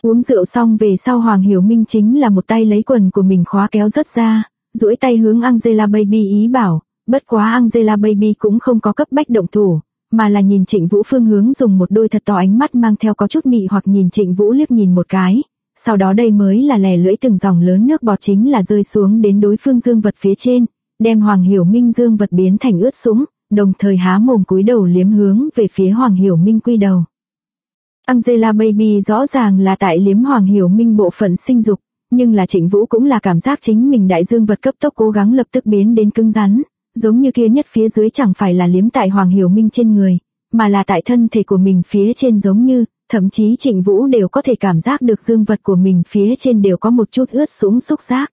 Uống rượu xong về sau Hoàng Hiểu Minh chính là một tay lấy quần của mình khóa kéo rớt ra, duỗi tay hướng Angelababy ý bảo, bất quá Angelababy cũng không có cấp bách động thủ, mà là nhìn Trịnh Vũ phương hướng dùng một đôi thật to ánh mắt mang theo có chút mị hoặc nhìn Trịnh Vũ liếc nhìn một cái. Sau đó đây mới là lè lưỡi từng dòng lớn nước bọt chính là rơi xuống đến đối phương dương vật phía trên, đem Hoàng Hiểu Minh dương vật biến thành ướt sũng, đồng thời há mồm cúi đầu liếm hướng về phía Hoàng Hiểu Minh quy đầu. Angelababy rõ ràng là tại liếm Hoàng Hiểu Minh bộ phận sinh dục, nhưng là Trịnh Vũ cũng là cảm giác chính mình đại dương vật cấp tốc cố gắng lập tức biến đến cứng rắn, giống như kia nhất phía dưới chẳng phải là liếm tại Hoàng Hiểu Minh trên người, mà là tại thân thể của mình phía trên giống như, thậm chí Trịnh Vũ đều có thể cảm giác được dương vật của mình phía trên đều có một chút ướt sũng xúc giác.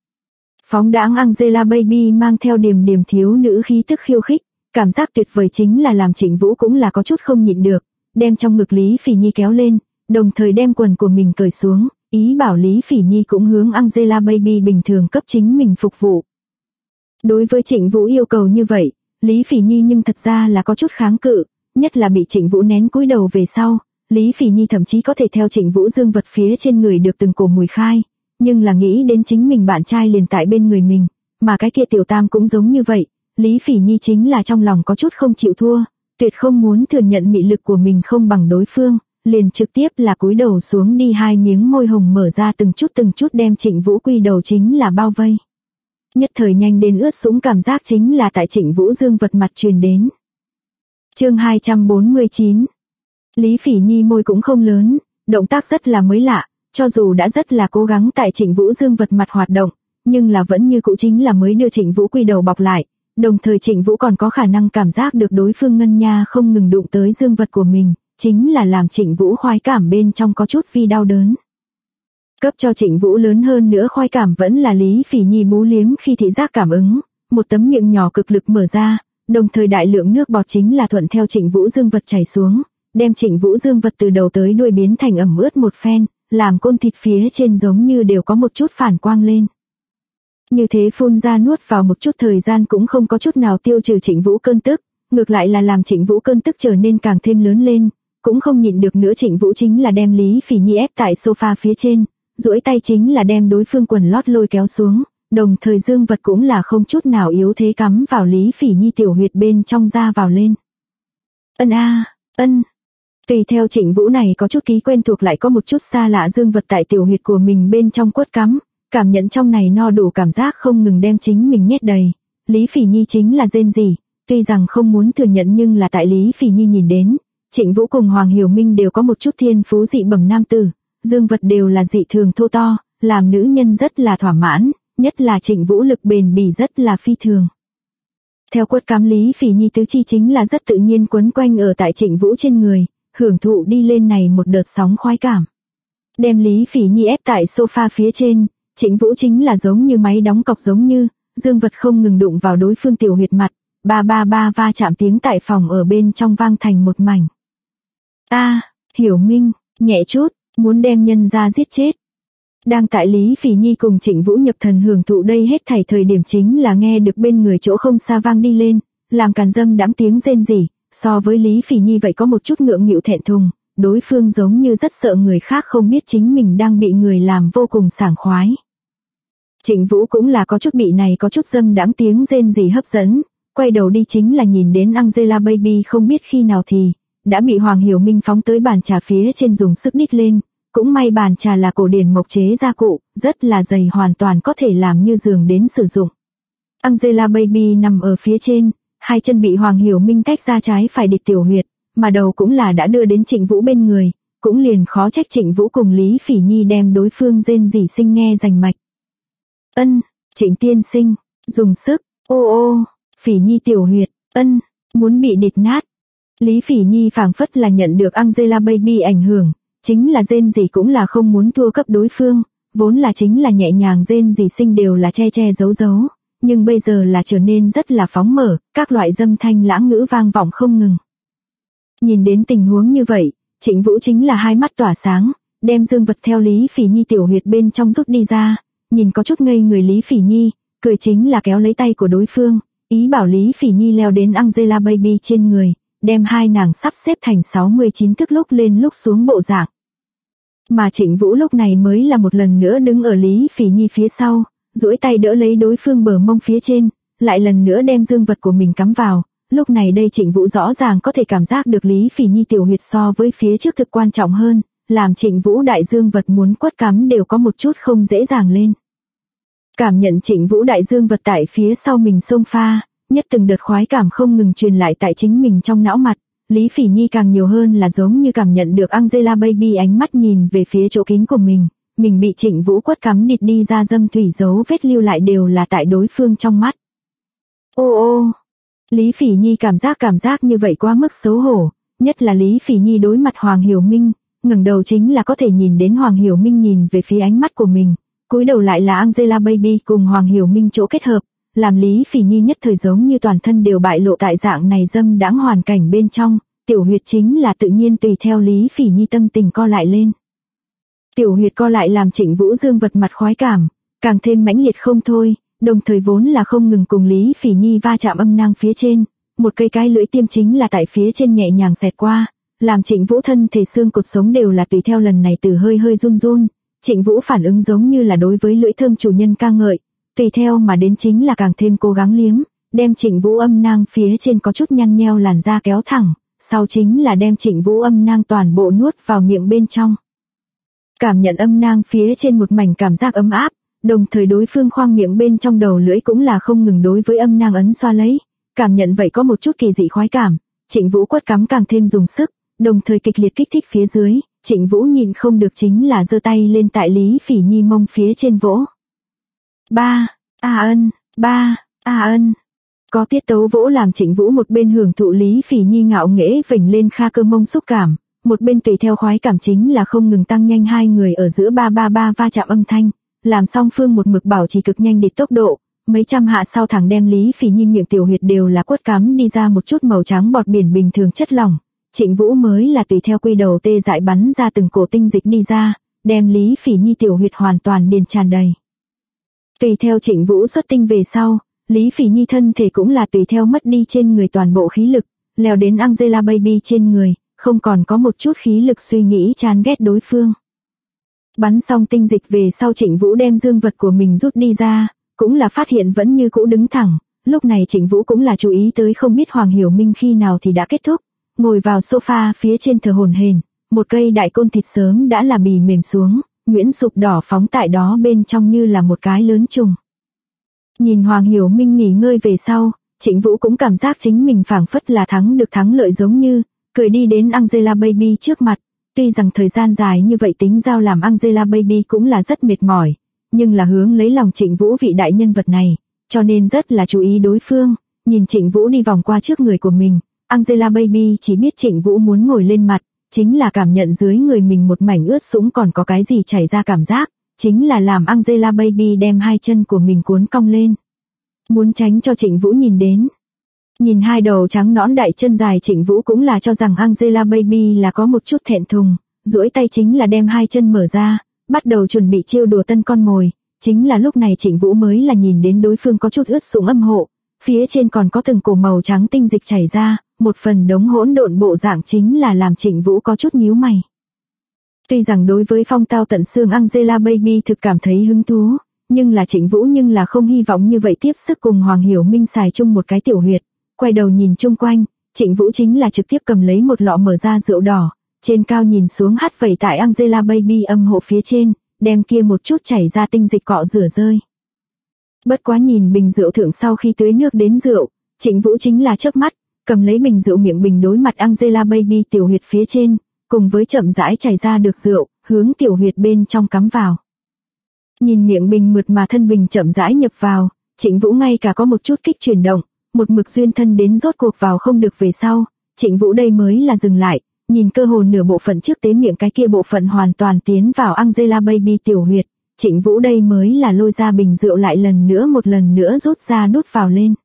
Phóng đãng Angelababy mang theo điềm điềm thiếu nữ khí tức khiêu khích, cảm giác tuyệt vời chính là làm Trịnh Vũ cũng là có chút không nhịn được, đem trong ngực Lý Phỉ Nhi kéo lên, đồng thời đem quần của mình cởi xuống, ý bảo Lý Phỉ Nhi cũng hướng Angelababy bình thường cấp chính mình phục vụ. Đối với Trịnh Vũ yêu cầu như vậy, Lý Phỉ Nhi nhưng thật ra là có chút kháng cự, nhất là bị Trịnh Vũ nén cúi đầu về sau, Lý Phỉ Nhi thậm chí có thể theo Trịnh Vũ dương vật phía trên người được từng cổ mùi khai, nhưng là nghĩ đến chính mình bạn trai liền tại bên người mình, mà cái kia tiểu tam cũng giống như vậy, Lý Phỉ Nhi chính là trong lòng có chút không chịu thua, tuyệt không muốn thừa nhận mị lực của mình không bằng đối phương, liền trực tiếp là cúi đầu xuống đi, hai miếng môi hồng mở ra từng chút đem Trịnh Vũ quy đầu chính là bao vây. Nhất thời nhanh đến ướt sũng cảm giác chính là tại Trịnh Vũ dương vật mặt truyền đến. Chương 249. Lý Phỉ Nhi môi cũng không lớn, động tác rất là mới lạ, cho dù đã rất là cố gắng tại Trịnh Vũ dương vật mặt hoạt động, nhưng là vẫn như cũ chính là mới đưa Trịnh Vũ quy đầu bọc lại, đồng thời Trịnh Vũ còn có khả năng cảm giác được đối phương ngân nha không ngừng đụng tới dương vật của mình, chính là làm Trịnh Vũ khoái cảm bên trong có chút vi đau đớn. Cấp cho Trịnh Vũ lớn hơn nữa khoái cảm vẫn là Lý Phỉ Nhi bú liếm khi thị giác cảm ứng, một tấm miệng nhỏ cực lực mở ra, đồng thời đại lượng nước bọt chính là thuận theo Trịnh Vũ dương vật chảy xuống, đem Trịnh Vũ dương vật từ đầu tới đuôi biến thành ẩm ướt một phen, làm côn thịt phía trên giống như đều có một chút phản quang lên. Như thế phun ra nuốt vào một chút thời gian cũng không có chút nào tiêu trừ Trịnh Vũ cơn tức, ngược lại là làm Trịnh Vũ cơn tức trở nên càng thêm lớn lên, cũng không nhịn được nữa Trịnh Vũ chính là đem Lý Phỉ Nhi ép tại sofa phía trên, duỗi tay chính là đem đối phương quần lót lôi kéo xuống, đồng thời dương vật cũng là không chút nào yếu thế cắm vào Lý Phỉ Nhi tiểu huyệt bên trong ra vào lên. Ân. Tùy theo Trịnh Vũ này có chút ký quen thuộc lại có một chút xa lạ dương vật tại tiểu huyệt của mình bên trong quất cắm, cảm nhận trong này no đủ cảm giác không ngừng đem chính mình nhét đầy. Lý Phỉ Nhi chính là rên rỉ, tuy rằng không muốn thừa nhận nhưng là tại Lý Phỉ Nhi nhìn đến, Trịnh Vũ cùng Hoàng Hiểu Minh đều có một chút thiên phú dị bẩm nam tử, dương vật đều là dị thường thô to, làm nữ nhân rất là thỏa mãn, nhất là Trịnh Vũ lực bền bỉ rất là phi thường. Theo quất cắm Lý Phỉ Nhi tứ chi chính là rất tự nhiên quấn quanh ở tại Trịnh Vũ trên người, hưởng thụ đi lên này một đợt sóng khoái cảm. Đem Lý Phỉ Nhi ép tại sofa phía trên, Trịnh Vũ chính là giống như máy đóng cọc giống như, dương vật không ngừng đụng vào đối phương tiểu huyệt mặt, ba va chạm tiếng tại phòng ở bên trong vang thành một mảnh. Hiểu Minh, nhẹ chút, muốn đem nhân ra giết chết. Đang tại Lý Phỉ Nhi cùng Trịnh Vũ nhập thần hưởng thụ đây hết thảy thời điểm chính là nghe được bên người chỗ không xa vang đi lên, làm càn dâm đãng tiếng rên rỉ, so với Lý Phỉ Nhi vậy có một chút ngượng nghịu thẹn thùng, đối phương giống như rất sợ người khác không biết chính mình đang bị người làm vô cùng sảng khoái. Trịnh Vũ cũng là có chút bị này có chút dâm đãng tiếng rên rỉ hấp dẫn, quay đầu đi chính là nhìn đến Angelababy không biết khi nào thì đã bị Hoàng Hiểu Minh phóng tới bàn trà phía trên dùng sức đít lên, cũng may bàn trà là cổ điển mộc chế gia cụ, rất là dày hoàn toàn có thể làm như giường đến sử dụng. Angelababy nằm ở phía trên, hai chân bị Hoàng Hiểu Minh tách ra trái phải địch tiểu huyệt, mà đầu cũng là đã đưa đến Trịnh Vũ bên người, cũng liền khó trách Trịnh Vũ cùng Lý Phỉ Nhi đem đối phương rên rỉ sinh nghe rành mạch. Trịnh tiên sinh, dùng sức, Phỉ Nhi tiểu huyệt, muốn bị địch nát. Lý Phỉ Nhi phảng phất là nhận được Angelababy ảnh hưởng, chính là rên rỉ cũng là không muốn thua cấp đối phương, vốn là chính là nhẹ nhàng rên rỉ sinh đều là che giấu, nhưng bây giờ là trở nên rất là phóng mở, các loại dâm thanh lãng ngữ vang vọng không ngừng. Nhìn đến tình huống như vậy, Trịnh Vũ chính là hai mắt tỏa sáng, đem dương vật theo Lý Phỉ Nhi tiểu huyệt bên trong rút đi ra, nhìn có chút ngây người Lý Phỉ Nhi, cười chính là kéo lấy tay của đối phương, ý bảo Lý Phỉ Nhi leo đến Angelababy trên người, đem hai nàng sắp xếp thành 69 thức lúc lên lúc xuống bộ dạng. Mà Trịnh Vũ lúc này mới là một lần nữa đứng ở Lý Phỉ Nhi phía sau, duỗi tay đỡ lấy đối phương bờ mông phía trên, lại lần nữa đem dương vật của mình cắm vào. Lúc này đây Trịnh Vũ rõ ràng có thể cảm giác được Lý Phỉ Nhi tiểu huyệt so với phía trước thực quan trọng hơn, làm Trịnh Vũ đại dương vật muốn quất cắm đều có một chút không dễ dàng lên. Cảm nhận Trịnh Vũ đại dương vật tại phía sau mình xông pha, nhất từng đợt khoái cảm không ngừng truyền lại tại chính mình trong não mặt, Lý Phỉ Nhi càng nhiều hơn là giống như cảm nhận được Angelababy ánh mắt nhìn về phía chỗ kín của mình bị Trịnh Vũ quất cắm địt đi ra dâm thủy dấu vết lưu lại đều là tại đối phương trong mắt. Ô, Lý Phỉ Nhi cảm giác như vậy quá mức xấu hổ, nhất là Lý Phỉ Nhi đối mặt Hoàng Hiểu Minh, ngẩng đầu chính là có thể nhìn đến Hoàng Hiểu Minh nhìn về phía ánh mắt của mình, cúi đầu lại là Angelababy cùng Hoàng Hiểu Minh chỗ kết hợp, làm Lý Phỉ Nhi nhất thời giống như toàn thân đều bại lộ tại dạng này dâm đãng hoàn cảnh bên trong, tiểu huyệt chính là tự nhiên tùy theo Lý Phỉ Nhi tâm tình co lại lên. Tiểu huyệt co lại làm Trịnh Vũ dương vật mặt khoái cảm, càng thêm mãnh liệt không thôi, đồng thời vốn là không ngừng cùng Lý Phỉ Nhi va chạm âm nang phía trên, một cây cái lưỡi tiêm chính là tại phía trên nhẹ nhàng xẹt qua, làm Trịnh Vũ thân thể xương cột sống đều là tùy theo lần này từ hơi hơi run run, Trịnh Vũ phản ứng giống như là đối với lưỡi thơm chủ nhân ca ngợi, tùy theo mà đến chính là càng thêm cố gắng liếm, đem Trịnh Vũ âm nang phía trên có chút nhăn nheo làn da kéo thẳng, sau chính là đem Trịnh Vũ âm nang toàn bộ nuốt vào miệng bên trong. Cảm nhận âm nang phía trên một mảnh cảm giác ấm áp, đồng thời đối phương khoang miệng bên trong đầu lưỡi cũng là không ngừng đối với âm nang ấn xoa lấy, cảm nhận vậy có một chút kỳ dị khoái cảm, Trịnh Vũ quất cắm càng thêm dùng sức, đồng thời kịch liệt kích thích phía dưới, Trịnh Vũ nhìn không được chính là giơ tay lên tại Lý Phỉ Nhi mông phía trên vỗ. Ba, a ân. Có tiết tấu vỗ làm Trịnh Vũ một bên hưởng thụ Lý Phỉ Nhi ngạo nghễ vểnh lên kha cơ mông xúc cảm, một bên tùy theo khoái cảm chính là không ngừng tăng nhanh hai người ở giữa ba va chạm âm thanh, làm song phương một mực bảo trì cực nhanh địch tốc độ, mấy trăm hạ sau thẳng đem Lý Phỉ Nhi miệng tiểu huyệt đều là quất cắm đi ra một chút màu trắng bọt biển bình thường chất lỏng, Trịnh Vũ mới là tùy theo quy đầu tê dại bắn ra từng cổ tinh dịch đi ra, đem Lý Phỉ Nhi tiểu huyệt hoàn toàn điền tràn đầy. Tùy theo Trịnh Vũ xuất tinh về sau, Lý Phỉ Nhi thân thể cũng là tùy theo mất đi trên người toàn bộ khí lực, leo đến Angelababy trên người, không còn có một chút khí lực suy nghĩ chán ghét đối phương. Bắn xong tinh dịch về sau Trịnh Vũ đem dương vật của mình rút đi ra, cũng là phát hiện vẫn như cũ đứng thẳng, lúc này Trịnh Vũ cũng là chú ý tới không biết Hoàng Hiểu Minh khi nào thì đã kết thúc, ngồi vào sofa phía trên thờ hổn hển, một cây đại côn thịt sớm đã là bì mềm xuống, nhuyễn sụp đỏ phóng tại đó bên trong như là một cái lớn trùng. Nhìn Hoàng Hiểu Minh nghỉ ngơi về sau, Trịnh Vũ cũng cảm giác chính mình phảng phất là thắng được thắng lợi giống như, cười đi đến Angelababy trước mặt, tuy rằng thời gian dài như vậy tính giao làm Angelababy cũng là rất mệt mỏi, nhưng là hướng lấy lòng Trịnh Vũ vị đại nhân vật này, cho nên rất là chú ý đối phương, nhìn Trịnh Vũ đi vòng qua trước người của mình, Angelababy chỉ biết Trịnh Vũ muốn ngồi lên mặt, chính là cảm nhận dưới người mình một mảnh ướt sũng còn có cái gì chảy ra cảm giác, chính là làm Angelababy đem hai chân của mình cuốn cong lên. Muốn tránh cho Trịnh Vũ nhìn đến. Nhìn hai đầu trắng nõn đại chân dài Trịnh Vũ cũng là cho rằng Angelababy là có một chút thẹn thùng, duỗi tay chính là đem hai chân mở ra, bắt đầu chuẩn bị trêu đùa tân con mồi, chính là lúc này Trịnh Vũ mới là nhìn đến đối phương có chút ướt sũng âm hộ, phía trên còn có từng cổ màu trắng tinh dịch chảy ra, một phần đống hỗn độn bộ dạng chính là làm Trịnh Vũ có chút nhíu mày. Tuy rằng đối với phong tao tận xương Angelababy thực cảm thấy hứng thú, nhưng là Trịnh Vũ nhưng là không hy vọng như vậy tiếp sức cùng Hoàng Hiểu Minh xài chung một cái tiểu huyệt. Quay đầu nhìn chung quanh, Trịnh Vũ chính là trực tiếp cầm lấy một lọ mở ra rượu đỏ, trên cao nhìn xuống hắt vẩy tại Angelababy âm hộ phía trên, đem kia một chút chảy ra tinh dịch cọ rửa rơi. Bất quá nhìn bình rượu thượng sau khi tưới nước đến rượu, Trịnh Vũ chính là chớp mắt, cầm lấy bình rượu miệng bình đối mặt Angelababy tiểu huyệt phía trên, cùng với chậm rãi chảy ra được rượu, hướng tiểu huyệt bên trong cắm vào. Nhìn miệng bình mượt mà thân bình chậm rãi nhập vào, Trịnh Vũ ngay cả có một chút kích chuyển động, một mực duyên thân đến rốt cuộc vào không được về sau, Trịnh Vũ đây mới là dừng lại, nhìn cơ hồ nửa bộ phận trước tế miệng cái kia bộ phận hoàn toàn tiến vào Angelababy tiểu huyệt, Trịnh Vũ đây mới là lôi ra bình rượu lại một lần nữa rút ra đút vào lên.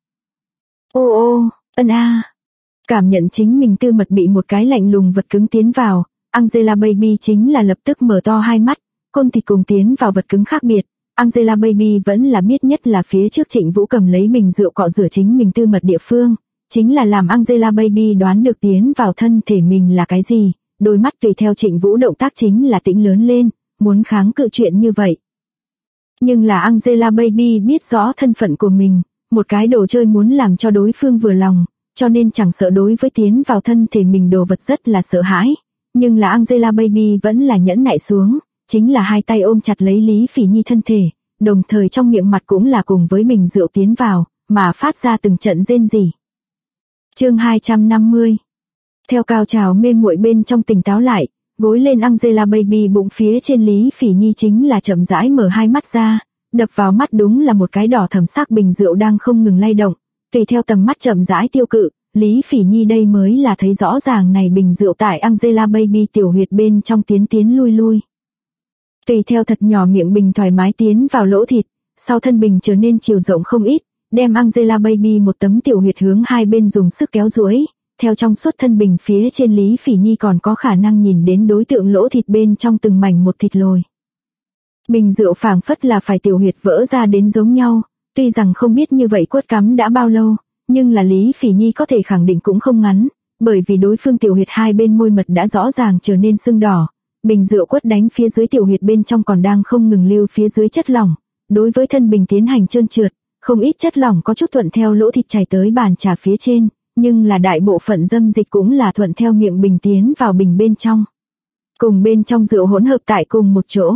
Ô, ân a. Cảm nhận chính mình tư mật bị một cái lạnh lùng vật cứng tiến vào, Angelababy chính là lập tức mở to hai mắt, côn thịt cùng tiến vào vật cứng khác biệt. Angelababy vẫn là biết nhất là phía trước Trịnh Vũ cầm lấy bình rượu cọ rửa chính mình tư mật địa phương, chính là làm Angelababy đoán được tiến vào thân thể mình là cái gì, đôi mắt tùy theo Trịnh Vũ động tác chính là tĩnh lớn lên, muốn kháng cự chuyện như vậy. Nhưng là Angela Baby biết rõ thân phận của mình, một cái đồ chơi muốn làm cho đối phương vừa lòng, cho nên chẳng sợ đối với tiến vào thân thể mình đồ vật rất là sợ hãi. Nhưng là Angela Baby vẫn là nhẫn nại xuống, chính là hai tay ôm chặt lấy Lý Phỉ Nhi thân thể, đồng thời trong miệng mặt cũng là cùng với bình rượu tiến vào, mà phát ra từng trận rên rỉ. Chương 250. Theo cao trào mê muội bên trong tỉnh táo lại, gối lên Angela Baby bụng phía trên Lý Phỉ Nhi chính là chậm rãi mở hai mắt ra, đập vào mắt đúng là một cái đỏ thẫm sắc bình rượu đang không ngừng lay động, tùy theo tầm mắt chậm rãi tiêu cự, Lý Phỉ Nhi đây mới là thấy rõ ràng này bình rượu tại Angela Baby tiểu huyệt bên trong tiến lui lui. Tùy theo thật nhỏ miệng bình thoải mái tiến vào lỗ thịt, sau thân bình trở nên chiều rộng không ít, đem Angela Baby một tấm tiểu huyệt hướng hai bên dùng sức kéo duỗi, theo trong suốt thân bình phía trên Lý Phỉ Nhi còn có khả năng nhìn đến đối tượng lỗ thịt bên trong từng mảnh một thịt lồi. Bình rượu phảng phất là phải tiểu huyệt vỡ ra đến giống nhau, tuy rằng không biết như vậy quất cắm đã bao lâu, nhưng là Lý Phỉ Nhi có thể khẳng định cũng không ngắn, bởi vì đối phương tiểu huyệt hai bên môi mật đã rõ ràng trở nên sưng đỏ, bình rượu quất đánh phía dưới tiểu huyệt bên trong còn đang không ngừng lưu phía dưới chất lỏng, đối với thân bình tiến hành trơn trượt, không ít chất lỏng có chút thuận theo lỗ thịt chảy tới bàn trà phía trên, nhưng là đại bộ phận dâm dịch cũng là thuận theo miệng bình tiến vào bình bên trong. Cùng bên trong rượu hỗn hợp tại cùng một chỗ.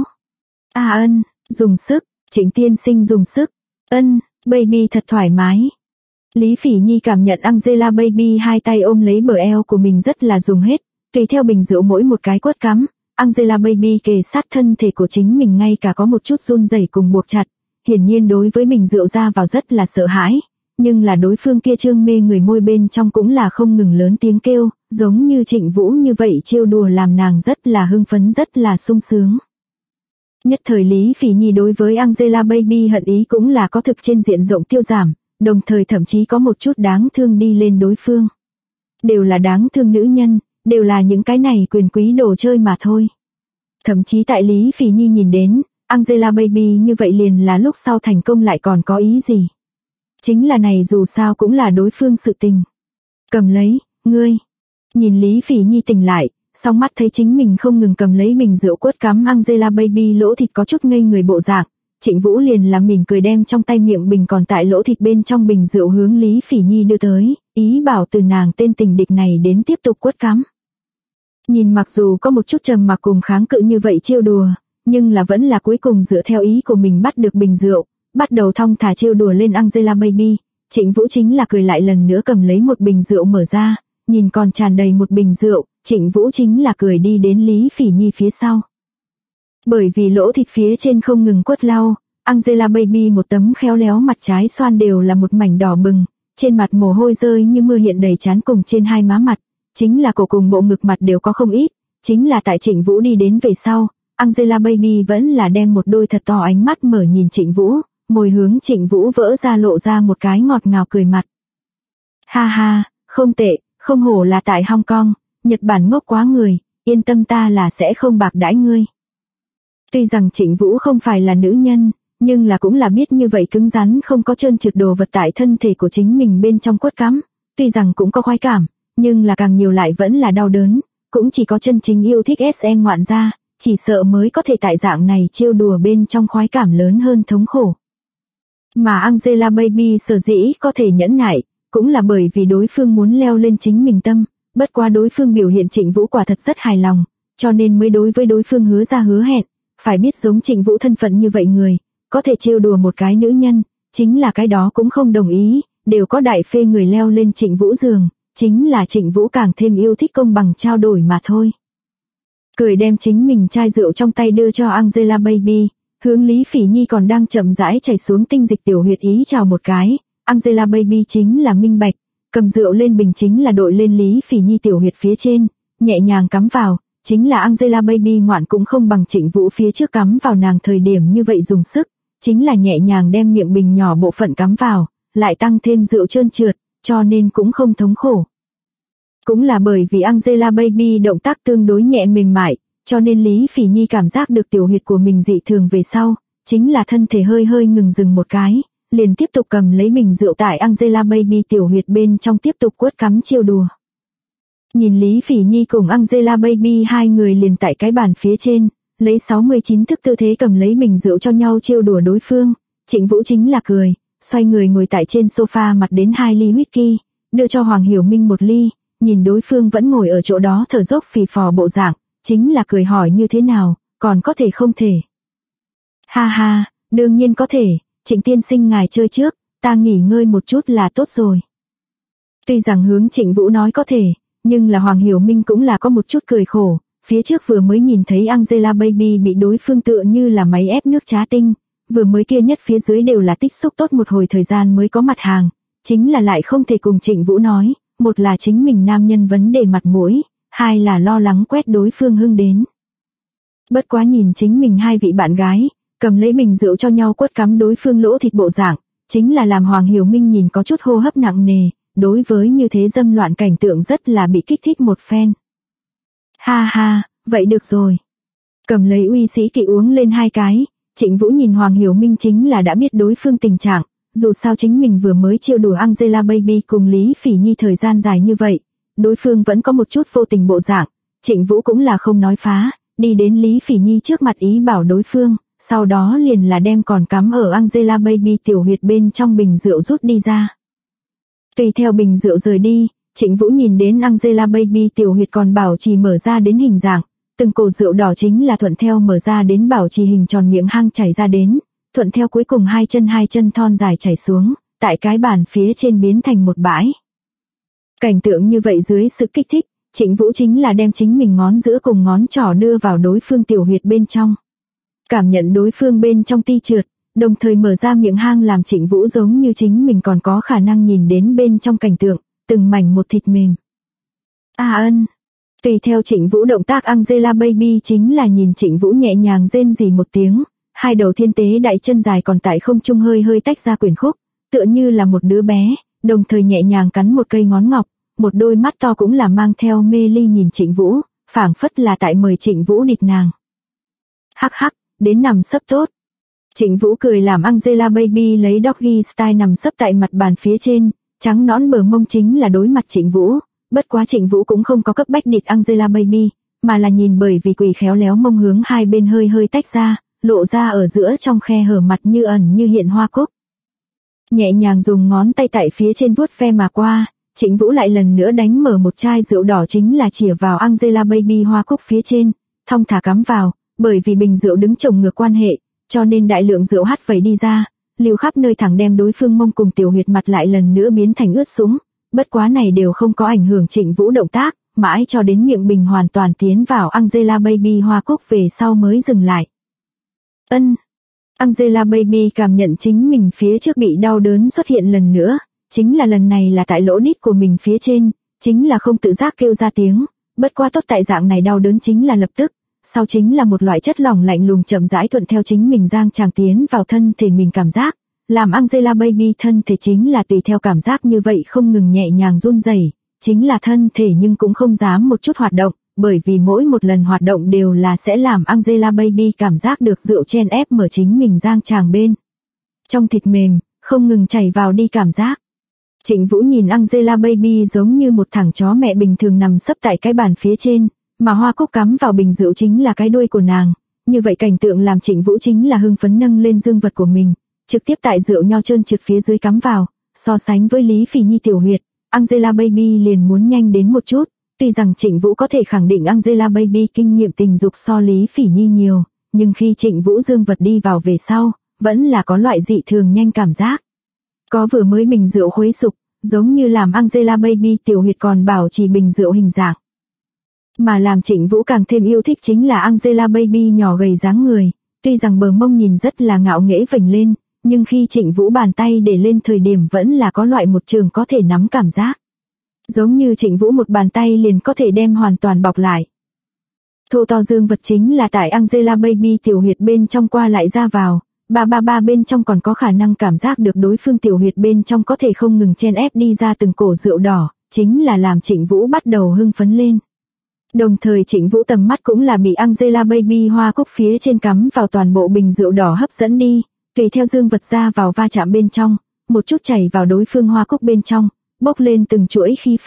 Ân, dùng sức, Trịnh tiên sinh dùng sức. Baby thật thoải mái. Lý Phỉ Nhi cảm nhận Angela Baby hai tay ôm lấy bờ eo của mình rất là dùng hết, tùy theo bình rượu mỗi một cái quất cắm, Angela Baby kề sát thân thể của chính mình ngay cả có một chút run rẩy cùng buộc chặt, hiển nhiên đối với bình rượu ra vào rất là sợ hãi, nhưng là đối phương kia trương mê người môi bên trong cũng là không ngừng lớn tiếng kêu, giống như Trịnh Vũ như vậy trêu đùa làm nàng rất là hưng phấn rất là sung sướng. Nhất thời Lý Phỉ Nhi đối với Angela Baby hận ý cũng là có thực trên diện rộng tiêu giảm, đồng thời thậm chí có một chút đáng thương đi lên đối phương. Đều là đáng thương nữ nhân, đều là những cái này quyền quý đồ chơi mà thôi. Thậm chí tại Lý Phỉ Nhi nhìn đến, Angela Baby như vậy liền là lúc sau thành công lại còn có ý gì. Chính là này dù sao cũng là đối phương sự tình. Cầm lấy, ngươi. Nhìn Lý Phỉ Nhi tỉnh lại, song mắt thấy chính mình không ngừng cầm lấy bình rượu quất cắm Angela Baby lỗ thịt có chút ngây người bộ dạng, Trịnh Vũ liền là mỉm cười đem trong tay miệng bình còn tại lỗ thịt bên trong bình rượu hướng Lý Phỉ Nhi đưa tới, ý bảo từ nàng tên tình địch này đến tiếp tục quất cắm. Nhìn mặc dù có một chút trầm mặc cùng kháng cự như vậy trêu đùa, nhưng là vẫn là cuối cùng dựa theo ý của mình bắt được bình rượu, bắt đầu thong thả trêu đùa lên Angela Baby. Trịnh Vũ chính là cười lại lần nữa cầm lấy một bình rượu mở ra, nhìn còn tràn đầy một bình rượu, Trịnh Vũ chính là cười đi đến Lý Phỉ Nhi phía sau. Bởi vì lỗ thịt phía trên không ngừng quất lau, Angela Baby một tấm khéo léo mặt trái xoan đều là một mảnh đỏ bừng, trên mặt mồ hôi rơi như mưa hiện đầy trán cùng trên hai má mặt, chính là cổ cùng bộ ngực mặt đều có không ít, chính là tại Trịnh Vũ đi đến về sau, Angela Baby vẫn là đem một đôi thật to ánh mắt mở nhìn Trịnh Vũ, môi hướng Trịnh Vũ vỡ ra lộ ra một cái ngọt ngào cười mặt. Ha ha, không tệ, không hổ là tại Hong Kong, Nhật Bản ngốc quá người, yên tâm ta là sẽ không bạc đãi ngươi. Tuy rằng Trịnh Vũ không phải là nữ nhân, nhưng là cũng là biết như vậy cứng rắn không có trơn trượt đồ vật tại thân thể của chính mình bên trong quất cắm, tuy rằng cũng có khoái cảm, nhưng là càng nhiều lại vẫn là đau đớn, cũng chỉ có chân chính yêu thích SM ngoạn gia, chỉ sợ mới có thể tại dạng này trêu đùa bên trong khoái cảm lớn hơn thống khổ. Mà Angela Baby sở dĩ có thể nhẫn nại, cũng là bởi vì đối phương muốn leo lên chính mình tâm, bất quá đối phương biểu hiện Trịnh Vũ quả thật rất hài lòng, cho nên mới đối với đối phương hứa ra hứa hẹn, phải biết giống Trịnh Vũ thân phận như vậy người, có thể trêu đùa một cái nữ nhân, chính là cái đó cũng không đồng ý, đều có đại phê người leo lên Trịnh Vũ giường, chính là Trịnh Vũ càng thêm yêu thích công bằng trao đổi mà thôi. Cười đem chính mình chai rượu trong tay đưa cho Angela Baby, hướng Lý Phỉ Nhi còn đang chậm rãi chảy xuống tinh dịch tiểu huyệt ý chào một cái, Angela Baby chính là minh bạch, cầm rượu lên bình chính là đội lên Lý Phỉ Nhi tiểu huyệt phía trên, nhẹ nhàng cắm vào, chính là Angela Baby ngoạn cũng không bằng Trịnh Vũ phía trước cắm vào nàng thời điểm như vậy dùng sức, chính là nhẹ nhàng đem miệng bình nhỏ bộ phận cắm vào, lại tăng thêm rượu trơn trượt, cho nên cũng không thống khổ. Cũng là bởi vì Angela Baby động tác tương đối nhẹ mềm mại, cho nên Lý Phỉ Nhi cảm giác được tiểu huyệt của mình dị thường về sau, chính là thân thể hơi hơi ngừng dừng một cái, liền tiếp tục cầm lấy bình rượu tại Angela Baby tiểu huyệt bên trong tiếp tục quất cắm trêu đùa. Nhìn Lý Phỉ Nhi cùng Angela Baby hai người liền tại cái bàn phía trên, lấy 69 thức tư thế cầm lấy bình rượu cho nhau trêu đùa đối phương. Trịnh Vũ chính là cười, xoay người ngồi tại trên sofa mặt đến 2 ly whisky, đưa cho Hoàng Hiểu Minh 1 ly, nhìn đối phương vẫn ngồi ở chỗ đó thở dốc phì phò bộ dạng, chính là cười hỏi như thế nào, còn có thể không thể. Ha ha, đương nhiên có thể, Trịnh tiên sinh ngài chơi trước, ta nghỉ ngơi một chút là tốt rồi. Tuy rằng hướng Trịnh Vũ nói có thể, nhưng là Hoàng Hiểu Minh cũng là có một chút cười khổ, phía trước vừa mới nhìn thấy Angela Baby bị đối phương tựa như là máy ép nước trá tinh, vừa mới kia nhất phía dưới đều là tích xúc tốt một hồi thời gian mới có mặt hàng, chính là lại không thể cùng Trịnh Vũ nói, một là chính mình nam nhân vấn đề mặt mũi, hai là lo lắng quét đối phương hưng đến. Bất quá nhìn chính mình hai vị bạn gái, cầm lấy bình rượu cho nhau quất cắm đối phương lỗ thịt bộ dạng, chính là làm Hoàng Hiểu Minh nhìn có chút hô hấp nặng nề, đối với như thế dâm loạn cảnh tượng rất là bị kích thích một phen. Ha ha, vậy được rồi. Cầm lấy uy sĩ kỵ uống lên 2 cái, Trịnh Vũ nhìn Hoàng Hiểu Minh chính là đã biết đối phương tình trạng, dù sao chính mình vừa mới trêu đùa Angela Baby cùng Lý Phỉ Nhi thời gian dài như vậy, đối phương vẫn có một chút vô tình bộ dạng, Trịnh Vũ cũng là không nói phá, đi đến Lý Phỉ Nhi trước mặt ý bảo đối phương, sau đó liền là đem còn cắm ở Angela Baby tiểu huyệt bên trong bình rượu rút đi ra. Tùy theo bình rượu rời đi, Trịnh Vũ nhìn đến Angela Baby tiểu huyệt còn bảo trì mở ra đến hình dạng, từng cổ rượu đỏ chính là thuận theo mở ra đến bảo trì hình tròn miệng hang chảy ra đến, thuận theo cuối cùng hai chân thon dài chảy xuống, tại cái bàn phía trên biến thành một bãi. Cảnh tượng như vậy dưới sự kích thích, Trịnh Vũ chính là đem chính mình ngón giữa cùng ngón trỏ đưa vào đối phương tiểu huyệt bên trong. Cảm nhận đối phương bên trong ti trượt, đồng thời mở ra miệng hang làm Trịnh Vũ giống như chính mình còn có khả năng nhìn đến bên trong cảnh tượng, từng mảnh một thịt mềm. Ân. Tùy theo Trịnh Vũ động tác Angela Baby chính là nhìn Trịnh Vũ nhẹ nhàng rên rỉ một tiếng, hai đầu thiên tế đại chân dài còn tại không trung hơi hơi tách ra quyển khúc, tựa như là một đứa bé, đồng thời nhẹ nhàng cắn một cây ngón ngọc, một đôi mắt to cũng là mang theo mê ly nhìn Trịnh Vũ, phảng phất là tại mời Trịnh Vũ địt nàng. Hắc hắc, đến nằm sấp tốt. Trịnh Vũ cười làm Angela Baby lấy doggy style nằm sấp tại mặt bàn phía trên, trắng nõn bờ mông chính là đối mặt Trịnh Vũ, bất quá Trịnh Vũ cũng không có cấp bách địt Angela Baby, mà là nhìn bởi vì quỳ khéo léo mông hướng hai bên hơi hơi tách ra, lộ ra ở giữa trong khe hở mặt như ẩn như hiện hoa cúc. Nhẹ nhàng dùng ngón tay tại phía trên vuốt ve mà qua, Trịnh Vũ lại lần nữa đánh mở một chai rượu đỏ chính là chìa vào Angela Baby hoa cúc phía trên, thong thả cắm vào, bởi vì bình rượu đứng chồng ngược quan hệ, cho nên đại lượng rượu hắt vẩy đi ra, lưu khắp nơi thẳng đem đối phương mông cùng tiểu huyệt mặt lại lần nữa biến thành ướt sũng, bất quá này đều không có ảnh hưởng Trịnh Vũ động tác, mãi cho đến miệng bình hoàn toàn tiến vào Angela Baby hoa cúc về sau mới dừng lại. Angela Baby cảm nhận chính mình phía trước bị đau đớn xuất hiện lần nữa, chính là lần này là tại lỗ đít của mình phía trên, chính là không tự giác kêu ra tiếng, bất quá tốt tại dạng này đau đớn chính là lập tức, sau chính là một loại chất lỏng lạnh lùng chậm rãi thuận theo chính mình giang tràng tiến vào thân thể mình cảm giác, làm Angela Baby thân thể chính là tùy theo cảm giác như vậy không ngừng nhẹ nhàng run rẩy, chính là thân thể nhưng cũng không dám một chút hoạt động, bởi vì mỗi một lần hoạt động đều là sẽ làm Angela Baby cảm giác được rượu chen ép mở chính mình giang tràng bên. Trong thịt mềm, không ngừng chảy vào đi cảm giác. Trịnh Vũ nhìn Angela Baby giống như một thằng chó mẹ bình thường nằm sấp tại cái bàn phía trên, mà hoa cúc cắm vào bình rượu chính là cái đuôi của nàng. Như vậy cảnh tượng làm Trịnh Vũ chính là hưng phấn nâng lên dương vật của mình, trực tiếp tại rượu nho trơn trượt phía dưới cắm vào, so sánh với Lý Phỉ Nhi tiểu huyệt, Angela Baby liền muốn nhanh đến một chút. Tuy rằng Trịnh Vũ có thể khẳng định Angela Baby kinh nghiệm tình dục so Lý Phỉ Nhi nhiều, nhưng khi Trịnh Vũ dương vật đi vào về sau, vẫn là có loại dị thường nhanh cảm giác. Có vừa mới bình rượu khuấy sục, giống như làm Angela Baby tiểu huyệt còn bảo trì bình rượu hình dạng. Mà làm Trịnh Vũ càng thêm yêu thích chính là Angela Baby nhỏ gầy dáng người, tuy rằng bờ mông nhìn rất là ngạo nghễ vểnh lên, nhưng khi Trịnh Vũ bàn tay để lên thời điểm vẫn là có loại một trường có thể nắm cảm giác. Giống như Trịnh Vũ một bàn tay liền có thể đem hoàn toàn bọc lại. Thô to dương vật chính là tại Angela Baby tiểu huyệt bên trong qua lại ra vào, ba bên trong còn có khả năng cảm giác được đối phương tiểu huyệt bên trong có thể không ngừng chen ép đi ra từng cổ rượu đỏ, chính là làm Trịnh Vũ bắt đầu hưng phấn lên. Đồng thời Trịnh Vũ tầm mắt cũng là bị Angela Baby hoa cúc phía trên cắm vào toàn bộ bình rượu đỏ hấp dẫn đi, tùy theo dương vật ra vào va chạm bên trong, một chút chảy vào đối phương hoa cúc bên trong, bốc lên từng chuỗi khí phao,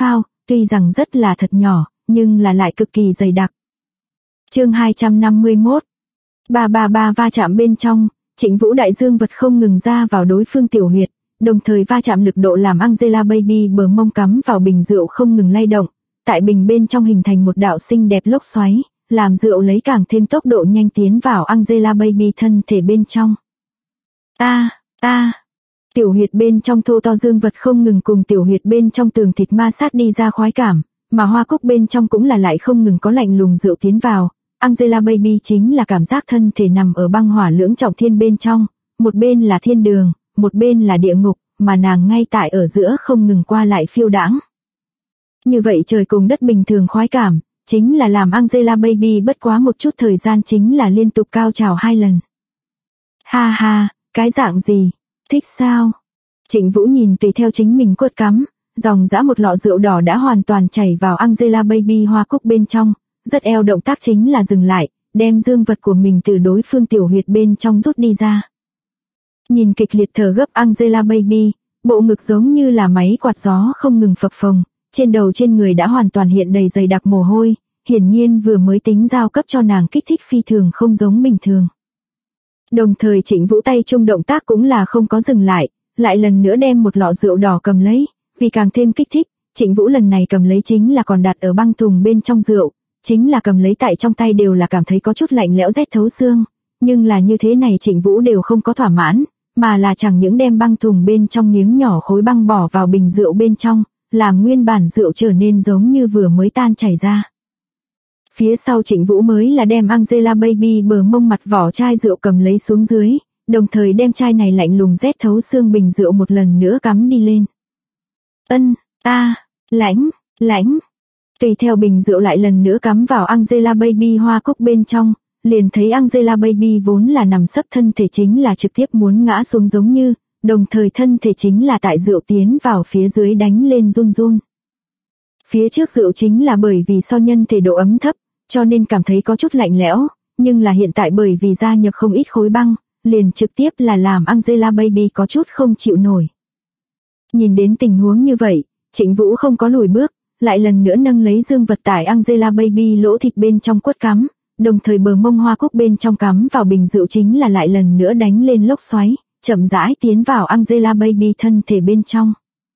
tuy rằng rất là thật nhỏ, nhưng là lại cực kỳ dày đặc. Chương 251. 333 va chạm bên trong, Trịnh Vũ đại dương vật không ngừng ra vào đối phương tiểu huyệt, đồng thời va chạm lực độ làm Angelababy bờ mông cắm vào bình rượu không ngừng lay động, tại bình bên trong hình thành một đạo xinh đẹp lốc xoáy, làm rượu lấy càng thêm tốc độ nhanh tiến vào Angelababy thân thể bên trong. Tiểu huyệt bên trong thô to dương vật không ngừng cùng tiểu huyệt bên trong tường thịt ma sát đi ra khoái cảm, mà hoa cúc bên trong cũng là lại không ngừng có lạnh lùng rượu tiến vào. Angelababy chính là cảm giác thân thể nằm ở băng hỏa lưỡng trọng thiên bên trong, một bên là thiên đường, một bên là địa ngục, mà nàng ngay tại ở giữa không ngừng qua lại phiêu đãng. Như vậy trời cùng đất bình thường khoái cảm, chính là làm Angelababy bất quá một chút thời gian chính là liên tục cao trào 2 lần. Ha ha, cái dạng gì? Thích sao? Trịnh Vũ nhìn tùy theo chính mình quất cắm, dòng dã một lọ rượu đỏ đã hoàn toàn chảy vào Angelababy hoa cúc bên trong, rất eo động tác chính là dừng lại, đem dương vật của mình từ đối phương tiểu huyệt bên trong rút đi ra. Nhìn kịch liệt thở gấp Angelababy, bộ ngực giống như là máy quạt gió không ngừng phập phồng, trên đầu trên người đã hoàn toàn hiện đầy dày đặc mồ hôi, hiển nhiên vừa mới tính giao cấp cho nàng kích thích phi thường không giống bình thường. Đồng thời Trịnh Vũ tay trung động tác cũng là không có dừng lại lần nữa đem một lọ rượu đỏ cầm lấy, vì càng thêm kích thích, Trịnh Vũ lần này cầm lấy chính là còn đặt ở băng thùng bên trong rượu, chính là cầm lấy tại trong tay đều là cảm thấy có chút lạnh lẽo rét thấu xương, nhưng là như thế này Trịnh Vũ đều không có thỏa mãn, mà là chẳng những đem băng thùng bên trong miếng nhỏ khối băng bỏ vào bình rượu bên trong, làm nguyên bản rượu trở nên giống như vừa mới tan chảy ra. Phía sau Trịnh Vũ mới là đem Angelababy bờ mông mặt vỏ chai rượu cầm lấy xuống dưới, đồng thời đem chai này lạnh lùng rét thấu xương bình rượu một lần nữa cắm đi lên. Lãnh. Tùy theo bình rượu lại lần nữa cắm vào Angelababy hoa cúc bên trong, liền thấy Angelababy vốn là nằm sấp thân thể chính là trực tiếp muốn ngã xuống giống như, đồng thời thân thể chính là tại rượu tiến vào phía dưới đánh lên run run. Phía trước rượu chính là bởi vì so nhân thể độ ấm thấp, cho nên cảm thấy có chút lạnh lẽo, nhưng là hiện tại bởi vì gia nhập không ít khối băng, liền trực tiếp là làm Angelababy có chút không chịu nổi. Nhìn đến tình huống như vậy, Trịnh Vũ không có lùi bước, lại lần nữa nâng lấy dương vật tải Angelababy lỗ thịt bên trong quất cắm, đồng thời bờ mông hoa cúc bên trong cắm vào bình rượu chính là lại lần nữa đánh lên lốc xoáy, chậm rãi tiến vào Angelababy thân thể bên trong.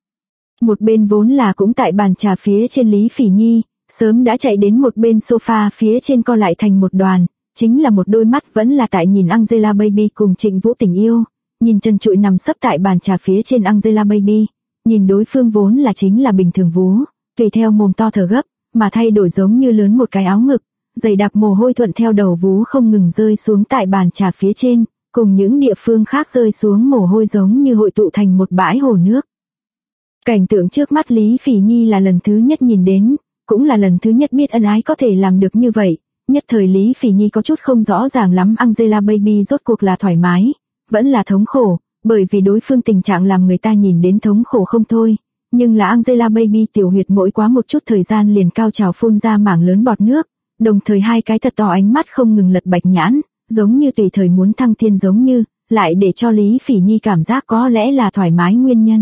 Một bên vốn là cũng tại bàn trà phía trên Lý Phỉ Nhi, sớm đã chạy đến một bên sofa phía trên co lại thành một đoàn, chính là một đôi mắt vẫn là tại nhìn Angelababy cùng Trịnh Vũ tình yêu, nhìn chân trụi nằm sấp tại bàn trà phía trên Angelababy, nhìn đối phương vốn là chính là bình thường vú, tùy theo mồm to thở gấp, mà thay đổi giống như lớn một cái áo ngực, dày đặc mồ hôi thuận theo đầu vú không ngừng rơi xuống tại bàn trà phía trên, cùng những địa phương khác rơi xuống mồ hôi giống như hội tụ thành một bãi hồ nước. Cảnh tượng trước mắt Lý Phỉ Nhi là lần thứ nhất nhìn đến, cũng là lần thứ nhất biết ân ái có thể làm được như vậy, nhất thời Lý Phỉ Nhi có chút không rõ ràng lắm Angelababy rốt cuộc là thoải mái, vẫn là thống khổ, bởi vì đối phương tình trạng làm người ta nhìn đến thống khổ không thôi, nhưng là Angelababy tiểu huyệt mỗi quá một chút thời gian liền cao trào phun ra mảng lớn bọt nước, đồng thời hai cái thật to ánh mắt không ngừng lật bạch nhãn, giống như tùy thời muốn thăng thiên giống như, lại để cho Lý Phỉ Nhi cảm giác có lẽ là thoải mái nguyên nhân.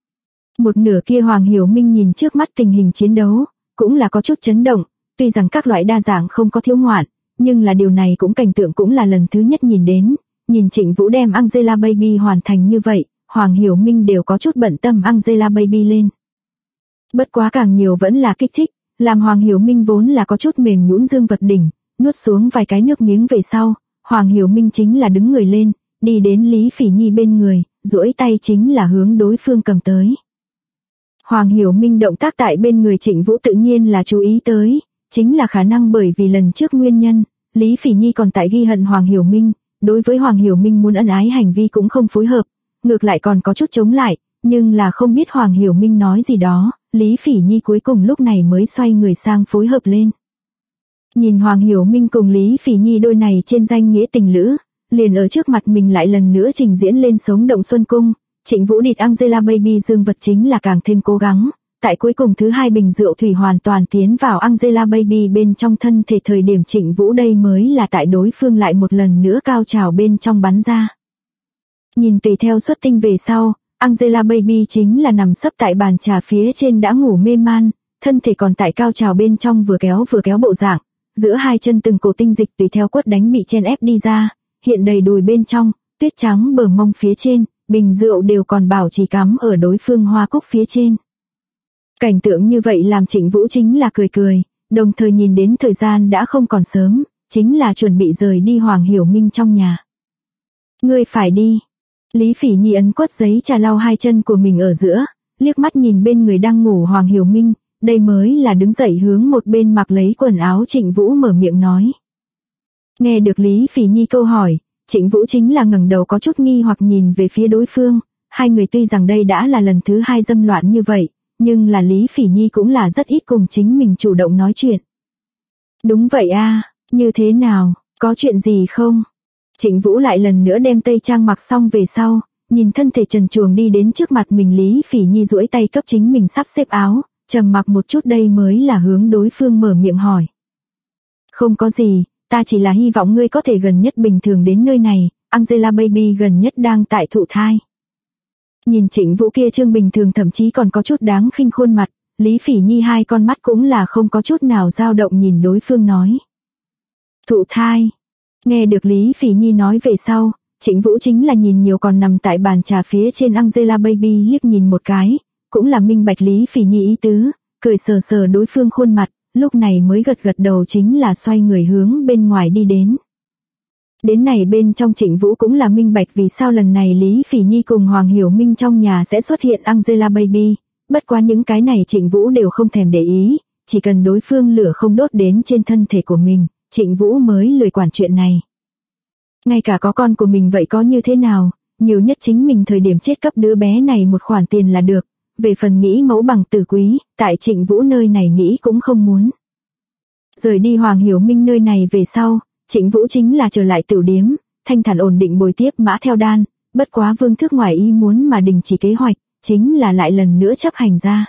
Một nửa kia Hoàng Hiểu Minh nhìn trước mắt tình hình chiến đấu, cũng là có chút chấn động, tuy rằng các loại đa dạng không có thiếu ngoạn, nhưng là điều này cũng cảnh tượng cũng là lần thứ nhất nhìn đến, nhìn Trịnh Vũ đem Angelababy hoàn thành như vậy, Hoàng Hiểu Minh đều có chút bận tâm Angelababy lên. Bất quá càng nhiều vẫn là kích thích, làm Hoàng Hiểu Minh vốn là có chút mềm nhũn dương vật đỉnh, nuốt xuống vài cái nước miếng về sau, Hoàng Hiểu Minh chính là đứng người lên, đi đến Lý Phỉ Nhi bên người, duỗi tay chính là hướng đối phương cầm tới. Hoàng Hiểu Minh động tác tại bên người Trịnh Vũ tự nhiên là chú ý tới, chính là khả năng bởi vì lần trước nguyên nhân, Lý Phỉ Nhi còn tại ghi hận Hoàng Hiểu Minh, đối với Hoàng Hiểu Minh muốn ân ái hành vi cũng không phối hợp, ngược lại còn có chút chống lại, nhưng là không biết Hoàng Hiểu Minh nói gì đó, Lý Phỉ Nhi cuối cùng lúc này mới xoay người sang phối hợp lên. Nhìn Hoàng Hiểu Minh cùng Lý Phỉ Nhi đôi này trên danh nghĩa tình lữ, liền ở trước mặt mình lại lần nữa trình diễn lên sống động xuân cung, Trịnh Vũ địt Angelababy dương vật chính là càng thêm cố gắng, tại cuối cùng thứ hai bình rượu thủy hoàn toàn tiến vào Angelababy bên trong thân thể thời điểm Trịnh Vũ đây mới là tại đối phương lại một lần nữa cao trào bên trong bắn ra. Nhìn tùy theo xuất tinh về sau, Angelababy chính là nằm sấp tại bàn trà phía trên đã ngủ mê man, thân thể còn tại cao trào bên trong vừa kéo bộ dạng, giữa hai chân từng cổ tinh dịch tùy theo quất đánh bị chen ép đi ra, hiện đầy đùi bên trong, tuyết trắng bờ mông phía trên, bình rượu đều còn bảo trì cắm ở đối phương hoa cúc phía trên. Cảnh tượng như vậy làm Trịnh Vũ chính là cười, đồng thời nhìn đến thời gian đã không còn sớm, chính là chuẩn bị rời đi Hoàng Hiểu Minh trong nhà. Ngươi phải đi. Lý Phỉ Nhi ấn quất giấy trà lau hai chân của mình ở giữa, liếc mắt nhìn bên người đang ngủ Hoàng Hiểu Minh, đây mới là đứng dậy hướng một bên mặc lấy quần áo Trịnh Vũ mở miệng nói. Nghe được Lý Phỉ Nhi câu hỏi, Trịnh Vũ chính là ngẩng đầu có chút nghi hoặc nhìn về phía đối phương, hai người tuy rằng đây đã là lần thứ hai dâm loạn như vậy, nhưng là Lý Phỉ Nhi cũng là rất ít cùng chính mình chủ động nói chuyện. Đúng vậy a, như thế nào, có chuyện gì không? Trịnh Vũ lại lần nữa đem tây trang mặc xong về sau, nhìn thân thể trần truồng đi đến trước mặt mình Lý Phỉ Nhi duỗi tay cấp chính mình sắp xếp áo, trầm mặc một chút đây mới là hướng đối phương mở miệng hỏi. Không có gì, ta chỉ là hy vọng ngươi có thể gần nhất bình thường đến nơi này, Angela Baby gần nhất đang tại thụ thai. Nhìn Trịnh Vũ kia trương bình thường thậm chí còn có chút đáng khinh khuôn mặt, Lý Phỉ Nhi hai con mắt cũng là không có chút nào dao động nhìn đối phương nói. Thụ thai. Nghe được Lý Phỉ Nhi nói về sau, Trịnh Vũ chính là nhìn nhiều còn nằm tại bàn trà phía trên Angela Baby liếc nhìn một cái, cũng là minh bạch Lý Phỉ Nhi ý tứ, cười sờ sờ đối phương khuôn mặt, lúc này mới gật đầu chính là xoay người hướng bên ngoài đi đến. Đến này bên trong Trịnh Vũ cũng là minh bạch vì sao lần này Lý Phỉ Nhi cùng Hoàng Hiểu Minh trong nhà sẽ xuất hiện Angela Baby, bất quá những cái này Trịnh Vũ đều không thèm để ý, chỉ cần đối phương lửa không đốt đến trên thân thể của mình, Trịnh Vũ mới lười quản chuyện này. Ngay cả có con của mình vậy có như thế nào, nhiều nhất chính mình thời điểm chết cấp đứa bé này một khoản tiền là được, về phần nghĩ mẫu bằng tử quý, tại Trịnh Vũ nơi này nghĩ cũng không muốn. Rời đi Hoàng Hiểu Minh nơi này về sau, Trịnh Vũ chính là trở lại tửu điếm, thanh thản ổn định bồi tiếp Mã Theo Đan, bất quá Vương Thước ngoài ý muốn mà đình chỉ kế hoạch, chính là lại lần nữa chấp hành ra.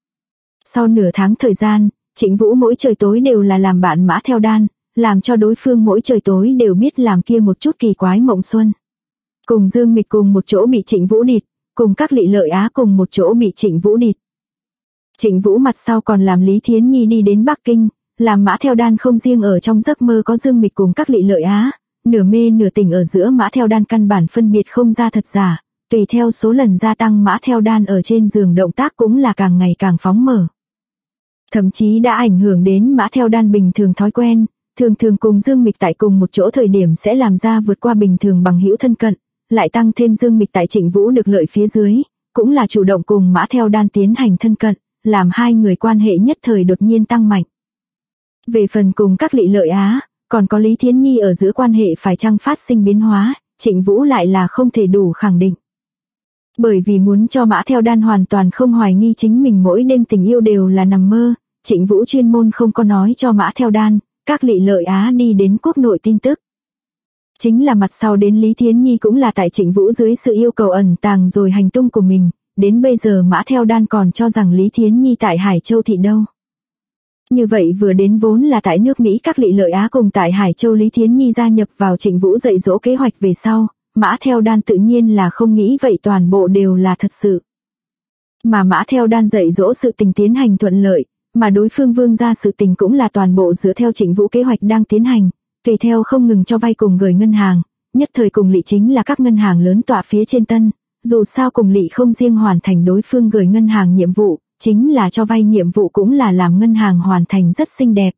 Sau nửa tháng thời gian, Trịnh Vũ mỗi trời tối đều là làm bạn Mã Theo Đan, làm cho đối phương mỗi trời tối đều biết làm kia một chút kỳ quái mộng xuân. Cùng Dương Mịch cùng một chỗ bị Trịnh Vũ địt, cùng các Lị Lợi Á cùng một chỗ bị Trịnh Vũ địt. Trịnh Vũ mặt sau còn làm Lý Thiến Nhi đi đến Bắc Kinh, làm Mã Theo Đan không riêng ở trong giấc mơ có Dương Mịch cùng các Lị Lợi Á, nửa mê nửa tỉnh ở giữa Mã Theo Đan căn bản phân biệt không ra thật giả, tùy theo số lần gia tăng Mã Theo Đan ở trên giường động tác cũng là càng ngày càng phóng mở. Thậm chí đã ảnh hưởng đến Mã Theo Đan bình thường thói quen, thường cùng Dương Mịch tại cùng một chỗ thời điểm sẽ làm ra vượt qua bình thường bằng hữu thân cận, lại tăng thêm Dương Mịch tại Trịnh Vũ được lợi phía dưới, cũng là chủ động cùng Mã Theo Đan tiến hành thân cận, làm hai người quan hệ nhất thời đột nhiên tăng mạnh. Về phần cùng các Lị Lợi Á, còn có Lý Thiến Nhi ở giữa quan hệ phải chăng phát sinh biến hóa, Trịnh Vũ lại là không thể đủ khẳng định. Bởi vì muốn cho Mã Theo Đan hoàn toàn không hoài nghi chính mình mỗi đêm tình yêu đều là nằm mơ, Trịnh Vũ chuyên môn không có nói cho Mã Theo Đan, các Lị Lợi Á đi đến quốc nội tin tức. Chính là mặt sau đến Lý Thiến Nhi cũng là tại Trịnh Vũ dưới sự yêu cầu ẩn tàng rồi hành tung của mình, đến bây giờ Mã Theo Đan còn cho rằng Lý Thiến Nhi tại Hải Châu thị đâu. Như vậy vừa đến vốn là tại nước Mỹ các Lị Lợi Á cùng tại Hải Châu Lý Thiến Nhi gia nhập vào Trịnh Vũ dạy dỗ kế hoạch về sau, Mã Theo Đan tự nhiên là không nghĩ vậy toàn bộ đều là thật sự. Mà Mã Theo Đan dạy dỗ sự tình tiến hành thuận lợi, mà đối phương Vương gia sự tình cũng là toàn bộ dựa theo Trịnh Vũ kế hoạch đang tiến hành, tùy theo không ngừng cho vay cùng gửi ngân hàng, nhất thời cùng Lị chính là các ngân hàng lớn tọa phía trên tân, dù sao cùng Lị không riêng hoàn thành đối phương gửi ngân hàng nhiệm vụ, chính là cho vay nhiệm vụ cũng là làm ngân hàng hoàn thành rất xinh đẹp.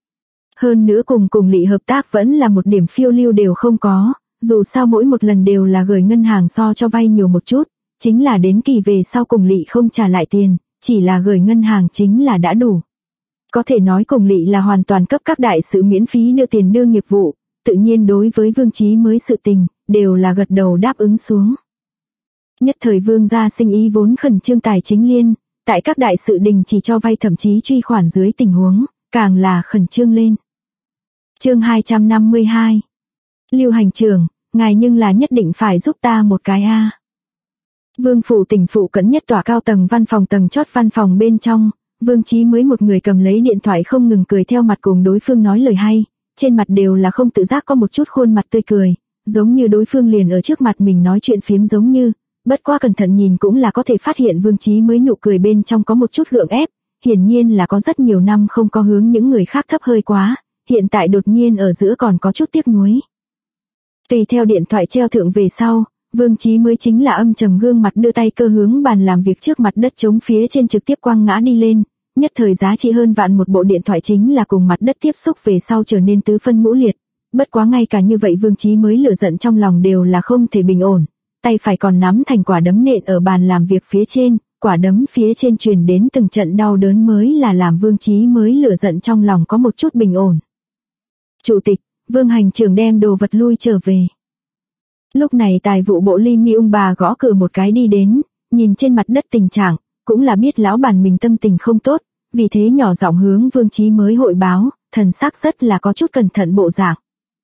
Hơn nữa cùng Lị hợp tác vẫn là một điểm phiêu lưu đều không có, dù sao mỗi một lần đều là gửi ngân hàng so cho vay nhiều một chút, chính là đến kỳ về sau cùng Lị không trả lại tiền, chỉ là gửi ngân hàng chính là đã đủ. Có thể nói cùng Lị là hoàn toàn cấp các đại sự miễn phí đưa tiền đưa nghiệp vụ, tự nhiên đối với Vương Chí mới sự tình, đều là gật đầu đáp ứng xuống. Nhất thời Vương gia sinh ý vốn khẩn trương tài chính liên, tại các đại sự đình chỉ cho vay thậm chí truy khoản dưới tình huống, càng là khẩn trương lên. Chương 252. Lưu hành trưởng, ngài nhưng là nhất định phải giúp ta một cái a. Vương phủ tỉnh phụ cận nhất tòa cao tầng văn phòng tầng chót văn phòng bên trong, Vương Chí mới một người cầm lấy điện thoại không ngừng cười theo mặt cùng đối phương nói lời hay, trên mặt đều là không tự giác có một chút khuôn mặt tươi cười, giống như đối phương liền ở trước mặt mình nói chuyện phiếm giống như, bất quá cẩn thận nhìn cũng là có thể phát hiện Vương Chí mới nụ cười bên trong có một chút gượng ép, hiển nhiên là có rất nhiều năm không có hướng những người khác thấp hơi quá, hiện tại đột nhiên ở giữa còn có chút tiếc nuối. Tùy theo điện thoại treo thượng về sau, Vương Chí mới chính là âm trầm gương mặt đưa tay cơ hướng bàn làm việc trước mặt đất trống phía trên trực tiếp quăng ngã đi lên, nhất thời giá trị hơn vạn một bộ điện thoại chính là cùng mặt đất tiếp xúc về sau trở nên tứ phân ngũ liệt. Bất quá ngay cả như vậy Vương Chí mới lửa giận trong lòng đều là không thể bình ổn, tay phải còn nắm thành quả đấm nện ở bàn làm việc phía trên, quả đấm phía trên truyền đến từng trận đau đớn mới là làm Vương Chí mới lửa giận trong lòng có một chút bình ổn. Chủ tịch, Vương hành trưởng đem đồ vật lui trở về. Lúc này tài vụ bộ Ly Mi Ung bà gõ cửa một cái đi đến, nhìn trên mặt đất tình trạng, cũng là biết lão bản mình tâm tình không tốt, vì thế nhỏ giọng hướng Vương Chí mới hội báo, thần sắc rất là có chút cẩn thận bộ dạng.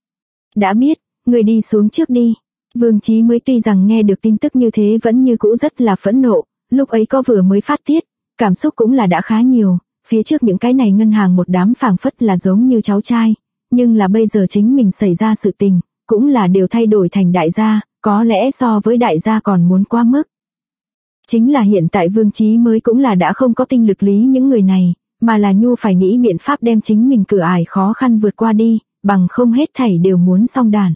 Đã biết, người đi xuống trước đi. Vương Chí mới tuy rằng nghe được tin tức như thế vẫn như cũ rất là phẫn nộ, lúc ấy có vừa mới phát tiết, cảm xúc cũng là đã khá nhiều, phía trước những cái này ngân hàng một đám phảng phất là giống như cháu trai, nhưng là bây giờ chính mình xảy ra sự tình, cũng là đều thay đổi thành đại gia, có lẽ so với đại gia còn muốn quá mức. Chính là hiện tại Vương Chí mới cũng là đã không có tinh lực lý những người này, mà là nhu phải nghĩ biện pháp đem chính mình cửa ải khó khăn vượt qua đi, bằng không hết thảy đều muốn xong đàn.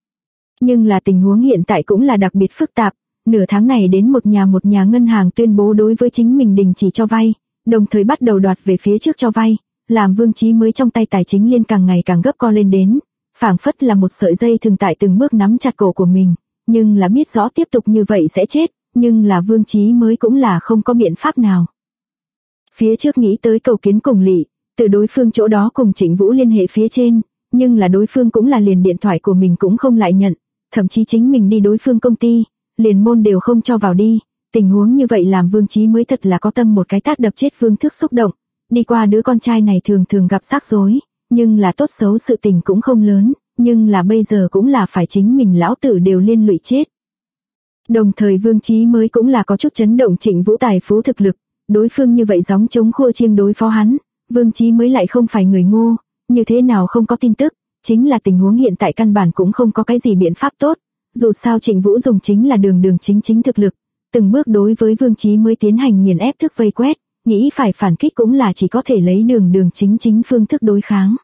Nhưng là tình huống hiện tại cũng là đặc biệt phức tạp, nửa tháng này đến một nhà ngân hàng tuyên bố đối với chính mình đình chỉ cho vay, đồng thời bắt đầu đoạt về phía trước cho vay, làm Vương Chí mới trong tay tài chính liên càng ngày càng gấp co lên đến, phảng phất là một sợi dây thường tại từng bước nắm chặt cổ của mình, nhưng là biết rõ tiếp tục như vậy sẽ chết, nhưng là Vương Chí mới cũng là không có biện pháp nào. Phía trước nghĩ tới cầu kiến cùng Lị, từ đối phương chỗ đó cùng Trịnh Vũ liên hệ phía trên, nhưng là đối phương cũng là liền điện thoại của mình cũng không lại nhận, thậm chí chính mình đi đối phương công ty, liền môn đều không cho vào đi, tình huống như vậy làm Vương Chí mới thật là có tâm một cái tát đập chết Vương Thức xúc động, đi qua đứa con trai này thường thường gặp rắc rối, nhưng là tốt xấu sự tình cũng không lớn, nhưng là bây giờ cũng là phải chính mình lão tử đều liên lụy chết. Đồng thời Vương Chí mới cũng là có chút chấn động Trịnh Vũ tài phú thực lực, đối phương như vậy gióng chống khua chiêng đối phó hắn, Vương Chí mới lại không phải người ngu, như thế nào không có tin tức, chính là tình huống hiện tại căn bản cũng không có cái gì biện pháp tốt, dù sao Trịnh Vũ dùng chính là đường chính thực lực, từng bước đối với Vương Chí mới tiến hành nghiền ép thức vây quét, nghĩ phải phản kích cũng là chỉ có thể lấy đường chính phương thức đối kháng.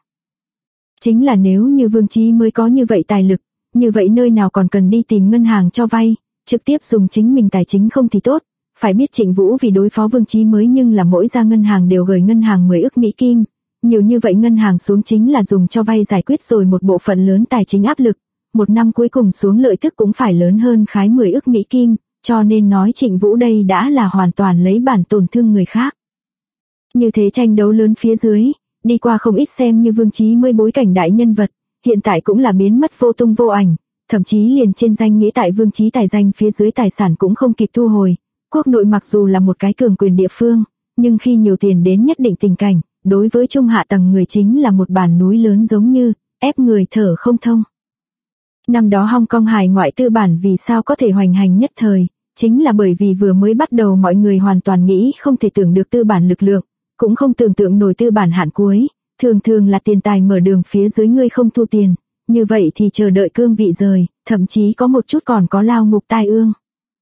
Chính là nếu như Vương Chí mới có như vậy tài lực, như vậy nơi nào còn cần đi tìm ngân hàng cho vay, trực tiếp dùng chính mình tài chính không thì tốt, phải biết Trịnh Vũ vì đối phó Vương Chí mới nhưng là mỗi ra ngân hàng đều gửi ngân hàng 10 ức Mỹ Kim, nhiều như vậy ngân hàng xuống chính là dùng cho vay giải quyết rồi một bộ phận lớn tài chính áp lực, một năm cuối cùng xuống lợi tức cũng phải lớn hơn khái 10 ức Mỹ Kim, cho nên nói Trịnh Vũ đây đã là hoàn toàn lấy bản tổn thương người khác. Như thế tranh đấu lớn phía dưới, đi qua không ít xem như Vương Chí mới bối cảnh đại nhân vật, hiện tại cũng là biến mất vô tung vô ảnh, thậm chí liền trên danh nghĩa tại Vương Chí tài danh phía dưới tài sản cũng không kịp thu hồi. Quốc nội mặc dù là một cái cường quyền địa phương, nhưng khi nhiều tiền đến nhất định tình cảnh, đối với trung hạ tầng người chính là một bàn núi lớn giống như, ép người thở không thông. Năm đó Hong Kong hải ngoại tư bản vì sao có thể hoành hành nhất thời, chính là bởi vì vừa mới bắt đầu mọi người hoàn toàn nghĩ không thể tưởng được tư bản lực lượng, cũng không tưởng tượng nổi tư bản hạn cuối, thường là tiền tài mở đường phía dưới ngươi không thu tiền, như vậy thì chờ đợi cương vị rời, thậm chí có một chút còn có lao ngục tai ương.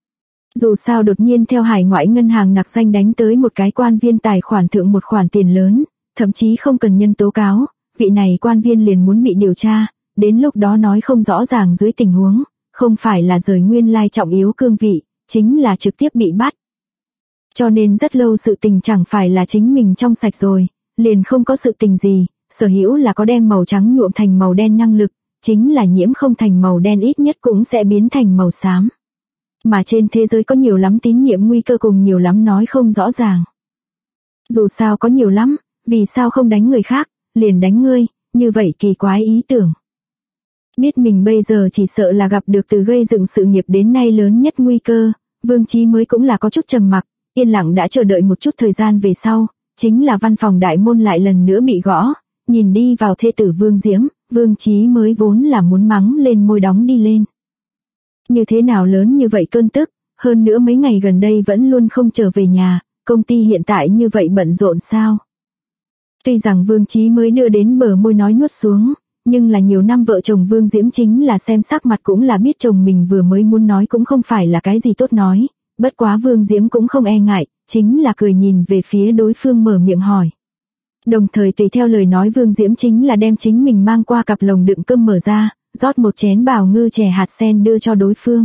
Dù sao đột nhiên theo hải ngoại ngân hàng nặc danh đánh tới một cái quan viên tài khoản thượng một khoản tiền lớn, thậm chí không cần nhân tố cáo, vị này quan viên liền muốn bị điều tra, đến lúc đó nói không rõ ràng dưới tình huống, không phải là rời nguyên lai trọng yếu cương vị, chính là trực tiếp bị bắt. Cho nên rất lâu sự tình chẳng phải là chính mình trong sạch rồi, liền không có sự tình gì, sở hữu là có đem màu trắng nhuộm thành màu đen năng lực, chính là nhiễm không thành màu đen ít nhất cũng sẽ biến thành màu xám. Mà trên thế giới có nhiều lắm tín nhiệm nguy cơ cùng nhiều lắm nói không rõ ràng. Dù sao có nhiều lắm, vì sao không đánh người khác, liền đánh ngươi, như vậy kỳ quái ý tưởng. Biết mình bây giờ chỉ sợ là gặp được từ gây dựng sự nghiệp đến nay lớn nhất nguy cơ, Vương Chí mới cũng là có chút trầm mặc, yên lặng đã chờ đợi một chút thời gian về sau, chính là văn phòng đại môn lại lần nữa bị gõ, nhìn đi vào thê tử Vương Diễm, Vương Chí mới vốn là muốn mắng lên môi đóng đi lên. Như thế nào lớn như vậy cơn tức, hơn nữa mấy ngày gần đây vẫn luôn không trở về nhà, công ty hiện tại như vậy bận rộn sao? Tuy rằng Vương Chí mới đưa đến bờ môi nói nuốt xuống, nhưng là nhiều năm vợ chồng Vương Diễm chính là xem sắc mặt cũng là biết chồng mình vừa mới muốn nói cũng không phải là cái gì tốt nói, bất quá Vương Diễm cũng không e ngại, chính là cười nhìn về phía đối phương mở miệng hỏi. Đồng thời tùy theo lời nói Vương Diễm chính là đem chính mình mang qua cặp lồng đựng cơm mở ra, rót một chén bào ngư chè hạt sen đưa cho đối phương.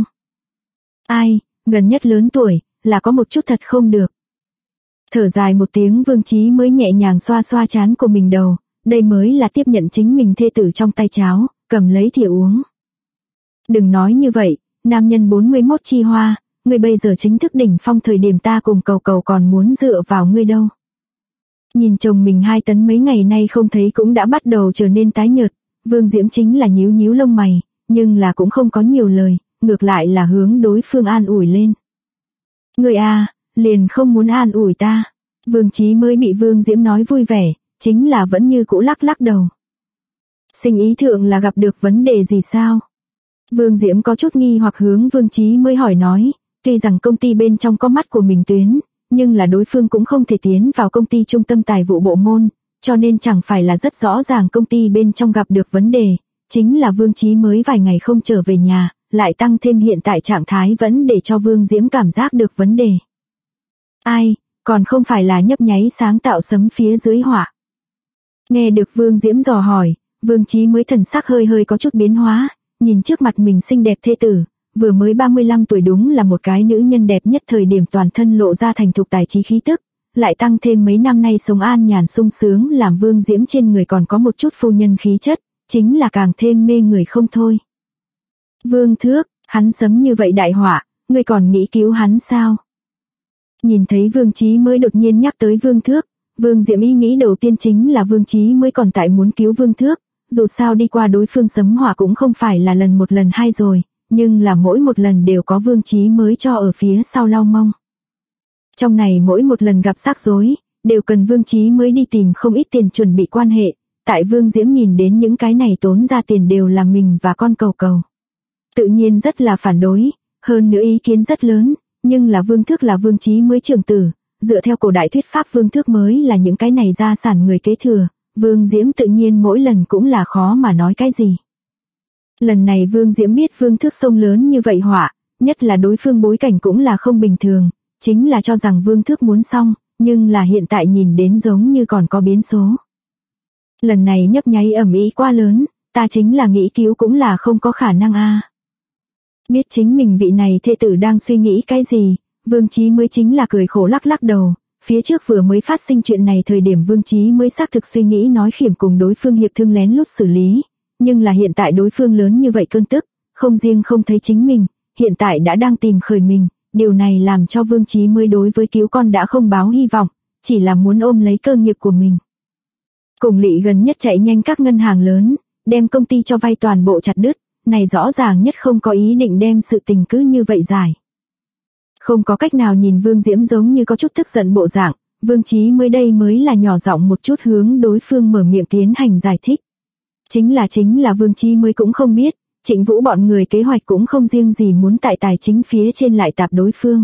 Ai, gần nhất lớn tuổi, là có một chút thật không được. Thở dài một tiếng Vương Chí mới nhẹ nhàng xoa xoa trán của mình đầu, đây mới là tiếp nhận chính mình thê tử trong tay cháo, cầm lấy thìa uống. Đừng nói như vậy, nam nhân 41 chi hoa, ngươi bây giờ chính thức đỉnh phong thời điểm ta cùng cầu cầu còn muốn dựa vào ngươi đâu. Nhìn chồng mình 2 tấn mấy ngày nay không thấy cũng đã bắt đầu trở nên tái nhợt, Vương Diễm chính là nhíu nhíu lông mày, nhưng là cũng không có nhiều lời, ngược lại là hướng đối phương an ủi lên. Ngươi à, liền không muốn an ủi ta. Vương Chí mới bị Vương Diễm nói vui vẻ, chính là vẫn như cũ lắc lắc đầu. Sinh ý thượng là gặp được vấn đề gì sao? Vương Diễm có chút nghi hoặc hướng Vương Chí mới hỏi nói, tuy rằng công ty bên trong có mắt của mình tuyến, nhưng là đối phương cũng không thể tiến vào công ty trung tâm tài vụ bộ môn, cho nên chẳng phải là rất rõ ràng công ty bên trong gặp được vấn đề, chính là Vương Chí mới vài ngày không trở về nhà, lại tăng thêm hiện tại trạng thái vẫn để cho Vương Diễm cảm giác được vấn đề. Ai, còn không phải là nhấp nháy sáng tạo sấm phía dưới họa. Nghe được Vương Diễm dò hỏi, Vương Chí mới thần sắc hơi hơi có chút biến hóa, nhìn trước mặt mình xinh đẹp thê tử, vừa mới 35 tuổi đúng là một cái nữ nhân đẹp nhất thời điểm toàn thân lộ ra thành thục tài trí khí tức, lại tăng thêm mấy năm nay sống an nhàn sung sướng làm Vương Diễm trên người còn có một chút phu nhân khí chất, chính là càng thêm mê người không thôi. Vương Thước, hắn sấm như vậy đại họa, ngươi còn nghĩ cứu hắn sao? Nhìn thấy Vương Chí mới đột nhiên nhắc tới Vương Thước, Vương Diễm ý nghĩ đầu tiên chính là Vương Chí mới còn tại muốn cứu Vương Thước, dù sao đi qua đối phương sấm họa cũng không phải là lần một lần hai rồi, nhưng là mỗi một lần đều có Vương Chí mới cho ở phía sau lau mông. Trong này mỗi một lần gặp rắc rối, đều cần Vương Chí mới đi tìm không ít tiền chuẩn bị quan hệ, tại Vương Diễm nhìn đến những cái này tốn ra tiền đều là mình và con cầu cầu. Tự nhiên rất là phản đối, hơn nữa ý kiến rất lớn, nhưng là Vương Thước là Vương Chí mới trưởng tử, dựa theo cổ đại thuyết pháp Vương Thước mới là những cái này gia sản người kế thừa, Vương Diễm tự nhiên mỗi lần cũng là khó mà nói cái gì. Lần này Vương Diễm biết Vương Thước sông lớn như vậy họa, nhất là đối phương bối cảnh cũng là không bình thường, chính là cho rằng Vương Thước muốn xong, nhưng là hiện tại nhìn đến giống như còn có biến số. Lần này nhấp nháy ầm ĩ quá lớn, ta chính là nghĩ cứu cũng là không có khả năng a. Biết chính mình vị này thê tử đang suy nghĩ cái gì, Vương Chí mới chính là cười khổ lắc lắc đầu, phía trước vừa mới phát sinh chuyện này thời điểm Vương Chí mới xác thực suy nghĩ nói khiểm cùng đối phương hiệp thương lén lút xử lý, nhưng là hiện tại đối phương lớn như vậy cơn tức, không riêng không thấy chính mình, hiện tại đã đang tìm khởi mình, điều này làm cho Vương Chí mới đối với cứu con đã không báo hy vọng, chỉ là muốn ôm lấy cơ nghiệp của mình. Cùng Lị gần nhất chạy nhanh các ngân hàng lớn, đem công ty cho vay toàn bộ chặt đứt, này rõ ràng nhất không có ý định đem sự tình cứ như vậy giải. Không có cách nào nhìn Vương Diễm giống như có chút tức giận bộ dạng, Vương Chí mới đây mới là nhỏ giọng một chút hướng đối phương mở miệng tiến hành giải thích. Chính là Vương Chí mới cũng không biết, Trịnh Vũ bọn người kế hoạch cũng không riêng gì muốn tại tài chính phía trên lại tạp đối phương.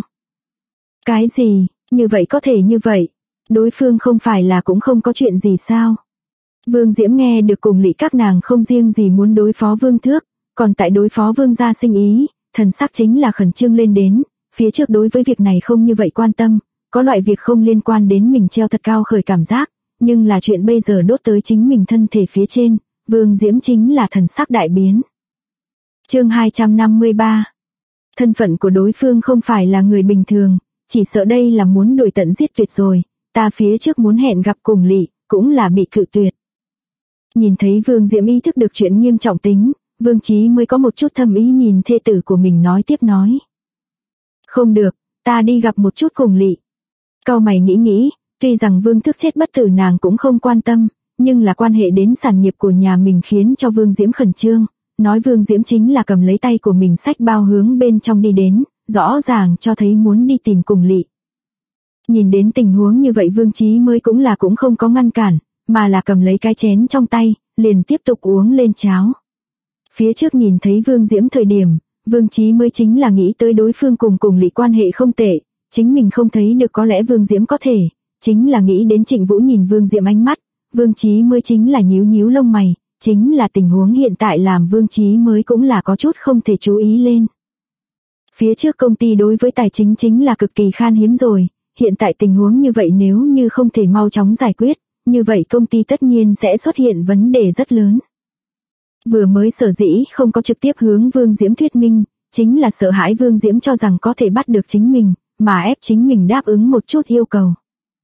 Cái gì, như vậy có thể như vậy, đối phương không phải là cũng không có chuyện gì sao? Vương Diễm nghe được cùng Lị các nàng không riêng gì muốn đối phó Vương Thước, còn tại đối phó Vương gia sinh ý, thần sắc chính là khẩn trương lên đến, phía trước đối với việc này không như vậy quan tâm, có loại việc không liên quan đến mình treo thật cao khởi cảm giác, nhưng là chuyện bây giờ đốt tới chính mình thân thể phía trên, Vương Diễm chính là thần sắc đại biến. Chương 253. Thân phận của đối phương không phải là người bình thường, chỉ sợ đây là muốn đuổi tận giết tuyệt rồi, ta phía trước muốn hẹn gặp cùng Lị, cũng là bị cự tuyệt. Nhìn thấy Vương Diễm ý thức được chuyện nghiêm trọng tính, Vương Chí mới có một chút thâm ý nhìn thê tử của mình nói tiếp nói. Không được, ta đi gặp một chút cùng Lị. Cau mày nghĩ, tuy rằng Vương Thước chết bất tử nàng cũng không quan tâm, nhưng là quan hệ đến sản nghiệp của nhà mình khiến cho Vương Diễm khẩn trương, nói Vương Diễm chính là cầm lấy tay của mình xách bao hướng bên trong đi đến, rõ ràng cho thấy muốn đi tìm cùng Lị. Nhìn đến tình huống như vậy Vương Chí mới cũng không có ngăn cản, mà là cầm lấy cái chén trong tay, liền tiếp tục uống lên cháo. Phía trước nhìn thấy Vương Diễm thời điểm, Vương Chí mới chính là nghĩ tới đối phương cùng Lị quan hệ không tệ, chính mình không thấy được có lẽ Vương Diễm có thể, chính là nghĩ đến Trịnh Vũ nhìn Vương Diễm ánh mắt, Vương Chí mới chính là nhíu lông mày, chính là tình huống hiện tại làm Vương Chí mới cũng là có chút không thể chú ý lên. Phía trước công ty đối với tài chính chính là cực kỳ khan hiếm rồi, hiện tại tình huống như vậy nếu như không thể mau chóng giải quyết, như vậy công ty tất nhiên sẽ xuất hiện vấn đề rất lớn. Vừa mới sở dĩ không có trực tiếp hướng Vương Diễm thuyết minh, chính là sợ hãi Vương Diễm cho rằng có thể bắt được chính mình, mà ép chính mình đáp ứng một chút yêu cầu.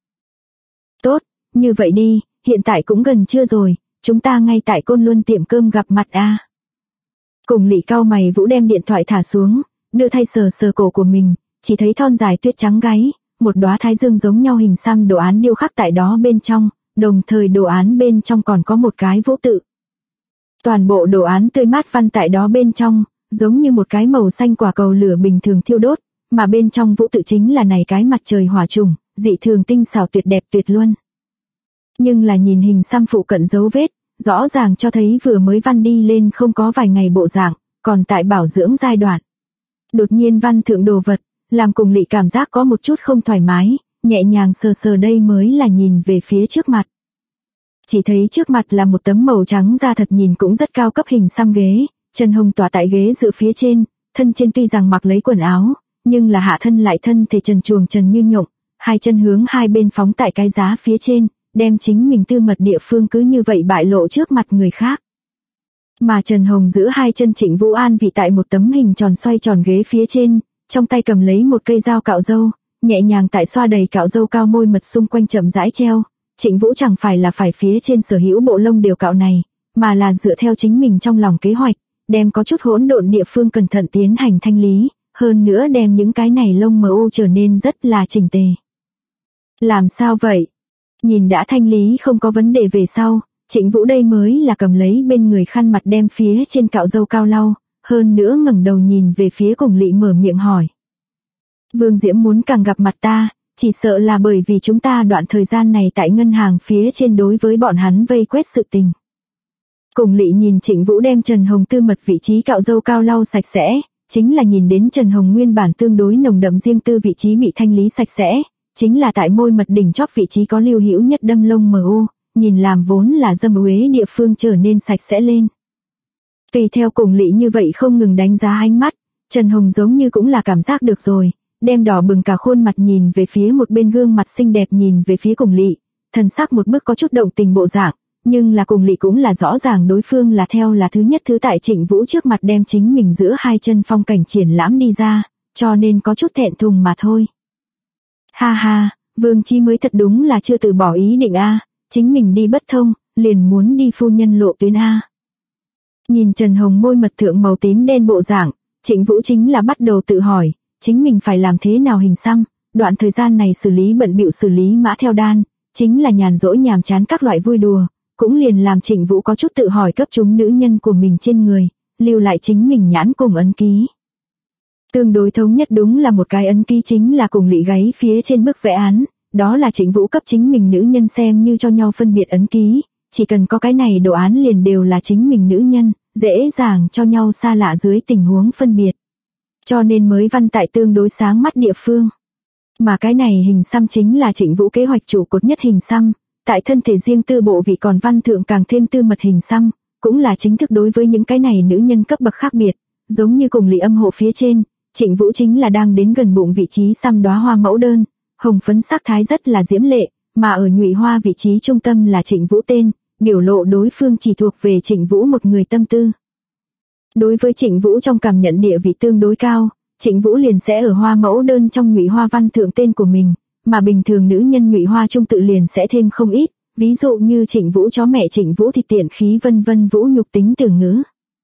Tốt, như vậy đi, hiện tại cũng gần trưa rồi, chúng ta ngay tại Côn Luân tiệm cơm gặp mặt a. Cùng Lị cau mày Vũ đem điện thoại thả xuống, đưa tay sờ sờ cổ của mình, chỉ thấy thon dài tuyết trắng gáy, một đóa thái dương giống nhau hình xăm đồ án điêu khắc tại đó bên trong, đồng thời đồ án bên trong còn có một cái vũ tự. Toàn bộ đồ án tươi mát văn tại đó bên trong, giống như một cái màu xanh quả cầu lửa bình thường thiêu đốt, mà bên trong vũ tự chính là này cái mặt trời hỏa trùng, dị thường tinh xảo tuyệt đẹp tuyệt luân. Nhưng là nhìn hình xăm phụ cận dấu vết, rõ ràng cho thấy vừa mới văn đi lên không có vài ngày bộ dạng, còn tại bảo dưỡng giai đoạn. Đột nhiên văn thượng đồ vật, làm Cùng Lị cảm giác có một chút không thoải mái, nhẹ nhàng sờ sờ đây mới là nhìn về phía trước mặt. Chỉ thấy trước mặt là một tấm màu trắng da thật nhìn cũng rất cao cấp hình xăm ghế, Trần Hồng tỏa tại ghế dựa phía trên, thân trên tuy rằng mặc lấy quần áo, nhưng là hạ thân lại thân thể trần truồng trần như nhộng, hai chân hướng hai bên phóng tại cái giá phía trên, đem chính mình tư mật địa phương cứ như vậy bại lộ trước mặt người khác. Mà Trần Hồng giữ hai chân Trịnh Vũ An vị tại một tấm hình tròn xoay tròn ghế phía trên, trong tay cầm lấy một cây dao cạo râu, nhẹ nhàng tại xoa đầy cạo râu cao môi mật xung quanh chậm rãi treo. Trịnh Vũ chẳng phải là phải phía trên sở hữu bộ lông đều cạo này, mà là dựa theo chính mình trong lòng kế hoạch, đem có chút hỗn độn địa phương cẩn thận tiến hành thanh lý, hơn nữa đem những cái này lông mờ u trở nên rất là chỉnh tề. Làm sao vậy? Nhìn đã thanh lý không có vấn đề về sau, Trịnh Vũ đây mới là cầm lấy bên người khăn mặt đem phía trên cạo râu cao lau, hơn nữa ngẩng đầu nhìn về phía Cùng Lị mở miệng hỏi. Vương Diễm muốn càng gặp mặt ta, chỉ sợ là bởi vì chúng ta đoạn thời gian này tại ngân hàng phía trên đối với bọn hắn vây quét sự tình. Cùng Lị nhìn Trịnh Vũ đem Trần Hồng tư mật vị trí cạo râu cao lau sạch sẽ, chính là nhìn đến Trần Hồng nguyên bản tương đối nồng đậm riêng tư vị trí bị thanh lý sạch sẽ, chính là tại môi mật đỉnh chóp vị trí có lưu hữu nhất đâm lông mờ u, nhìn làm vốn là dâm uế địa phương trở nên sạch sẽ lên. Tùy theo Cùng Lị như vậy không ngừng đánh giá ánh mắt, Trần Hồng giống như cũng là cảm giác được rồi, đem đỏ bừng cả khuôn mặt nhìn về phía một bên gương mặt xinh đẹp nhìn về phía Cùng Lị, thần sắc một bước có chút động tình bộ dạng, nhưng là Cùng Lị cũng là rõ ràng đối phương là theo là thứ nhất thứ tại Trịnh Vũ trước mặt đem chính mình giữa hai chân phong cảnh triển lãm đi ra, cho nên có chút thẹn thùng mà thôi. Ha ha, Vương Chi mới thật đúng là chưa từ bỏ ý định a, chính mình đi bất thông, liền muốn đi phu nhân lộ tuyến a. Nhìn Trần Hồng môi mật thượng màu tím đen bộ dạng, Trịnh Vũ chính là bắt đầu tự hỏi, chính mình phải làm thế nào hình xăm, đoạn thời gian này xử lý bận bịu xử lý mã theo đan, chính là nhàn rỗi nhàm chán các loại vui đùa, cũng liền làm Trịnh Vũ có chút tự hỏi cấp chúng nữ nhân của mình trên người, lưu lại chính mình nhãn cùng ấn ký. Tương đối thống nhất đúng là một cái ấn ký chính là Cùng Lị gáy phía trên bức vẽ án, đó là Trịnh Vũ cấp chính mình nữ nhân xem như cho nhau phân biệt ấn ký, chỉ cần có cái này đồ án liền đều là chính mình nữ nhân, dễ dàng cho nhau xa lạ dưới tình huống phân biệt. Cho nên mới văn tại tương đối sáng mắt địa phương. Mà cái này hình xăm chính là Trịnh Vũ kế hoạch trụ cột nhất hình xăm, tại thân thể riêng tư bộ vị còn văn thượng càng thêm tư mật hình xăm, cũng là chính thức đối với những cái này nữ nhân cấp bậc khác biệt, giống như Cùng Lị âm hộ phía trên, Trịnh Vũ chính là đang đến gần bụng vị trí xăm đóa hoa mẫu đơn, hồng phấn sắc thái rất là diễm lệ, mà ở nhụy hoa vị trí trung tâm là Trịnh Vũ tên, biểu lộ đối phương chỉ thuộc về Trịnh Vũ một người tâm tư. Đối với Trịnh Vũ trong cảm nhận địa vị tương đối cao, Trịnh Vũ liền sẽ ở hoa mẫu đơn trong nhụy hoa văn thượng tên của mình, mà bình thường nữ nhân nhụy hoa trung tự liền sẽ thêm không ít, ví dụ như Trịnh Vũ chó mẹ Trịnh Vũ thịt tiện khí vân vân vũ nhục tính từ ngữ.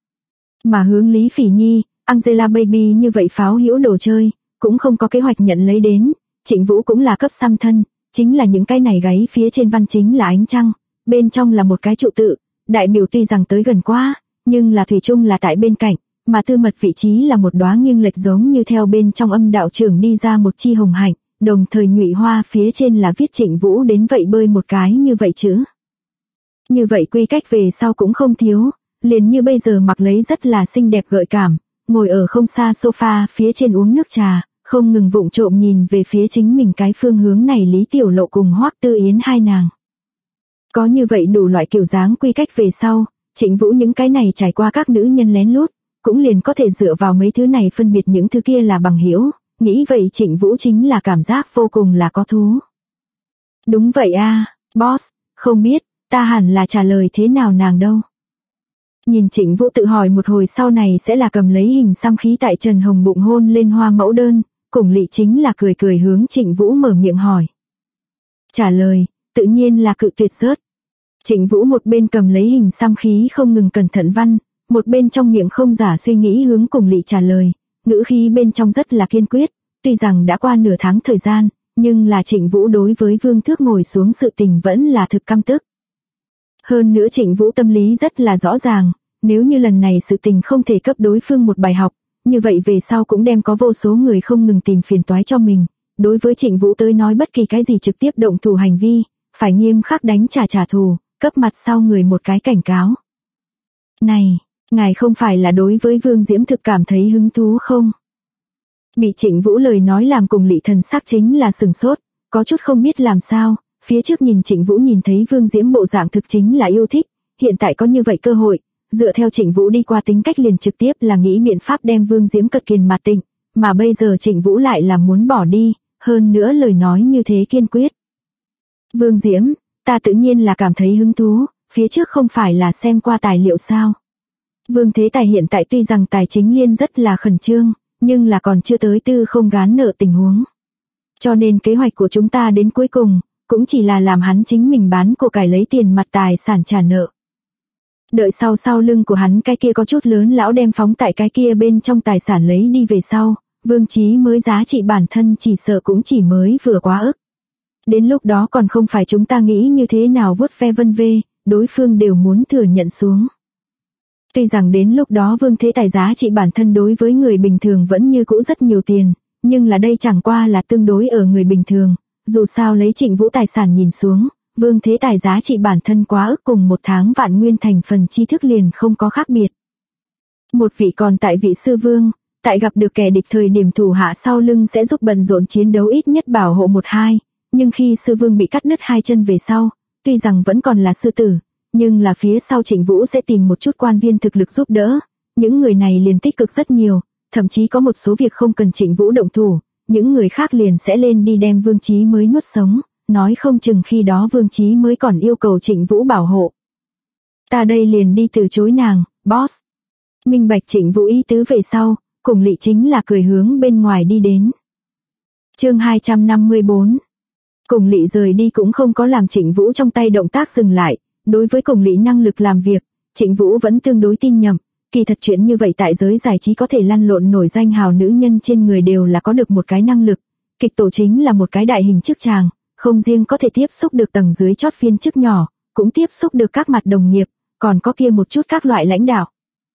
Mà hướng Lý Phỉ Nhi, Angela Baby như vậy pháo hữu đồ chơi, cũng không có kế hoạch nhận lấy đến, Trịnh Vũ cũng là cấp xăm thân, chính là những cái này gáy phía trên văn chính là ánh trăng, bên trong là một cái trụ tự, đại biểu tuy rằng tới gần quá, nhưng là thủy chung là tại bên cạnh, mà tư mật vị trí là một đóa nghiêng lệch giống như theo bên trong âm đạo trưởng đi ra một chi hồng hạnh, đồng thời nhụy hoa phía trên là viết Trịnh Vũ đến vậy bơi một cái như vậy chữ. Như vậy quy cách về sau cũng không thiếu, liền như bây giờ mặc lấy rất là xinh đẹp gợi cảm, ngồi ở không xa sofa phía trên uống nước trà, không ngừng vụng trộm nhìn về phía chính mình cái phương hướng này Lý Tiểu Lộ cùng Hoắc Tư Yến hai nàng. Có như vậy đủ loại kiểu dáng quy cách về sau, Trịnh Vũ những cái này trải qua các nữ nhân lén lút, cũng liền có thể dựa vào mấy thứ này phân biệt những thứ kia là bằng hữu, nghĩ vậy Trịnh Vũ chính là cảm giác vô cùng là có thú. Đúng vậy a, boss, không biết, ta hẳn là trả lời thế nào nàng đâu. Nhìn Trịnh Vũ tự hỏi một hồi sau này sẽ là cầm lấy hình xăm khí tại Trần Hồng bụng hôn lên hoa mẫu đơn, Cùng Lị chính là cười cười hướng Trịnh Vũ mở miệng hỏi. Trả lời, tự nhiên là cự tuyệt rớt. Trịnh Vũ một bên cầm lấy hình xăm khí không ngừng cẩn thận văn, một bên trong miệng không giả suy nghĩ hướng Cùng Lị trả lời, ngữ khí bên trong rất là kiên quyết, tuy rằng đã qua nửa tháng thời gian, nhưng là Trịnh Vũ đối với Vương Thước ngồi xuống sự tình vẫn là thực căm tức. Hơn nữa Trịnh Vũ tâm lý rất là rõ ràng, nếu như lần này sự tình không thể cấp đối phương một bài học, như vậy về sau cũng đem có vô số người không ngừng tìm phiền toái cho mình. Đối với Trịnh Vũ tới nói bất kỳ cái gì trực tiếp động thủ hành vi, phải nghiêm khắc đánh trả thù, cấp mặt sau người một cái cảnh cáo. Này, ngài không phải là đối với Vương Diễm thực cảm thấy hứng thú không? Bị Trịnh Vũ lời nói làm Cùng Lị thần sắc chính là sừng sốt, có chút không biết làm sao, phía trước nhìn Trịnh Vũ nhìn thấy Vương Diễm bộ dạng thực chính là yêu thích, hiện tại có như vậy cơ hội, dựa theo Trịnh Vũ đi qua tính cách liền trực tiếp là nghĩ biện pháp đem Vương Diễm cật kiền mặt tịnh, mà bây giờ Trịnh Vũ lại là muốn bỏ đi, hơn nữa lời nói như thế kiên quyết. Vương Diễm, ta tự nhiên là cảm thấy hứng thú, phía trước không phải là xem qua tài liệu sao? Vương Thế Tài hiện tại tuy rằng tài chính liên rất là khẩn trương, nhưng là còn chưa tới tư không gán nợ tình huống. Cho nên kế hoạch của chúng ta đến cuối cùng, cũng chỉ là làm hắn chính mình bán của cải lấy tiền mặt tài sản trả nợ. Đợi sau lưng của hắn cái kia có chút lớn lão đem phóng tại cái kia bên trong tài sản lấy đi về sau, Vương Chí mới giá trị bản thân chỉ sợ cũng chỉ mới vừa quá ức. Đến lúc đó còn không phải chúng ta nghĩ như thế nào vuốt ve vân vê, đối phương đều muốn thừa nhận xuống. Tuy rằng đến lúc đó Vương Thế Tài giá trị bản thân đối với người bình thường vẫn như cũ rất nhiều tiền, nhưng là đây chẳng qua là tương đối ở người bình thường, dù sao lấy Trịnh Vũ tài sản nhìn xuống, Vương Thế Tài giá trị bản thân quá ức cùng một tháng vạn nguyên thành phần tri thức liền không có khác biệt. Một vị còn tại vị sư vương, tại gặp được kẻ địch thời điểm thủ hạ sau lưng sẽ giúp bận rộn chiến đấu ít nhất bảo hộ 1-2, nhưng khi sư vương bị cắt đứt 2 chân về sau, tuy rằng vẫn còn là sư tử, nhưng là phía sau Trịnh Vũ sẽ tìm một chút quan viên thực lực giúp đỡ, những người này liền tích cực rất nhiều, thậm chí có một số việc không cần Trịnh Vũ động thủ, những người khác liền sẽ lên đi đem Vương Chí mới nuốt sống, nói không chừng khi đó Vương Chí mới còn yêu cầu Trịnh Vũ bảo hộ. Ta đây liền đi từ chối nàng, boss. Minh bạch Trịnh Vũ ý tứ về sau, Cùng Lị chính là cười hướng bên ngoài đi đến. Chương 254. Cùng Lị rời đi cũng không có làm Trịnh Vũ trong tay động tác dừng lại, đối với Cùng Lị năng lực làm việc, Trịnh Vũ vẫn tương đối tin nhầm, kỳ thật chuyện như vậy tại giới giải trí có thể lăn lộn nổi danh hào nữ nhân trên người đều là có được một cái năng lực, kịch tổ chính là một cái đại hình chức tràng, không riêng có thể tiếp xúc được tầng dưới chót viên chức nhỏ, cũng tiếp xúc được các mặt đồng nghiệp, còn có kia một chút các loại lãnh đạo.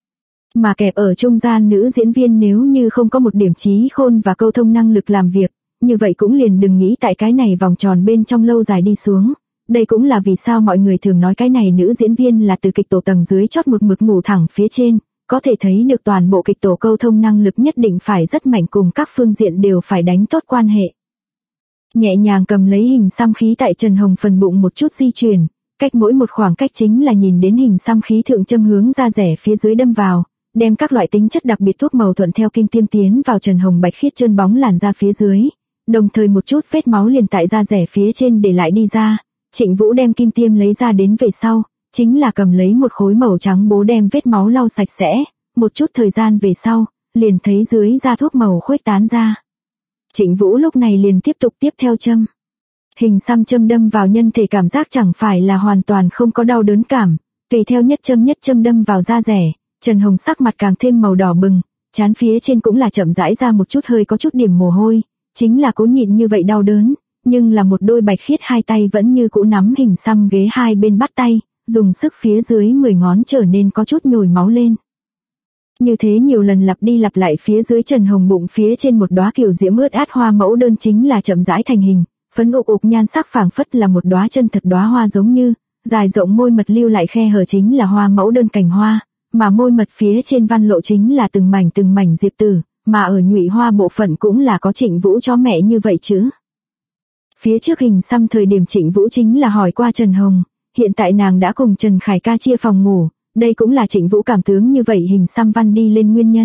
Mà kẹp ở trung gian nữ diễn viên nếu như không có một điểm trí khôn và câu thông năng lực làm việc, như vậy cũng liền đừng nghĩ tại cái này vòng tròn bên trong lâu dài đi xuống. Đây cũng là vì sao mọi người thường nói cái này nữ diễn viên là từ kịch tổ tầng dưới chót một mực ngủ thẳng phía trên, có thể thấy được toàn bộ kịch tổ câu thông năng lực nhất định phải rất mạnh cùng các phương diện đều phải đánh tốt quan hệ. Nhẹ nhàng cầm lấy hình xăm khí tại Trần Hồng phần bụng một chút di chuyển, cách mỗi một khoảng cách chính là nhìn đến hình xăm khí thượng châm hướng ra rẻ phía dưới đâm vào, đem các loại tính chất đặc biệt thuốc màu thuận theo kim tiêm tiến vào Trần Hồng bạch khiết trơn bóng làn da phía dưới, đồng thời một chút vết máu liền tại da rẻ phía trên để lại đi ra. Trịnh Vũ đem kim tiêm lấy ra đến về sau, chính là cầm lấy một khối màu trắng bố đem vết máu lau sạch sẽ, một chút thời gian về sau, liền thấy dưới da thuốc màu khuếch tán ra. Trịnh Vũ lúc này liền tiếp tục tiếp theo châm. Hình xăm châm đâm vào nhân thể cảm giác chẳng phải là hoàn toàn không có đau đớn cảm, tùy theo nhất châm đâm vào da rẻ, Trần Hồng sắc mặt càng thêm màu đỏ bừng, trán phía trên cũng là chậm rãi ra một chút hơi có chút điểm mồ hôi, chính là cố nhịn như vậy đau đớn, nhưng là một đôi bạch khiết hai tay vẫn như cũ nắm hình xăm ghế hai bên bắt tay, dùng sức phía dưới 10 ngón trở nên có chút nhồi máu lên. Như thế nhiều lần lặp đi lặp lại phía dưới Trần Hồng bụng phía trên một đóa kiều diễm ướt át hoa mẫu đơn chính là chậm rãi thành hình, phấn ục nhan sắc phảng phất là một đóa chân thật đóa hoa giống như, dài rộng môi mật lưu lại khe hở chính là hoa mẫu đơn cành hoa, mà môi mật phía trên văn lộ chính là từng mảnh diệp tử, mà ở nhụy hoa bộ phận cũng là có Trịnh Vũ cho mẹ như vậy chứ. Phía trước hình xăm thời điểm Trịnh Vũ chính là hỏi qua Trần Hồng, hiện tại nàng đã cùng Trần Khải ca chia phòng ngủ, đây cũng là Trịnh Vũ cảm tướng như vậy hình xăm văn đi lên nguyên nhân,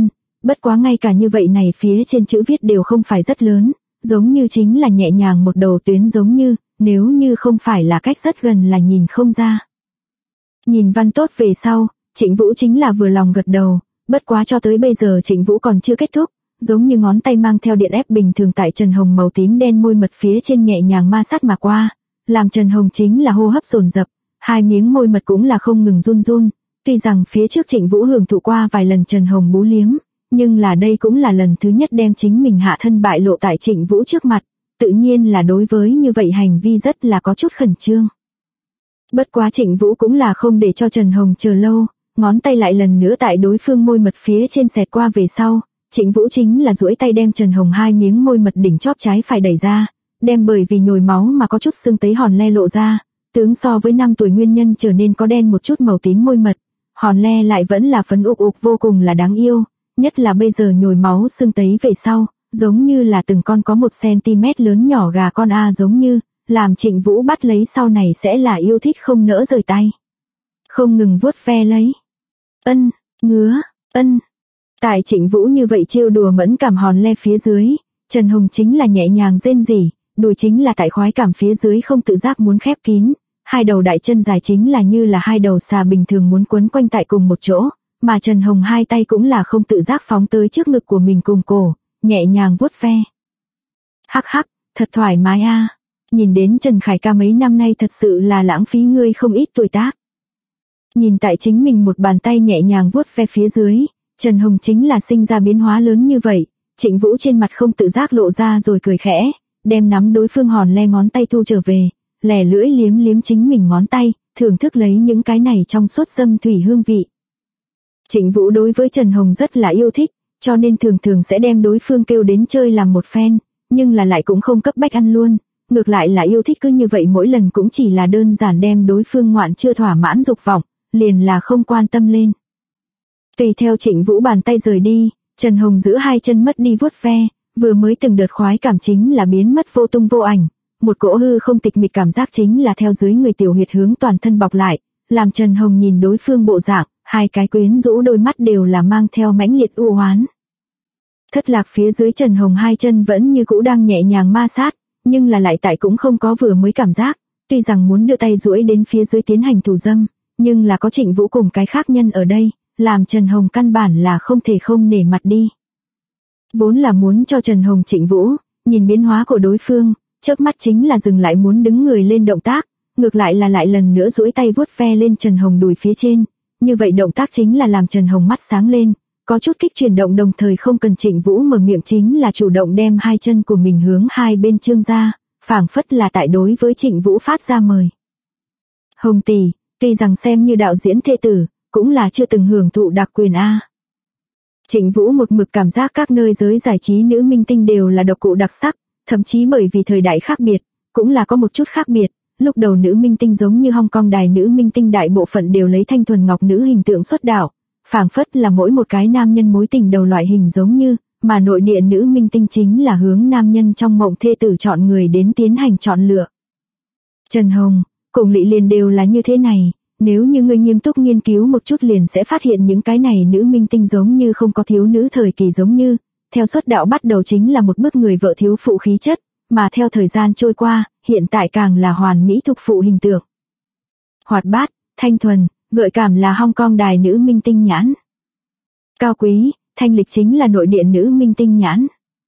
bất quá ngay cả như vậy này phía trên chữ viết đều không phải rất lớn, giống như chính là nhẹ nhàng một đầu tuyến giống như, nếu như không phải là cách rất gần là nhìn không ra. Nhìn văn tốt về sau, Trịnh Vũ chính là vừa lòng gật đầu, bất quá cho tới bây giờ Trịnh Vũ còn chưa kết thúc, giống như ngón tay mang theo điện ép bình thường tại Trần Hồng màu tím đen môi mật phía trên nhẹ nhàng ma sát mà qua, làm Trần Hồng chính là hô hấp dồn dập, hai miếng môi mật cũng là không ngừng run run, tuy rằng phía trước Trịnh Vũ hưởng thụ qua vài lần Trần Hồng bú liếm, nhưng là đây cũng là lần thứ nhất đem chính mình hạ thân bại lộ tại Trịnh Vũ trước mặt, tự nhiên là đối với như vậy hành vi rất là có chút khẩn trương. Bất quá Trịnh Vũ cũng là không để cho Trần Hồng chờ lâu, ngón tay lại lần nữa tại đối phương môi mật phía trên xẹt qua về sau, Trịnh Vũ chính là duỗi tay đem Trần Hồng hai miếng môi mật đỉnh chóp trái phải đẩy ra, đem bởi vì nhồi máu mà có chút xương tấy hòn le lộ ra, tướng so với 5 tuổi nguyên nhân trở nên có đen một chút màu tím môi mật, hòn le lại vẫn là phấn ục ục vô cùng là đáng yêu, nhất là bây giờ nhồi máu xương tấy về sau, giống như là từng con có 1 cm lớn nhỏ gà con A giống như, làm Trịnh Vũ bắt lấy sau này sẽ là yêu thích không nỡ rời tay. Không ngừng vuốt ve lấy. Ân, ngứa, ân. Tại Trịnh Vũ như vậy trêu đùa mẫn cảm hòn le phía dưới, Trần Hồng chính là nhẹ nhàng rên rỉ, đùi chính là tại khoái cảm phía dưới không tự giác muốn khép kín, hai đầu đại chân dài chính là như là hai đầu xà bình thường muốn quấn quanh tại cùng một chỗ, mà Trần Hồng hai tay cũng là không tự giác phóng tới trước ngực của mình cùng cổ, nhẹ nhàng vuốt ve. Hắc hắc, thật thoải mái a. Nhìn đến Trần Khải ca mấy năm nay thật sự là lãng phí ngươi không ít tuổi tác. Nhìn tại chính mình một bàn tay nhẹ nhàng vuốt ve phía dưới, Trần Hồng chính là sinh ra biến hóa lớn như vậy, Trịnh Vũ trên mặt không tự giác lộ ra rồi cười khẽ, đem nắm đối phương hòn le ngón tay thu trở về, lẻ lưỡi liếm liếm chính mình ngón tay, thưởng thức lấy những cái này trong suốt dâm thủy hương vị. Trịnh Vũ đối với Trần Hồng rất là yêu thích, cho nên thường thường sẽ đem đối phương kêu đến chơi làm một phen, nhưng là lại cũng không cấp bách ăn luôn, ngược lại là yêu thích cứ như vậy mỗi lần cũng chỉ là đơn giản đem đối phương ngoạn chưa thỏa mãn dục vọng, liền là không quan tâm lên. Tùy theo Trịnh Vũ bàn tay rời đi, Trần Hồng giữ hai chân mất đi vuốt ve, vừa mới từng đợt khoái cảm chính là biến mất vô tung vô ảnh, một cỗ hư không tịch mịch cảm giác chính là theo dưới người tiểu huyệt hướng toàn thân bọc lại, làm Trần Hồng nhìn đối phương bộ dạng, hai cái quyến rũ đôi mắt đều là mang theo mãnh liệt u hoán. Thất lạc phía dưới Trần Hồng hai chân vẫn như cũ đang nhẹ nhàng ma sát, nhưng là lại tại cũng không có vừa mới cảm giác, tuy rằng muốn đưa tay duỗi đến phía dưới tiến hành thủ dâm, nhưng là có Trịnh Vũ cùng cái khác nhân ở đây, làm Trần Hồng căn bản là không thể không nể mặt đi. Vốn là muốn cho Trần Hồng Trịnh Vũ, nhìn biến hóa của đối phương, chớp mắt chính là dừng lại muốn đứng người lên động tác, ngược lại là lại lần nữa duỗi tay vuốt ve lên Trần Hồng đùi phía trên, như vậy động tác chính là làm Trần Hồng mắt sáng lên, có chút kích chuyển động đồng thời không cần Trịnh Vũ mở miệng chính là chủ động đem hai chân của mình hướng hai bên trương ra, phảng phất là tại đối với Trịnh Vũ phát ra mời. Hồng tỷ, tuy rằng xem như đạo diễn thê tử, cũng là chưa từng hưởng thụ đặc quyền A. Trịnh Vũ một mực cảm giác các nơi giới giải trí nữ minh tinh đều là độc cụ đặc sắc, thậm chí bởi vì thời đại khác biệt, cũng là có một chút khác biệt. Lúc đầu nữ minh tinh giống như Hong Kong đài nữ minh tinh đại bộ phận đều lấy thanh thuần ngọc nữ hình tượng xuất đạo, phảng phất là mỗi một cái nam nhân mối tình đầu loại hình giống như, mà nội địa nữ minh tinh chính là hướng nam nhân trong mộng thê tử chọn người đến tiến hành chọn lựa. Trần Hồng, cùng Lị liền đều là như thế này, nếu như ngươi nghiêm túc nghiên cứu một chút liền sẽ phát hiện những cái này nữ minh tinh giống như không có thiếu nữ thời kỳ giống như, theo xuất đạo bắt đầu chính là một bức người vợ thiếu phụ khí chất, mà theo thời gian trôi qua, hiện tại càng là hoàn mỹ thục phụ hình tượng. Hoạt bát, thanh thuần, gợi cảm là Hong Kong đài nữ minh tinh nhãn. Cao quý, thanh lịch chính là nội địa nữ minh tinh nhãn.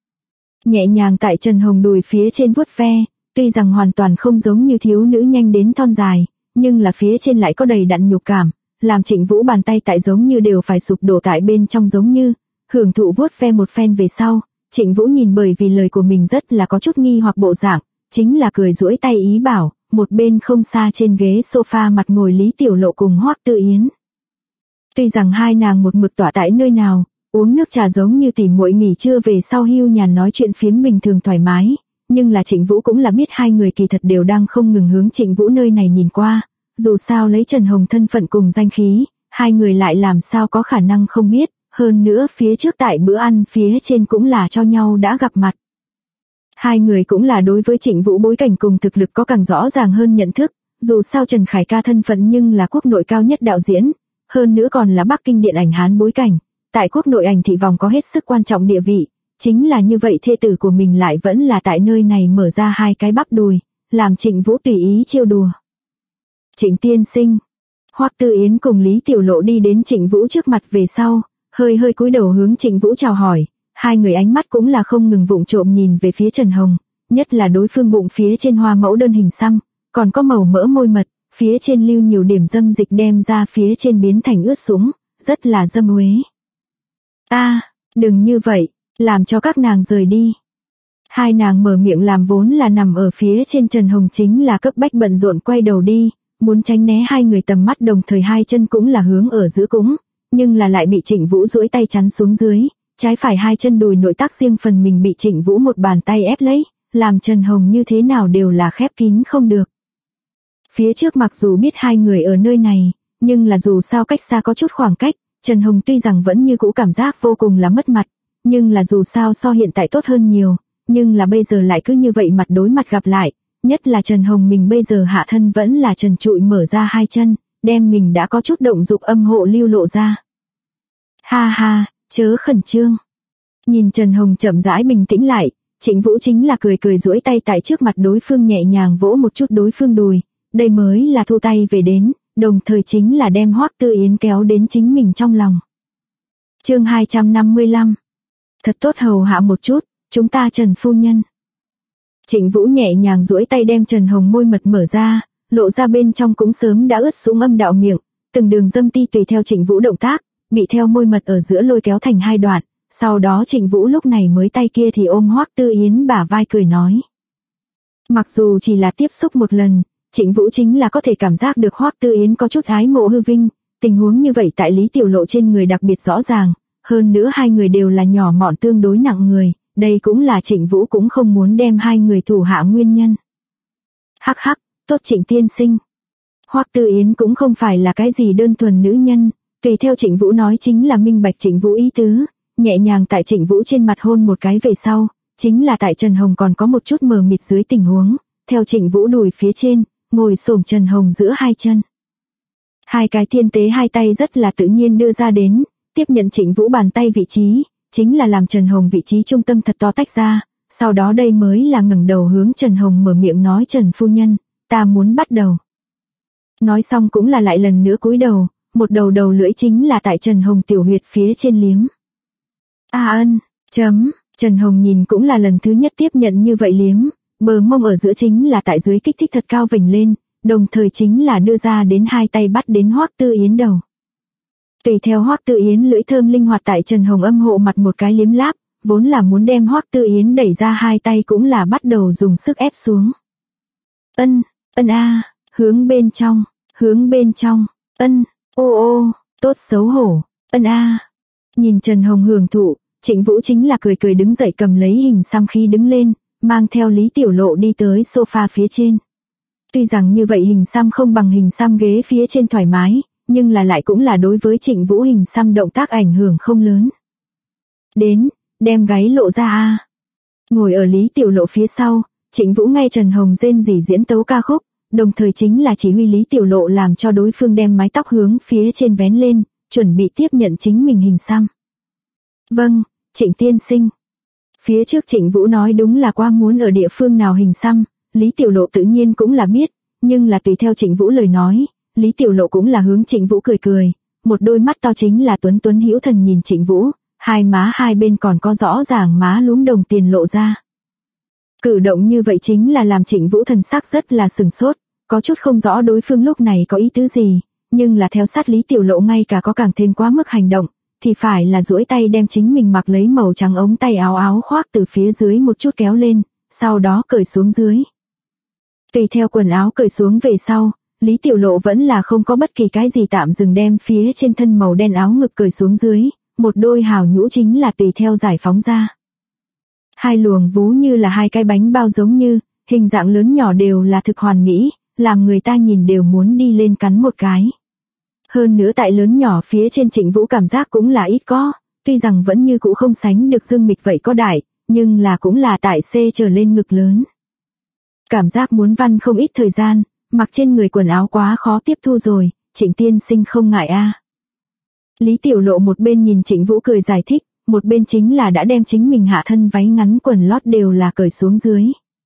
Nhẹ nhàng tại Trần Hồng đùi phía trên vuốt ve, tuy rằng hoàn toàn không giống như thiếu nữ nhanh đến thon dài, nhưng là phía trên lại có đầy đặn nhục cảm, làm Trịnh Vũ bàn tay tại giống như đều phải sụp đổ tại bên trong giống như, hưởng thụ vuốt ve một phen về sau, Trịnh Vũ nhìn bởi vì lời của mình rất là có chút nghi hoặc bộ dạng, chính là cười duỗi tay ý bảo, một bên không xa trên ghế sofa mặt ngồi Lý Tiểu Lộ cùng Hoắc Tự Yến. Tuy rằng hai nàng một mực tỏa tại nơi nào, uống nước trà giống như tỉ muội nghỉ trưa về sau hưu nhàn nói chuyện phiếm bình thường thoải mái, nhưng là Trịnh Vũ cũng là biết hai người kỳ thật đều đang không ngừng hướng Trịnh Vũ nơi này nhìn qua, dù sao lấy Trần Hồng thân phận cùng danh khí, hai người lại làm sao có khả năng không biết, hơn nữa phía trước tại bữa ăn phía trên cũng là cho nhau đã gặp mặt. Hai người cũng là đối với Trịnh Vũ bối cảnh cùng thực lực có càng rõ ràng hơn nhận thức, dù sao Trần Khải ca thân phận nhưng là quốc nội cao nhất đạo diễn, hơn nữa còn là Bắc Kinh điện ảnh Hán bối cảnh, Tại quốc nội ảnh thị vòng có hết sức quan trọng địa vị, chính là như vậy thê tử của mình lại vẫn là tại nơi này mở ra hai cái bắp đùi, làm Trịnh Vũ tùy ý trêu đùa. Trịnh tiên sinh. Hoắc Tư Yến cùng Lý Tiểu Lộ đi đến Trịnh Vũ trước mặt về sau, hơi cúi đầu hướng Trịnh Vũ chào hỏi, hai người ánh mắt cũng là không ngừng vụng trộm nhìn về phía Trần Hồng, nhất là đối phương bụng phía trên hoa mẫu đơn hình xăm, còn có màu mỡ môi mật, phía trên lưu nhiều điểm dâm dịch đem ra phía trên biến thành ướt sũng, rất là dâm uế. Đừng như vậy, làm cho các nàng rời đi. Hai nàng mở miệng làm vốn là nằm ở phía trên Trần Hồng chính là cấp bách bận rộn quay đầu đi, muốn tránh né hai người tầm mắt, đồng thời hai chân cũng là hướng ở giữa cũng, nhưng là lại bị Trịnh Vũ duỗi tay chắn xuống dưới, trái phải hai chân đùi nội tác riêng phần mình bị Trịnh Vũ một bàn tay ép lấy, làm Trần Hồng như thế nào đều là khép kín không được. Phía trước mặc dù biết hai người ở nơi này, nhưng là dù sao cách xa có chút khoảng cách, Trần Hồng tuy rằng vẫn như cũ cảm giác vô cùng là mất mặt, nhưng là dù sao so hiện tại tốt hơn nhiều, nhưng là bây giờ lại cứ như vậy mặt đối mặt gặp lại, nhất là Trần Hồng mình bây giờ hạ thân vẫn là trần trụi mở ra hai chân, đem mình đã có chút động dục âm hộ lưu lộ ra. Ha, chớ khẩn trương. Nhìn Trần Hồng chậm rãi bình tĩnh lại, Trịnh Vũ chính là cười duỗi tay tại trước mặt đối phương nhẹ nhàng vỗ một chút đối phương đùi, đây mới là thu tay về đến, đồng thời chính là đem Hoắc Tư Yến kéo đến chính mình trong lòng. Chương 255. Thật tốt hầu hạ một chút, chúng ta Trần phu nhân. Trịnh Vũ nhẹ nhàng duỗi tay đem Trần Hồng môi mật mở ra, lộ ra bên trong cũng sớm đã ướt sũng âm đạo miệng, từng đường dâm ti tùy theo Trịnh Vũ động tác, bị theo môi mật ở giữa lôi kéo thành hai đoạn, sau đó Trịnh Vũ lúc này mới tay kia thì ôm Hoắc Tư Yến bả vai cười nói. Mặc dù chỉ là tiếp xúc một lần, Trịnh Vũ chính là có thể cảm giác được Hoắc Tư Yến có chút ái mộ hư vinh, tình huống như vậy tại Lý Tiểu Lộ trên người đặc biệt rõ ràng, hơn nữa hai người đều là nhỏ mọn tương đối nặng người, đây cũng là Trịnh Vũ cũng không muốn đem hai người thủ hạ nguyên nhân. Hắc, tốt Trịnh tiên sinh. Hoắc Tư Yến cũng không phải là cái gì đơn thuần nữ nhân, tùy theo Trịnh Vũ nói chính là minh bạch Trịnh Vũ ý tứ, nhẹ nhàng tại Trịnh Vũ trên mặt hôn một cái về sau, chính là tại Trần Hồng còn có một chút mờ mịt dưới tình huống, theo Trịnh Vũ đùi phía trên, ngồi xổm Trần Hồng giữa hai chân. Hai cái thiên tế hai tay rất là tự nhiên đưa ra đến, tiếp nhận Trịnh Vũ bàn tay vị trí, chính là làm Trần Hồng vị trí trung tâm thật to tách ra, sau đó đây mới là ngẩng đầu hướng Trần Hồng mở miệng nói Trần phu nhân, ta muốn bắt đầu. Nói xong cũng là lại lần nữa cúi đầu, một đầu lưỡi chính là tại Trần Hồng tiểu huyệt phía trên liếm. Trần Hồng nhìn cũng là lần thứ nhất tiếp nhận như vậy liếm, bờ mông ở giữa chính là tại dưới kích thích thật cao vểnh lên, đồng thời chính là đưa ra đến hai tay bắt đến Hoắc Tư Yến đầu. Tùy theo Hoắc Tư Yến lưỡi thơm linh hoạt tại Trần Hồng âm hộ mặt một cái liếm láp, vốn là muốn đem Hoắc Tư Yến đẩy ra hai tay cũng là bắt đầu dùng sức ép xuống. Hướng bên trong, tốt xấu hổ, Nhìn Trần Hồng hưởng thụ, Trịnh Vũ chính là cười đứng dậy cầm lấy hình xăm khi đứng lên, mang theo Lý Tiểu Lộ đi tới sofa phía trên. Tuy rằng như vậy hình xăm không bằng hình xăm ghế phía trên thoải mái, nhưng là lại cũng là đối với Trịnh Vũ hình xăm động tác ảnh hưởng không lớn. Đến, đem gáy lộ ra Ngồi ở Lý Tiểu Lộ phía sau, Trịnh Vũ nghe Trần Hồng rên rỉ diễn tấu ca khúc, đồng thời chính là chỉ huy Lý Tiểu Lộ làm cho đối phương đem mái tóc hướng phía trên vén lên, chuẩn bị tiếp nhận chính mình hình xăm. Vâng, Trịnh tiên sinh. Phía trước Trịnh Vũ nói đúng là qua muốn ở địa phương nào hình xăm, Lý Tiểu Lộ tự nhiên cũng là biết, nhưng là tùy theo Trịnh Vũ lời nói, Lý Tiểu Lộ cũng là hướng Trịnh Vũ cười, một đôi mắt to chính là tuấn hữu thần nhìn Trịnh Vũ, hai má hai bên còn có rõ ràng má lúm đồng tiền lộ ra. Cử động như vậy chính là làm Trịnh Vũ thần sắc rất là sừng sốt, có chút không rõ đối phương lúc này có ý tứ gì, nhưng là theo sát Lý Tiểu Lộ ngay cả có càng thêm quá mức hành động, thì phải là duỗi tay đem chính mình mặc lấy màu trắng ống tay áo khoác từ phía dưới một chút kéo lên, sau đó cởi xuống dưới. Tùy theo quần áo cởi xuống về sau, Lý Tiểu Lộ vẫn là không có bất kỳ cái gì tạm dừng đem phía trên thân màu đen áo ngực cởi xuống dưới, một đôi hào nhũ chính là tùy theo giải phóng ra. Hai luồng vú như là hai cái bánh bao giống như, hình dạng lớn nhỏ đều là thực hoàn mỹ, làm người ta nhìn đều muốn đi lên cắn một cái. Hơn nữa tại lớn nhỏ phía trên Trịnh Vũ cảm giác cũng là ít có, tuy rằng vẫn như cũ không sánh được Dương Mịch vậy có đại, nhưng là cũng là tại C trở lên ngực lớn. Cảm giác muốn văn không ít thời gian, mặc trên người quần áo quá khó tiếp thu rồi, Trịnh tiên sinh không ngại Lý Tiểu Lộ một bên nhìn Trịnh Vũ cười giải thích, một bên chính là đã đem chính mình hạ thân váy ngắn quần lót đều là cởi xuống dưới.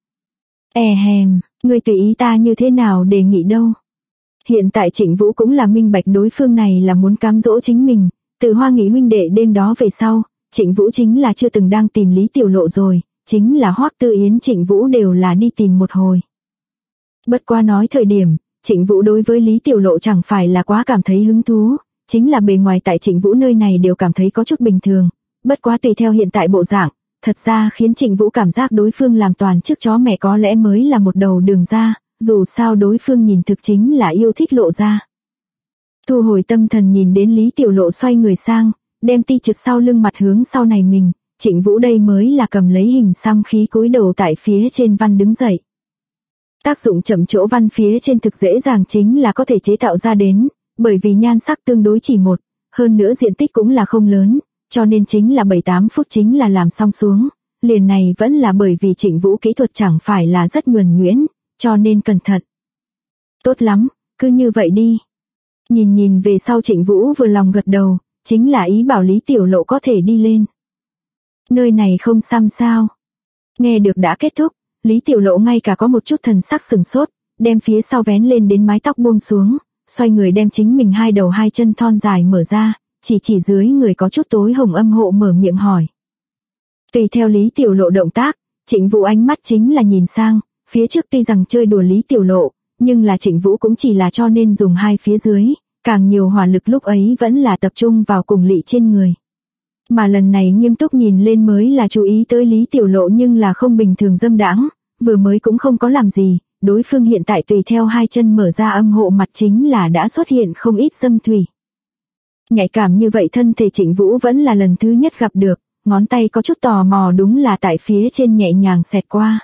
Ngươi tùy ý ta như thế nào đề nghị đâu. Hiện tại Trịnh Vũ cũng là minh bạch đối phương này là muốn cám dỗ chính mình, từ Hoa Nghị huynh đệ đêm đó về sau, Trịnh Vũ chính là chưa từng đang tìm Lý Tiểu Lộ rồi, chính là Hoắc Tư Yến Trịnh Vũ đều là đi tìm một hồi. Bất qua nói thời điểm, Trịnh Vũ đối với Lý Tiểu Lộ chẳng phải là quá cảm thấy hứng thú, chính là bề ngoài tại Trịnh Vũ nơi này đều cảm thấy có chút bình thường, bất quá tùy theo hiện tại bộ dạng, thật ra khiến Trịnh Vũ cảm giác đối phương làm toàn chức chó mẹ có lẽ mới là một đầu đường ra, dù sao đối phương nhìn thực chính là yêu thích Lộ ra. Thu hồi tâm thần nhìn đến Lý Tiểu Lộ xoay người sang, đem ti trực sau lưng mặt hướng sau này mình, Trịnh Vũ đây mới là cầm lấy hình xăm khí cúi đầu tại phía trên văn đứng dậy. Tác dụng chậm chỗ văn phía trên thực dễ dàng chính là có thể chế tạo ra đến, bởi vì nhan sắc tương đối chỉ một, hơn nữa diện tích cũng là không lớn, cho nên chính là 7-8 phút chính là làm xong xuống, liền này vẫn là bởi vì Trịnh Vũ kỹ thuật chẳng phải là rất nhuần nhuyễn, cho nên cẩn thận. Tốt lắm, cứ như vậy đi. Nhìn về sau Trịnh Vũ vừa lòng gật đầu, chính là ý bảo Lý Tiểu Lộ có thể đi lên. Nơi này không xăm sao. Nghe được đã kết thúc, Lý Tiểu Lộ ngay cả có một chút thần sắc sừng sốt, đem phía sau vén lên đến mái tóc buông xuống, xoay người đem chính mình hai đầu hai chân thon dài mở ra, chỉ dưới người có chút tối hồng âm hộ mở miệng hỏi. Tùy theo Lý Tiểu Lộ động tác, Trịnh Vũ ánh mắt chính là nhìn sang, phía trước tuy rằng chơi đùa Lý Tiểu Lộ, nhưng là Trịnh Vũ cũng chỉ là cho nên dùng hai phía dưới, càng nhiều hỏa lực lúc ấy vẫn là tập trung vào cùng lị trên người. Mà lần này nghiêm túc nhìn lên mới là chú ý tới Lý Tiểu Lộ nhưng là không bình thường dâm đãng, vừa mới cũng không có làm gì, đối phương hiện tại tùy theo hai chân mở ra âm hộ mặt chính là đã xuất hiện không ít dâm thủy. Nhạy cảm như vậy thân thể Trịnh Vũ vẫn là lần thứ nhất gặp được, ngón tay có chút tò mò đúng là tại phía trên nhẹ nhàng xẹt qua.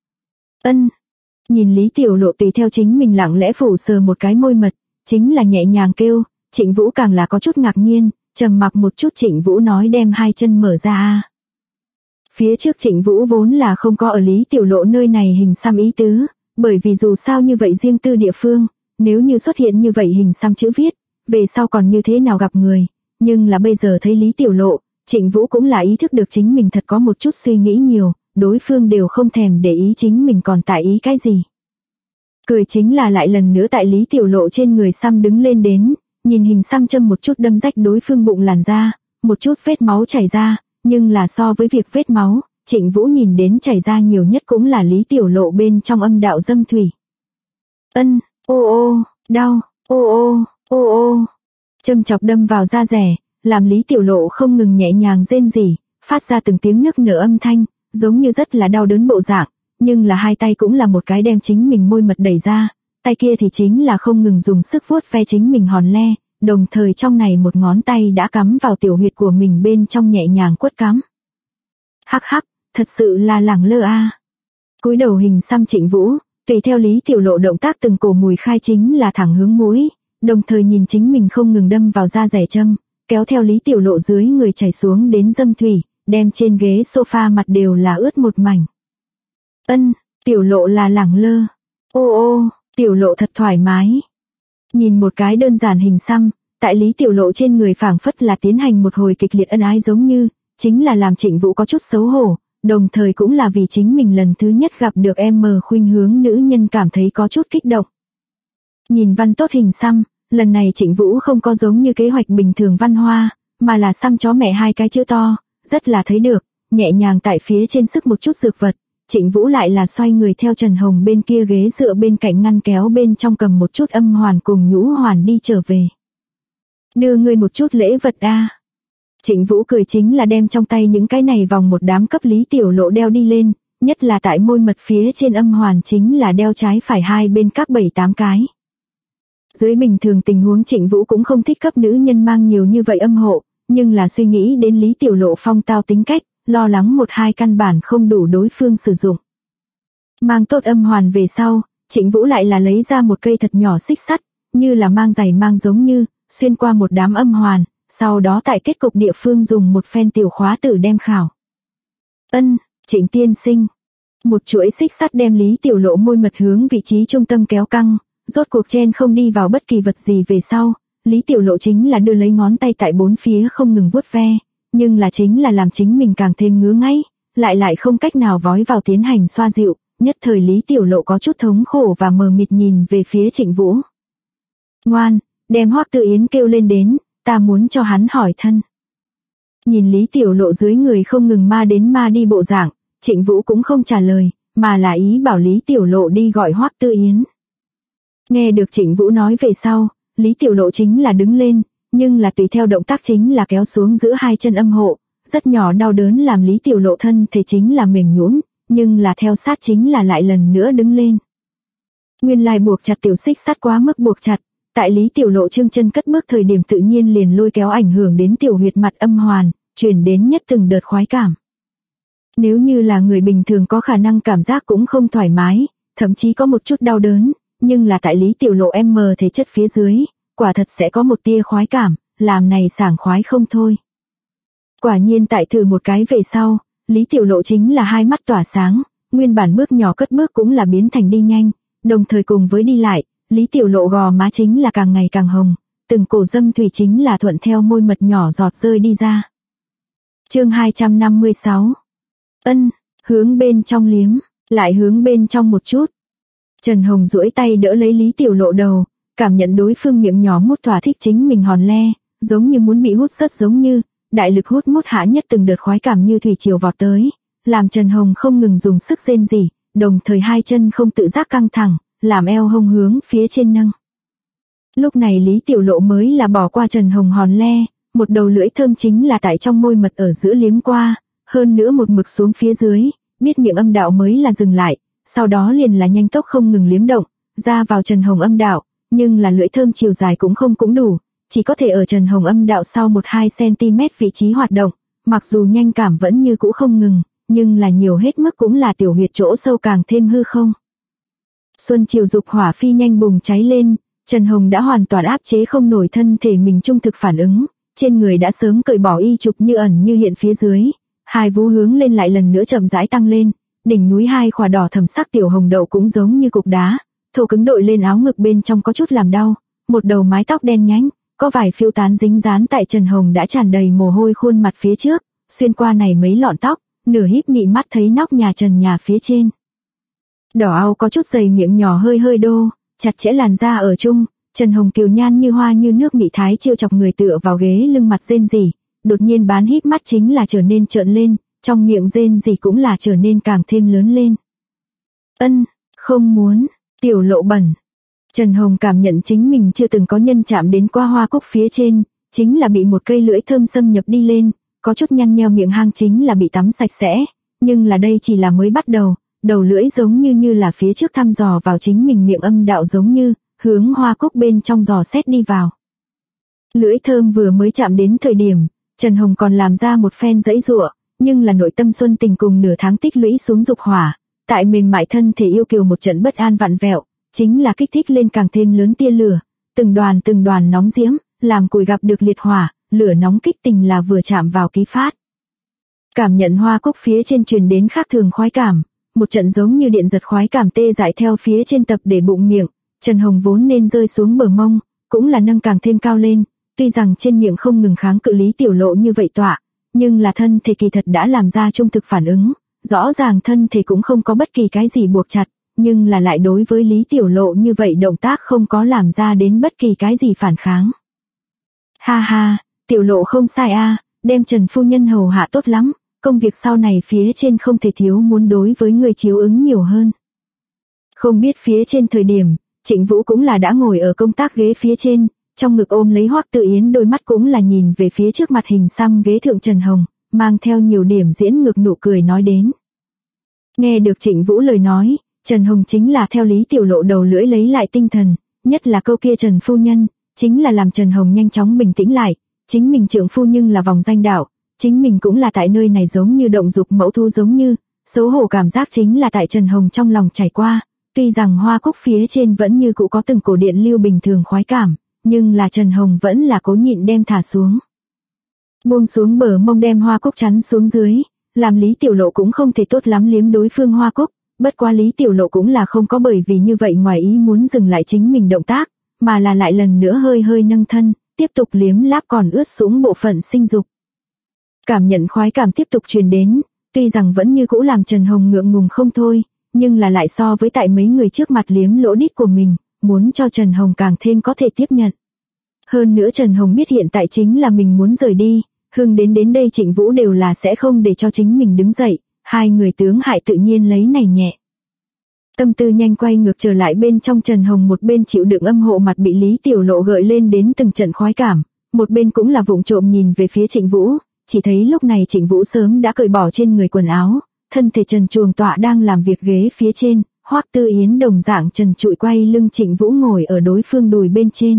Nhìn Lý Tiểu Lộ tùy theo chính mình lặng lẽ phủ sờ một cái môi mật, chính là nhẹ nhàng kêu, Trịnh Vũ càng là có chút ngạc nhiên, trầm mặc một chút Trịnh Vũ nói đem hai chân mở ra. Phía trước Trịnh Vũ vốn là không có ở Lý Tiểu Lộ nơi này hình xăm ý tứ, bởi vì dù sao như vậy riêng tư địa phương, nếu như xuất hiện như vậy hình xăm chữ viết, về sau còn như thế nào gặp người, nhưng là bây giờ thấy Lý Tiểu Lộ, Trịnh Vũ cũng là ý thức được chính mình thật có một chút suy nghĩ nhiều, đối phương đều không thèm để ý chính mình còn tại ý cái gì. Cười chính là lại lần nữa tại Lý Tiểu Lộ trên người xăm đứng lên đến, nhìn hình xăm châm một chút đâm rách đối phương bụng làn da, một chút vết máu chảy ra, nhưng là so với việc vết máu, Trịnh Vũ nhìn đến chảy ra nhiều nhất cũng là Lý Tiểu Lộ bên trong âm đạo dâm thủy. Đau, châm chọc đâm vào da rẻ, làm Lý Tiểu Lộ không ngừng nhẹ nhàng rên rỉ, phát ra từng tiếng nức nở âm thanh, giống như rất là đau đớn bộ dạng, nhưng là hai tay cũng là một cái đem chính mình môi mật đẩy ra, tay kia thì chính là không ngừng dùng sức vuốt ve chính mình hòn le, đồng thời trong này một ngón tay đã cắm vào tiểu huyệt của mình bên trong nhẹ nhàng quất cắm. Hắc, thật sự là lẳng lơ a. Cúi đầu hình xăm Trịnh Vũ, tùy theo Lý Tiểu Lộ động tác từng cổ mùi khai chính là thẳng hướng mũi, đồng thời nhìn chính mình không ngừng đâm vào da rẻ châm, kéo theo Lý Tiểu Lộ dưới người chảy xuống đến dâm thủy, đem trên ghế sofa mặt đều là ướt một mảnh. Tiểu Lộ là lẳng lơ. Tiểu Lộ thật thoải mái. Nhìn một cái đơn giản hình xăm, tại Lý Tiểu Lộ trên người phảng phất là tiến hành một hồi kịch liệt ân ái giống như, chính là làm Trịnh Vũ có chút xấu hổ, đồng thời cũng là vì chính mình lần thứ nhất gặp được khuynh hướng nữ nhân cảm thấy có chút kích động. Nhìn văn tốt hình xăm, lần này Trịnh Vũ không có giống như kế hoạch bình thường văn hoa, mà là xăm chó mẹ hai cái chữ to, rất là thấy được, nhẹ nhàng tại phía trên sức một chút dược vật. Trịnh Vũ lại là xoay người theo Trần Hồng bên kia ghế dựa bên cạnh ngăn kéo bên trong cầm một chút âm hoàn cùng nhũ hoàn đi trở về. Đưa ngươi một chút lễ vật a. Trịnh Vũ cười chính là đem trong tay những cái này vòng một đám cấp Lý Tiểu Lộ đeo đi lên, nhất là tại môi mật phía trên âm hoàn chính là đeo trái phải hai bên các 7-8 cái. Dưới bình thường tình huống Trịnh Vũ cũng không thích cấp nữ nhân mang nhiều như vậy âm hộ, nhưng là suy nghĩ đến Lý Tiểu Lộ phong tao tính cách, lo lắng một hai căn bản không đủ đối phương sử dụng. Mang tốt âm hoàn về sau, Trịnh Vũ lại là lấy ra một cây thật nhỏ xích sắt, như là mang giày mang giống như, xuyên qua một đám âm hoàn, sau đó tại kết cục địa phương dùng một phen tiểu khóa tử đem khảo. Trịnh tiên sinh. Một chuỗi xích sắt đem Lý Tiểu Lộ môi mật hướng vị trí trung tâm kéo căng, rốt cuộc chen không đi vào bất kỳ vật gì về sau, Lý Tiểu Lộ chính là đưa lấy ngón tay tại bốn phía không ngừng vuốt ve, nhưng là chính là làm chính mình càng thêm ngứa ngáy, lại không cách nào vói vào tiến hành xoa dịu, nhất thời Lý Tiểu Lộ có chút thống khổ và mờ mịt nhìn về phía Trịnh Vũ. Ngoan, đem Hoắc Tư Yến kêu lên đến, ta muốn cho hắn hỏi thân. Nhìn Lý Tiểu Lộ dưới người không ngừng ma đến ma đi bộ dạng, Trịnh Vũ cũng không trả lời, mà là ý bảo Lý Tiểu Lộ đi gọi Hoắc Tư Yến. Nghe được Trịnh Vũ nói về sau, Lý Tiểu Lộ chính là đứng lên, nhưng là tùy theo động tác chính là kéo xuống giữa hai chân âm hộ, rất nhỏ đau đớn làm Lý Tiểu Lộ thân thể chính là mềm nhũn, nhưng là theo sát chính là lại lần nữa đứng lên. Nguyên lai buộc chặt tiểu xích sắt quá mức buộc chặt, tại Lý Tiểu Lộ trương chân cất bước thời điểm tự nhiên liền lôi kéo ảnh hưởng đến tiểu huyệt mặt âm hoàn, truyền đến nhất từng đợt khoái cảm. Nếu như là người bình thường có khả năng cảm giác cũng không thoải mái, thậm chí có một chút đau đớn, nhưng là tại Lý Tiểu Lộ thể chất phía dưới, quả thật sẽ có một tia khoái cảm, làm này sảng khoái không thôi. Quả nhiên tại thử một cái về sau, Lý Tiểu Lộ chính là hai mắt tỏa sáng, nguyên bản bước nhỏ cất bước cũng là biến thành đi nhanh, đồng thời cùng với đi lại, Lý Tiểu Lộ gò má chính là càng ngày càng hồng, từng cổ dâm thủy chính là thuận theo môi mật nhỏ giọt rơi đi ra. Chương 256. Hướng bên trong liếm, lại hướng bên trong một chút. Trần Hồng duỗi tay đỡ lấy Lý Tiểu Lộ đầu, cảm nhận đối phương miệng nhỏ mút thỏa thích chính mình hòn le, giống như muốn bị hút rất giống như, đại lực hút mút hạ nhất từng đợt khoái cảm như thủy triều vọt tới, làm Trần Hồng không ngừng dùng sức rên rỉ, đồng thời hai chân không tự giác căng thẳng, làm eo hông hướng phía trên nâng. Lúc này Lý Tiểu Lộ mới là bỏ qua Trần Hồng hòn le, một đầu lưỡi thơm chính là tại trong môi mật ở giữa liếm qua, hơn nữa một mực xuống phía dưới, biết miệng âm đạo mới là dừng lại, sau đó liền là nhanh tốc không ngừng liếm động, ra vào Trần Hồng âm đạo, nhưng là lưỡi thơm chiều dài cũng đủ, chỉ có thể ở Trần Hồng âm đạo sau 1-2 cm vị trí hoạt động, mặc dù nhanh cảm vẫn như cũ không ngừng, nhưng là nhiều hết mức cũng là tiểu huyệt chỗ sâu càng thêm hư không. Xuân chiều dục hỏa phi nhanh bùng cháy lên, Trần Hồng đã hoàn toàn áp chế không nổi thân thể mình trung thực phản ứng, trên người đã sớm cởi bỏ y trục như ẩn như hiện phía dưới, hai vú hướng lên lại lần nữa chậm rãi tăng lên, đỉnh núi hai khỏa đỏ thẫm sắc tiểu hồng đậu cũng giống như cục đá, thô cứng đội lên áo ngực bên trong có chút làm đau, một đầu mái tóc đen nhánh, có vài phiêu tán dính dán tại Trần Hồng đã tràn đầy mồ hôi khuôn mặt phía trước, xuyên qua này mấy lọn tóc, nửa híp mị mắt thấy nóc nhà trần nhà phía trên. Đỏ ao có chút dày miệng nhỏ hơi đô, chặt chẽ làn da ở chung, Trần Hồng kiều nhan như hoa như nước mị thái chiêu chọc người tựa vào ghế lưng mặt rên rỉ, đột nhiên bán híp mắt chính là trở nên trợn lên, trong miệng rên rỉ cũng là trở nên càng thêm lớn lên. Không muốn, Tiểu Lộ bẩn. Trần Hồng cảm nhận chính mình chưa từng có nhân chạm đến qua hoa cúc phía trên, chính là bị một cây lưỡi thơm xâm nhập đi lên, có chút nhăn nheo miệng hang chính là bị tắm sạch sẽ, nhưng là đây chỉ là mới bắt đầu, đầu lưỡi giống như là phía trước thăm dò vào chính mình miệng âm đạo giống như, hướng hoa cúc bên trong dò xét đi vào. Lưỡi thơm vừa mới chạm đến thời điểm, Trần Hồng còn làm ra một phen giãy giụa, nhưng là nội tâm xuân tình cùng nửa tháng tích lũy xuống dục hỏa, tại mềm mại thân thể yêu kiều một trận bất an vặn vẹo, chính là kích thích lên càng thêm lớn tia lửa, từng đoàn nóng diễm, làm củi gặp được liệt hỏa, lửa nóng kích tình là vừa chạm vào ký phát. Cảm nhận hoa cúc phía trên truyền đến khác thường khoái cảm, một trận giống như điện giật khoái cảm tê dại theo phía trên tập để bụng miệng, Trần Hồng vốn nên rơi xuống bờ mông, cũng là nâng càng thêm cao lên, tuy rằng trên miệng không ngừng kháng cự Lý Tiểu Lộ như vậy tọa, nhưng là thân thể kỳ thật đã làm ra trung thực phản ứng, rõ ràng thân thể cũng không có bất kỳ cái gì buộc chặt, nhưng là lại đối với Lý Tiểu Lộ như vậy động tác không có làm ra đến bất kỳ cái gì phản kháng. Ha ha, Tiểu Lộ không sai a, đem Trần phu nhân hầu hạ tốt lắm, công việc sau này phía trên không thể thiếu muốn đối với người chiếu ứng nhiều hơn. Không biết phía trên thời điểm, Trịnh Vũ cũng là đã ngồi ở công tác ghế phía trên, trong ngực ôm lấy Hoắc Tự Yến, đôi mắt cũng là nhìn về phía trước mặt hình xăm ghế thượng Trần Hồng, mang theo nhiều điểm diễn ngược nụ cười nói đến. Nghe được Trịnh Vũ lời nói, Trần Hồng chính là theo Lý Tiểu Lộ đầu lưỡi lấy lại tinh thần, nhất là câu kia Trần phu nhân, chính là làm Trần Hồng nhanh chóng bình tĩnh lại, chính mình trượng phu nhưng là vòng danh đạo, chính mình cũng là tại nơi này giống như động dục mẫu thu giống như, xấu hổ cảm giác chính là tại Trần Hồng trong lòng trải qua, tuy rằng hoa cúc phía trên vẫn như cũ có từng cổ điện lưu bình thường khoái cảm, nhưng là Trần Hồng vẫn là cố nhịn đem thả xuống. Buông xuống bờ mông đem hoa cúc chắn xuống dưới, làm Lý Tiểu Lộ cũng không thể tốt lắm liếm đối phương hoa cúc, bất quá Lý Tiểu Lộ cũng là không có bởi vì như vậy ngoài ý muốn dừng lại chính mình động tác, mà là lại lần nữa hơi hơi nâng thân, tiếp tục liếm láp còn ướt sũng bộ phận sinh dục. Cảm nhận khoái cảm tiếp tục truyền đến, tuy rằng vẫn như cũ làm Trần Hồng ngượng ngùng không thôi, nhưng là lại so với tại mấy người trước mặt liếm lỗ đít của mình, muốn cho Trần Hồng càng thêm có thể tiếp nhận. Hơn nữa Trần Hồng biết hiện tại chính là mình muốn rời đi, Hưng đến đây Trịnh Vũ đều là sẽ không để cho chính mình đứng dậy, hai người tướng hại tự nhiên lấy này nhẹ. Tâm tư nhanh quay ngược trở lại bên trong Trần Hồng, một bên chịu đựng âm hộ mặt bị Lý Tiểu Lộ gợi lên đến từng trận khoái cảm, một bên cũng là vụng trộm nhìn về phía Trịnh Vũ, chỉ thấy lúc này Trịnh Vũ sớm đã cởi bỏ trên người quần áo, thân thể trần truồng tọa đang làm việc ghế phía trên, Hoắc Tư Yến đồng dạng trần trụi quay lưng Trịnh Vũ ngồi ở đối phương đùi bên trên.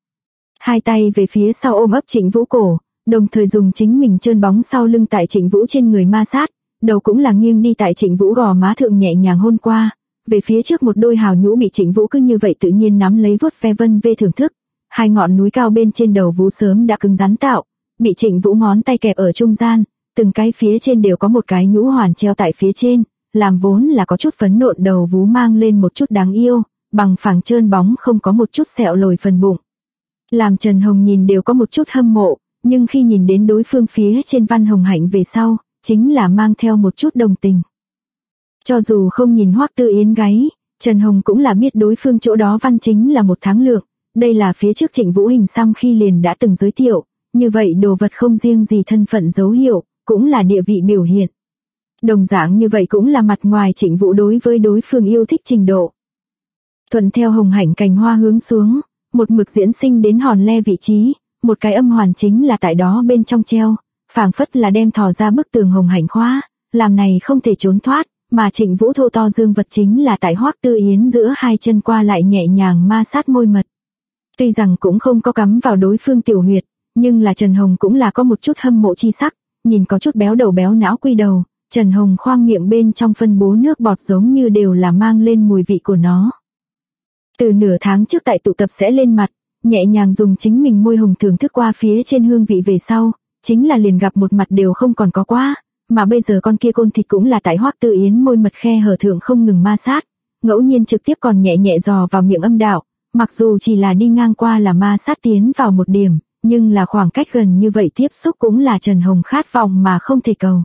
Hai tay về phía sau ôm ấp Trịnh Vũ cổ, đồng thời dùng chính mình trơn bóng sau lưng tại Trịnh Vũ trên người ma sát, đầu cũng là nghiêng đi tại Trịnh Vũ gò má thượng nhẹ nhàng hôn qua, về phía trước một đôi hào nhũ bị Trịnh Vũ cứ như vậy tự nhiên nắm lấy vuốt ve vân vê thưởng thức, hai ngọn núi cao bên trên đầu vú sớm đã cứng rắn tạo, bị Trịnh Vũ ngón tay kẹp ở trung gian, từng cái phía trên đều có một cái nhũ hoàn treo tại phía trên, làm vốn là có chút phấn nộn đầu vú mang lên một chút đáng yêu, bằng phẳng trơn bóng không có một chút sẹo lồi phần bụng. Làm Trần Hồng nhìn đều có một chút hâm mộ, nhưng khi nhìn đến đối phương phía trên Văn Hồng Hạnh về sau, chính là mang theo một chút đồng tình. Cho dù không nhìn Hoắc Tư Yến gáy, Trần Hồng cũng là biết đối phương chỗ đó văn chính là một tháng lượng, đây là phía trước Trịnh Vũ hình xăm khi liền đã từng giới thiệu, như vậy đồ vật không riêng gì thân phận dấu hiệu, cũng là địa vị biểu hiện. Đồng dạng như vậy cũng là mặt ngoài Trịnh Vũ đối với đối phương yêu thích trình độ. Thuận theo Hồng Hạnh cành hoa hướng xuống, một mực diễn sinh đến hòn le vị trí, một cái âm hoàn chính là tại đó bên trong treo, phảng phất là đem thò ra bức tường Hồng Hạnh khóa, làm này không thể trốn thoát, mà Trịnh Vũ thô to dương vật chính là tại Hoắc Tư Yến giữa hai chân qua lại nhẹ nhàng ma sát môi mật. Tuy rằng cũng không có cắm vào đối phương tiểu huyệt, nhưng là Trần Hồng cũng là có một chút hâm mộ chi sắc, nhìn có chút béo đầu béo não quy đầu, Trần Hồng khoang miệng bên trong phân bố nước bọt giống như đều là mang lên mùi vị của nó. Từ nửa tháng trước tại tụ tập sẽ lên mặt, nhẹ nhàng dùng chính mình môi hồng thưởng thức qua phía trên hương vị về sau, chính là liền gặp một mặt đều không còn có quá, mà bây giờ con kia côn thịt cũng là tại Hoắc Tư Yến môi mật khe hở thượng không ngừng ma sát, ngẫu nhiên trực tiếp còn nhẹ nhẹ dò vào miệng âm đạo, mặc dù chỉ là đi ngang qua là ma sát tiến vào một điểm, nhưng là khoảng cách gần như vậy tiếp xúc cũng là Trần Hồng khát vọng mà không thể cầu.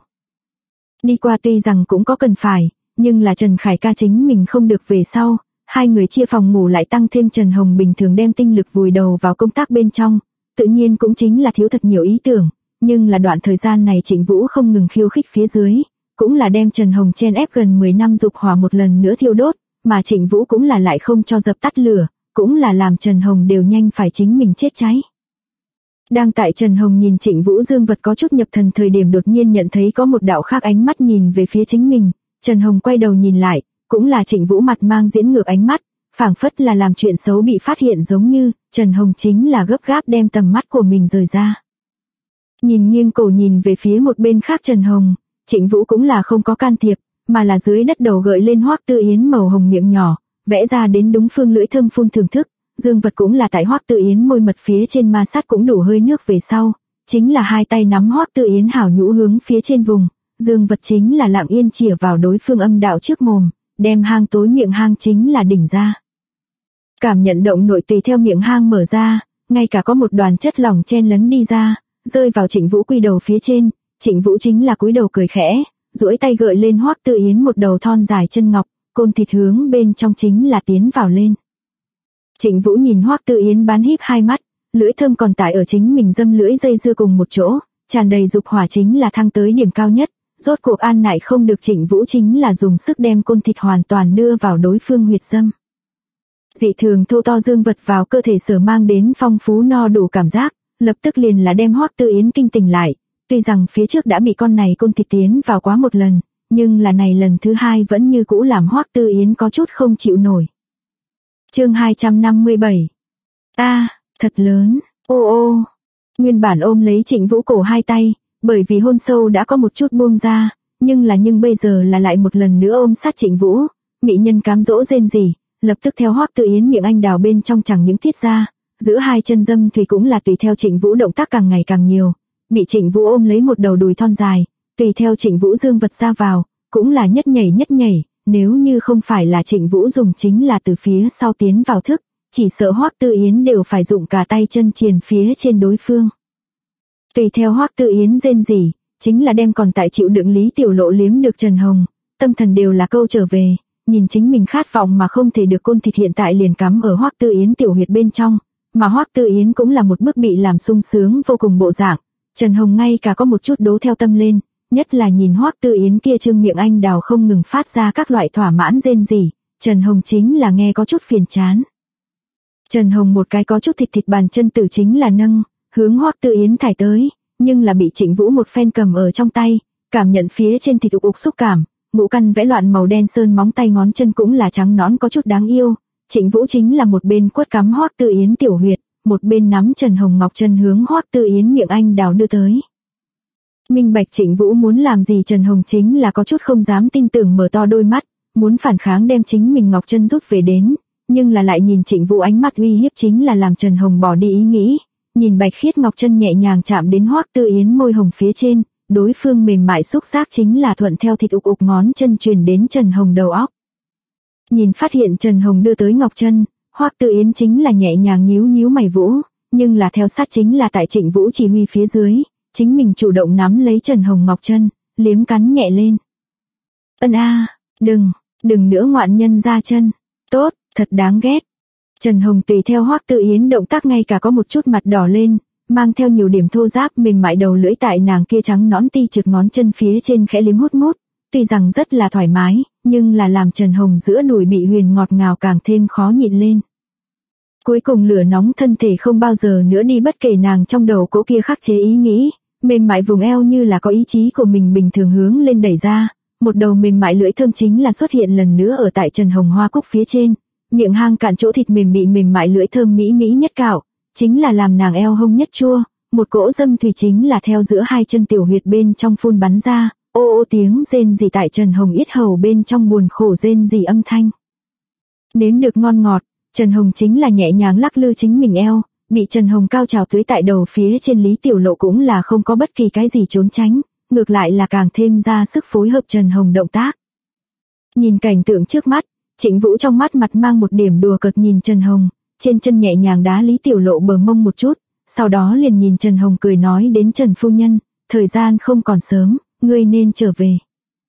Đi qua tuy rằng cũng có cần phải, nhưng là Trần Khải ca chính mình không được về sau, hai người chia phòng ngủ lại tăng thêm Trần Hồng bình thường đem tinh lực vùi đầu vào công tác bên trong, tự nhiên cũng chính là thiếu thật nhiều ý tưởng, nhưng là đoạn thời gian này Trịnh Vũ không ngừng khiêu khích phía dưới, cũng là đem Trần Hồng chen ép gần 10 năm dục hỏa một lần nữa thiêu đốt, mà Trịnh Vũ cũng là lại không cho dập tắt lửa, cũng là làm Trần Hồng đều nhanh phải chính mình chết cháy. Đang tại Trần Hồng nhìn Trịnh Vũ dương vật có chút nhập thần thời điểm đột nhiên nhận thấy có một đạo khác ánh mắt nhìn về phía chính mình, Trần Hồng quay đầu nhìn lại, cũng là Trịnh Vũ mặt mang diễn ngược ánh mắt, phảng phất là làm chuyện xấu bị phát hiện giống như, Trần Hồng chính là gấp gáp đem tầm mắt của mình rời ra. Nhìn nghiêng cổ nhìn về phía một bên khác Trần Hồng, Trịnh Vũ cũng là không có can thiệp, mà là dưới đất đầu gợi lên Hoắc Tư Yến màu hồng miệng nhỏ, vẽ ra đến đúng phương lưỡi thơm phun thưởng thức, dương vật cũng là tại Hoắc Tư Yến môi mật phía trên ma sát cũng đủ hơi nước về sau, chính là hai tay nắm Hoắc Tư Yến hảo nhũ hướng phía trên vùng, dương vật chính là lặng yên chìa vào đối phương âm đạo trước mồm, đem hang tối miệng hang chính là đỉnh ra. Cảm nhận động nội tùy theo miệng hang mở ra, ngay cả có một đoàn chất lỏng chen lấn đi ra, rơi vào Trịnh Vũ quy đầu phía trên, Trịnh Vũ chính là cúi đầu cười khẽ, duỗi tay gợi lên Hoắc Tư Yến một đầu thon dài chân ngọc, côn thịt hướng bên trong chính là tiến vào lên. Trịnh Vũ nhìn Hoắc Tư Yến bán híp hai mắt, lưỡi thơm còn tải ở chính mình dâm lưỡi dây dưa cùng một chỗ, tràn đầy dục hỏa chính là thăng tới điểm cao nhất, rốt cuộc an nại không được Trịnh Vũ chính là dùng sức đem côn thịt hoàn toàn đưa vào đối phương huyệt dâm. Dị thường thô to dương vật vào cơ thể sở mang đến phong phú no đủ cảm giác, lập tức liền là đem Hoắc Tư Yến kinh tỉnh lại, tuy rằng phía trước đã bị con này côn thịt tiến vào quá một lần, nhưng là này lần thứ hai vẫn như cũ làm Hoắc Tư Yến có chút không chịu nổi. Chương 257. Thật lớn, ô. Nguyên bản ôm lấy Trịnh Vũ cổ hai tay, bởi vì hôn sâu đã có một chút buông ra, nhưng bây giờ là lại một lần nữa ôm sát Trịnh Vũ, mỹ nhân cám dỗ rên rỉ, lập tức theo Hoắc Tư Yến miệng anh đào bên trong chẳng những tiết ra, giữa hai chân dâm thủy cũng là tùy theo Trịnh Vũ động tác càng ngày càng nhiều, bị Trịnh Vũ ôm lấy một đầu đùi thon dài, tùy theo Trịnh Vũ dương vật ra vào, cũng là nhất nhảy, nếu như không phải là Trịnh Vũ dùng chính là từ phía sau tiến vào thức, chỉ sợ Hoắc Tư Yến đều phải dụng cả tay chân triền phía trên đối phương. Tùy theo Hoắc Tư Yến rên rỉ, chính là đem còn tại chịu đựng Lý Tiểu Lộ liếm được Trần Hồng, tâm thần đều là câu trở về, nhìn chính mình khát vọng mà không thể được côn thịt hiện tại liền cắm ở Hoắc Tư Yến tiểu huyệt bên trong, mà Hoắc Tư Yến cũng là một bước bị làm sung sướng vô cùng bộ dạng. Trần Hồng ngay cả có một chút đố theo tâm lên, nhất là nhìn Hoắc Tư Yến kia trương miệng anh đào không ngừng phát ra các loại thỏa mãn rên rỉ, Trần Hồng chính là nghe có chút phiền chán. Trần Hồng một cái có chút thịt bàn chân tử chính là nâng, hướng Hoắc Tư Yến thải tới, nhưng là bị Trịnh Vũ một phen cầm ở trong tay, cảm nhận phía trên thịt ục xúc cảm, ngũ căn vẽ loạn màu đen sơn móng tay ngón chân cũng là trắng nõn có chút đáng yêu. Trịnh Vũ chính là một bên quất cắm Hoắc Tư Yến tiểu huyệt, một bên nắm Trần Hồng ngọc chân hướng Hoắc Tư Yến miệng anh đào đưa tới. Minh bạch Trịnh Vũ muốn làm gì, Trần Hồng chính là có chút không dám tin tưởng, mở to đôi mắt, muốn phản kháng đem chính mình ngọc chân rút về đến, nhưng là lại nhìn Trịnh Vũ ánh mắt uy hiếp chính là làm Trần Hồng bỏ đi ý nghĩ, nhìn bạch khiết ngọc chân nhẹ nhàng chạm đến Hoắc Tư Yến môi hồng phía trên, đối phương mềm mại xúc giác chính là thuận theo thịt ục ngón chân truyền đến Trần Hồng đầu óc. Nhìn phát hiện Trần Hồng đưa tới ngọc chân, Hoắc Tư Yến chính là nhẹ nhàng nhíu nhíu mày vũ, nhưng là theo sát chính là tại Trịnh Vũ chỉ huy phía dưới, chính mình chủ động nắm lấy Trần Hồng ngọc chân, liếm cắn nhẹ lên. Ân a, đừng nữa ngoạn nhân ra chân, tốt, thật đáng ghét. Trần Hồng tùy theo Hoắc Tư Yến động tác ngay cả có một chút mặt đỏ lên, mang theo nhiều điểm thô ráp mềm mại đầu lưỡi tại nàng kia trắng nõn ti trượt ngón chân phía trên khẽ liếm hút mút, tuy rằng rất là thoải mái, nhưng là làm Trần Hồng giữa đùi bị huyền ngọt ngào càng thêm khó nhịn lên. Cuối cùng lửa nóng thân thể không bao giờ nữa đi bất kể nàng trong đầu cỗ kia khắc chế ý nghĩ, mềm mại vùng eo như là có ý chí của mình bình thường hướng lên đẩy ra, một đầu mềm mại lưỡi thơm chính là xuất hiện lần nữa ở tại Trần Hồng hoa cúc phía trên, miệng hang cạn chỗ thịt mềm bị mềm mại lưỡi thơm mỹ mỹ nhất cạo, chính là làm nàng eo hông nhất chua, một cỗ dâm thủy chính là theo giữa hai chân tiểu huyệt bên trong phun bắn ra, ô ô tiếng rên rỉ tại Trần Hồng yết hầu bên trong buồn khổ rên rỉ âm thanh. Nếm được ngon ngọt, Trần Hồng chính là nhẹ nhàng lắc lư chính mình eo, bị Trần Hồng cao trào tưới tại đầu phía trên Lý Tiểu Lộ cũng là không có bất kỳ cái gì trốn tránh, ngược lại là càng thêm ra sức phối hợp Trần Hồng động tác. Nhìn cảnh tượng trước mắt, Trịnh Vũ trong mắt mặt mang một điểm đùa cợt nhìn Trần Hồng, trên chân nhẹ nhàng đá Lý Tiểu Lộ bờ mông một chút, sau đó liền nhìn Trần Hồng cười nói đến Trần phu nhân, thời gian không còn sớm, ngươi nên trở về.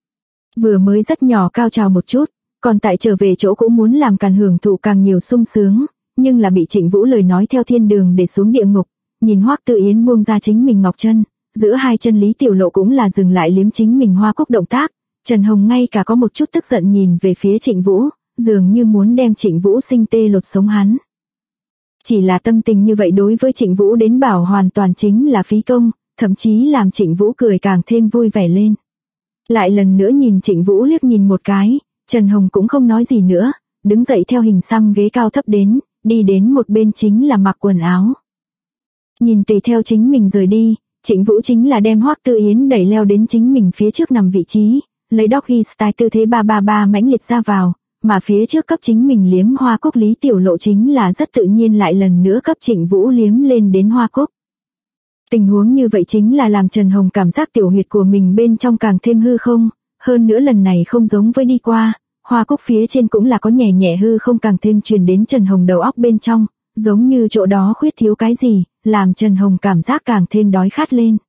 Vừa mới rất nhỏ cao trào một chút, còn tại trở về chỗ cũng muốn làm càng hưởng thụ càng nhiều sung sướng, nhưng là bị Trịnh Vũ lời nói theo thiên đường để xuống địa ngục, nhìn Hoắc Tư Yến buông ra chính mình ngọc chân, giữa hai chân Lý Tiểu Lộ cũng là dừng lại liếm chính mình hoa cúc động tác, Trần Hồng ngay cả có một chút tức giận nhìn về phía Trịnh Vũ, dường như muốn đem Trịnh Vũ sinh tê lột sống hắn. Chỉ là tâm tình như vậy đối với Trịnh Vũ đến bảo hoàn toàn chính là phí công, thậm chí làm Trịnh Vũ cười càng thêm vui vẻ lên. Lại lần nữa nhìn Trịnh Vũ liếc nhìn một cái, Trần Hồng cũng không nói gì nữa, đứng dậy theo hình xăm ghế cao thấp đến, đi đến một bên chính là mặc quần áo. Nhìn tùy theo chính mình rời đi, Trịnh Vũ chính là đem Hoắc Tư Yến đẩy leo đến chính mình phía trước nằm vị trí, lấy doggy style tư thế 333 mãnh liệt ra vào, mà phía trước cấp chính mình liếm hoa cúc Lý Tiểu Lộ chính là rất tự nhiên lại lần nữa cấp Trịnh Vũ liếm lên đến hoa cúc. Tình huống như vậy chính là làm Trần Hồng cảm giác tiểu huyệt của mình bên trong càng thêm hư không, hơn nữa lần này không giống với đi qua, hoa cúc phía trên cũng là có nhẹ nhẹ hư không càng thêm truyền đến Trần Hồng đầu óc bên trong, giống như chỗ đó khuyết thiếu cái gì, làm Trần Hồng cảm giác càng thêm đói khát lên.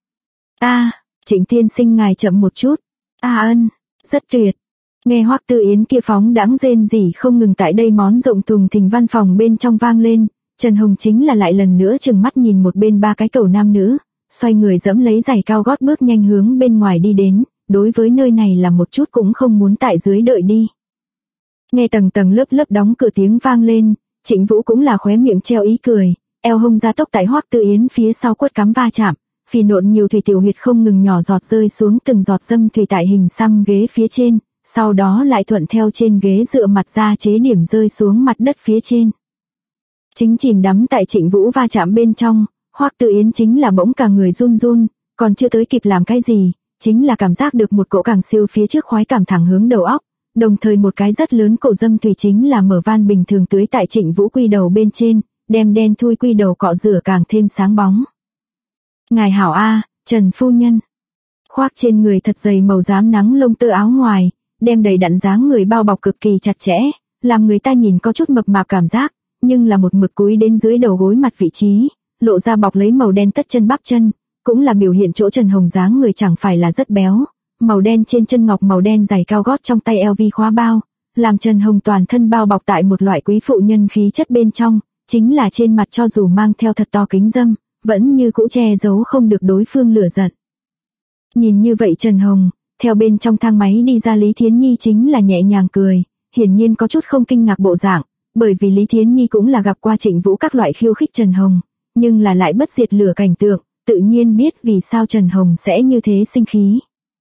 Trịnh tiên sinh ngài chậm một chút. Ân, rất tuyệt. Nghe Hoắc Tư Yến kia phóng đãng rên rỉ không ngừng tại đây món rộng thùng thình văn phòng bên trong vang lên, Trần Hồng chính là lại lần nữa chừng mắt nhìn một bên ba cái cầu nam nữ, xoay người dẫm lấy giày cao gót bước nhanh hướng bên ngoài đi đến, đối với nơi này là một chút cũng không muốn tại dưới đợi đi. Nghe tầng tầng lớp lớp đóng cửa tiếng vang lên, Trịnh Vũ cũng là khóe miệng treo ý cười, eo hông ra tốc tại Hoắc Tư Yến phía sau quất cắm va chạm, phì nộn nhiều thủy tiểu huyệt không ngừng nhỏ giọt rơi xuống từng giọt dâm thủy tại hình xăm ghế phía trên, sau đó lại thuận theo trên ghế dựa mặt ra chế điểm rơi xuống mặt đất phía trên. Chính chìm đắm tại Trịnh Vũ va chạm bên trong, Hoắc Tư Yến chính là bỗng cả người run run, còn chưa tới kịp làm cái gì, chính là cảm giác được một cỗ càng siêu phía trước khoái cảm thẳng hướng đầu óc, đồng thời một cái rất lớn cổ dâm thủy chính là mở van bình thường tưới tại Trịnh Vũ quy đầu bên trên, đem đen thui quy đầu cọ rửa càng thêm sáng bóng. Ngài hảo Trần phu nhân. Khoác trên người thật dày màu xám nắng lông tơ áo ngoài, đem đầy đặn dáng người bao bọc cực kỳ chặt chẽ, làm người ta nhìn có chút mập mạp cảm giác, nhưng là một mực cúi đến dưới đầu gối mặt vị trí, lộ ra bọc lấy màu đen tất chân bắp chân, cũng là biểu hiện chỗ Trần Hồng dáng người chẳng phải là rất béo, màu đen trên chân ngọc màu đen giày cao gót trong tay LV khóa bao, làm Trần Hồng toàn thân bao bọc tại một loại quý phụ nhân khí chất bên trong, chính là trên mặt cho dù mang theo thật to kính dâm, vẫn như cũ che giấu không được đối phương lửa giận. Nhìn như vậy Trần Hồng, theo bên trong thang máy đi ra Lý Thiến Nhi chính là nhẹ nhàng cười, hiển nhiên có chút không kinh ngạc bộ dạng, bởi vì Lý Thiến Nhi cũng là gặp qua Trịnh Vũ các loại khiêu khích Trần Hồng, nhưng là lại bất diệt lửa cảnh tượng, tự nhiên biết vì sao Trần Hồng sẽ như thế sinh khí.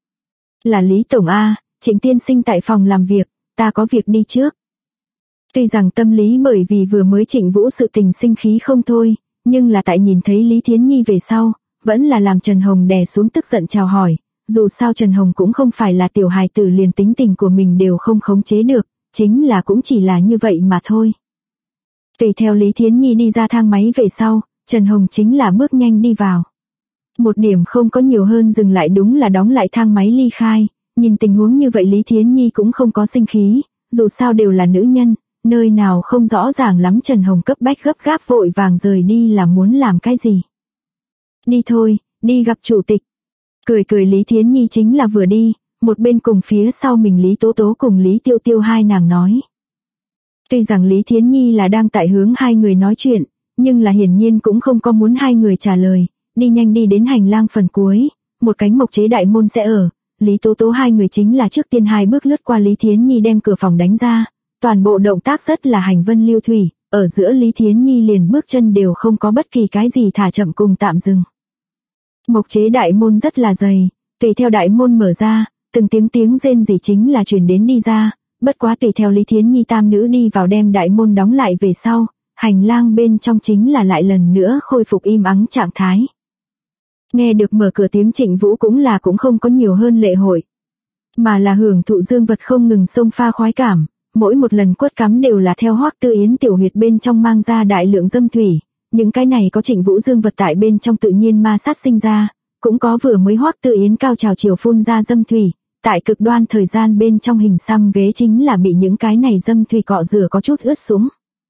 Là Lý Tổng A, Trịnh tiên sinh tại phòng làm việc, ta có việc đi trước. Tuy rằng tâm lý bởi vì vừa mới Trịnh Vũ sự tình sinh khí không thôi, nhưng là tại nhìn thấy Lý Thiến Nhi về sau, vẫn là làm Trần Hồng đè xuống tức giận chào hỏi, dù sao Trần Hồng cũng không phải là tiểu hài tử liền tính tình của mình đều không khống chế được, chính là cũng chỉ là như vậy mà thôi. Tùy theo Lý Thiến Nhi đi ra thang máy về sau, Trần Hồng chính là bước nhanh đi vào. Một điểm không có nhiều hơn dừng lại đúng là đóng lại thang máy ly khai, nhìn tình huống như vậy Lý Thiến Nhi cũng không có sinh khí, dù sao đều là nữ nhân, nơi nào không rõ ràng lắm Trần Hồng cấp bách gấp gáp vội vàng rời đi là muốn làm cái gì. Đi thôi, đi gặp chủ tịch. Cười cười Lý Thiến Nhi chính là vừa đi, một bên cùng phía sau mình Lý Tố Tố cùng Lý Tiêu Tiêu hai nàng nói. Tuy rằng Lý Thiến Nhi là đang tại hướng hai người nói chuyện, nhưng là hiển nhiên cũng không có muốn hai người trả lời, đi nhanh đi đến hành lang phần cuối, một cánh mộc chế đại môn sẽ ở, Lý Tố Tố hai người chính là trước tiên hai bước lướt qua Lý Thiến Nhi đem cửa phòng đánh ra, toàn bộ động tác rất là hành vân lưu thủy, ở giữa Lý Thiến Nhi liền bước chân đều không có bất kỳ cái gì thả chậm cùng tạm dừng. Mộc chế đại môn rất là dày, tùy theo đại môn mở ra, từng tiếng rên rỉ chính là truyền đến đi ra, bất quá tùy theo Lý Thiến Nhi tam nữ đi vào đem đại môn đóng lại về sau, hành lang bên trong chính là lại lần nữa khôi phục im ắng trạng thái. Nghe được mở cửa tiếng Trịnh Vũ cũng không có nhiều hơn lệ hội, mà là hưởng thụ dương vật không ngừng xông pha khoái cảm, mỗi một lần quất cắm đều là theo Hoắc Tư Yến tiểu huyệt bên trong mang ra đại lượng dâm thủy, những cái này có Trịnh Vũ dương vật tại bên trong tự nhiên ma sát sinh ra, cũng có vừa mới Hoắc Tư Yến cao trào chiều phun ra dâm thủy, tại cực đoan thời gian bên trong hình xăm ghế chính là bị những cái này dâm thủy cọ rửa có chút ướt sũng.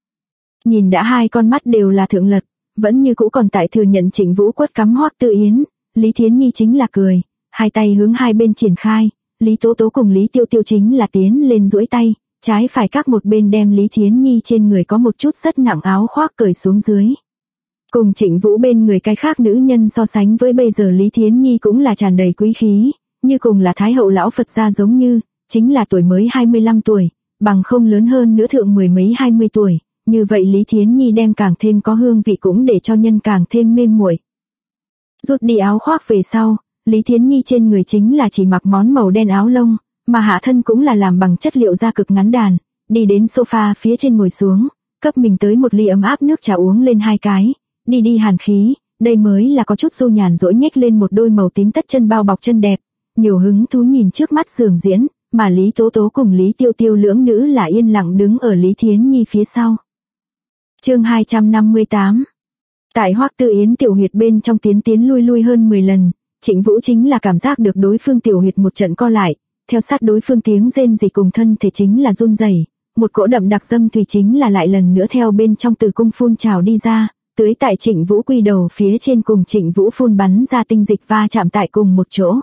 Nhìn đã hai con mắt đều là thượng lật, vẫn như cũ còn tại thừa nhận Trịnh Vũ quất cắm Hoắc Tư Yến, Lý Thiến Nhi chính là cười, hai tay hướng hai bên triển khai, Lý Tố Tố cùng Lý Tiêu Tiêu chính là tiến lên duỗi tay, trái phải các một bên đem Lý Thiến Nhi trên người có một chút rất nặng áo khoác cởi xuống dưới. Cùng Trịnh Vũ bên người cái khác nữ nhân so sánh với bây giờ Lý Thiến Nhi cũng là tràn đầy quý khí, như cùng là Thái hậu lão Phật gia giống như, chính là tuổi mới 25 tuổi, bằng không lớn hơn nữa thượng mười mấy 20 tuổi, như vậy Lý Thiến Nhi đem càng thêm có hương vị cũng để cho nhân càng thêm mê muội. Rút đi áo khoác về sau, Lý Thiến Nhi trên người chính là chỉ mặc món màu đen áo lông, mà hạ thân cũng là làm bằng chất liệu da cực ngắn đàn, đi đến sofa phía trên ngồi xuống, cấp mình tới một ly ấm áp nước trà uống lên hai cái, đi hàn khí, đây mới là có chút du nhàn dỗi nhếch lên một đôi màu tím tất chân bao bọc chân đẹp, nhiều hứng thú nhìn trước mắt giường diễn, mà Lý Tố Tố cùng Lý Tiêu Tiêu lưỡng nữ là yên lặng đứng ở Lý Thiến Nhi phía sau. Chương 258. Tại Hoắc Tư Yến tiểu huyệt bên trong tiến lui hơn 10 lần, Trịnh Vũ chính là cảm giác được đối phương tiểu huyệt một trận co lại, theo sát đối phương tiếng rên rỉ cùng thân thể chính là run rẩy, một cỗ đậm đặc dâm thủy chính là lại lần nữa theo bên trong tử cung phun trào đi ra, tưới tại Trịnh Vũ quy đầu phía trên cùng Trịnh Vũ phun bắn ra tinh dịch va chạm tại cùng một chỗ.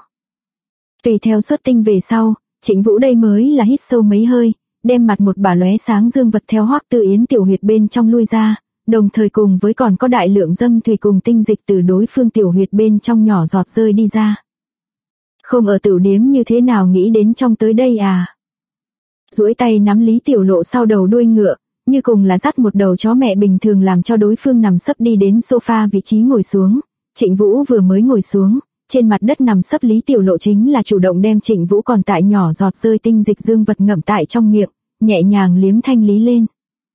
Tùy theo xuất tinh về sau, Trịnh Vũ đây mới là hít sâu mấy hơi, đem mặt một bả lóe sáng dương vật theo Hoắc Tư Yến tiểu huyệt bên trong lui ra, đồng thời cùng với còn có đại lượng dâm thủy cùng tinh dịch từ đối phương tiểu huyệt bên trong nhỏ giọt rơi đi ra. Không ở tửu điếm như thế nào nghĩ đến trong tới đây à? Duỗi tay nắm Lý Tiểu Lộ sau đầu đuôi ngựa, như cùng là dắt một đầu chó mẹ bình thường làm cho đối phương nằm sấp đi đến sofa vị trí ngồi xuống. Trịnh Vũ vừa mới ngồi xuống, trên mặt đất nằm sấp Lý Tiểu Lộ chính là chủ động đem Trịnh Vũ còn tại nhỏ giọt rơi tinh dịch dương vật ngậm tại trong miệng, nhẹ nhàng liếm thanh lý lên.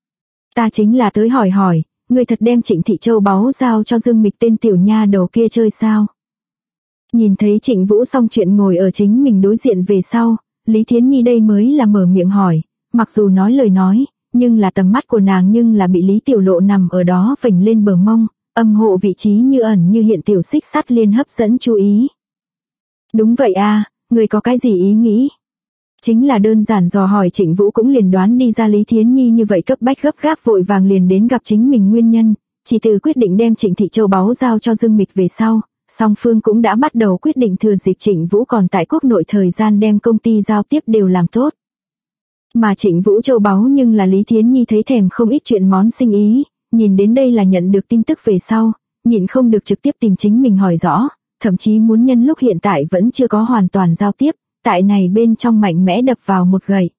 Ta chính là tới hỏi, người thật đem Trịnh Thị Châu báu giao cho Dương Mịch tên tiểu nha đầu kia chơi sao? Nhìn thấy Trịnh Vũ xong chuyện ngồi ở chính mình đối diện về sau, Lý Thiến Nhi đây mới là mở miệng hỏi, mặc dù nói lời nói, nhưng là tầm mắt của nàng nhưng là bị Lý Tiểu Lộ nằm ở đó vểnh lên bờ mông, âm hộ vị trí như ẩn như hiện tiểu xích sắt liên hấp dẫn chú ý. Đúng vậy a, người có cái gì ý nghĩ? Chính là đơn giản dò hỏi Trịnh Vũ cũng liền đoán đi ra Lý Thiến Nhi như vậy cấp bách gấp gáp vội vàng liền đến gặp chính mình nguyên nhân, chỉ từ quyết định đem Trịnh Thị Châu báu giao cho Dương Mịch về sau, song phương cũng đã bắt đầu quyết định thừa dịp Trịnh Vũ còn tại quốc nội thời gian đem công ty giao tiếp đều làm tốt. Mà Trịnh Vũ châu báu nhưng là Lý Thiến Nhi thấy thèm không ít chuyện món sinh ý, nhìn đến đây là nhận được tin tức về sau, nhịn không được trực tiếp tìm chính mình hỏi rõ, thậm chí muốn nhân lúc hiện tại vẫn chưa có hoàn toàn giao tiếp, tại này bên trong mạnh mẽ đập vào một gậy.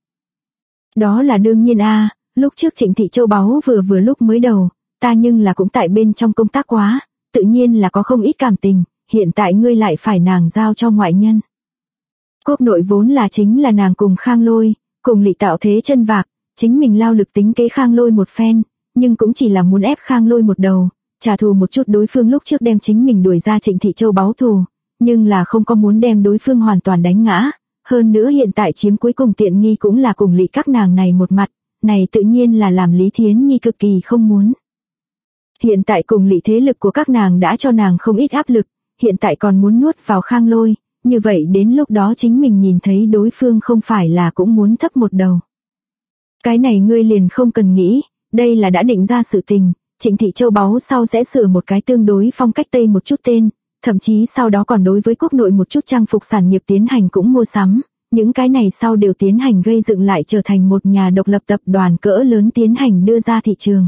Đó là đương nhiên a, lúc trước Trịnh Thị Châu báu vừa lúc mới đầu, ta nhưng là cũng tại bên trong công tác quá, tự nhiên là có không ít cảm tình, hiện tại ngươi lại phải nàng giao cho ngoại nhân. Quốc nội vốn là chính là nàng cùng Khang Lôi, cùng Lị tạo thế chân vạc, chính mình lao lực tính kế Khang Lôi một phen, nhưng cũng chỉ là muốn ép Khang Lôi một đầu, trả thù một chút đối phương lúc trước đem chính mình đuổi ra Trịnh Thị Châu báu thù, nhưng là không có muốn đem đối phương hoàn toàn đánh ngã, hơn nữa hiện tại chiếm cuối cùng tiện nghi cũng là cùng Lị các nàng này một mặt, này tự nhiên là làm Lý Thiến Nhi cực kỳ không muốn. Hiện tại cùng Lị thế lực của các nàng đã cho nàng không ít áp lực, hiện tại còn muốn nuốt vào Khang Lôi, như vậy đến lúc đó chính mình nhìn thấy đối phương không phải là cũng muốn thấp một đầu. Cái này ngươi liền không cần nghĩ, đây là đã định ra sự tình, Trịnh Thị Châu báu sau sẽ sửa một cái tương đối phong cách Tây một chút tên, thậm chí sau đó còn đối với quốc nội một chút trang phục sản nghiệp tiến hành cũng mua sắm, những cái này sau đều tiến hành gây dựng lại trở thành một nhà độc lập tập đoàn cỡ lớn tiến hành đưa ra thị trường.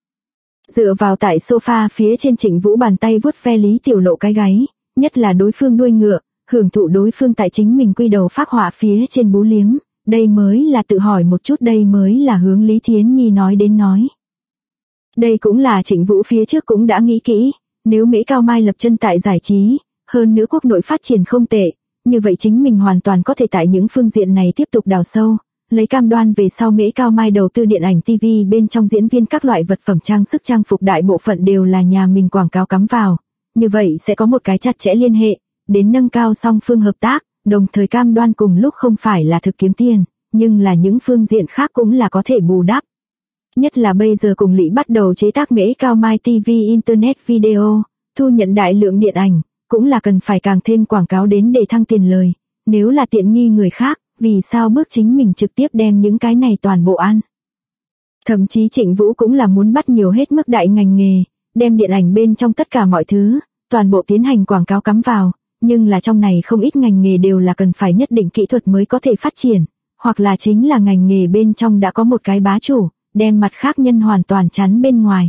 Dựa vào tại sofa phía trên Trịnh Vũ bàn tay vuốt ve Lý Tiểu Lộ cái gáy, nhất là đối phương đuôi ngựa, hưởng thụ đối phương tại chính mình quy đầu phác họa phía trên bú liếm, đây mới là tự hỏi một chút, đây mới là hướng Lý Thiến Nhi nói đến nói. Đây cũng là Trịnh Vũ phía trước cũng đã nghĩ kỹ, nếu Mễ Cao Mai lập chân tại giải trí, hơn nữa quốc nội phát triển không tệ, như vậy chính mình hoàn toàn có thể tại những phương diện này tiếp tục đào sâu, lấy cam đoan về sau Mễ Cao Mai đầu tư điện ảnh TV bên trong diễn viên các loại vật phẩm trang sức trang phục đại bộ phận đều là nhà mình quảng cáo cắm vào, như vậy sẽ có một cái chặt chẽ liên hệ, đến nâng cao song phương hợp tác, đồng thời cam đoan cùng lúc không phải là thực kiếm tiền, nhưng là những phương diện khác cũng là có thể bù đắp. Nhất là bây giờ cùng Lị bắt đầu chế tác Mễ Cao Mai TV Internet Video, thu nhận đại lượng điện ảnh, cũng là cần phải càng thêm quảng cáo đến để thăng tiền lời, nếu là tiện nghi người khác, vì sao bước chính mình trực tiếp đem những cái này toàn bộ ăn. Thậm chí Trịnh Vũ cũng là muốn bắt nhiều hết mức đại ngành nghề, đem điện ảnh bên trong tất cả mọi thứ, toàn bộ tiến hành quảng cáo cắm vào, nhưng là trong này không ít ngành nghề đều là cần phải nhất định kỹ thuật mới có thể phát triển, hoặc là chính là ngành nghề bên trong đã có một cái bá chủ, đem mặt khác nhân hoàn toàn chắn bên ngoài.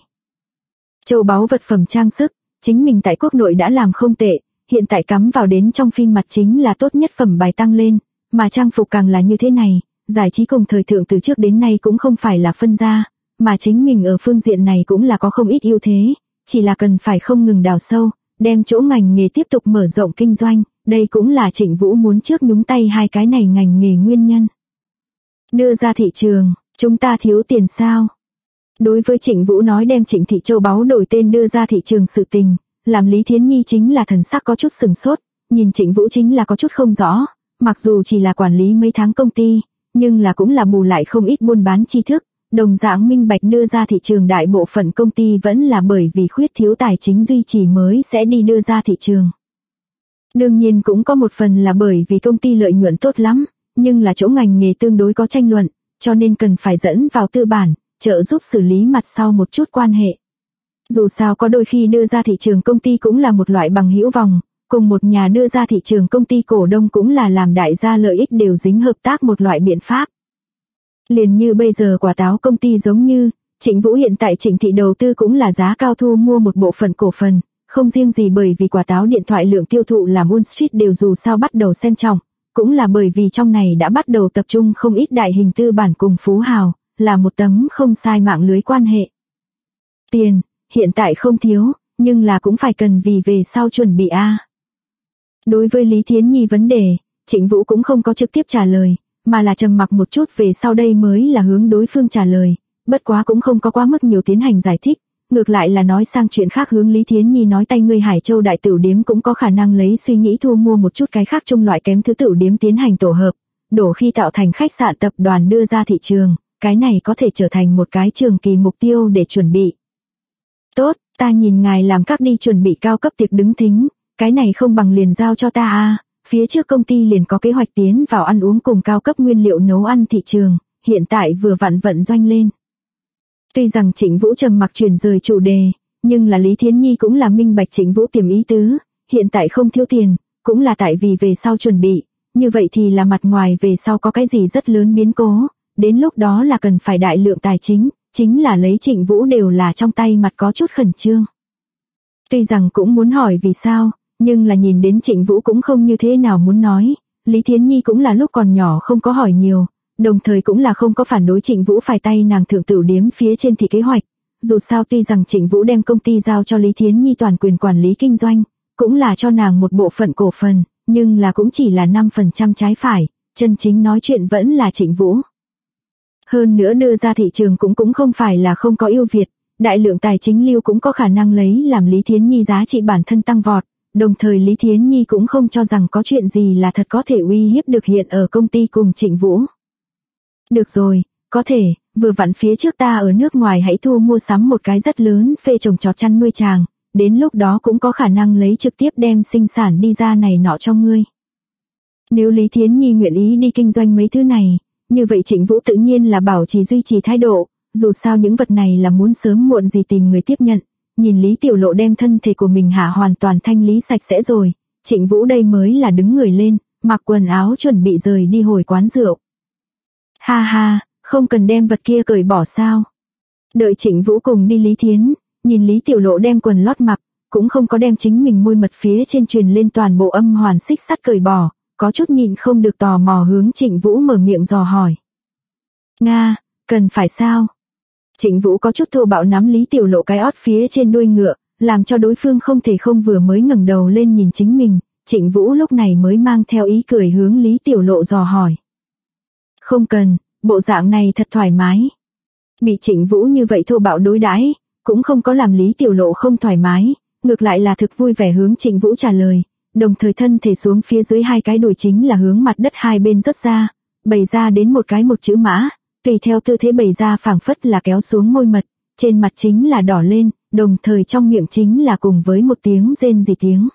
Châu báu vật phẩm trang sức, chính mình tại quốc nội đã làm không tệ, hiện tại cắm vào đến trong phim mặt chính là tốt nhất phẩm bài tăng lên, mà trang phục càng là như thế này, giải trí cùng thời thượng từ trước đến nay cũng không phải là phân ra, mà chính mình ở phương diện này cũng là có không ít ưu thế, chỉ là cần phải không ngừng đào sâu, đem chỗ ngành nghề tiếp tục mở rộng kinh doanh, đây cũng là Trịnh Vũ muốn trước nhúng tay hai cái này ngành nghề nguyên nhân. Đưa ra thị trường, chúng ta thiếu tiền sao? Đối với Trịnh Vũ nói đem Trịnh Thị Châu báu đổi tên đưa ra thị trường sự tình, làm Lý Thiến Nhi chính là thần sắc có chút sừng sốt, nhìn Trịnh Vũ chính là có chút không rõ, mặc dù chỉ là quản lý mấy tháng công ty, nhưng là cũng là bù lại không ít buôn bán tri thức, đồng dạng minh bạch đưa ra thị trường đại bộ phận công ty vẫn là bởi vì khuyết thiếu tài chính duy trì mới sẽ đi đưa ra thị trường. Đương nhiên cũng có một phần là bởi vì công ty lợi nhuận tốt lắm, nhưng là chỗ ngành nghề tương đối có tranh luận, cho nên cần phải dẫn vào tư bản, trợ giúp xử lý mặt sau một chút quan hệ. Dù sao có đôi khi đưa ra thị trường công ty cũng là một loại bằng hữu vòng, cùng một nhà đưa ra thị trường công ty cổ đông cũng là làm đại gia lợi ích đều dính hợp tác một loại biện pháp. Liền như bây giờ quả táo công ty giống như, Trịnh Vũ hiện tại Trịnh Thị đầu tư cũng là giá cao thu mua một bộ phận cổ phần, không riêng gì bởi vì quả táo điện thoại lượng tiêu thụ làm Wall Street đều dù sao bắt đầu xem trọng, cũng là bởi vì trong này đã bắt đầu tập trung không ít đại hình tư bản cùng phú hào, là một tấm không sai mạng lưới quan hệ. Tiền, hiện tại không thiếu, nhưng là cũng phải cần vì về sau chuẩn bị a. Đối với Lý Thiến Nhi vấn đề, Trịnh Vũ cũng không có trực tiếp trả lời, mà là trầm mặc một chút về sau đây mới là hướng đối phương trả lời, bất quá cũng không có quá mức nhiều tiến hành giải thích, ngược lại là nói sang chuyện khác hướng Lý Thiến Nhi nói tay ngươi Hải Châu đại tửu điếm cũng có khả năng lấy suy nghĩ thu mua một chút cái khác chung loại kém thứ tửu điếm tiến hành tổ hợp, đổ khi tạo thành khách sạn tập đoàn đưa ra thị trường, cái này có thể trở thành một cái trường kỳ mục tiêu để chuẩn bị. Tốt, ta nhìn ngài làm các đi chuẩn bị cao cấp tiệc đứng thính, cái này không bằng liền giao cho ta a, phía trước công ty liền có kế hoạch tiến vào ăn uống cùng cao cấp nguyên liệu nấu ăn thị trường, hiện tại vừa vặn vận doanh lên. Tuy rằng Trịnh Vũ trầm mặc chuyển rời chủ đề, nhưng là Lý Thiến Nhi cũng là minh bạch Trịnh Vũ tiềm ý tứ, hiện tại không thiếu tiền, cũng là tại vì về sau chuẩn bị, như vậy thì là mặt ngoài về sau có cái gì rất lớn biến cố, đến lúc đó là cần phải đại lượng tài chính là lấy Trịnh Vũ đều là trong tay mặt có chút khẩn trương. Tuy rằng cũng muốn hỏi vì sao, nhưng là nhìn đến Trịnh Vũ cũng không như thế nào muốn nói, Lý Thiến Nhi cũng là lúc còn nhỏ không có hỏi nhiều, đồng thời cũng là không có phản đối Trịnh Vũ phải tay nàng thượng tửu điếm phía trên thị kế hoạch. Dù sao tuy rằng Trịnh Vũ đem công ty giao cho Lý Thiến Nhi toàn quyền quản lý kinh doanh, cũng là cho nàng một bộ phận cổ phần, nhưng là cũng chỉ là 5% trái phải, chân chính nói chuyện vẫn là Trịnh Vũ. Hơn nữa đưa ra thị trường cũng không phải là không có ưu việt, đại lượng tài chính lưu cũng có khả năng lấy làm Lý Thiến Nhi giá trị bản thân tăng vọt, đồng thời Lý Thiến Nhi cũng không cho rằng có chuyện gì là thật có thể uy hiếp được hiện ở công ty cùng Trịnh Vũ. Được rồi, có thể, vừa vặn phía trước ta ở nước ngoài hãy thu mua sắm một cái rất lớn phê trồng trọt chăn nuôi tràng, đến lúc đó cũng có khả năng lấy trực tiếp đem sinh sản đi ra này nọ cho ngươi. Nếu Lý Thiến Nhi nguyện ý đi kinh doanh mấy thứ này, như vậy Trịnh Vũ tự nhiên là bảo trì duy trì thái độ, dù sao những vật này là muốn sớm muộn gì tìm người tiếp nhận, nhìn Lý Tiểu Lộ đem thân thể của mình hạ hoàn toàn thanh lý sạch sẽ rồi, Trịnh Vũ đây mới là đứng người lên, mặc quần áo chuẩn bị rời đi hồi quán rượu. Ha ha, không cần đem vật kia cởi bỏ sao. Đợi Trịnh Vũ cùng đi Lý Thiến, nhìn Lý Tiểu Lộ đem quần lót mặc, cũng không có đem chính mình môi mật phía trên truyền lên toàn bộ âm hoàn xích sắt cởi bỏ, có chút nhịn không được tò mò hướng Trịnh Vũ mở miệng dò hỏi. Nga, cần phải sao? Trịnh Vũ có chút thô bạo nắm Lý Tiểu Lộ cái ót phía trên đuôi ngựa, làm cho đối phương không thể không vừa mới ngẩng đầu lên nhìn chính mình, Trịnh Vũ lúc này mới mang theo ý cười hướng Lý Tiểu Lộ dò hỏi. Không cần, bộ dạng này thật thoải mái. Bị Trịnh Vũ như vậy thô bạo đối đãi, cũng không có làm Lý Tiểu Lộ không thoải mái, ngược lại là thực vui vẻ hướng Trịnh Vũ trả lời, đồng thời thân thể xuống phía dưới hai cái đùi chính là hướng mặt đất hai bên rớt ra, bày ra đến một cái một chữ mã, tùy theo tư thế bày ra phảng phất là kéo xuống môi mật, trên mặt chính là đỏ lên, đồng thời trong miệng chính là cùng với một tiếng rên rỉ tiếng.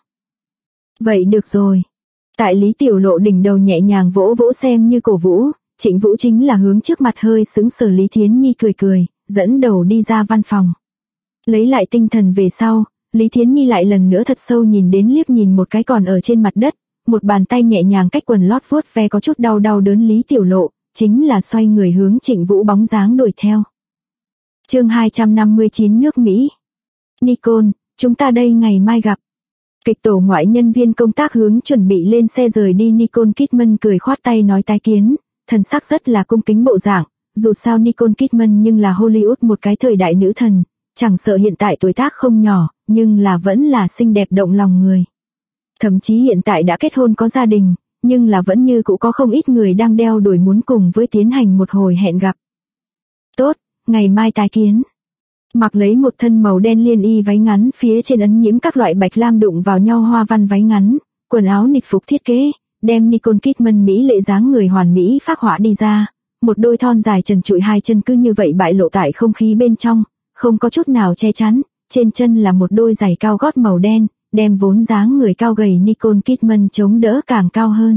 Vậy được rồi. Tại Lý Tiểu Lộ đỉnh đầu nhẹ nhàng vỗ vỗ xem như cổ vũ, Trịnh Vũ chính là hướng trước mặt hơi sững sờ Lý Thiến Nhi cười cười, dẫn đầu đi ra văn phòng. Lấy lại tinh thần về sau, Lý Thiến Nhi lại lần nữa thật sâu nhìn đến liếc nhìn một cái còn ở trên mặt đất, một bàn tay nhẹ nhàng cách quần lót vuốt ve có chút đau đớn Lý Tiểu Lộ, chính là xoay người hướng Trịnh Vũ bóng dáng đuổi theo. Chương 259 nước Mỹ. Nicole, chúng ta đây ngày mai gặp. Kịch tổ ngoại nhân viên công tác hướng chuẩn bị lên xe rời đi Nicole Kidman cười khoát tay nói tái kiến, thần sắc rất là cung kính bộ dạng, dù sao Nicole Kidman nhưng là Hollywood một cái thời đại nữ thần, chẳng sợ hiện tại tuổi tác không nhỏ, nhưng là vẫn là xinh đẹp động lòng người. Thậm chí hiện tại đã kết hôn có gia đình, nhưng là vẫn như cũ có không ít người đang đeo đuổi muốn cùng với tiến hành một hồi hẹn gặp. Tốt, ngày mai tái kiến. Mặc lấy một thân màu đen liên y váy ngắn phía trên ấn nhiễm các loại bạch lam đụng vào nhau hoa văn váy ngắn, quần áo nịch phục thiết kế, đem Nicole Kidman mỹ lệ dáng người hoàn mỹ phác họa đi ra, một đôi thon dài trần trụi hai chân cứ như vậy bại lộ tại không khí bên trong, không có chút nào che chắn, trên chân là một đôi giày cao gót màu đen, đem vốn dáng người cao gầy Nicole Kidman chống đỡ càng cao hơn.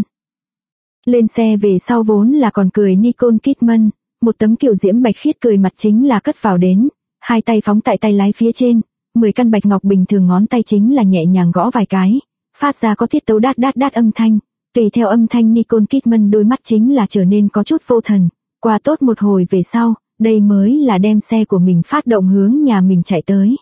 Lên xe về sau vốn là còn cười Nicole Kidman, một tấm kiều diễm bạch khiết cười mặt chính là cất vào đến, hai tay phóng tại tay lái phía trên, 10 căn bạch ngọc bình thường ngón tay chính là nhẹ nhàng gõ vài cái, phát ra có tiết tấu đát đát đát âm thanh, tùy theo âm thanh Nicole Kidman đôi mắt chính là trở nên có chút vô thần, qua tốt một hồi về sau, đây mới là đem xe của mình phát động hướng nhà mình chạy tới.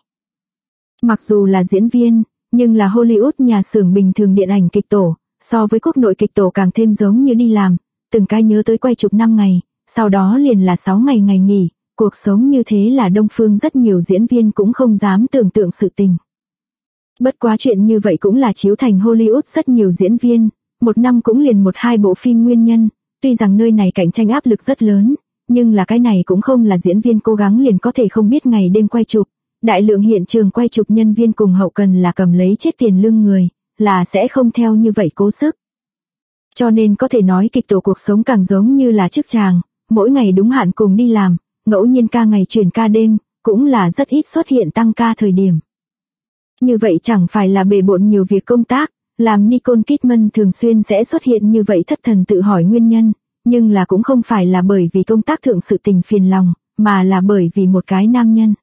Mặc dù là diễn viên, nhưng là Hollywood nhà xưởng bình thường điện ảnh kịch tổ, so với quốc nội kịch tổ càng thêm giống như đi làm, từng cái nhớ tới quay chụp 5 ngày, sau đó liền là 6 ngày ngày nghỉ, cuộc sống như thế là đông phương rất nhiều diễn viên cũng không dám tưởng tượng sự tình. Bất quá chuyện như vậy cũng là chiếu thành Hollywood rất nhiều diễn viên, một năm cũng liền 1-2 bộ phim nguyên nhân, tuy rằng nơi này cạnh tranh áp lực rất lớn, nhưng là cái này cũng không là diễn viên cố gắng liền có thể không biết ngày đêm quay chụp. Đại lượng hiện trường quay chụp nhân viên cùng hậu cần là cầm lấy chết tiền lương người, là sẽ không theo như vậy cố sức. Cho nên có thể nói kịch tổ cuộc sống càng giống như là chức chàng, mỗi ngày đúng hạn cùng đi làm, ngẫu nhiên ca ngày chuyển ca đêm, cũng là rất ít xuất hiện tăng ca thời điểm. Như vậy chẳng phải là bề bộn nhiều việc công tác, làm Nicole Kidman thường xuyên sẽ xuất hiện như vậy thất thần tự hỏi nguyên nhân, nhưng là cũng không phải là bởi vì công tác thượng sự tình phiền lòng, mà là bởi vì một cái nam nhân.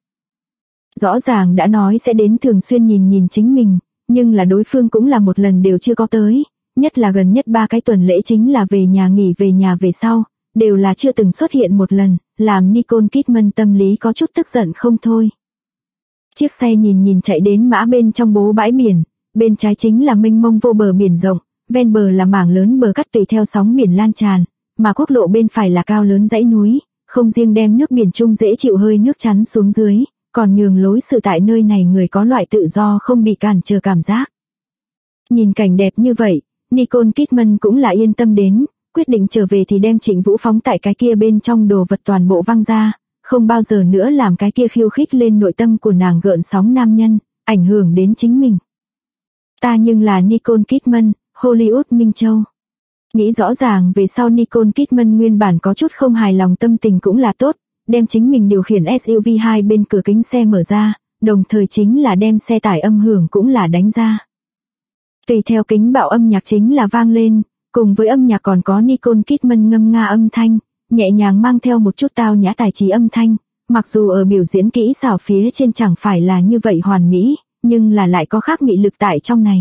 Rõ ràng đã nói sẽ đến thường xuyên nhìn chính mình, nhưng là đối phương cũng là một lần đều chưa có tới, nhất là gần nhất 3 cái tuần lễ chính là về nhà nghỉ về nhà về sau, đều là chưa từng xuất hiện một lần, làm Nicole Kidman tâm lý có chút tức giận không thôi. Chiếc xe nhìn chạy đến mã bên trong bố bãi biển, bên trái chính là mênh mông vô bờ biển rộng, ven bờ là mảng lớn bờ cắt tùy theo sóng biển lan tràn, mà quốc lộ bên phải là cao lớn dãy núi, không riêng đem nước biển trung dễ chịu hơi nước chắn xuống dưới, còn nhường lối sự tại nơi này người có loại tự do không bị cản trở cảm giác. Nhìn cảnh đẹp như vậy, Nicole Kidman cũng là yên tâm đến, quyết định trở về thì đem Trịnh Vũ phóng tại cái kia bên trong đồ vật toàn bộ văng ra, không bao giờ nữa làm cái kia khiêu khích lên nội tâm của nàng gợn sóng nam nhân, ảnh hưởng đến chính mình. Ta nhưng là Nicole Kidman, Hollywood Minh Châu. Nghĩ rõ ràng về sau Nicole Kidman nguyên bản có chút không hài lòng tâm tình cũng là tốt, đem chính mình điều khiển SUV hai bên cửa kính xe mở ra, đồng thời chính là đem xe tải âm hưởng cũng là đánh ra. Tùy theo kính bạo âm nhạc chính là vang lên, cùng với âm nhạc còn có Nicole Kidman ngâm nga âm thanh, nhẹ nhàng mang theo một chút tao nhã tài trí âm thanh, mặc dù ở biểu diễn kỹ xảo phía trên chẳng phải là như vậy hoàn mỹ, nhưng là lại có khác mị lực tại trong này.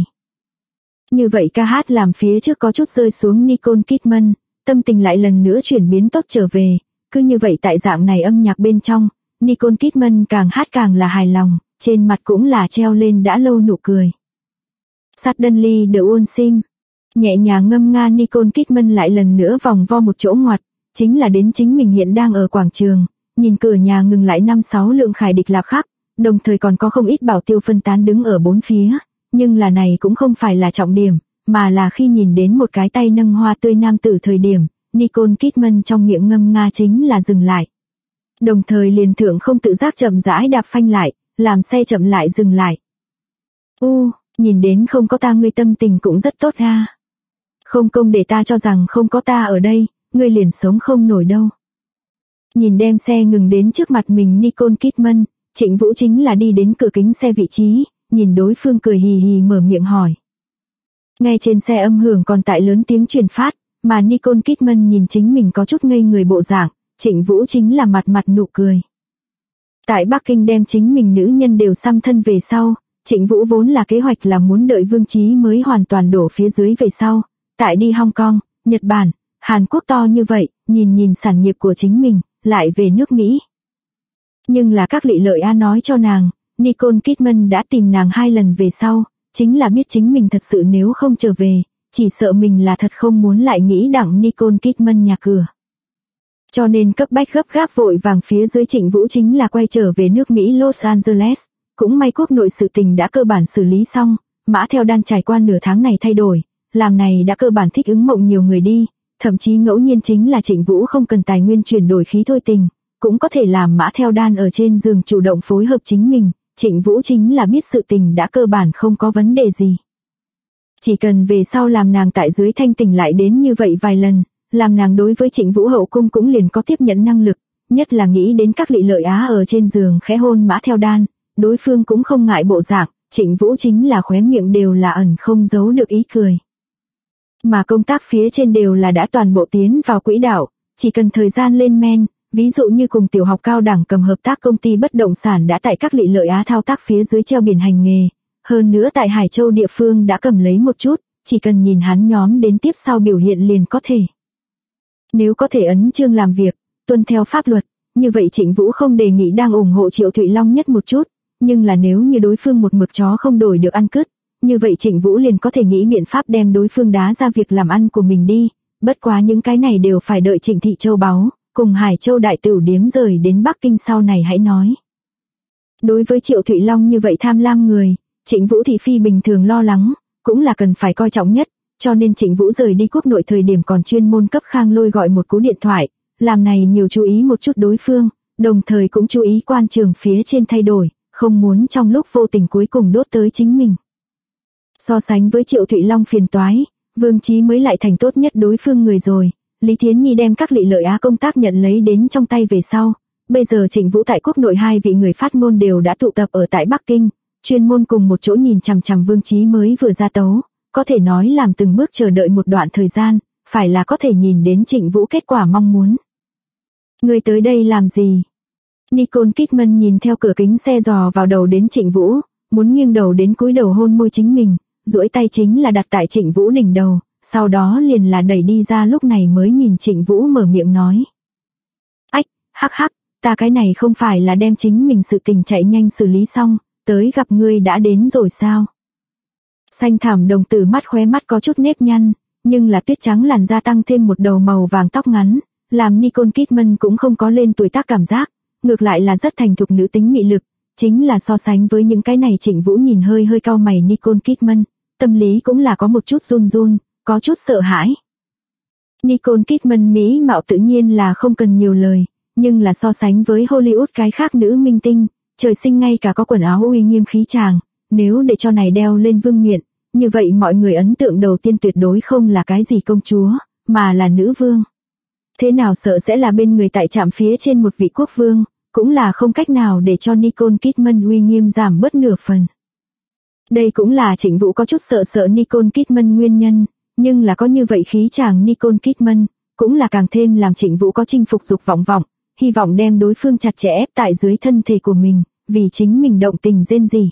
Như vậy ca hát làm phía trước có chút rơi xuống Nicole Kidman, tâm tình lại lần nữa chuyển biến tốt trở về, cứ như vậy tại dạng này âm nhạc bên trong, Nicole Kidman càng hát càng là hài lòng, trên mặt cũng là treo lên đã lâu nụ cười. Suddenly the One Sim, nhẹ nhàng ngâm nga Nicole Kidman lại lần nữa vòng vo một chỗ ngoặt, chính là đến chính mình hiện đang ở quảng trường, nhìn cửa nhà ngừng lại 5-6 lượng khải địch lạc khắc, đồng thời còn có không ít bảo tiêu phân tán đứng ở bốn phía, nhưng là này cũng không phải là trọng điểm, mà là khi nhìn đến một cái tay nâng hoa tươi nam tử thời điểm, Nicole Kidman trong miệng ngâm nga chính là dừng lại. Đồng thời liền thượng không tự giác chậm rãi đạp phanh lại, làm xe chậm lại dừng lại. Nhìn đến không có ta ngươi tâm tình cũng rất tốt ha. Không công để ta cho rằng không có ta ở đây, ngươi liền sống không nổi đâu. Nhìn đem xe ngừng đến trước mặt mình Nicole Kidman, Trịnh Vũ chính là đi đến cửa kính xe vị trí, nhìn đối phương cười hì hì mở miệng hỏi. Ngay trên xe âm hưởng còn tại lớn tiếng truyền phát, mà Nicole Kidman nhìn chính mình có chút ngây người bộ dạng, Trịnh Vũ chính là mặt nụ cười. Tại Bắc Kinh đem chính mình nữ nhân đều xăm thân về sau, Trịnh Vũ vốn là kế hoạch là muốn đợi Vương Chí mới hoàn toàn đổ phía dưới về sau, tại đi Hong Kong, Nhật Bản, Hàn Quốc to như vậy, nhìn sản nghiệp của chính mình, lại về nước Mỹ. Nhưng là các lị lợi nói cho nàng, Nicole Kidman đã tìm nàng 2 lần về sau, chính là biết chính mình thật sự nếu không trở về, chỉ sợ mình là thật không muốn lại nghĩ đặng Nicole Kidman nhà cửa. Cho nên cấp bách gấp gáp vội vàng phía dưới Trịnh Vũ chính là quay trở về nước Mỹ Los Angeles, cũng may quốc nội sự tình đã cơ bản xử lý xong, mã theo đan trải qua nửa tháng này thay đổi, làm này đã cơ bản thích ứng mộng nhiều người đi, thậm chí ngẫu nhiên chính là Trịnh Vũ không cần tài nguyên chuyển đổi khí thôi tình, cũng có thể làm mã theo đan ở trên giường chủ động phối hợp chính mình, Trịnh Vũ chính là biết sự tình đã cơ bản không có vấn đề gì. Chỉ cần về sau làm nàng tại dưới thanh tỉnh lại đến như vậy vài lần, làm nàng đối với Trịnh Vũ hậu cung cũng liền có tiếp nhận năng lực, nhất là nghĩ đến các lị lợi ở trên giường khẽ hôn mã theo đan, đối phương cũng không ngại bộ dạng, Trịnh Vũ chính là khóe miệng đều là ẩn không giấu được ý cười. Mà công tác phía trên đều là đã toàn bộ tiến vào quỹ đạo, chỉ cần thời gian lên men, ví dụ như cùng tiểu học cao đẳng cầm hợp tác công ty bất động sản đã tại các lị lợi thao tác phía dưới treo biển hành nghề, hơn nữa tại Hải Châu địa phương đã cầm lấy một chút, chỉ cần nhìn hắn nhóm đến tiếp sau biểu hiện liền có thể. Nếu có thể ấn chương làm việc, tuân theo pháp luật, như vậy Trịnh Vũ không đề nghị đang ủng hộ Triệu Thụy Long nhất một chút, nhưng là nếu như đối phương một mực chó không đổi được ăn cứt, như vậy Trịnh Vũ liền có thể nghĩ biện pháp đem đối phương đá ra việc làm ăn của mình đi, bất quá những cái này đều phải đợi Trịnh Thị Châu báu, cùng Hải Châu đại tửu điếm rời đến Bắc Kinh sau này hãy nói. Đối với Triệu Thụy Long như vậy tham lam người, Trịnh Vũ thị phi bình thường lo lắng, cũng là cần phải coi trọng nhất, cho nên Trịnh Vũ rời đi quốc nội thời điểm còn chuyên môn cấp Khang Lôi gọi một cú điện thoại, làm này nhiều chú ý một chút đối phương, đồng thời cũng chú ý quan trường phía trên thay đổi, không muốn trong lúc vô tình cuối cùng đốt tới chính mình. So sánh với Triệu Thụy Long phiền toái, Vương Chí mới lại thành tốt nhất đối phương người rồi. Lý Thiến Nhi đem các lị lợi công tác nhận lấy đến trong tay về sau, bây giờ Trịnh Vũ tại quốc nội 2 vị người phát ngôn đều đã tụ tập ở tại Bắc Kinh, chuyên môn cùng một chỗ nhìn chằm chằm Vương Chí mới vừa ra tấu, có thể nói làm từng bước chờ đợi một đoạn thời gian, phải là có thể nhìn đến Trịnh Vũ kết quả mong muốn. Ngươi tới đây làm gì? Nicole Kidman nhìn theo cửa kính xe dò vào đầu đến Trịnh Vũ, muốn nghiêng đầu đến cúi đầu hôn môi chính mình, duỗi tay chính là đặt tại Trịnh Vũ đỉnh đầu, sau đó liền là đẩy đi ra, lúc này mới nhìn Trịnh Vũ mở miệng nói. Ách, hắc hắc, ta cái này không phải là đem chính mình sự tình chạy nhanh xử lý xong, tới gặp ngươi đã đến rồi sao? Xanh thảm đồng tử mắt khóe mắt có chút nếp nhăn, nhưng là tuyết trắng làn da tăng thêm một đầu màu vàng tóc ngắn, làm Nicole Kidman cũng không có lên tuổi tác cảm giác, ngược lại là rất thành thục nữ tính mị lực, chính là so sánh với những cái này Trịnh Vũ nhìn hơi hơi cau mày Nicole Kidman, tâm lý cũng là có một chút run run, có chút sợ hãi. Nicole Kidman mỹ mạo tự nhiên là không cần nhiều lời, nhưng là so sánh với Hollywood cái khác nữ minh tinh, trời sinh ngay cả có quần áo uy nghiêm khí chàng, nếu để cho này đeo lên vương miện, như vậy mọi người ấn tượng đầu tiên tuyệt đối không là cái gì công chúa, mà là nữ vương. Thế nào sợ sẽ là bên người tại trạm phía trên một vị quốc vương, cũng là không cách nào để cho Nicole Kidman uy nghiêm giảm bớt nửa phần. Đây cũng là Trịnh Vũ có chút sợ Nicole Kidman nguyên nhân, nhưng là có như vậy khí chàng Nicole Kidman, cũng là càng thêm làm Trịnh Vũ có chinh phục dục vọng, hy vọng đem đối phương chặt chẽ ép tại dưới thân thể của mình, vì chính mình động tình rên rỉ.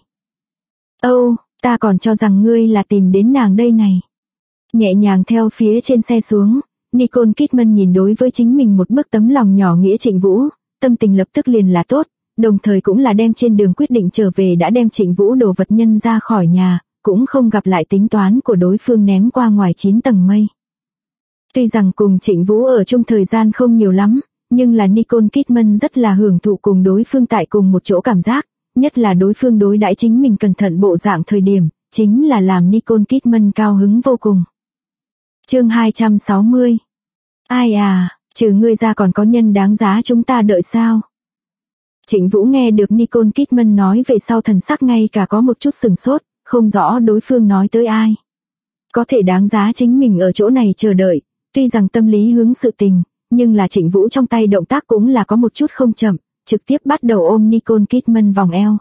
Âu, ta còn cho rằng ngươi là tìm đến nàng đây này. Nhẹ nhàng theo phía trên xe xuống, Nicole Kidman nhìn đối với chính mình một bức tấm lòng nhỏ nghĩa Trịnh Vũ, tâm tình lập tức liền là tốt, đồng thời cũng là đem trên đường quyết định trở về đã đem Trịnh Vũ đồ vật nhân ra khỏi nhà, cũng không gặp lại tính toán của đối phương ném qua ngoài 9 tầng mây. Tuy rằng cùng Trịnh Vũ ở chung thời gian không nhiều lắm, nhưng là Nicole Kidman rất là hưởng thụ cùng đối phương tại cùng một chỗ cảm giác, nhất là đối phương đối đãi chính mình cẩn thận bộ dạng thời điểm, chính là làm Nicole Kidman cao hứng vô cùng. Chương 260. Ai à, trừ ngươi ra còn có nhân đáng giá chúng ta đợi sao? Trịnh Vũ nghe được Nicole Kidman nói về sau thần sắc ngay cả có một chút sừng sốt, không rõ đối phương nói tới ai. Có thể đáng giá chính mình ở chỗ này chờ đợi, tuy rằng tâm lý hướng sự tình, nhưng là Trịnh Vũ trong tay động tác cũng là có một chút không chậm, trực tiếp bắt đầu ôm Nicole Kidman vòng eo.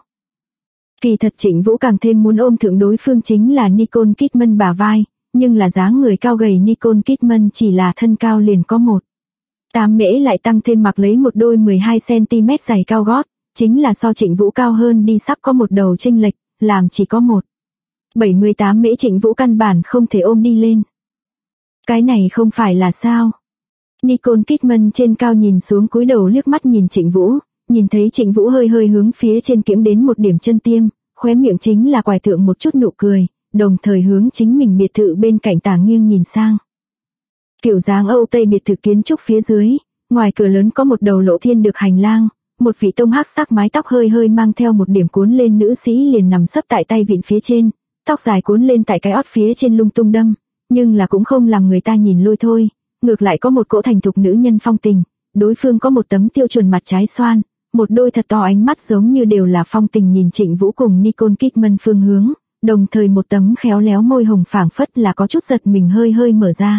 Kỳ thật Trịnh Vũ càng thêm muốn ôm thượng đối phương chính là Nicole Kidman bả vai, nhưng là dáng người cao gầy Nicole Kidman chỉ là thân cao liền có 1,8 mễ lại tăng thêm mặc lấy một đôi 12cm giày cao gót, chính là so Trịnh Vũ cao hơn đi sắp có một đầu chênh lệch, làm chỉ có 1,78 mễ Trịnh Vũ căn bản không thể ôm đi lên. Cái này không phải là sao? Nicole Kidman trên cao nhìn xuống cúi đầu liếc mắt nhìn Trịnh Vũ, nhìn thấy Trịnh Vũ hơi hơi hướng phía trên kiễng đến một điểm chân tiêm, khóe miệng chính là quải thượng một chút nụ cười, đồng thời hướng chính mình biệt thự bên cạnh tàng nghiêng nhìn sang. Kiểu dáng Âu Tây biệt thự kiến trúc phía dưới, ngoài cửa lớn có một đầu lộ thiên được hành lang, một vị tông hắc sắc mái tóc hơi hơi mang theo một điểm cuốn lên nữ sĩ liền nằm sấp tại tay vịn phía trên, tóc dài cuốn lên tại cái ót phía trên lung tung đâm, nhưng là cũng không làm người ta nhìn lôi thôi, ngược lại có một cỗ thành thục nữ nhân phong tình, đối phương có một tấm tiêu chuẩn mặt trái xoan, một đôi thật to ánh mắt giống như đều là phong tình nhìn Trịnh Vũ cùng Nicole Kidman phương hướng, đồng thời một tấm khéo léo môi hồng phảng phất là có chút giật mình hơi hơi mở ra.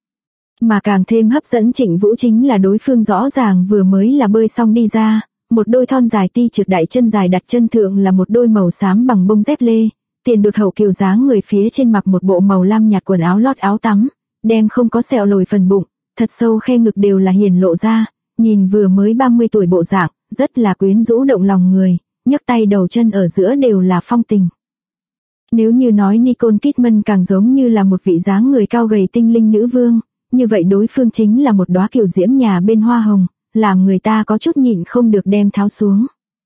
Mà càng thêm hấp dẫn Trịnh Vũ chính là đối phương rõ ràng vừa mới là bơi xong đi ra, một đôi thon dài ti trượt đại chân dài đặt chân thượng là một đôi màu xám bằng bông dép lê, tiền đột hậu kiều dáng người phía trên mặc một bộ màu lam nhạt quần áo lót áo tắm, đem không có sẹo lồi phần bụng, thật sâu khe ngực đều là hiển lộ ra, nhìn vừa mới 30 tuổi bộ dạng, rất là quyến rũ động lòng người, nhấc tay đầu chân ở giữa đều là phong tình. Nếu như nói Nicole Kidman càng giống như là một vị dáng người cao gầy tinh linh nữ vương, như vậy đối phương chính là một đóa kiều diễm nhà bên hoa hồng, làm người ta có chút nhịn không được đem tháo xuống.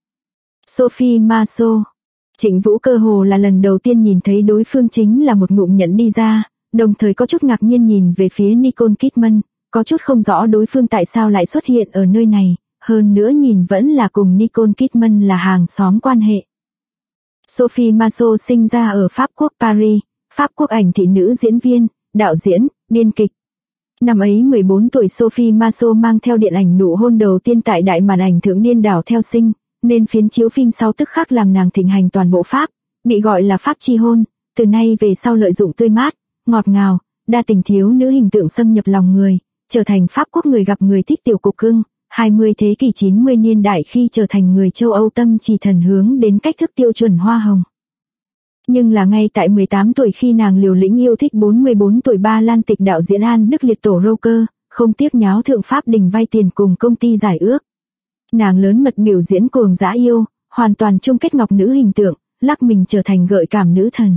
Sophie Marceau. Trịnh Vũ cơ hồ là lần đầu tiên nhìn thấy đối phương chính là một ngụm nhẫn đi ra, đồng thời có chút ngạc nhiên nhìn về phía Nicole Kidman, có chút không rõ đối phương tại sao lại xuất hiện ở nơi này, hơn nữa nhìn vẫn là cùng Nicole Kidman là hàng xóm quan hệ. Sophie Marceau sinh ra ở Pháp quốc Paris, Pháp quốc ảnh thị nữ diễn viên, đạo diễn, biên kịch. Năm ấy 14 tuổi Sophie Marceau mang theo điện ảnh nụ hôn đầu tiên tại đại màn ảnh thượng điên đảo theo sinh, nên phiến chiếu phim sau tức khắc làm nàng thịnh hành toàn bộ Pháp, bị gọi là Pháp chi hôn, từ nay về sau lợi dụng tươi mát, ngọt ngào, đa tình thiếu nữ hình tượng xâm nhập lòng người, trở thành Pháp quốc người gặp người thích tiểu cục cưng, 20 thế kỷ 90 niên đại khi trở thành người châu Âu tâm trì thần hướng đến cách thức tiêu chuẩn hoa hồng. Nhưng là ngay tại 18 tuổi khi nàng liều lĩnh yêu thích 44 tuổi Ba Lan tịch đạo diễn An Đức Liệt tổ Rocker, không tiếc nháo thượng pháp đình vay tiền cùng công ty giải ước. Nàng lớn mật biểu diễn cuồng dã yêu, hoàn toàn chung kết ngọc nữ hình tượng, lắc mình trở thành gợi cảm nữ thần.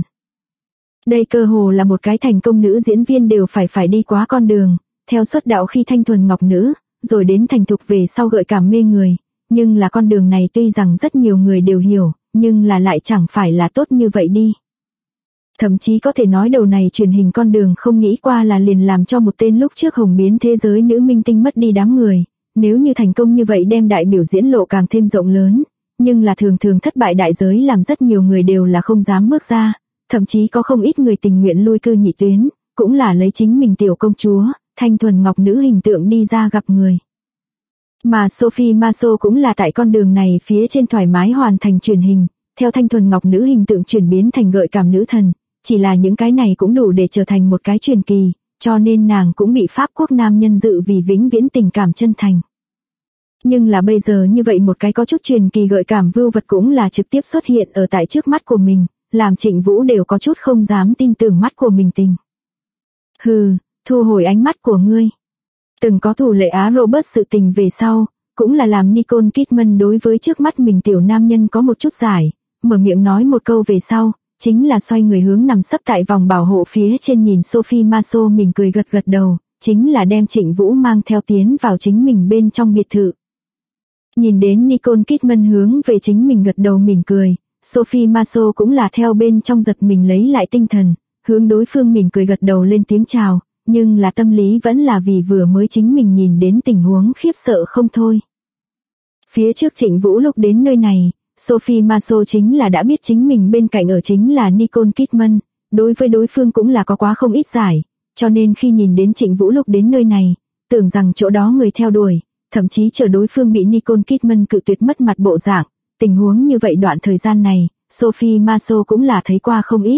Đây cơ hồ là một cái thành công nữ diễn viên đều phải đi quá con đường, theo xuất đạo khi thanh thuần ngọc nữ, rồi đến thành thục về sau gợi cảm mê người, nhưng là con đường này tuy rằng rất nhiều người đều hiểu, nhưng là lại chẳng phải là tốt như vậy đi. Thậm chí có thể nói đầu này truyền hình con đường không nghĩ qua là liền làm cho một tên lúc trước hồng biến thế giới nữ minh tinh mất đi đám người, nếu như thành công như vậy đem đại biểu diễn lộ càng thêm rộng lớn, nhưng là thường thường thất bại đại giới làm rất nhiều người đều là không dám bước ra, thậm chí có không ít người tình nguyện lui cư nhị tuyến, cũng là lấy chính mình tiểu công chúa, thanh thuần ngọc nữ hình tượng đi ra gặp người. Mà Sophie Marceau cũng là tại con đường này phía trên thoải mái hoàn thành truyền hình, theo thanh thuần ngọc nữ hình tượng chuyển biến thành gợi cảm nữ thần, chỉ là những cái này cũng đủ để trở thành một cái truyền kỳ, cho nên nàng cũng bị Pháp quốc nam nhân dự vì vĩnh viễn tình cảm chân thành. Nhưng là bây giờ như vậy một cái có chút truyền kỳ gợi cảm vưu vật cũng là trực tiếp xuất hiện ở tại trước mắt của mình, làm Trịnh Vũ đều có chút không dám tin tưởng mắt của mình tình. Hừ, thu hồi ánh mắt của ngươi. Từng có thủ lệ Á Robert sự tình về sau, cũng là làm Nicole Kidman đối với trước mắt mình tiểu nam nhân có một chút giải, mở miệng nói một câu về sau, chính là xoay người hướng nằm sấp tại vòng bảo hộ phía trên nhìn Sophie Marceau mỉm cười gật gật đầu, chính là đem Trịnh Vũ mang theo tiến vào chính mình bên trong biệt thự. Nhìn đến Nicole Kidman hướng về chính mình gật đầu mỉm cười, Sophie Marceau cũng là theo bên trong giật mình lấy lại tinh thần, hướng đối phương mỉm cười gật đầu lên tiếng chào, nhưng là tâm lý vẫn là vì vừa mới chính mình nhìn đến tình huống khiếp sợ không thôi. Phía trước Trịnh Vũ lúc đến nơi này, Sophie Marceau chính là đã biết chính mình bên cạnh ở chính là Nicole Kidman, đối với đối phương cũng là có quá không ít giải, cho nên khi nhìn đến Trịnh Vũ lúc đến nơi này, tưởng rằng chỗ đó người theo đuổi, thậm chí chờ đối phương bị Nicole Kidman cự tuyệt mất mặt bộ dạng, tình huống như vậy đoạn thời gian này, Sophie Marceau cũng là thấy qua không ít.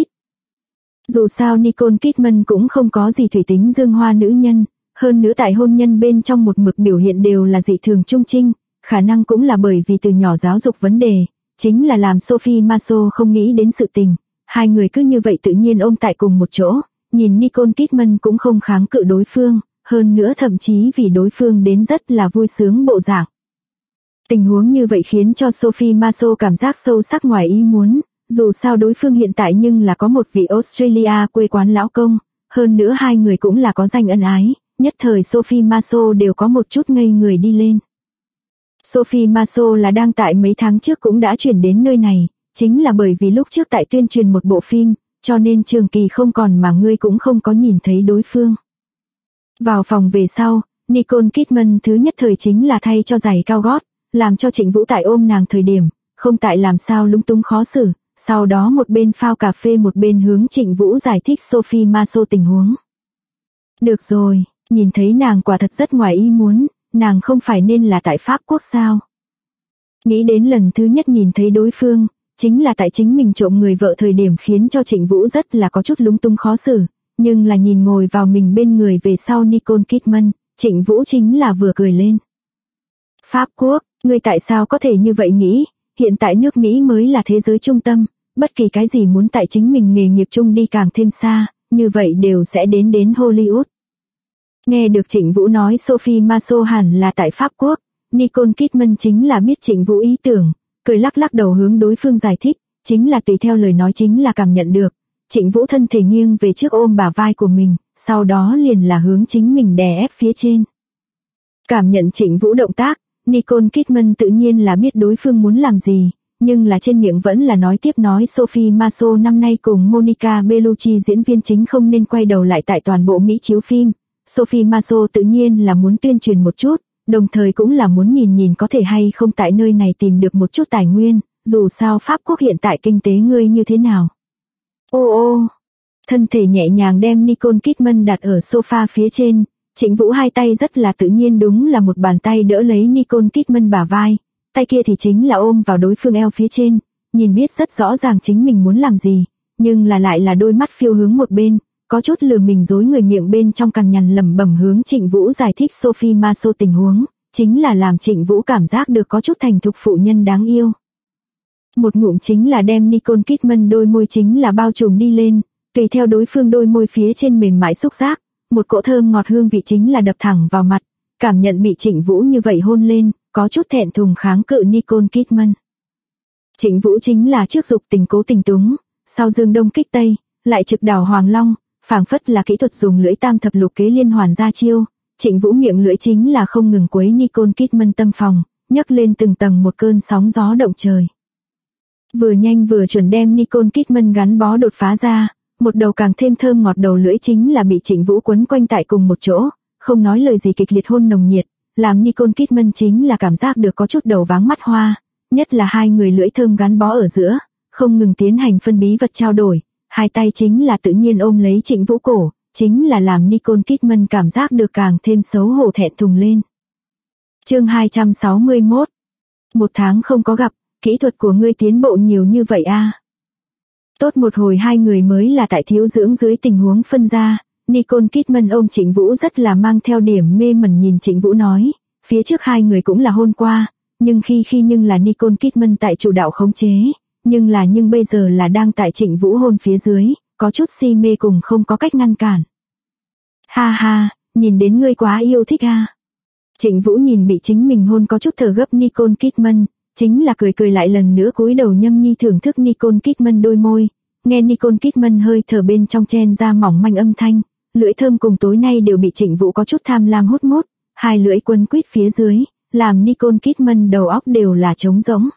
Dù sao Nicole Kidman cũng không có gì thủy tính dương hoa nữ nhân, hơn nữa tại hôn nhân bên trong một mực biểu hiện đều là dị thường trung trinh, khả năng cũng là bởi vì từ nhỏ giáo dục vấn đề, chính là làm Sophie Marceau không nghĩ đến sự tình, hai người cứ như vậy tự nhiên ôm tại cùng một chỗ, nhìn Nicole Kidman cũng không kháng cự đối phương, hơn nữa thậm chí vì đối phương đến rất là vui sướng bộ dạng. Tình huống như vậy khiến cho Sophie Marceau cảm giác sâu sắc ngoài ý muốn, dù sao đối phương hiện tại nhưng là có một vị Australia quê quán lão công, hơn nữa hai người cũng là có danh ân ái, nhất thời Sophie Marceau đều có một chút ngây người đi lên. Sophie Marceau là đang tại mấy tháng trước cũng đã chuyển đến nơi này, chính là bởi vì lúc trước tại tuyên truyền một bộ phim, cho nên trường kỳ không còn mà ngươi cũng không có nhìn thấy đối phương. Vào phòng về sau, Nicole Kidman thứ nhất thời chính là thay cho giày cao gót, làm cho Trịnh Vũ tại ôm nàng thời điểm, không tại làm sao lung tung khó xử, sau đó một bên phao cà phê một bên hướng Trịnh Vũ giải thích Sophie Marceau tình huống. Được rồi, nhìn thấy nàng quả thật rất ngoài ý muốn, nàng không phải nên là tại Pháp quốc sao. Nghĩ đến lần thứ nhất nhìn thấy đối phương, chính là tại chính mình trộm người vợ thời điểm khiến cho Trịnh Vũ rất là có chút lúng túng khó xử, nhưng là nhìn ngồi vào mình bên người về sau Nicole Kidman, Trịnh Vũ chính là vừa cười lên. Pháp quốc, ngươi tại sao có thể như vậy nghĩ, hiện tại nước Mỹ mới là thế giới trung tâm, bất kỳ cái gì muốn tại chính mình nghề nghiệp chung đi càng thêm xa, như vậy đều sẽ đến Hollywood. Nghe được Trịnh Vũ nói Sophie Marceau hẳn là tại Pháp quốc, Nicole Kidman chính là biết Trịnh Vũ ý tưởng, cười lắc lắc đầu hướng đối phương giải thích, chính là tùy theo lời nói chính là cảm nhận được. Trịnh Vũ thân thể nghiêng về trước ôm bả vai của mình, sau đó liền là hướng chính mình đè ép phía trên. Cảm nhận Trịnh Vũ động tác, Nicole Kidman tự nhiên là biết đối phương muốn làm gì, nhưng là trên miệng vẫn là nói tiếp nói Sophie Marceau năm nay cùng Monica Bellucci diễn viên chính không nên quay đầu lại tại toàn bộ Mỹ chiếu phim. Sophie Marceau tự nhiên là muốn tuyên truyền một chút, đồng thời cũng là muốn nhìn có thể hay không tại nơi này tìm được một chút tài nguyên, dù sao Pháp quốc hiện tại kinh tế ngươi như thế nào. Ô, thân thể nhẹ nhàng đem Nicole Kidman đặt ở sofa phía trên, Trịnh Vũ hai tay rất là tự nhiên đúng là một bàn tay đỡ lấy Nicole Kidman bả vai, tay kia thì chính là ôm vào đối phương eo phía trên, nhìn biết rất rõ ràng chính mình muốn làm gì, nhưng là lại là đôi mắt phiêu hướng một bên, có chút lừa mình dối người miệng bên trong cằn nhằn lẩm bẩm hướng Trịnh Vũ giải thích Sophie Marceau tình huống, chính là làm Trịnh Vũ cảm giác được có chút thành thục phụ nhân đáng yêu. Một ngụm chính là đem Nicole Kidman đôi môi chính là bao trùm đi lên, tùy theo đối phương đôi môi phía trên mềm mại xúc giác, một cỗ thơm ngọt hương vị chính là đập thẳng vào mặt, cảm nhận bị Trịnh Vũ như vậy hôn lên, có chút thẹn thùng kháng cự Nicole Kidman. Trịnh Vũ chính là trước dục tình cố tình túng, sau dương đông kích tây, lại trực đảo hoàng long, phảng phất là kỹ thuật dùng lưỡi tam thập lục kế liên hoàn ra chiêu. Trịnh Vũ miệng lưỡi chính là không ngừng quấy Nicole Kidman tâm phòng, nhấc lên từng tầng một cơn sóng gió động trời. Vừa nhanh vừa chuẩn đem Nicole Kidman gắn bó đột phá ra, một đầu càng thêm thơm ngọt đầu lưỡi chính là bị Trịnh Vũ quấn quanh tại cùng một chỗ, không nói lời gì kịch liệt hôn nồng nhiệt, làm Nicole Kidman chính là cảm giác được có chút đầu váng mắt hoa, nhất là hai người lưỡi thơm gắn bó ở giữa, không ngừng tiến hành phân bí vật trao đổi, hai tay chính là tự nhiên ôm lấy Trịnh Vũ cổ, chính là làm Nicole Kidman cảm giác được càng thêm xấu hổ thẹn thùng lên. Chương 261. Một tháng không có gặp, kỹ thuật của ngươi tiến bộ nhiều như vậy a. Tốt một hồi hai người mới là tại thiếu dưỡng dưới tình huống phân ra, Nicole Kidman ôm Trịnh Vũ rất là mang theo điểm mê mẩn nhìn Trịnh Vũ nói, phía trước hai người cũng là hôn qua, nhưng khi nhưng là Nicole Kidman tại chủ đạo khống chế, nhưng bây giờ là đang tại Trịnh Vũ hôn phía dưới, có chút si mê cùng không có cách ngăn cản. Ha ha, nhìn đến ngươi quá yêu thích a. Trịnh Vũ nhìn bị chính mình hôn có chút thở gấp Nicole Kidman, chính là cười lại lần nữa cúi đầu nhâm nhi thưởng thức Nicole Kidman đôi môi, nghe Nicole Kidman hơi thở bên trong chen ra mỏng manh âm thanh, lưỡi thơm cùng tối nay đều bị Trịnh Vũ có chút tham lam hút mút, hai lưỡi quấn quýt phía dưới, làm Nicole Kidman đầu óc đều là trống rỗng.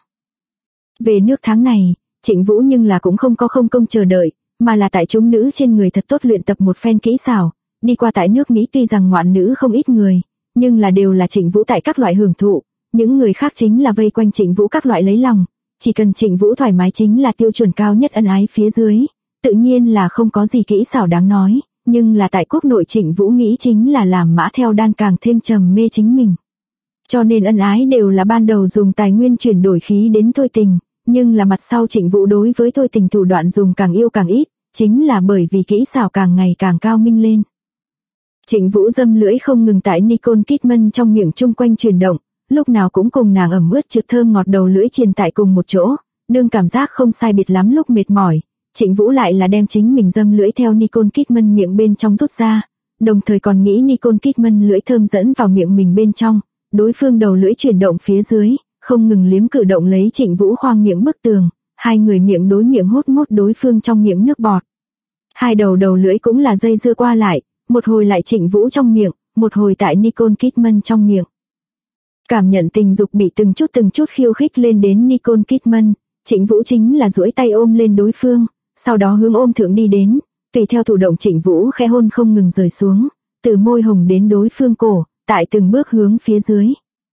Về nước tháng này, Trịnh Vũ nhưng là cũng không có không công chờ đợi, mà là tại chúng nữ trên người thật tốt luyện tập một phen kỹ xảo, đi qua tại nước Mỹ tuy rằng ngoạn nữ không ít người, nhưng là đều là Trịnh Vũ tại các loại hưởng thụ, những người khác chính là vây quanh Trịnh Vũ các loại lấy lòng, chỉ cần Trịnh Vũ thoải mái chính là tiêu chuẩn cao nhất ân ái phía dưới, tự nhiên là không có gì kỹ xảo đáng nói, nhưng là tại quốc nội Trịnh Vũ nghĩ chính là làm mã theo đan càng thêm trầm mê chính mình. Cho nên ân ái đều là ban đầu dùng tài nguyên chuyển đổi khí đến thôi tình, nhưng là mặt sau Trịnh Vũ đối với thôi tình thủ đoạn dùng càng yêu càng ít, chính là bởi vì kỹ xảo càng ngày càng cao minh lên. Trịnh Vũ dâm lưỡi không ngừng tại Nicole Kidman trong miệng chung quanh chuyển động, lúc nào cũng cùng nàng ẩm ướt trượt thơm ngọt đầu lưỡi triền tại cùng một chỗ, đương cảm giác không sai biệt lắm lúc mệt mỏi, Trịnh Vũ lại là đem chính mình dâm lưỡi theo Nicole Kidman miệng bên trong rút ra, đồng thời còn nghĩ Nicole Kidman lưỡi thơm dẫn vào miệng mình bên trong, đối phương đầu lưỡi chuyển động phía dưới, không ngừng liếm cử động lấy Trịnh Vũ khoang miệng bức tường, hai người miệng đối miệng hút mút đối phương trong miệng nước bọt. Hai đầu lưỡi cũng là dây dưa qua lại, một hồi lại Trịnh Vũ trong miệng, một hồi tại Nicole Kidman trong miệng. Cảm nhận tình dục bị từng chút khiêu khích lên đến Nicole Kidman, Trịnh Vũ chính là duỗi tay ôm lên đối phương, sau đó hướng ôm thượng đi đến, tùy theo thủ động Trịnh Vũ khẽ hôn không ngừng rời xuống, từ môi hồng đến đối phương cổ, tại từng bước hướng phía dưới.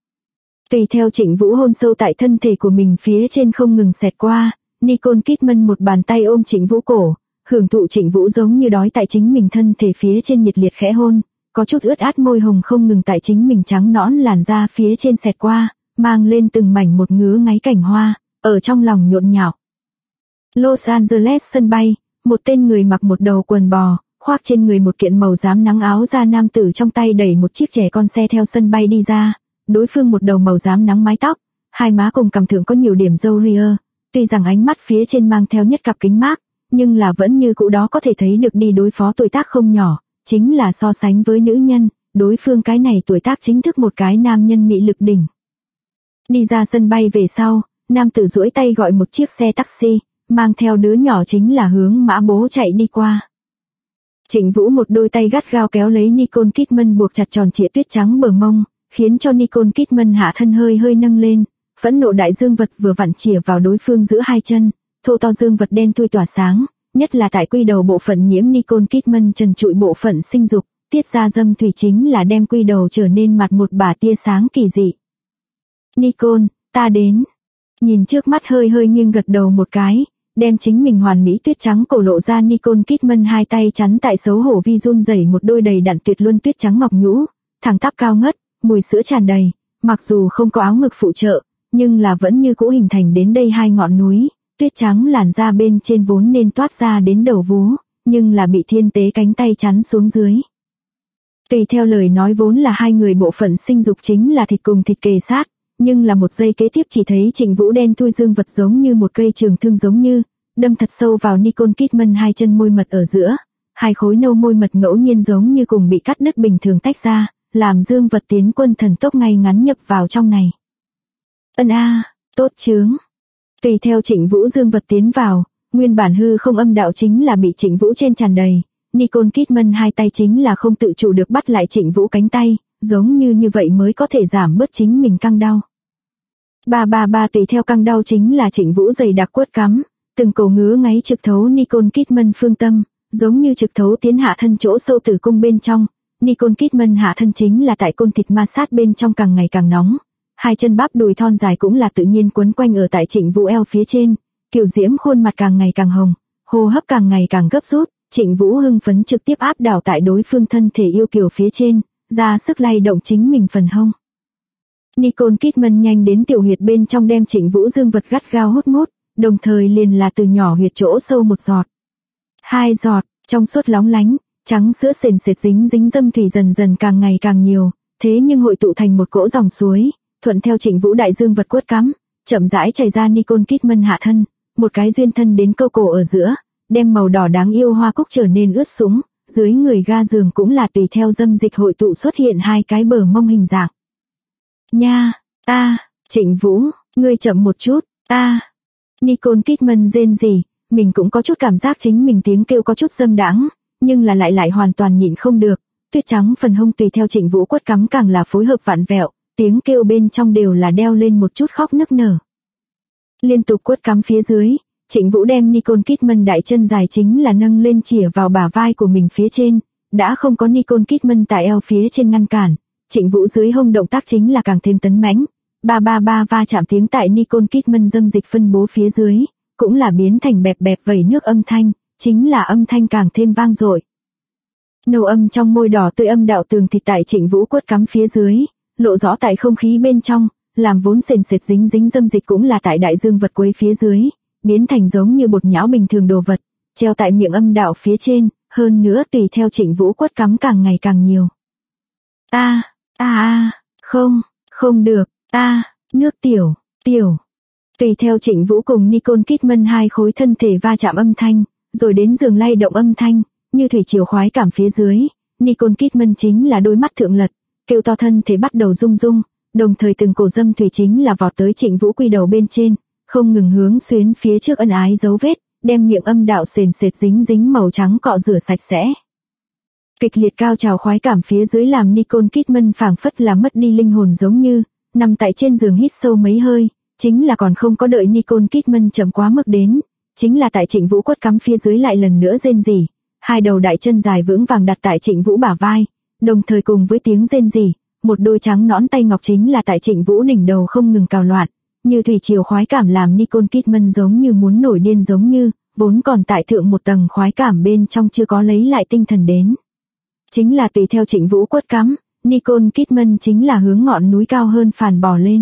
Tùy theo Trịnh Vũ hôn sâu tại thân thể của mình phía trên không ngừng xẹt qua, Nicole Kidman một bàn tay ôm Trịnh Vũ cổ, hưởng thụ Trịnh Vũ giống như đói tại chính mình thân thể phía trên nhiệt liệt khẽ hôn, có chút ướt át môi hồng không ngừng tại chính mình trắng nõn làn da phía trên xẹt qua, mang lên từng mảnh một ngứa ngáy cảnh hoa, ở trong lòng nhộn nhạo. Los Angeles sân bay, một tên người mặc một đầu quần bò, khoác trên người một kiện màu xám nắng áo da nam tử trong tay đẩy một chiếc trẻ con xe theo sân bay đi ra, đối phương một đầu màu xám nắng mái tóc, hai má cùng cằm thượng có nhiều điểm râu ria, tuy rằng ánh mắt phía trên mang theo nhất cặp kính mác, nhưng là vẫn như cũ đó có thể thấy được đi đối phó tuổi tác không nhỏ, chính là so sánh với nữ nhân, đối phương cái này tuổi tác chính thức một cái nam nhân mị lực đỉnh. Đi ra sân bay về sau, nam tử duỗi tay gọi một chiếc xe taxi, mang theo đứa nhỏ chính là hướng mã bố chạy đi qua. Trịnh Vũ một đôi tay gắt gao kéo lấy Nicole Kidman buộc chặt tròn trịa tuyết trắng bờ mông, khiến cho Nicole Kidman hạ thân hơi nâng lên, phẫn nộ đại dương vật vừa vặn chìa vào đối phương giữa hai chân, thô to dương vật đen thui tỏa sáng, nhất là tại quy đầu bộ phận nhiễm Nicole Kidman trần trụi bộ phận sinh dục, tiết ra dâm thủy chính là đem quy đầu trở nên mặt một bả tia sáng kỳ dị. Nicole, ta đến. Nhìn trước mắt hơi nghiêng gật đầu một cái, đem chính mình hoàn mỹ tuyết trắng cổ lộ ra Nicole Kidman hai tay chắn tại xấu hổ vi run rẩy một đôi đầy đặn tuyệt luân tuyết trắng ngọc nhũ, thẳng tắp cao ngất, mùi sữa tràn đầy, mặc dù không có áo ngực phụ trợ, nhưng là vẫn như cũ hình thành đến đây hai ngọn núi, tuyết trắng làn da bên trên vốn nên toát ra đến đầu vú, nhưng là bị thiên tế cánh tay chắn xuống dưới. Tùy theo lời nói vốn là hai người bộ phận sinh dục chính là thịt cùng thịt kề sát, Nhưng là một giây kế tiếp chỉ thấy Trịnh Vũ đen thui dương vật giống như một cây trường thương giống như, đâm thật sâu vào Nicole Kidman hai chân môi mật ở giữa. Hai khối nâu môi mật ngẫu nhiên giống như cùng bị cắt đứt bình thường tách ra, làm dương vật tiến quân thần tốc ngay ngắn nhập vào trong này. Tốt chướng. Tùy theo Trịnh Vũ dương vật tiến vào, nguyên bản hư không âm đạo chính là bị Trịnh Vũ trên tràn đầy. Nicole Kidman hai tay chính là không tự chủ được bắt lại Trịnh Vũ cánh tay, giống như vậy mới có thể giảm bớt chính mình căng đau. Tùy theo căng đau chính là Trịnh Vũ dày đặc quất cắm, từng cổ ngứa ngáy trực thấu Nicole Kidman phương tâm, giống như trực thấu tiến hạ thân chỗ sâu tử cung bên trong. Nicole Kidman hạ thân chính là tại côn thịt ma sát bên trong càng ngày càng nóng. Hai chân bắp đùi thon dài cũng là tự nhiên quấn quanh ở tại Trịnh Vũ eo phía trên, kiều diễm khuôn mặt càng ngày càng hồng, hô hấp càng ngày càng gấp rút, Trịnh Vũ hưng phấn trực tiếp áp đảo tại đối phương thân thể yêu kiều phía trên, ra sức lay động chính mình phần hông. Nicole Kidman nhanh đến tiểu huyệt bên trong đem Trịnh Vũ dương vật gắt gao hút mút, đồng thời liền là từ nhỏ huyệt chỗ sâu 1 giọt, 2 giọt, trong suốt lóng lánh, trắng sữa sền sệt dính dâm thủy dần dần càng ngày càng nhiều, thế nhưng hội tụ thành một cỗ dòng suối, thuận theo Trịnh Vũ đại dương vật quất cắm, chậm rãi chảy ra Nicole Kidman hạ thân, một cái duyên thân đến câu cổ ở giữa, đem màu đỏ đáng yêu hoa cúc trở nên ướt sũng, dưới người ga giường cũng là tùy theo dâm dịch hội tụ xuất hiện hai cái bờ mông hình dạng. Nha, Trịnh Vũ, ngươi chậm một chút, Nicole Kidman rên rỉ, mình cũng có chút cảm giác chính mình tiếng kêu có chút dâm đãng, nhưng là lại hoàn toàn nhịn không được, tuyết trắng phần hông tùy theo Trịnh Vũ quất cắm càng là phối hợp vặn vẹo, tiếng kêu bên trong đều là đeo lên một chút khóc nức nở. Liên tục quất cắm phía dưới, Trịnh Vũ đem Nicole Kidman đại chân dài chính là nâng lên chĩa vào bả vai của mình phía trên, đã không có Nicole Kidman tại eo phía trên ngăn cản, Trịnh Vũ dưới hông động tác chính là càng thêm tấn mãnh, va chạm tiếng tại Nicole Kidman dâm dịch phân bố phía dưới, cũng là biến thành bẹp vẩy nước âm thanh, chính là âm thanh càng thêm vang dội. Nâu âm trong môi đỏ tươi âm đạo tường thịt tại Trịnh Vũ quất cắm phía dưới, lộ rõ tại không khí bên trong, làm vốn sền sệt dính dâm dịch cũng là tại đại dương vật quấy phía dưới, biến thành giống như bột nhão bình thường đồ vật, treo tại miệng âm đạo phía trên, hơn nữa tùy theo Trịnh Vũ quất cắm càng ngày càng nhiều. Không được, nước tiểu. Tùy theo Trịnh Vũ cùng Nicole Kidman hai khối thân thể va chạm âm thanh, rồi đến giường lay động âm thanh, như thủy triều khoái cảm phía dưới, Nicole Kidman chính là đôi mắt thượng lật, kêu to thân thể bắt đầu rung rung, đồng thời từng cổ dâm thủy chính là vọt tới Trịnh Vũ quy đầu bên trên, không ngừng hướng xuyến phía trước ân ái dấu vết, đem miệng âm đạo sền sệt dính màu trắng cọ rửa sạch sẽ. Kịch liệt cao trào khoái cảm phía dưới làm Nicole Kidman phảng phất là mất đi linh hồn giống như, nằm tại trên giường hít sâu mấy hơi, chính là còn không có đợi Nicole Kidman chậm quá mức đến, chính là tại Trịnh Vũ quất cắm phía dưới lại lần nữa rên rỉ, hai đầu đại chân dài vững vàng đặt tại Trịnh Vũ bả vai, đồng thời cùng với tiếng rên rỉ, một đôi trắng nõn tay ngọc chính là tại Trịnh Vũ đỉnh đầu không ngừng cào loạn, như thủy triều khoái cảm làm Nicole Kidman giống như muốn nổi điên giống như, vốn còn tại thượng một tầng khoái cảm bên trong chưa có lấy lại tinh thần đến. Chính là tùy theo Trịnh Vũ quất cắm, Nicole Kidman chính là hướng ngọn núi cao hơn phản bò lên.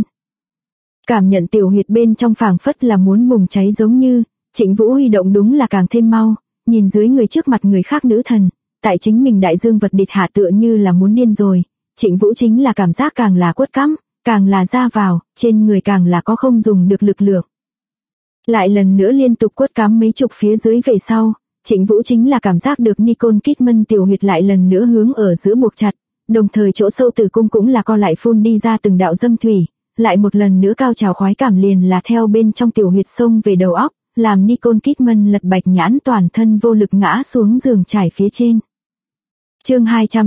Cảm nhận tiểu huyệt bên trong phảng phất là muốn bùng cháy giống như, Trịnh Vũ huy động đúng là càng thêm mau, nhìn dưới người trước mặt người khác nữ thần, tại chính mình đại dương vật địch hạ tựa như là muốn điên rồi, Trịnh Vũ chính là cảm giác càng là quất cắm, càng là ra vào, trên người càng là có không dùng được lực lượng. Lại lần nữa liên tục quất cắm mấy chục phía dưới về sau, Trịnh Vũ chính là cảm giác được Nicole Kidman tiểu huyệt lại lần nữa hướng ở giữa buộc chặt, đồng thời chỗ sâu tử cung cũng là co lại phun đi ra từng đạo dâm thủy, lại một lần nữa cao trào khoái cảm liền là theo bên trong tiểu huyệt xông về đầu óc, làm Nicole Kidman lật bạch nhãn toàn thân vô lực ngã xuống giường trải phía trên. Chương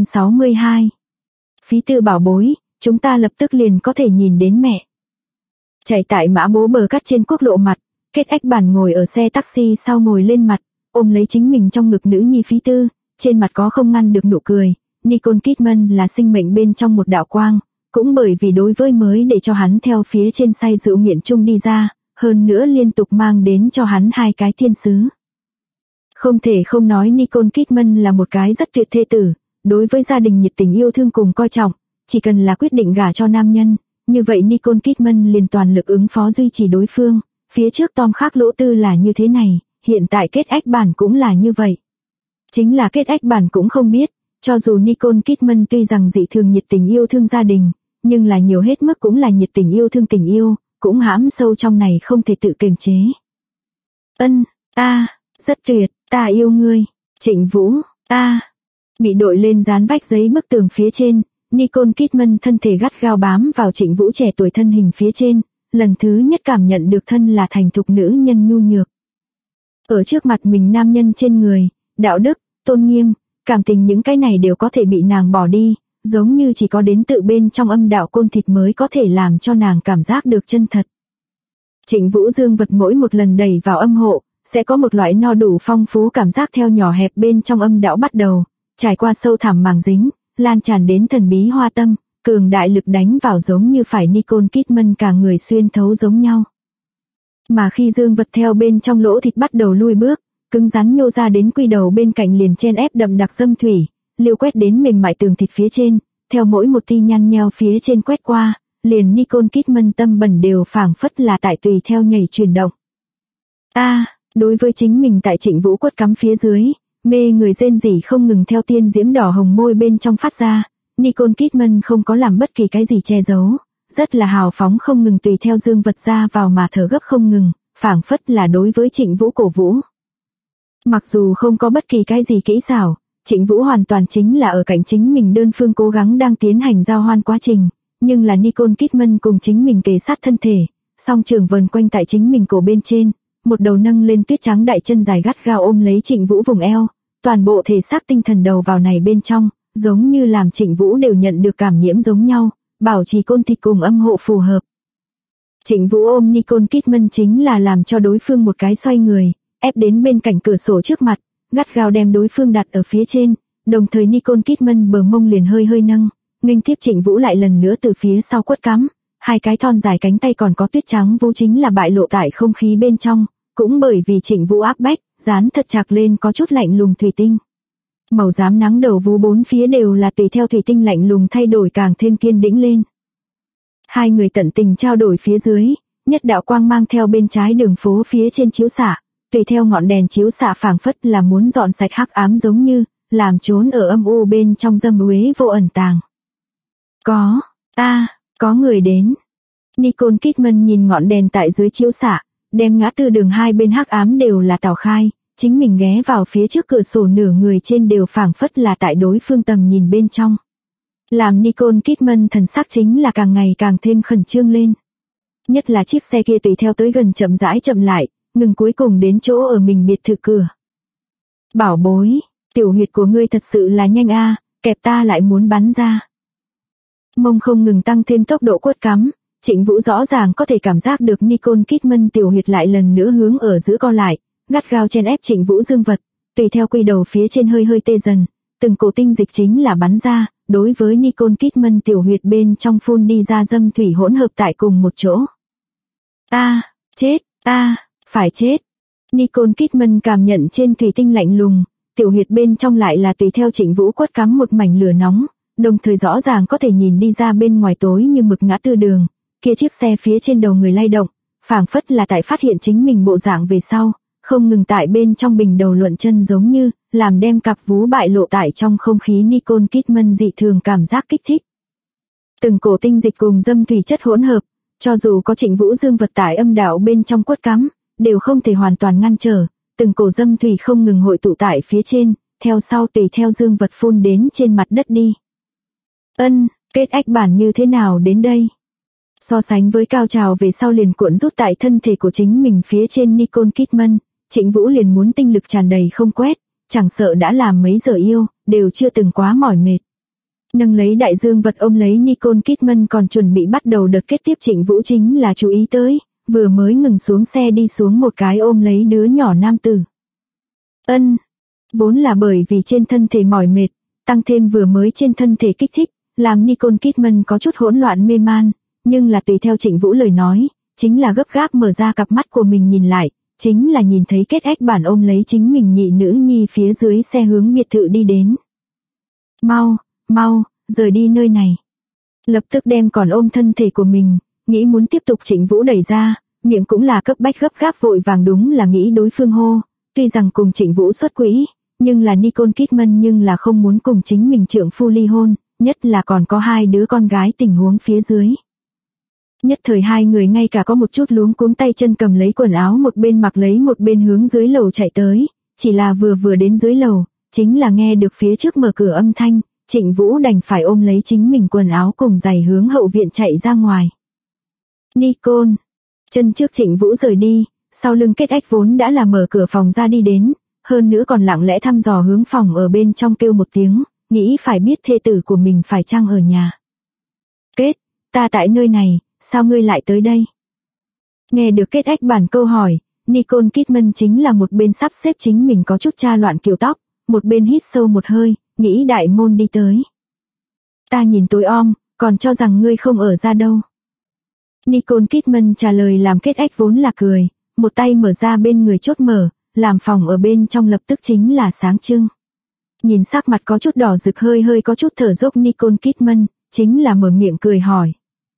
262. Phí Tư bảo bối, chúng ta lập tức liền có thể nhìn đến mẹ. Chạy tại Mã Bố bờ cắt trên quốc lộ mặt, Kết Ách Bản ngồi ở xe taxi sau ngồi lên mặt, ôm lấy chính mình trong ngực nữ nhi Phí Tư, trên mặt có không ngăn được nụ cười. Nicole Kidman là sinh mệnh bên trong một đạo quang, cũng bởi vì đối với mới để cho hắn theo phía trên say rượu nghiện chung đi ra, hơn nữa liên tục mang đến cho hắn hai cái thiên sứ. Không thể không nói Nicole Kidman là một cái rất tuyệt thê tử, đối với gia đình nhiệt tình yêu thương cùng coi trọng, chỉ cần là quyết định gả cho nam nhân, như vậy Nicole Kidman liền toàn lực ứng phó duy trì đối phương, phía trước Tom Khác Lỗ Tư là như thế này, hiện tại Kết Ách Bản cũng là như vậy. Chính là Kết Ách Bản cũng không biết, cho dù Nicole Kidman tuy rằng dị thường nhiệt tình yêu thương gia đình, nhưng là nhiều hết mức cũng là nhiệt tình yêu thương tình yêu, cũng hãm sâu trong này không thể tự kiềm chế. Rất tuyệt, ta yêu ngươi, Trịnh Vũ, Bị đội lên dán vách giấy bức tường phía trên, Nicole Kidman thân thể gắt gao bám vào Trịnh Vũ trẻ tuổi thân hình phía trên, lần thứ nhất cảm nhận được thân là thành thục nữ nhân nhu nhược. Ở trước mặt mình nam nhân trên người, đạo đức, tôn nghiêm, cảm tình những cái này đều có thể bị nàng bỏ đi, giống như chỉ có đến tự bên trong âm đạo côn thịt mới có thể làm cho nàng cảm giác được chân thật. Trịnh Vũ dương vật mỗi một lần đẩy vào âm hộ, sẽ có một loại no đủ phong phú cảm giác theo nhỏ hẹp bên trong âm đạo bắt đầu, trải qua sâu thẳm màng dính, lan tràn đến thần bí hoa tâm, cường đại lực đánh vào giống như phải Nicole Kidman cả người xuyên thấu giống nhau. Mà khi dương vật theo bên trong lỗ thịt bắt đầu lui bước, cứng rắn nhô ra đến quy đầu bên cạnh liền chen ép đậm đặc dâm thủy, liêu quét đến mềm mại tường thịt phía trên, theo mỗi một ti nhăn nheo phía trên quét qua, liền Nicole Kidman tâm bẩn đều phảng phất là tại tùy theo nhảy chuyển động. Đối với chính mình tại Trịnh Vũ quất cắm phía dưới, mê người rên rỉ không ngừng theo tiên diễm đỏ hồng môi bên trong phát ra, Nicole Kidman không có làm bất kỳ cái gì che giấu, rất là hào phóng không ngừng tùy theo dương vật ra vào mà thở gấp không ngừng, phảng phất là đối với Trịnh Vũ cổ vũ. Mặc dù không có bất kỳ cái gì kỹ xảo, Trịnh Vũ hoàn toàn chính là ở cạnh chính mình đơn phương cố gắng đang tiến hành giao hoan quá trình, nhưng là Nicole Kidman cùng chính mình kề sát thân thể, song trường vần quanh tại chính mình cổ bên trên, một đầu nâng lên tuyết trắng đại chân dài gắt gao ôm lấy Trịnh Vũ vùng eo, toàn bộ thể xác tinh thần đầu vào này bên trong, giống như làm Trịnh Vũ đều nhận được cảm nhiễm giống nhau, bảo trì côn thịt cùng âm hộ phù hợp. Trịnh Vũ ôm Nicole Kidman chính là làm cho đối phương một cái xoay người, ép đến bên cạnh cửa sổ trước mặt, gắt gao đem đối phương đặt ở phía trên, đồng thời Nicole Kidman bờ mông liền hơi hơi nâng, nghênh tiếp Trịnh Vũ lại lần nữa từ phía sau quất cắm, hai cái thon dài cánh tay còn có tuyết trắng vú chính là bại lộ tại không khí bên trong, cũng bởi vì Trịnh Vũ áp bách, dán thật chặt lên có chút lạnh lùng thủy tinh. Màu xám nắng đầu vú bốn phía đều là tùy theo thủy tinh lạnh lùng thay đổi càng thêm kiên đĩnh lên. Hai người tận tình trao đổi phía dưới, nhất đạo quang mang theo bên trái đường phố phía trên chiếu xạ, tùy theo ngọn đèn chiếu xạ phảng phất là muốn dọn sạch hắc ám giống như, làm trốn ở âm u bên trong dâm uế vô ẩn tàng. Có người đến. Nicole Kidman nhìn ngọn đèn tại dưới chiếu xạ, đem ngã tư đường hai bên hắc ám đều là tảo khai, chính mình ghé vào phía trước cửa sổ nửa người trên đều phảng phất là tại đối phương tầm nhìn bên trong. Làm Nicole Kidman thần sắc chính là càng ngày càng thêm khẩn trương lên. Nhất là chiếc xe kia tùy theo tới gần chậm rãi chậm lại, ngừng cuối cùng đến chỗ ở mình biệt thự cửa. Bảo bối, tiểu huyệt của ngươi thật sự là nhanh a, kẹp ta lại muốn bắn ra. Mông không ngừng tăng thêm tốc độ quất cắm, Trịnh Vũ rõ ràng có thể cảm giác được Nicole Kidman tiểu huyệt lại lần nữa hướng ở giữa co lại, gắt gao chen ép Trịnh Vũ dương vật, tùy theo quy đầu phía trên hơi hơi tê dần, từng cổ tinh dịch chính là bắn ra, đối với Nicole Kidman tiểu huyệt bên trong phun đi ra dâm thủy hỗn hợp tại cùng một chỗ. Phải chết. Nicole Kidman cảm nhận trên thủy tinh lạnh lùng, tiểu huyệt bên trong lại là tùy theo Trịnh Vũ quất cắm một mảnh lửa nóng, đồng thời rõ ràng có thể nhìn đi ra bên ngoài tối như mực ngã tư đường, kia chiếc xe phía trên đầu người lay động, phảng phất là tại phát hiện chính mình bộ dạng về sau, không ngừng tại bên trong bình đầu luận chân giống như, làm đem cặp vú bại lộ tại trong không khí Nicole Kidman dị thường cảm giác kích thích. Từng cổ tinh dịch cùng dâm thủy chất hỗn hợp, cho dù có Trịnh Vũ dương vật tại âm đạo bên trong quất cắm, đều không thể hoàn toàn ngăn trở, từng cổ dâm thủy không ngừng hội tụ tại phía trên, theo sau tùy theo dương vật phun đến trên mặt đất đi. Kết ách bản như thế nào đến đây? So sánh với cao trào về sau liền cuộn rút tại thân thể của chính mình phía trên Nicole Kidman, Trịnh Vũ liền muốn tinh lực tràn đầy không quét, chẳng sợ đã làm mấy giờ yêu, đều chưa từng quá mỏi mệt. Nâng lấy đại dương vật ôm lấy Nicole Kidman còn chuẩn bị bắt đầu đợt kết tiếp Trịnh Vũ chính là chú ý tới, vừa mới ngừng xuống xe đi xuống một cái ôm lấy đứa nhỏ nam tử. Vốn là bởi vì trên thân thể mỏi mệt, tăng thêm vừa mới trên thân thể kích thích, làm Nicole Kidman có chút hỗn loạn mê man, nhưng là tùy theo Trịnh Vũ lời nói, chính là gấp gáp mở ra cặp mắt của mình nhìn lại, chính là nhìn thấy kết ách bản ôm lấy chính mình nhị nữ nhi phía dưới xe hướng biệt thự đi đến. Mau, rời đi nơi này. Lập tức đem còn ôm thân thể của mình, nghĩ muốn tiếp tục Trịnh Vũ đẩy ra, miệng cũng là cấp bách gấp gáp vội vàng đúng là nghĩ đối phương hô, tuy rằng cùng Trịnh Vũ xuất quỹ, nhưng là Nicole Kidman nhưng là không muốn cùng chính mình trượng phu ly hôn, nhất là còn có 2 đứa con gái tình huống phía dưới. Nhất thời 2 người ngay cả có một chút luống cuống tay chân cầm lấy quần áo một bên mặc lấy một bên hướng dưới lầu chạy tới, chỉ là vừa đến dưới lầu, chính là nghe được phía trước mở cửa âm thanh, Trịnh Vũ đành phải ôm lấy chính mình quần áo cùng giày hướng hậu viện chạy ra ngoài. Nicole, chân trước Trịnh Vũ rời đi, sau lưng Kết Ách vốn đã là mở cửa phòng ra đi đến, hơn nữa còn lặng lẽ thăm dò hướng phòng ở bên trong kêu một tiếng, nghĩ phải biết thê tử của mình phải chăng ở nhà. Kết, ta tại nơi này, sao ngươi lại tới đây? Nghe được Kết Ách bản câu hỏi, Nicole Kidman chính là một bên sắp xếp chính mình có chút cha loạn kiểu tóc, một bên hít sâu một hơi, nghĩ đại môn đi tới. Ta nhìn tối om, còn cho rằng ngươi không ở ra đâu. Nicole Kidman trả lời làm Kết Ách vốn là cười, một tay mở ra bên người chốt mở, làm phòng ở bên trong lập tức chính là sáng trưng. Nhìn sắc mặt có chút đỏ rực hơi có chút thở dốc Nicole Kidman, chính là mở miệng cười hỏi.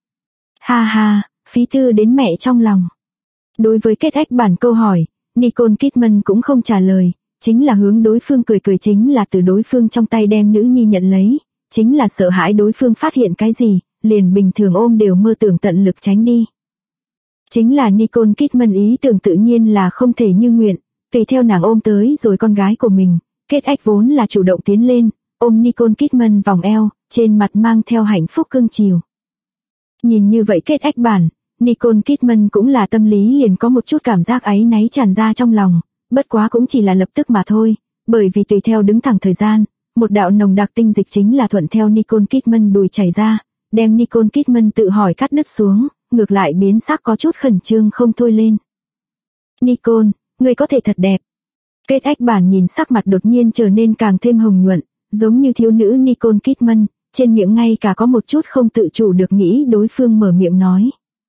Ha ha, phí tư đến mẹ trong lòng. Đối với Kết Ách bản câu hỏi, Nicole Kidman cũng không trả lời, chính là hướng đối phương cười chính là từ đối phương trong tay đem nữ nhi nhận lấy, chính là sợ hãi đối phương phát hiện cái gì, liền bình thường ôm đều mơ tưởng tận lực tránh đi. Chính là Nicole Kidman ý tưởng tự nhiên là không thể như nguyện, tùy theo nàng ôm tới rồi con gái của mình, Kết Ách vốn là chủ động tiến lên, ôm Nicole Kidman vòng eo, trên mặt mang theo hạnh phúc cưng chiều. Nhìn như vậy Kết Ách bản, Nicole Kidman cũng là tâm lý liền có một chút cảm giác áy náy tràn ra trong lòng, bất quá cũng chỉ là lập tức mà thôi, bởi vì tùy theo đứng thẳng thời gian, một đạo nồng đặc tinh dịch chính là thuận theo Nicole Kidman đùi chảy ra, đem Nicole Kidman tự hỏi cắt đứt xuống, ngược lại biến sắc có chút khẩn trương không thôi lên. Nicole, ngươi có thể thật đẹp. Kết Ách bản nhìn sắc mặt đột nhiên trở nên càng thêm hồng nhuận, giống như thiếu nữ Nicole Kidman, trên miệng ngay cả có một chút không tự chủ được nghĩ đối phương mở miệng nói.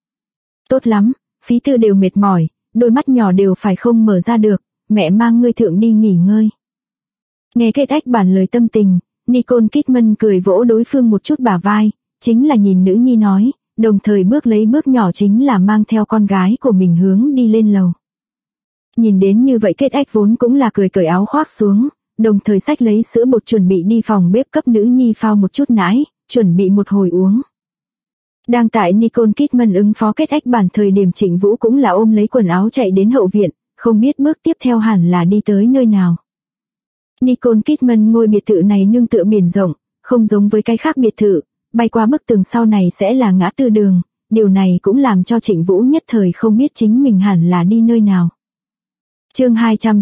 Tốt lắm, phí tư đều mệt mỏi, đôi mắt nhỏ đều phải không mở ra được, mẹ mang ngươi thượng đi nghỉ ngơi. Nghe Kết Ách bản lời tâm tình, Nicole Kidman cười vỗ đối phương một chút bả vai, chính là nhìn nữ nhi nói, đồng thời bước lấy bước nhỏ chính là mang theo con gái của mình hướng đi lên lầu. Nhìn đến như vậy Kết Ách vốn cũng là cười cởi áo khoác xuống, đồng thời xách lấy sữa bột chuẩn bị đi phòng bếp cấp nữ nhi phao một chút nãi, chuẩn bị một hồi uống. Đang tại Nicole Kidman ứng phó Kết Ách bản thời điểm Trịnh Vũ cũng là ôm lấy quần áo chạy đến hậu viện, không biết bước tiếp theo hẳn là đi tới nơi nào. Nicole Kidman ngôi biệt thự này nương tựa biển rộng, không giống với cái khác biệt thự, bay qua bức tường sau này sẽ là ngã tư đường, điều này cũng làm cho Trịnh Vũ nhất thời không biết chính mình hẳn là đi nơi nào. Chương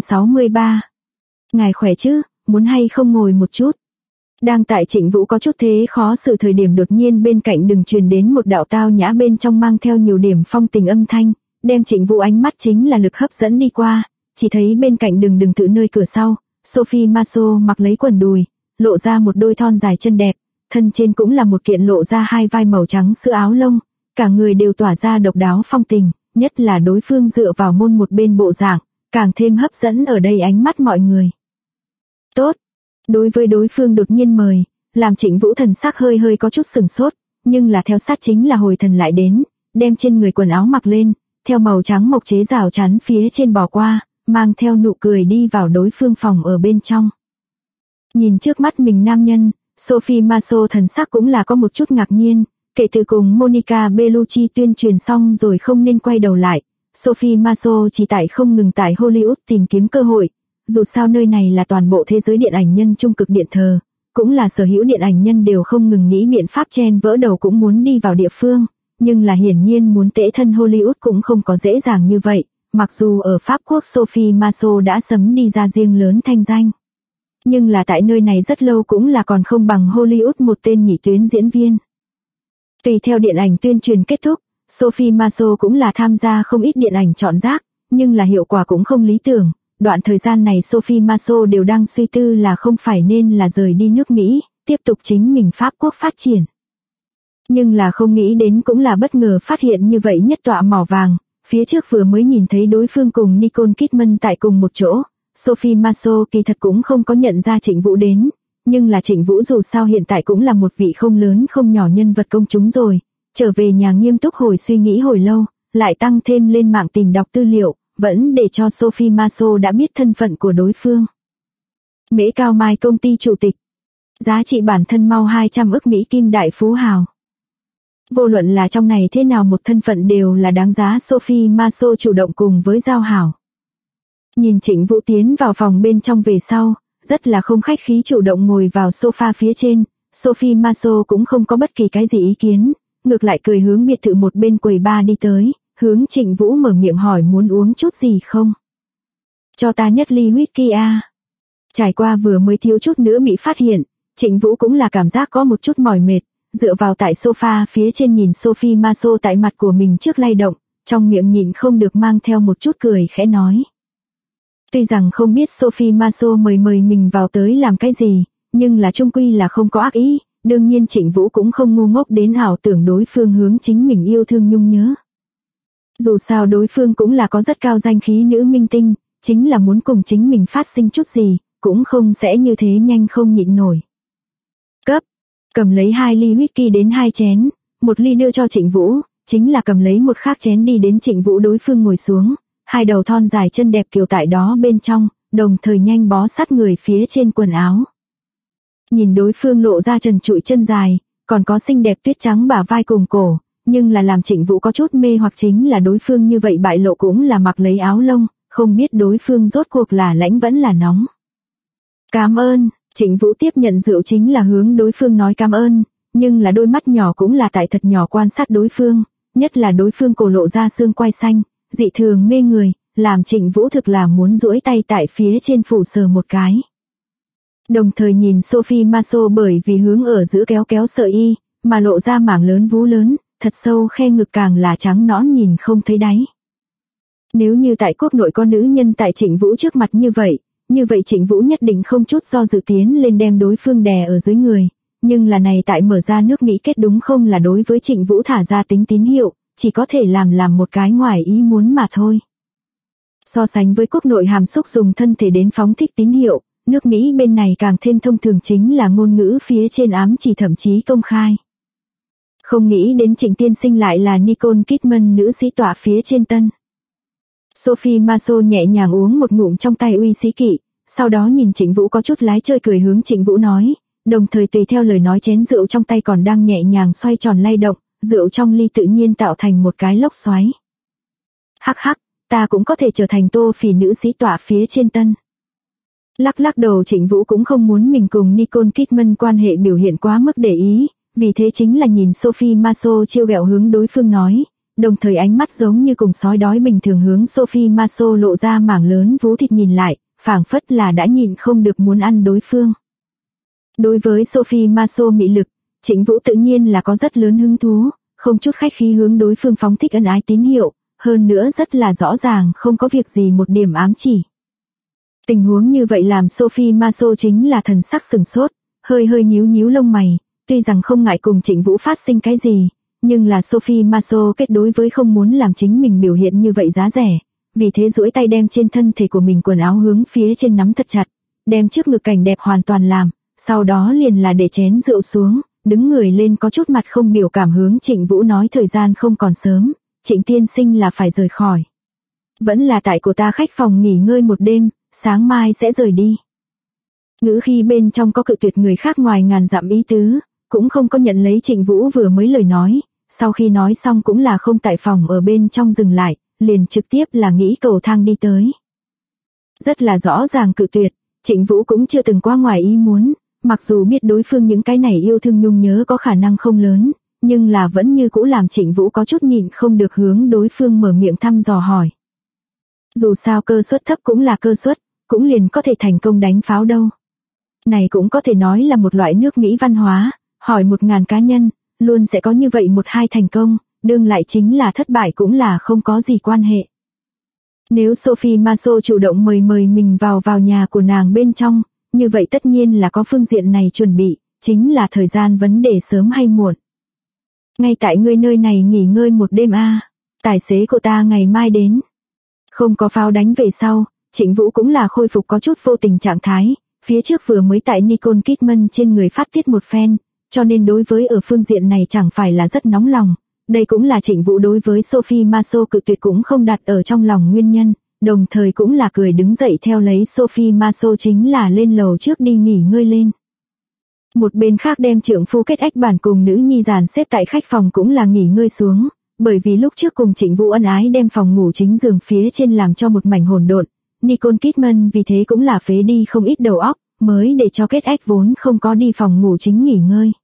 263. Ngài khỏe chứ, muốn hay không ngồi một chút. Đang tại Trịnh Vũ có chút thế khó xử thời điểm đột nhiên bên cạnh đường truyền đến một đạo tao nhã bên trong mang theo nhiều điểm phong tình âm thanh, đem Trịnh Vũ ánh mắt chính là lực hấp dẫn đi qua, chỉ thấy bên cạnh đường tự nơi cửa sau, Sophie Marceau mặc lấy quần đùi, lộ ra một đôi thon dài chân đẹp, thân trên cũng là một kiện lộ ra hai vai màu trắng sữa áo lông, cả người đều tỏa ra độc đáo phong tình, nhất là đối phương dựa vào môn một bên bộ dạng, càng thêm hấp dẫn ở đây ánh mắt mọi người. Tốt. Đối với đối phương đột nhiên mời, làm Trịnh Vũ thần sắc hơi có chút sừng sốt, nhưng là theo sát chính là hồi thần lại đến, đem trên người quần áo mặc lên, theo màu trắng mộc chế rào chắn phía trên bò qua, mang theo nụ cười đi vào đối phương phòng ở bên trong. Nhìn trước mắt mình nam nhân, Sophie Marceau thần sắc cũng là có một chút ngạc nhiên, kể từ cùng Monica Bellucci tuyên truyền xong rồi không nên quay đầu lại, Sophie Marceau chỉ tại không ngừng tại Hollywood tìm kiếm cơ hội. Dù sao nơi này là toàn bộ thế giới điện ảnh nhân trung cực điện thờ, cũng là sở hữu điện ảnh nhân đều không ngừng nghĩ biện pháp chen vỡ đầu cũng muốn đi vào địa phương, nhưng là hiển nhiên muốn tễ thân Hollywood cũng không có dễ dàng như vậy, mặc dù ở Pháp Quốc Sophie Marceau đã sớm đi ra riêng lớn thanh danh. Nhưng là tại nơi này rất lâu cũng là còn không bằng Hollywood một tên nhị tuyến diễn viên. Tùy theo điện ảnh tuyên truyền kết thúc, Sophie Marceau cũng là tham gia không ít điện ảnh chọn rác, nhưng là hiệu quả cũng không lý tưởng. Đoạn thời gian này Sophie Marceau đều đang suy tư là không phải nên là rời đi nước Mỹ, tiếp tục chính mình Pháp Quốc phát triển. Nhưng là không nghĩ đến cũng là bất ngờ phát hiện như vậy nhất tọa mỏ vàng, phía trước vừa mới nhìn thấy đối phương cùng Nicole Kidman tại cùng một chỗ, Sophie Marceau kỳ thật cũng không có nhận ra Trịnh Vũ đến, nhưng là Trịnh Vũ dù sao hiện tại cũng là một vị không lớn không nhỏ nhân vật công chúng rồi, trở về nhà nghiêm túc hồi suy nghĩ hồi lâu, lại tăng thêm lên mạng tìm đọc tư liệu. Vẫn để cho Sophie Marceau đã biết thân phận của đối phương. Mễ Cao Mai công ty chủ tịch. Giá trị bản thân mau 200 ức Mỹ Kim đại phú hào. Vô luận là trong này thế nào một thân phận đều là đáng giá. Sophie Marceau chủ động cùng với giao hảo. Nhìn Trịnh Vũ tiến vào phòng bên trong về sau, rất là không khách khí chủ động ngồi vào sofa phía trên. Sophie Marceau cũng không có bất kỳ cái gì ý kiến, ngược lại cười hướng biệt thự một bên quầy bar đi tới, hướng Trịnh Vũ mở miệng hỏi muốn uống chút gì không. Cho ta nhất ly whisky a. Trải qua vừa mới thiếu chút nữa bị phát hiện, Trịnh Vũ cũng là cảm giác có một chút mỏi mệt, dựa vào tại sofa phía trên nhìn Sophie Marceau tại mặt của mình trước lay động, trong miệng nhịn không được mang theo một chút cười khẽ nói. Tuy rằng không biết Sophie Marceau mời mình vào tới làm cái gì, nhưng là chung quy là không có ác ý, đương nhiên Trịnh Vũ cũng không ngu ngốc đến ảo tưởng đối phương hướng chính mình yêu thương nhung nhớ. Dù sao đối phương cũng là có rất cao danh khí nữ minh tinh, chính là muốn cùng chính mình phát sinh chút gì, cũng không sẽ như thế nhanh không nhịn nổi. Cầm lấy 2 ly whisky đến 2 chén, một ly đưa cho Trịnh Vũ, chính là cầm lấy một khác chén đi đến Trịnh Vũ đối phương ngồi xuống, hai đầu thon dài chân đẹp kiều tại đó bên trong, đồng thời nhanh bó sát người phía trên quần áo. Nhìn đối phương lộ ra trần trụi chân dài, còn có xinh đẹp tuyết trắng bả vai cùng cổ, nhưng là làm Trịnh Vũ có chút mê hoặc chính là đối phương như vậy bại lộ cũng là mặc lấy áo lông, không biết đối phương rốt cuộc là lạnh vẫn là nóng. Cảm ơn. Trịnh Vũ tiếp nhận rượu chính là hướng đối phương nói cảm ơn, nhưng là đôi mắt nhỏ cũng là tại thật nhỏ quan sát đối phương, nhất là đối phương cổ lộ ra xương quai xanh, dị thường mê người, làm Trịnh Vũ thực là muốn duỗi tay tại phía trên phủ sờ một cái. Đồng thời nhìn Sophie Marceau bởi vì hướng ở giữa kéo sợi y, mà lộ ra mảng lớn vú lớn, thật sâu khe ngực càng là trắng nõn nhìn không thấy đáy. Nếu như tại quốc nội có nữ nhân tại Trịnh Vũ trước mặt như vậy Trịnh Vũ nhất định không chút do dự tiến lên đem đối phương đè ở dưới người, nhưng là này tại mở ra nước Mỹ kết đúng không là đối với Trịnh Vũ thả ra tính tín hiệu, chỉ có thể làm một cái ngoài ý muốn mà thôi. So sánh với quốc nội hàm xúc dùng thân thể đến phóng thích tín hiệu, nước Mỹ bên này càng thêm thông thường chính là ngôn ngữ phía trên ám chỉ thậm chí công khai. Không nghĩ đến Trịnh tiên sinh lại là Nicole Kidman nữ sĩ tọa phía trên tân. Sophie Marceau nhẹ nhàng uống một ngụm trong tay uy sĩ kỵ, sau đó nhìn Trịnh Vũ có chút lái chơi cười hướng Trịnh Vũ nói, đồng thời tùy theo lời nói chén rượu trong tay còn đang nhẹ nhàng xoay tròn lay động, rượu trong ly tự nhiên tạo thành một cái lốc xoáy. Hắc hắc, ta cũng có thể trở thành Tô Phỉ nữ sĩ tọa phía trên tân. Lắc đầu Trịnh Vũ cũng không muốn mình cùng Nicole Kidman quan hệ biểu hiện quá mức để ý, vì thế chính là nhìn Sophie Marceau trêu ghẹo hướng đối phương nói, đồng thời ánh mắt giống như cùng sói đói bình thường hướng Sophie Marceau lộ ra mảng lớn vú thịt nhìn lại, phảng phất là đã nhịn không được muốn ăn đối phương. Đối với Sophie Marceau mị lực, Trịnh Vũ tự nhiên là có rất lớn hứng thú, không chút khách khí hướng đối phương phóng thích ân ái tín hiệu, hơn nữa rất là rõ ràng không có việc gì một điểm ám chỉ. Tình huống như vậy làm Sophie Marceau chính là thần sắc sừng sốt, hơi nhíu lông mày, tuy rằng không ngại cùng Trịnh Vũ phát sinh cái gì, nhưng là Sophie Marceau kết đối với không muốn làm chính mình biểu hiện như vậy giá rẻ, vì thế duỗi tay đem trên thân thể của mình quần áo hướng phía trên nắm thật chặt, đem trước ngực cảnh đẹp hoàn toàn làm, sau đó liền là để chén rượu xuống, đứng người lên có chút mặt không biểu cảm hướng Trịnh Vũ nói thời gian không còn sớm, Trịnh tiên sinh là phải rời khỏi. Vẫn là tại của ta khách phòng nghỉ ngơi một đêm, sáng mai sẽ rời đi. Ngữ khi bên trong có cự tuyệt người khác ngoài ngàn dặm ý tứ, cũng không có nhận lấy Trịnh Vũ vừa mới lời nói, sau khi nói xong cũng là không tại phòng ở bên trong dừng lại, liền trực tiếp là nghĩ cầu thang đi tới. Rất là rõ ràng cự tuyệt, Trịnh Vũ cũng chưa từng qua ngoài ý muốn, mặc dù biết đối phương những cái này yêu thương nhung nhớ có khả năng không lớn, nhưng là vẫn như cũ làm Trịnh Vũ có chút nhịn không được hướng đối phương mở miệng thăm dò hỏi. Dù sao cơ suất thấp cũng là cơ suất, cũng liền có thể thành công đánh pháo đâu. Này cũng có thể nói là một loại nước Mỹ văn hóa, hỏi 1000 cá nhân, luôn sẽ có như vậy 1-2 thành công, đương lại chính là thất bại cũng là không có gì quan hệ. Nếu Sophie Marceau chủ động mời mình vào nhà của nàng bên trong, như vậy tất nhiên là có phương diện này chuẩn bị, chính là thời gian vấn đề sớm hay muộn. Ngay tại ngươi nơi này nghỉ ngơi một đêm a, tài xế của ta ngày mai đến. Không có pháo đánh về sau, Trịnh Vũ cũng là khôi phục có chút vô tình trạng thái, phía trước vừa mới tại Nicole Kidman trên người phát tiết một phen, cho nên đối với ở phương diện này chẳng phải là rất nóng lòng. Đây cũng là Trịnh Vũ đối với Sophie Marceau cự tuyệt cũng không đặt ở trong lòng nguyên nhân, đồng thời cũng là cười đứng dậy theo lấy Sophie Marceau chính là lên lầu trước đi nghỉ ngơi lên. Một bên khác đem trượng phu kết ách bản cùng nữ nhi dàn xếp tại khách phòng cũng là nghỉ ngơi xuống, bởi vì lúc trước cùng Trịnh Vũ ân ái đem phòng ngủ chính giường phía trên làm cho một mảnh hỗn độn, Nicole Kidman vì thế cũng là phế đi không ít đầu óc, mới để cho kết ách vốn không có đi phòng ngủ chính nghỉ ngơi.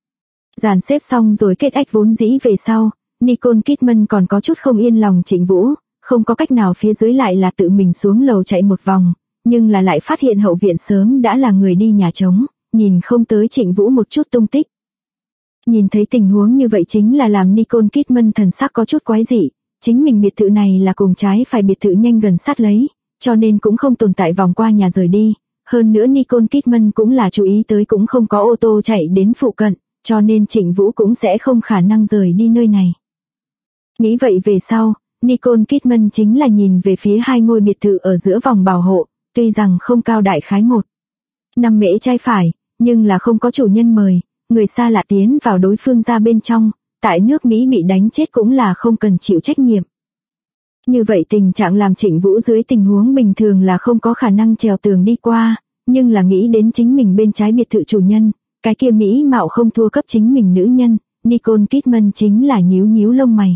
Dàn xếp xong rồi kết ách vốn dĩ về sau, Nicole Kidman còn có chút không yên lòng Trịnh Vũ, không có cách nào phía dưới lại là tự mình xuống lầu chạy một vòng, nhưng là lại phát hiện hậu viện sớm đã là người đi nhà trống, nhìn không tới Trịnh Vũ một chút tung tích. Nhìn thấy tình huống như vậy chính là làm Nicole Kidman thần sắc có chút quái dị, chính mình biệt thự này là cùng trái phải biệt thự nhanh gần sát lấy, cho nên cũng không tồn tại vòng qua nhà rời đi, hơn nữa Nicole Kidman cũng là chú ý tới cũng không có ô tô chạy đến phụ cận, cho nên Trịnh Vũ cũng sẽ không khả năng rời đi nơi này. Nghĩ vậy về sau, Nicole Kidman chính là nhìn về phía hai ngôi biệt thự ở giữa vòng bảo hộ, tuy rằng không cao đại khái 1,5 mễ trái phải, nhưng là không có chủ nhân mời, người xa lạ tiến vào đối phương ra bên trong, tại nước Mỹ bị đánh chết cũng là không cần chịu trách nhiệm. Như vậy tình trạng làm Trịnh Vũ dưới tình huống bình thường là không có khả năng trèo tường đi qua, nhưng là nghĩ đến chính mình bên trái biệt thự chủ nhân, cái kia mỹ mạo không thua cấp chính mình nữ nhân, Nicole Kidman chính là nhíu nhíu lông mày.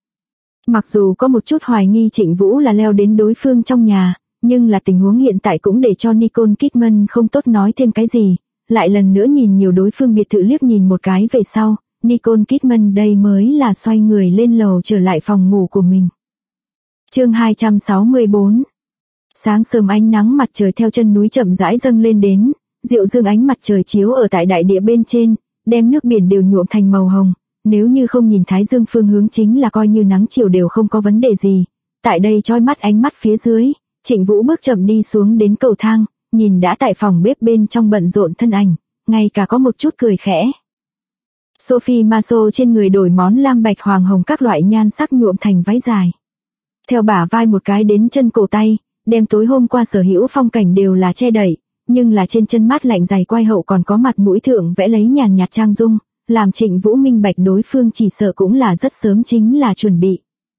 Mặc dù có một chút hoài nghi Trịnh Vũ là leo đến đối phương trong nhà, nhưng là tình huống hiện tại cũng để cho Nicole Kidman không tốt nói thêm cái gì, lại lần nữa nhìn nhiều đối phương biệt thự liếc nhìn một cái về sau, Nicole Kidman đây mới là xoay người lên lầu trở lại phòng ngủ của mình. Chương 264. Sáng sớm ánh nắng mặt trời theo chân núi chậm rãi dâng lên đến, dịu dương ánh mặt trời chiếu ở tại đại địa bên trên, đem nước biển đều nhuộm thành màu hồng, nếu như không nhìn thái dương phương hướng chính là coi như nắng chiều đều không có vấn đề gì. Tại đây chói mắt ánh mắt phía dưới, Trịnh Vũ bước chậm đi xuống đến cầu thang, nhìn đã tại phòng bếp bên trong bận rộn thân ảnh, ngay cả có một chút cười khẽ. Sophie Marceau trên người đổi món lam bạch hoàng hồng các loại nhan sắc nhuộm thành váy dài. Theo bả vai một cái đến chân cổ tay, đem tối hôm qua sở hữu phong cảnh đều là che đậy, nhưng là trên chân mát lạnh dày quai hậu còn có mặt mũi thượng vẽ lấy nhàn nhạt trang dung, làm Trịnh Vũ minh bạch đối phương chỉ sợ cũng là rất sớm chính là chuẩn bị.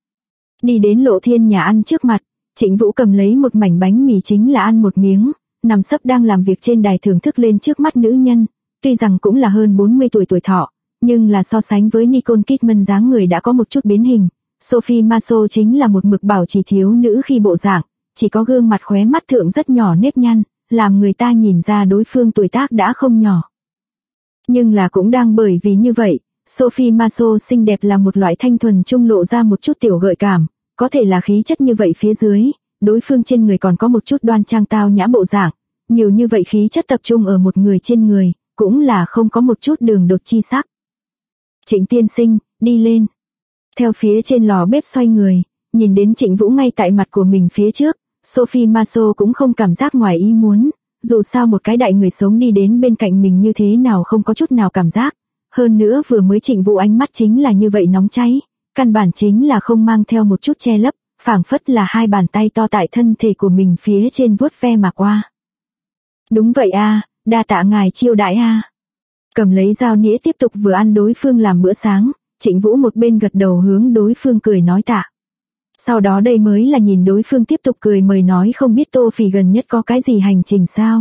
Đi đến Lộ Thiên nhà ăn trước mặt, Trịnh Vũ cầm lấy một mảnh bánh mì chính là ăn một miếng, nằm sấp đang làm việc trên đài thưởng thức lên trước mắt nữ nhân, tuy rằng cũng là hơn 40 tuổi thọ, nhưng là so sánh với Nicole Kidman dáng người đã có một chút biến hình, Sophie Marceau chính là một mực bảo trì thiếu nữ khi bộ dạng, chỉ có gương mặt khóe mắt thượng rất nhỏ nếp nhăn, làm người ta nhìn ra đối phương tuổi tác đã không nhỏ. Nhưng là cũng đang bởi vì như vậy, Sophie Marceau xinh đẹp là một loại thanh thuần trung lộ ra một chút tiểu gợi cảm, có thể là khí chất như vậy phía dưới, đối phương trên người còn có một chút đoan trang tao nhã bộ dạng, nhiều như vậy khí chất tập trung ở một người trên người, cũng là không có một chút đường đột chi sắc. Trịnh tiên sinh, đi lên. Theo phía trên lò bếp xoay người, nhìn đến Trịnh Vũ ngay tại mặt của mình phía trước, Sophie Marceau cũng không cảm giác ngoài ý muốn, dù sao một cái đại người sống đi đến bên cạnh mình như thế nào không có chút nào cảm giác, hơn nữa vừa mới Trịnh Vũ ánh mắt chính là như vậy nóng cháy, căn bản chính là không mang theo một chút che lấp, phảng phất là hai bàn tay to tại thân thể của mình phía trên vuốt ve mà qua. Đúng vậy a, đa tạ ngài chiêu đãi a. Cầm lấy dao nĩa tiếp tục vừa ăn đối phương làm bữa sáng, Trịnh Vũ một bên gật đầu hướng đối phương cười nói tạ. Sau đó đây mới là nhìn đối phương tiếp tục cười mời nói không biết Tô Phỉ gần nhất có cái gì hành trình sao.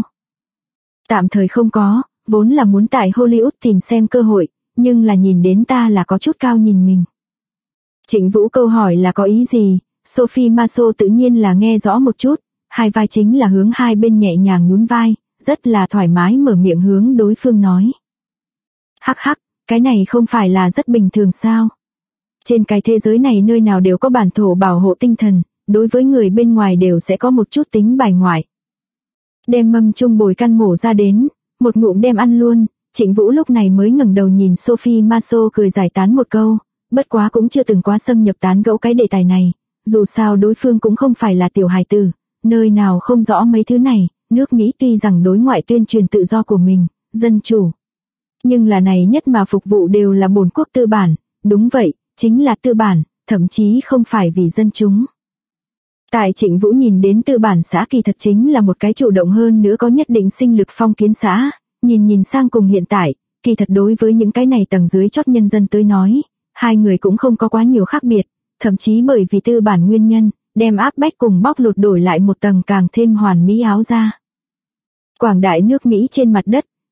Tạm thời không có, vốn là muốn tại Hollywood tìm xem cơ hội, nhưng là nhìn đến ta là có chút cao nhìn mình. Trịnh Vũ câu hỏi là có ý gì, Sophie Marceau tự nhiên là nghe rõ một chút, hai vai chính là hướng hai bên nhẹ nhàng nhún vai, rất là thoải mái mở miệng hướng đối phương nói. Hắc hắc, cái này không phải là rất bình thường sao? Trên cái thế giới này nơi nào đều có bản thổ bảo hộ tinh thần, đối với người bên ngoài đều sẽ có một chút tính bài ngoại. Đem mâm chung bồi căn mổ ra đến, một ngụm đem ăn luôn, Trịnh Vũ lúc này mới ngẩng đầu nhìn Sophie Marceau cười giải tán một câu, bất quá cũng chưa từng quá xâm nhập tán gẫu cái đề tài này, dù sao đối phương cũng không phải là tiểu hài tử, nơi nào không rõ mấy thứ này, nước Mỹ tuy rằng đối ngoại tuyên truyền tự do của mình, dân chủ. Nhưng là này nhất mà phục vụ đều là bổn quốc tư bản, đúng vậy, chính là tư bản, thậm chí không phải vì dân chúng. Tại Trịnh Vũ nhìn đến tư bản xã kỳ thật chính là một cái chủ động hơn nữa có nhất định sinh lực phong kiến xã, nhìn sang cùng hiện tại, kỳ thật đối với những cái này tầng dưới chót nhân dân tới nói, hai người cũng không có quá nhiều khác biệt, thậm chí bởi vì tư bản nguyên nhân, đem áp bách cùng bóc lột đổi lại một tầng càng thêm hoàn mỹ áo da. Quảng đại nước Mỹ trên mặt đất,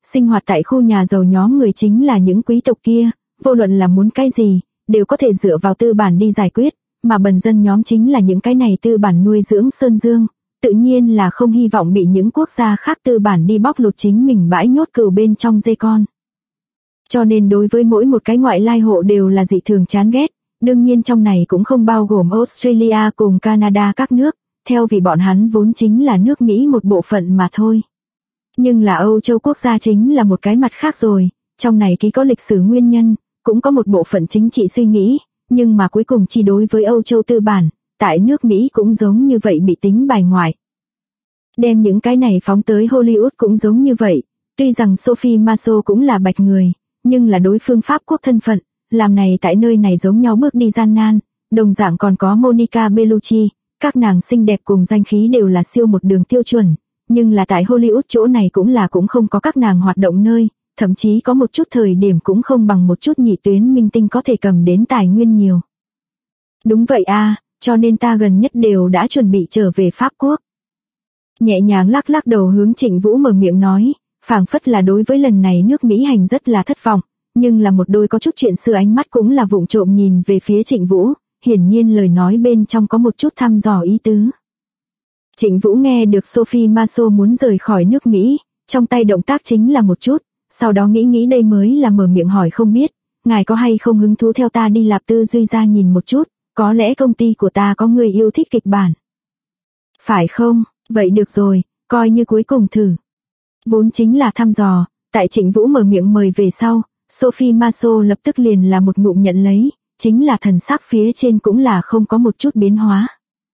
sinh hoạt tại khu nhà giàu nhóm người chính là những quý tộc kia, vô luận là muốn cái gì, đều có thể dựa vào tư bản đi giải quyết, mà bần dân nhóm chính là những cái này tư bản nuôi dưỡng sơn dương, tự nhiên là không hy vọng bị những quốc gia khác tư bản đi bóc lột chính mình bãi nhốt cừu bên trong dê con. Cho nên đối với mỗi một cái ngoại lai hộ đều là dị thường chán ghét, đương nhiên trong này cũng không bao gồm Australia cùng Canada các nước, theo vì bọn hắn vốn chính là nước Mỹ một bộ phận mà thôi. Nhưng là Âu Châu quốc gia chính là một cái mặt khác rồi, trong này ký có lịch sử nguyên nhân, cũng có một bộ phận chính trị suy nghĩ, nhưng mà cuối cùng chỉ đối với Âu Châu tư bản, tại nước Mỹ cũng giống như vậy bị tính bài ngoại. Đem những cái này phóng tới Hollywood cũng giống như vậy, tuy rằng Sophie Marceau cũng là bạch người, nhưng là đối phương Pháp quốc thân phận, làm này tại nơi này giống nhau bước đi gian nan, đồng dạng còn có Monica Bellucci, các nàng xinh đẹp cùng danh khí đều là siêu một đường tiêu chuẩn, nhưng là tại Hollywood chỗ này cũng không có các nàng hoạt động nơi, thậm chí có một chút thời điểm cũng không bằng một chút nhị tuyến minh tinh có thể cầm đến tài nguyên nhiều. Đúng vậy a, cho nên ta gần nhất đều đã chuẩn bị trở về Pháp quốc. Nhẹ nhàng lắc lắc đầu hướng Trịnh Vũ mở miệng nói, phảng phất là đối với lần này nước Mỹ hành rất là thất vọng, nhưng là một đôi có chút chuyện xưa ánh mắt cũng là vụng trộm nhìn về phía Trịnh Vũ, hiển nhiên lời nói bên trong có một chút thăm dò ý tứ. Trịnh Vũ nghe được Sophie Marceau muốn rời khỏi nước Mỹ, trong tay động tác chính là một chút, sau đó nghĩ đây mới là mở miệng hỏi không biết, ngài có hay không hứng thú theo ta đi Lạp Tư Duy ra nhìn một chút, có lẽ công ty của ta có người yêu thích kịch bản. Phải không, vậy được rồi, coi như cuối cùng thử. Vốn chính là thăm dò, tại Trịnh Vũ mở miệng mời về sau, Sophie Marceau lập tức liền là một ngụm nhận lấy, chính là thần sắc phía trên cũng là không có một chút biến hóa.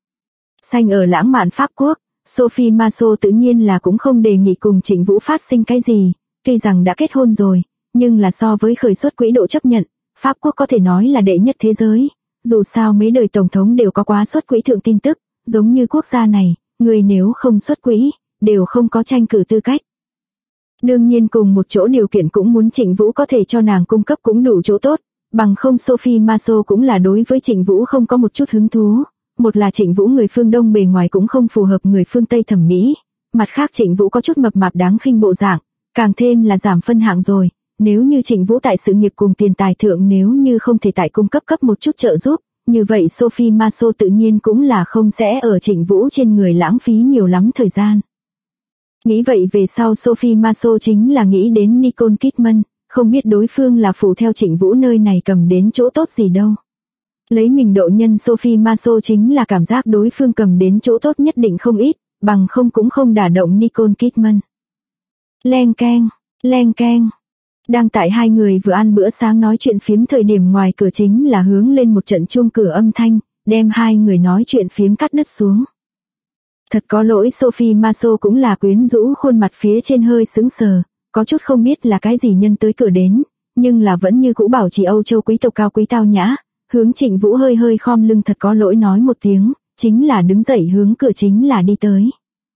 Sanh ở lãng mạn Pháp quốc, Sophie Marceau tự nhiên là cũng không đề nghị cùng Trịnh Vũ phát sinh cái gì, tuy rằng đã kết hôn rồi, nhưng là so với khởi xuất quỹ độ chấp nhận, Pháp quốc có thể nói là đệ nhất thế giới, dù sao mấy đời tổng thống đều có quá xuất quỹ thượng tin tức, giống như quốc gia này, người nếu không xuất quỹ, đều không có tranh cử tư cách. Đương nhiên cùng một chỗ điều kiện cũng muốn Trịnh Vũ có thể cho nàng cung cấp cũng đủ chỗ tốt, bằng không Sophie Marceau cũng là đối với Trịnh Vũ không có một chút hứng thú. Một là Trịnh Vũ người phương Đông bề ngoài cũng không phù hợp người phương Tây thẩm mỹ, mặt khác Trịnh Vũ có chút mập mạp đáng khinh bộ dạng, càng thêm là giảm phân hạng rồi, nếu như Trịnh Vũ tại sự nghiệp cùng tiền tài thượng nếu như không thể tại cung cấp một chút trợ giúp, như vậy Sophie Marceau tự nhiên cũng là không sẽ ở Trịnh Vũ trên người lãng phí nhiều lắm thời gian. Nghĩ vậy về sau Sophie Marceau chính là nghĩ đến Nicole Kidman, không biết đối phương là phụ theo Trịnh Vũ nơi này cầm đến chỗ tốt gì đâu. Lấy mình độ nhân Sophie Marceau chính là cảm giác đối phương cầm đến chỗ tốt nhất định không ít, bằng không cũng không đả động Nicole Kidman. Leng keng. Đang tại hai người vừa ăn bữa sáng nói chuyện phiếm thời điểm ngoài cửa chính là hướng lên một trận chuông cửa âm thanh, đem hai người nói chuyện phiếm cắt đứt xuống. Thật có lỗi Sophie Marceau cũng là quyến rũ khuôn mặt phía trên hơi sững sờ, có chút không biết là cái gì nhân tới cửa đến, nhưng là vẫn như cũ bảo trì Âu Châu quý tộc cao quý tao nhã, hướng Trịnh Vũ hơi khom lưng thật có lỗi nói một tiếng, chính là đứng dậy hướng cửa chính là đi tới.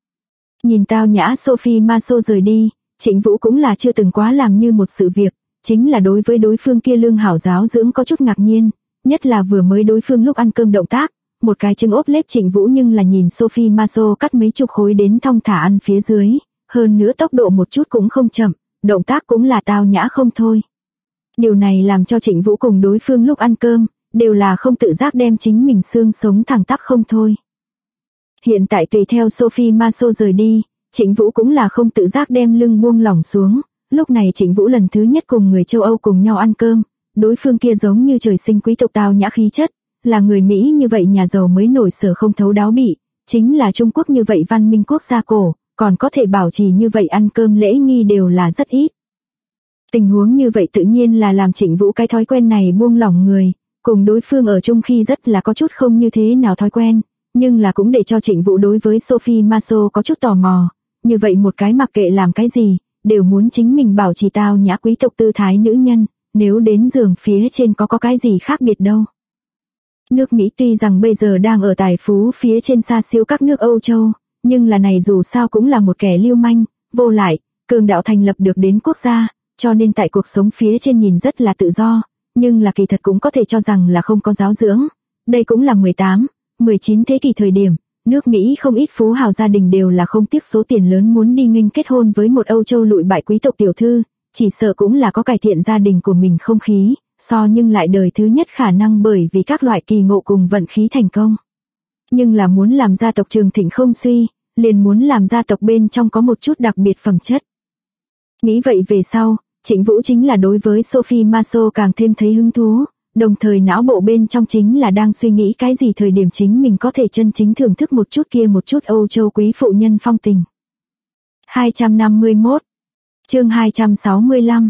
Nhìn tao nhã Sophie Marceau rời đi, Trịnh Vũ cũng là chưa từng quá làm như một sự việc, chính là đối với đối phương kia lương hảo giáo dưỡng có chút ngạc nhiên, nhất là vừa mới đối phương lúc ăn cơm động tác, một cái trứng ốp lép Trịnh Vũ nhưng là nhìn Sophie Marceau cắt mấy chục khối đến thong thả ăn phía dưới, hơn nữa tốc độ một chút cũng không chậm, động tác cũng là tao nhã không thôi. Điều này làm cho Trịnh Vũ cùng đối phương lúc ăn cơm, đều là không tự giác đem chính mình xương sống thẳng tắp không thôi. Hiện tại tùy theo Sophie Marceau rời đi, Trịnh Vũ cũng là không tự giác đem lưng buông lỏng xuống, lúc này Trịnh Vũ lần thứ nhất cùng người châu Âu cùng nhau ăn cơm, đối phương kia giống như trời sinh quý tộc tao nhã khí chất, là người Mỹ như vậy nhà giàu mới nổi sở không thấu đáo bị, chính là Trung Quốc như vậy văn minh quốc gia cổ, còn có thể bảo trì như vậy ăn cơm lễ nghi đều là rất ít. Tình huống như vậy tự nhiên là làm Trịnh Vũ cái thói quen này buông lỏng người, cùng đối phương ở chung khi rất là có chút không như thế nào thói quen, nhưng là cũng để cho Trịnh Vũ đối với Sophie Marceau có chút tò mò, như vậy một cái mặc kệ làm cái gì, đều muốn chính mình bảo trì tao nhã quý tộc tư thái nữ nhân, nếu đến giường phía trên có cái gì khác biệt đâu. Nước Mỹ tuy rằng bây giờ đang ở tài phú phía trên xa siêu các nước Âu Châu, nhưng là này dù sao cũng là một kẻ lưu manh, vô lại, cường đạo thành lập được đến quốc gia, cho nên tại cuộc sống phía trên nhìn rất là tự do, nhưng là kỳ thật cũng có thể cho rằng là không có giáo dưỡng. Đây cũng là 18, 19 thế kỷ thời điểm, Nước Mỹ không ít phú hào gia đình đều là không tiếc số tiền lớn muốn đi nghênh kết hôn với một Âu Châu lụi bại quý tộc tiểu thư, chỉ sợ cũng là có cải thiện gia đình của mình không khí, nhưng lại đời thứ nhất khả năng bởi vì các loại kỳ ngộ cùng vận khí thành công. Nhưng là muốn làm gia tộc trường thịnh không suy, liền muốn làm gia tộc bên trong có một chút đặc biệt phẩm chất. Nghĩ vậy về sau, Trịnh Vũ chính là đối với Sophie Marceau càng thêm thấy hứng thú, đồng thời não bộ bên trong chính là đang suy nghĩ cái gì thời điểm chính mình có thể chân chính thưởng thức một chút Âu Châu quý phụ nhân phong tình. 251 chương 265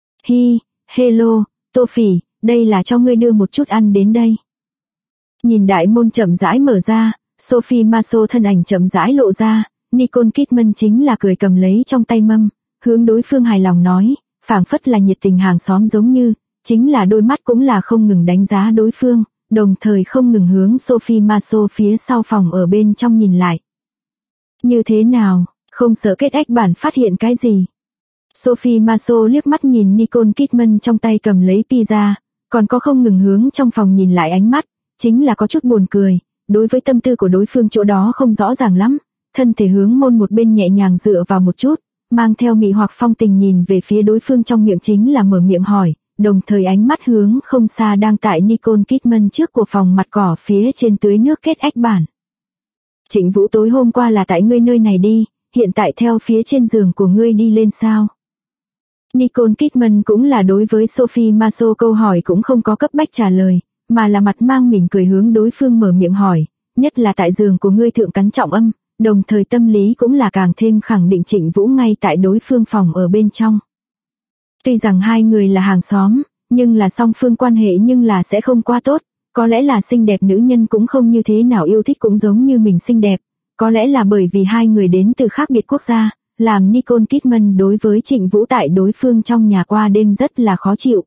Hello, Tô Phỉ, đây là cho ngươi đưa một chút ăn đến đây. Nhìn đại môn chậm rãi mở ra, Sophie Marceau thân ảnh chậm rãi lộ ra, Nicole Kidman chính là cười cầm lấy trong tay mâm, hướng đối phương hài lòng nói, phảng phất là nhiệt tình hàng xóm giống như, chính là đôi mắt cũng là không ngừng đánh giá đối phương, đồng thời không ngừng hướng Sophie Marceau phía sau phòng ở bên trong nhìn lại. Như thế nào, không sợ kết ách bản phát hiện cái gì? Sophie Marceau liếc mắt nhìn Nicole Kidman trong tay cầm lấy pizza, còn có không ngừng hướng trong phòng nhìn lại ánh mắt, chính là có chút buồn cười, đối với tâm tư của đối phương chỗ đó không rõ ràng lắm, thân thể hướng môn một bên nhẹ nhàng dựa vào một chút, mang theo mị hoặc phong tình nhìn về phía đối phương trong miệng chính là mở miệng hỏi, đồng thời ánh mắt hướng không xa đang tại Nicole Kidman trước của phòng mặt cỏ phía trên tưới nước kết ách bản. Trịnh Vũ tối hôm qua là tại ngươi nơi này đi, hiện tại theo phía trên giường của ngươi đi lên sao? Nicole Kidman cũng là đối với Sophie Marceau câu hỏi cũng không có cấp bách trả lời, mà là mặt mang mỉm cười hướng đối phương mở miệng hỏi, nhất là tại giường của ngươi thượng cắn trọng âm, đồng thời tâm lý cũng là càng thêm khẳng định Trịnh Vũ ngay tại đối phương phòng ở bên trong. Tuy rằng hai người là hàng xóm, nhưng là song phương quan hệ nhưng là sẽ không quá tốt, có lẽ là xinh đẹp nữ nhân cũng không như thế nào yêu thích cũng giống như mình xinh đẹp, có lẽ là bởi vì hai người đến từ khác biệt quốc gia, làm Nicole Kidman đối với Trịnh Vũ tại đối phương trong nhà qua đêm rất là khó chịu.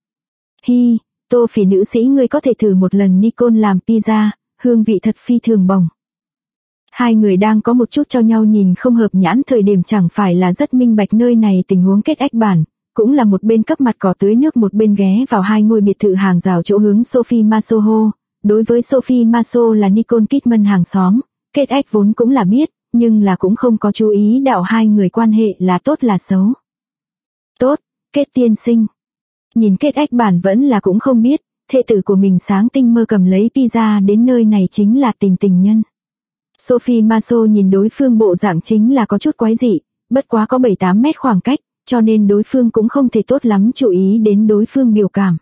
Tô Phỉ nữ sĩ ngươi có thể thử một lần Nicole làm pizza, hương vị thật phi thường bồng. Hai người đang có một chút cho nhau nhìn không hợp nhãn thời điểm chẳng phải là rất minh bạch nơi này tình huống kết ách bản, cũng là một bên cấp mặt cỏ tưới nước một bên ghé vào hai ngôi biệt thự hàng rào chỗ hướng Sophie Marceau hô. Đối với Sophie Marceau là Nicole Kidman hàng xóm, kết ách vốn cũng là biết, nhưng là cũng không có chú ý đạo hai người quan hệ là tốt là xấu. Tốt, Kết tiên sinh. Nhìn kết ách bản vẫn là cũng không biết, thê tử của mình sáng tinh mơ cầm lấy pizza đến nơi này chính là tìm tình nhân. Sophie Marceau nhìn đối phương bộ dạng chính là có chút quái dị, bất quá có 7-8 mét khoảng cách, cho nên đối phương cũng không thể tốt lắm chú ý đến đối phương biểu cảm.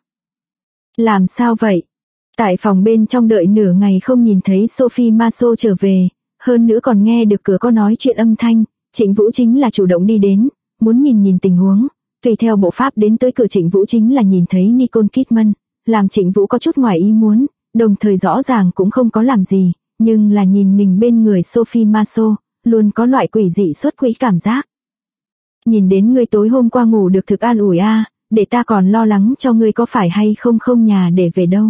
Làm sao vậy? Tại phòng bên trong đợi nửa ngày không nhìn thấy Sophie Marceau trở về, hơn nữa còn nghe được cửa có nói chuyện âm thanh, Trịnh Vũ chính là chủ động đi đến, muốn nhìn tình huống, tùy theo bộ pháp đến tới cửa Trịnh Vũ chính là nhìn thấy Nicole Kidman, làm Trịnh Vũ có chút ngoài ý muốn, đồng thời rõ ràng cũng không có làm gì, nhưng là nhìn mình bên người Sophie Marceau, luôn có loại quỷ dị xuất quỷ cảm giác. Nhìn đến ngươi tối hôm qua ngủ được thực an ủi để ta còn lo lắng cho ngươi có phải hay không nhà để về đâu.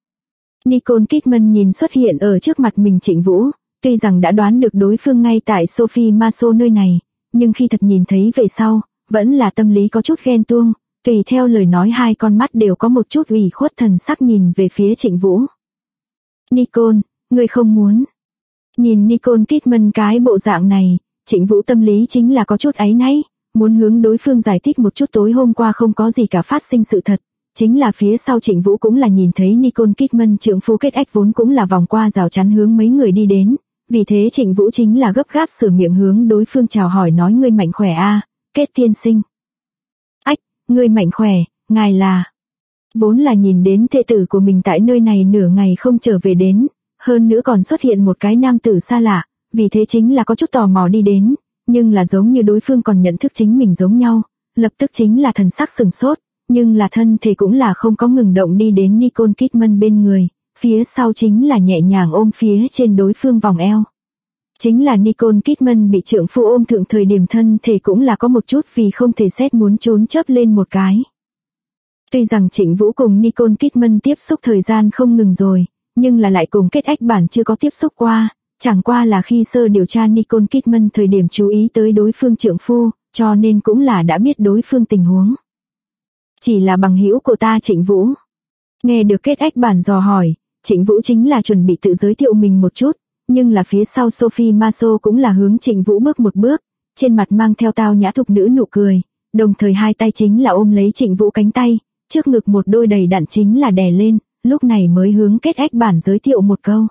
Nicole Kidman nhìn xuất hiện ở trước mặt mình Trịnh Vũ, tuy rằng đã đoán được đối phương ngay tại Sophie Marceau nơi này, nhưng khi thật nhìn thấy về sau, vẫn là tâm lý có chút ghen tuông, tùy theo lời nói hai con mắt đều có một chút ủy khuất thần sắc nhìn về phía Trịnh Vũ. Nicole, ngươi không muốn. Nhìn Nicole Kidman cái bộ dạng này, Trịnh Vũ tâm lý chính là có chút áy náy, muốn hướng đối phương giải thích một chút tối hôm qua không có gì cả phát sinh sự thật. Chính là phía sau Trịnh Vũ cũng là nhìn thấy Nicole Kidman trượng phu kết ách vốn cũng là vòng qua rào chắn hướng mấy người đi đến, vì thế Trịnh Vũ chính là gấp gáp sửa miệng hướng đối phương chào hỏi nói ngươi mạnh khỏe Kết tiên sinh. Ách, ngươi mạnh khỏe, ngài là. Vốn là nhìn đến thê tử của mình tại nơi này nửa ngày không trở về đến, hơn nữa còn xuất hiện một cái nam tử xa lạ, vì thế chính là có chút tò mò đi đến, nhưng là giống như đối phương còn nhận thức chính mình giống nhau, lập tức chính là thần sắc sừng sốt, nhưng là thân thể cũng là không có ngừng động đi đến Nicole Kidman bên người, phía sau chính là nhẹ nhàng ôm phía trên đối phương vòng eo. Chính là Nicole Kidman bị trượng phu ôm thượng thời điểm thân thể cũng là có một chút vì không thể xét muốn trốn chớp lên một cái. Tuy rằng Trịnh Vũ cùng Nicole Kidman tiếp xúc thời gian không ngừng rồi, nhưng là lại cùng kết ách bản chưa có tiếp xúc qua, chẳng qua là khi sơ điều tra Nicole Kidman thời điểm chú ý tới đối phương trượng phu, cho nên cũng là đã biết đối phương tình huống. Chỉ là bằng hữu của ta Trịnh Vũ. Nghe được kết ách bản dò hỏi, Trịnh Vũ chính là chuẩn bị tự giới thiệu mình một chút, nhưng là phía sau Sophie Marceau cũng là hướng Trịnh Vũ bước một bước, trên mặt mang theo tao nhã thục nữ nụ cười, đồng thời hai tay chính là ôm lấy Trịnh Vũ cánh tay, trước ngực một đôi đầy đặn chính là đè lên, lúc này mới hướng Kết Ách Bản giới thiệu một câu.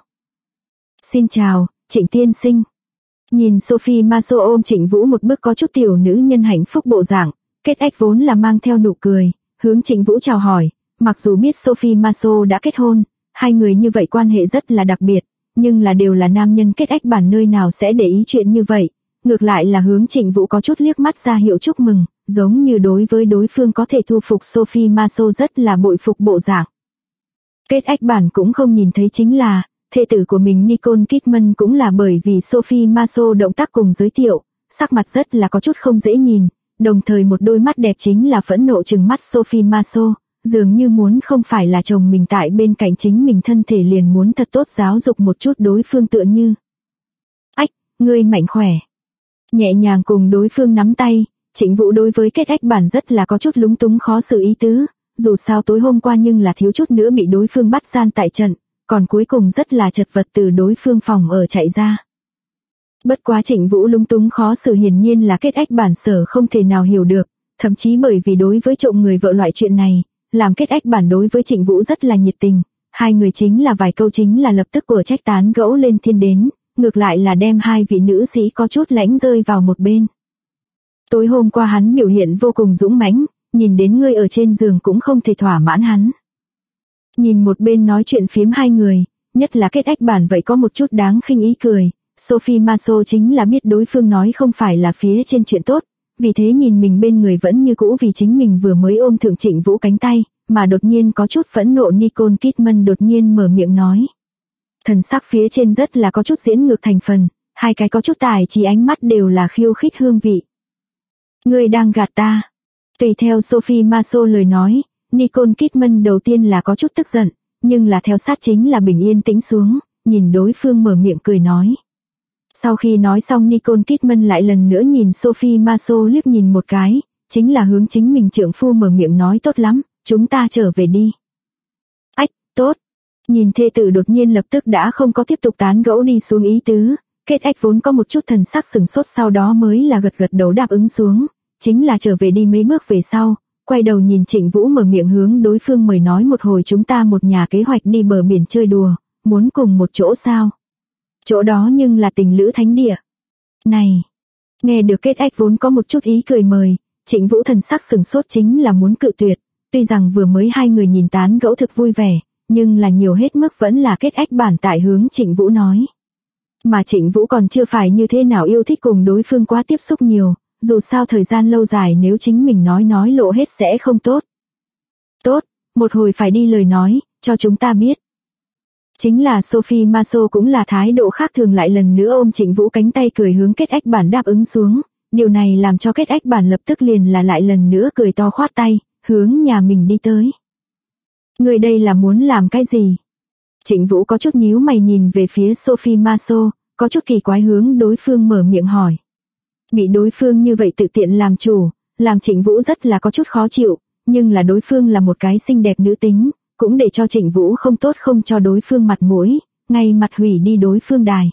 Xin chào, Trịnh tiên sinh. Nhìn Sophie Marceau ôm Trịnh Vũ một bước có chút tiểu nữ nhân hạnh phúc bộ dạng, Kết Ách vốn là mang theo nụ cười, hướng Trịnh Vũ chào hỏi, mặc dù biết Sophie Marceau đã kết hôn, hai người như vậy quan hệ rất là đặc biệt, nhưng là đều là nam nhân, Kết Ách Bản nơi nào sẽ để ý chuyện như vậy, ngược lại là hướng Trịnh Vũ có chút liếc mắt ra hiệu chúc mừng, giống như đối với đối phương có thể thu phục Sophie Marceau rất là bội phục bộ dạng. Kết Ách Bản cũng không nhìn thấy chính là, thê tử của mình Nicole Kidman cũng là bởi vì Sophie Marceau động tác cùng giới thiệu, sắc mặt rất là có chút không dễ nhìn, đồng thời một đôi mắt đẹp chính là phẫn nộ trừng mắt Sophie Marceau, dường như muốn không phải là chồng mình tại bên cạnh chính mình thân thể liền muốn thật tốt giáo dục một chút đối phương tựa như. Ách, ngươi mạnh khỏe. Nhẹ nhàng cùng đối phương nắm tay, Trịnh Vũ đối với Kết Ách Bản rất là có chút lúng túng khó xử ý tứ, dù sao tối hôm qua nhưng là thiếu chút nữa bị đối phương bắt gian tại trận, còn cuối cùng rất là chật vật từ đối phương phòng ở chạy ra. Bất quá Trịnh Vũ lúng túng khó xử hiển nhiên là Kết Ách Bản sở không thể nào hiểu được, thậm chí bởi vì đối với trộm người vợ loại chuyện này, làm Kết Ách Bản đối với Trịnh Vũ rất là nhiệt tình, hai người chính là vài câu chính là lập tức của trách tán gẫu lên thiên đến, ngược lại là đem hai vị nữ sĩ có chút lãnh rơi vào một bên. Tối hôm qua hắn biểu hiện vô cùng dũng mãnh, nhìn đến ngươi ở trên giường cũng không thể thỏa mãn hắn. Nhìn một bên nói chuyện phiếm hai người, nhất là Kết Ách Bản vậy có một chút đáng khinh ý cười, Sophie Marceau chính là biết đối phương nói không phải là phía trên chuyện tốt, vì thế nhìn mình bên người vẫn như cũ vì chính mình vừa mới ôm thượng Trịnh Vũ cánh tay, mà đột nhiên có chút phẫn nộ Nicole Kidman đột nhiên mở miệng nói. Thần sắc phía trên rất là có chút diễn ngược thành phần, hai cái có chút tài trí ánh mắt đều là khiêu khích hương vị. Ngươi đang gạt ta. Tùy theo Sophie Marceau lời nói, Nicole Kidman đầu tiên là có chút tức giận, nhưng là theo sát chính là bình yên tĩnh xuống, nhìn đối phương mở miệng cười nói. Sau khi nói xong Nicole Kidman lại lần nữa nhìn Sophie Marceau liếc nhìn một cái, chính là hướng chính mình trượng phu mở miệng nói tốt lắm, chúng ta trở về đi. Ách, tốt. Nhìn thê tử đột nhiên lập tức đã không có tiếp tục tán gẫu đi xuống ý tứ, Kết Ách vốn có một chút thần sắc sừng sốt sau đó mới là gật gật đầu đáp ứng xuống, chính là trở về đi mấy bước về sau, quay đầu nhìn Trịnh Vũ mở miệng hướng đối phương mời nói một hồi chúng ta một nhà kế hoạch đi bờ biển chơi đùa, muốn cùng một chỗ sao? Chỗ đó nhưng là tình lữ thánh địa. Này, nghe được Kết Ách vốn có một chút ý cười mời, Trịnh Vũ thần sắc sừng sốt chính là muốn cự tuyệt, tuy rằng vừa mới hai người nhìn tán gẫu thực vui vẻ, nhưng là nhiều hết mức vẫn là Kết Ách bản tại hướng Trịnh Vũ nói. Mà Trịnh Vũ còn chưa phải như thế nào yêu thích cùng đối phương quá tiếp xúc nhiều, dù sao thời gian lâu dài nếu chính mình nói lộ hết sẽ không tốt. Tốt, một hồi phải đi lời nói, cho chúng ta biết. Chính là Sophie Marceau cũng là thái độ khác thường lại lần nữa ôm Trịnh Vũ cánh tay cười hướng Kết Ách bản đáp ứng xuống, điều này làm cho Kết Ách bản lập tức liền là lại lần nữa cười to khoát tay, hướng nhà mình đi tới. Người đây là muốn làm cái gì? Trịnh Vũ có chút nhíu mày nhìn về phía Sophie Marceau, có chút kỳ quái hướng đối phương mở miệng hỏi. Bị đối phương như vậy tự tiện làm chủ, làm Trịnh Vũ rất là có chút khó chịu, nhưng là đối phương là một cái xinh đẹp nữ tính, cũng để cho Trịnh Vũ không tốt không cho đối phương mặt mũi, ngay mặt hủy đi đối phương đài.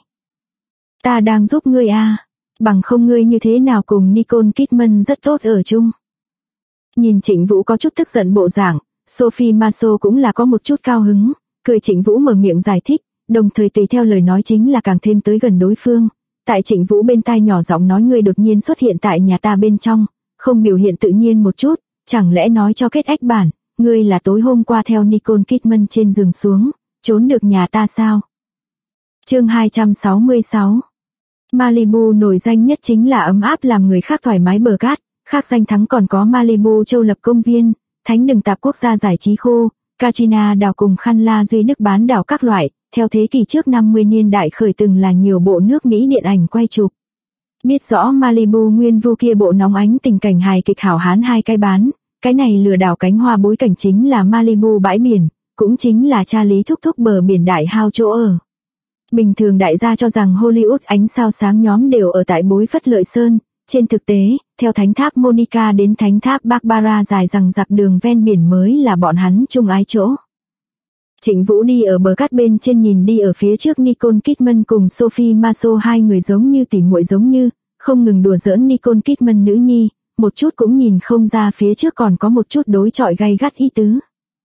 Ta đang giúp ngươi à, bằng không ngươi như thế nào cùng Nicole Kidman rất tốt ở chung. Nhìn Trịnh Vũ có chút tức giận bộ dạng, Sophie Marceau cũng là có một chút cao hứng, cười Trịnh Vũ mở miệng giải thích, đồng thời tùy theo lời nói chính là càng thêm tới gần đối phương. Tại Trịnh Vũ bên tai nhỏ giọng nói ngươi đột nhiên xuất hiện tại nhà ta bên trong, không biểu hiện tự nhiên một chút, chẳng lẽ nói cho Kết Ách bản, ngươi là tối hôm qua theo Nicole Kidman trên giường xuống, trốn được nhà ta sao? Chương 266. Malibu nổi danh nhất chính là ấm áp làm người khác thoải mái bờ cát, khác danh thắng còn có Malibu Châu Lập Công viên, Thánh Đường Tạp Quốc gia giải trí khu, Katrina đảo cùng Khăn La Duy Đức bán đảo các loại, theo thế kỷ trước 50 niên đại khởi từng là nhiều bộ nước Mỹ điện ảnh quay chụp. Biết rõ Malibu nguyên vu kia bộ nóng ánh tình cảnh hài kịch hảo hán hai cái bán, cái này lừa đảo cánh hoa bối cảnh chính là Malibu bãi biển, cũng chính là cha Lý Thúc Thúc bờ biển đại hao chỗ ở. Bình thường đại gia cho rằng Hollywood ánh sao sáng nhóm đều ở tại bối phất lợi sơn, trên thực tế, theo thánh tháp Monica đến thánh tháp Barbara dài rằng dặc đường ven biển mới là bọn hắn chung ái chỗ. Trịnh Vũ đi ở bờ cát bên trên nhìn đi ở phía trước Nicole Kidman cùng Sophie Marceau, hai người giống như tỉ muội giống như, không ngừng đùa giỡn Nicole Kidman nữ nhi, một chút cũng nhìn không ra phía trước còn có một chút đối chọi gay gắt ý tứ.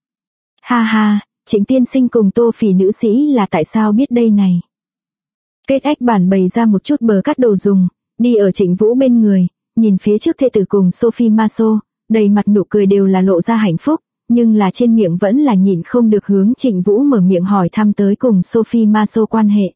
Ha ha, Trịnh tiên sinh cùng Tô Phỉ nữ sĩ là tại sao biết đây này. Kết Ách Bản bày ra một chút bờ cát đồ dùng, đi ở Trịnh Vũ bên người, nhìn phía trước thê tử cùng Sophie Marceau, đầy mặt nụ cười đều là lộ ra hạnh phúc, nhưng là trên miệng vẫn là nhịn không được hướng Trịnh Vũ mở miệng hỏi thăm tới cùng Sophie Marceau quan hệ.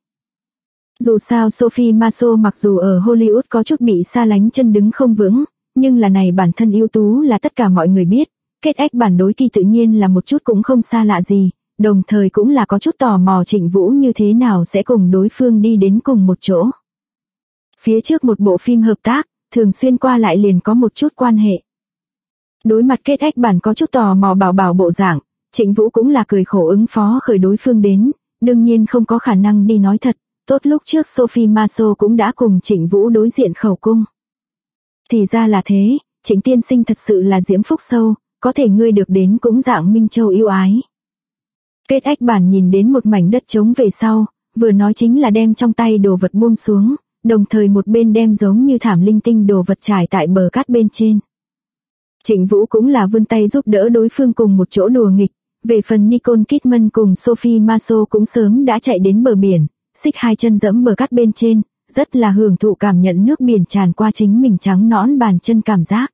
Dù sao Sophie Marceau mặc dù ở Hollywood có chút bị xa lánh chân đứng không vững, nhưng là này bản thân ưu tú là tất cả mọi người biết, Kết Ách Bản đối kỳ tự nhiên là một chút cũng không xa lạ gì, đồng thời cũng là có chút tò mò Trịnh Vũ như thế nào sẽ cùng đối phương đi đến cùng một chỗ. Phía trước một bộ phim hợp tác, thường xuyên qua lại liền có một chút quan hệ. Đối mặt Kết Ách Bản có chút tò mò bảo bộ dạng, Trịnh Vũ cũng là cười khổ ứng phó khởi đối phương đến, đương nhiên không có khả năng đi nói thật, tốt lúc trước Sophie Marceau cũng đã cùng Trịnh Vũ đối diện khẩu cung. Thì ra là thế, Trịnh tiên sinh thật sự là diễm phúc sâu, có thể ngươi được đến cũng dạng Minh Châu yêu ái. Kết Ách Bản nhìn đến một mảnh đất trống về sau, vừa nói chính là đem trong tay đồ vật buông xuống, đồng thời một bên đem giống như thảm linh tinh đồ vật trải tại bờ cát bên trên. Trịnh Vũ cũng là vươn tay giúp đỡ đối phương cùng một chỗ đùa nghịch, về phần Nicole Kidman cùng Sophie Marceau cũng sớm đã chạy đến bờ biển, xích hai chân dẫm bờ cát bên trên, rất là hưởng thụ cảm nhận nước biển tràn qua chính mình trắng nõn bàn chân cảm giác.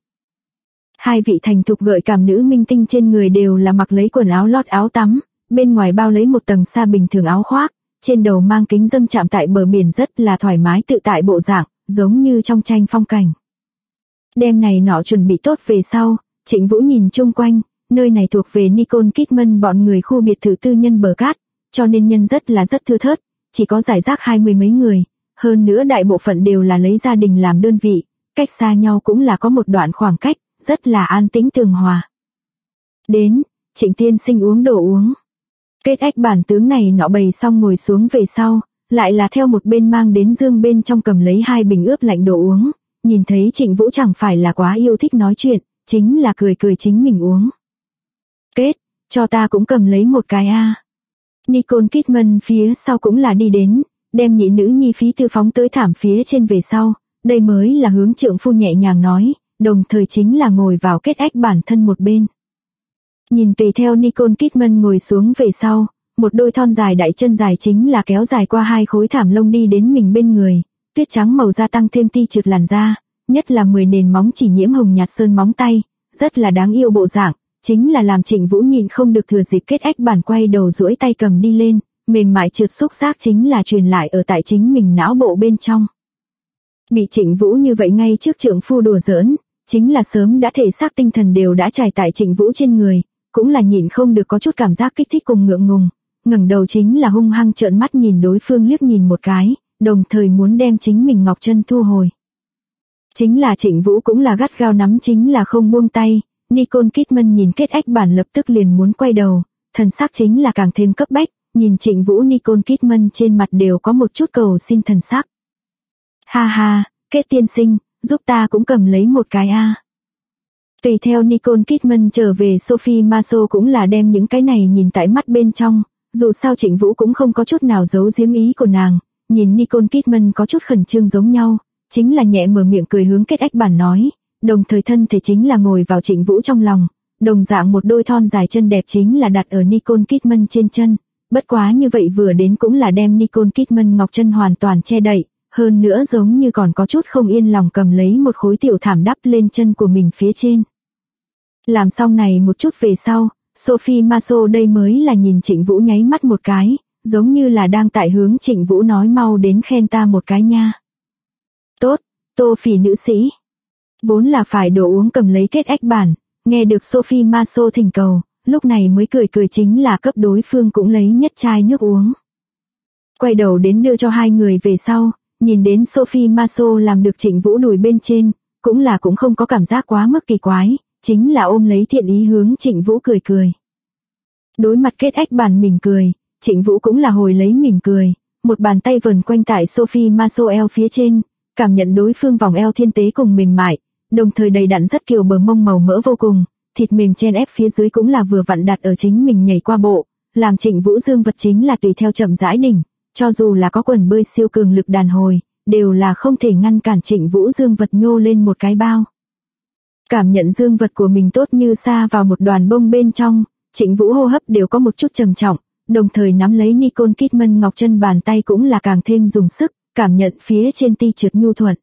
Hai vị thành thục gợi cảm nữ minh tinh trên người đều là mặc lấy quần áo lót áo tắm, bên ngoài bao lấy một tầng sa bình thường áo khoác, trên đầu mang kính dâm chạm tại bờ biển rất là thoải mái tự tại bộ dạng, giống như trong tranh phong cảnh. Đêm này nọ chuẩn bị tốt về sau, Trịnh Vũ nhìn chung quanh, nơi này thuộc về Nicole Kidman bọn người khu biệt thự tư nhân bờ cát, cho nên nhân rất thưa thớt, chỉ có giải rác 20 mấy người, hơn nữa đại bộ phận đều là lấy gia đình làm đơn vị, cách xa nhau cũng là có một đoạn khoảng cách, rất là an tĩnh tường hòa. Đến, Trịnh tiên sinh uống đồ uống. Kết Ách Bản tướng này nọ bày xong ngồi xuống về sau, lại là theo một bên mang đến dương bên trong cầm lấy hai bình ướp lạnh đồ uống, nhìn thấy Trịnh Vũ chẳng phải là quá yêu thích nói chuyện, chính là cười chính mình uống. Kết, cho ta cũng cầm lấy một cái a. Nicole Kidman phía sau cũng là đi đến, đem nhị nữ nhi phí tư phóng tới thảm phía trên về sau, đây mới là hướng trượng phu nhẹ nhàng nói, đồng thời chính là ngồi vào Kết Ách Bản thân một bên. Nhìn tùy theo Nicole Kidman ngồi xuống về sau, một đôi thon dài đại chân dài chính là kéo dài qua hai khối thảm lông đi đến mình bên người, tuyết trắng màu da tăng thêm ti trượt làn da, nhất là 10 nền móng chỉ nhiễm hồng nhạt sơn móng tay, rất là đáng yêu bộ dạng, chính là làm Trịnh Vũ nhìn không được thừa dịp Kết Ách Bản quay đầu duỗi tay cầm đi lên, mềm mại trượt xúc giác chính là truyền lại ở tại chính mình não bộ bên trong. Bị Trịnh Vũ như vậy ngay trước trượng phu đùa giỡn, chính là sớm đã thể xác tinh thần đều đã trải tại Trịnh Vũ trên người, cũng là nhịn không được có chút cảm giác kích thích cùng ngượng ngùng, ngẩng đầu chính là hung hăng trợn mắt nhìn đối phương liếc nhìn một cái, đồng thời muốn đem chính mình ngọc chân thu hồi. Chính là Trịnh Vũ cũng là gắt gao nắm chính là không buông tay, Nicole Kidman nhìn Kết Ách Bản lập tức liền muốn quay đầu, thần sắc chính là càng thêm cấp bách, nhìn Trịnh Vũ Nicole Kidman trên mặt đều có một chút cầu xin thần sắc. Ha ha, Kết tiên sinh, giúp ta cũng cầm lấy một cái a. Tùy theo Nicole Kidman trở về Sophie Marceau cũng là đem những cái này nhìn tại mắt bên trong, dù sao Trịnh Vũ cũng không có chút nào giấu giếm ý của nàng, nhìn Nicole Kidman có chút khẩn trương giống nhau, chính là nhẹ mở miệng cười hướng Kết Ách Bản nói, đồng thời thân thể chính là ngồi vào Trịnh Vũ trong lòng, đồng dạng một đôi thon dài chân đẹp chính là đặt ở Nicole Kidman trên chân, bất quá như vậy vừa đến cũng là đem Nicole Kidman ngọc chân hoàn toàn che đậy, hơn nữa giống như còn có chút không yên lòng cầm lấy một khối tiểu thảm đắp lên chân của mình phía trên. Làm xong này một chút về sau, Sophie Marceau đây mới là nhìn Trịnh Vũ nháy mắt một cái, giống như là đang tại hướng Trịnh Vũ nói mau đến khen ta một cái nha. Tốt, Tô Phỉ nữ sĩ. Vốn là phải đồ uống cầm lấy Kết Ách Bản, nghe được Sophie Marceau thỉnh cầu, lúc này mới cười chính là cấp đối phương cũng lấy nhất chai nước uống. Quay đầu đến đưa cho hai người về sau, nhìn đến Sophie Marceau làm được Trịnh Vũ đùi bên trên, cũng không có cảm giác quá mức kỳ quái, chính là ôm lấy thiện ý hướng Trịnh Vũ cười. Đối mặt Kết Ách Bản mỉm cười, Trịnh Vũ cũng là hồi lấy mỉm cười, một bàn tay vần quanh tại Sophie Marceau eo phía trên, cảm nhận đối phương vòng eo thiên tế cùng mềm mại, đồng thời đầy đặn rất kiều bờ mông màu mỡ vô cùng, thịt mềm chen ép phía dưới cũng là vừa vặn đặt ở chính mình nhảy qua bộ, làm Trịnh Vũ dương vật chính là tùy theo chậm rãi đỉnh, cho dù là có quần bơi siêu cường lực đàn hồi, đều là không thể ngăn cản Trịnh Vũ dương vật nhô lên một cái bao. Cảm nhận dương vật của mình tốt như sa vào một đoàn bông bên trong, Trịnh Vũ hô hấp đều có một chút trầm trọng, đồng thời nắm lấy Nicole Kidman ngọc chân bàn tay cũng là càng thêm dùng sức, cảm nhận phía trên ti trượt nhu thuận.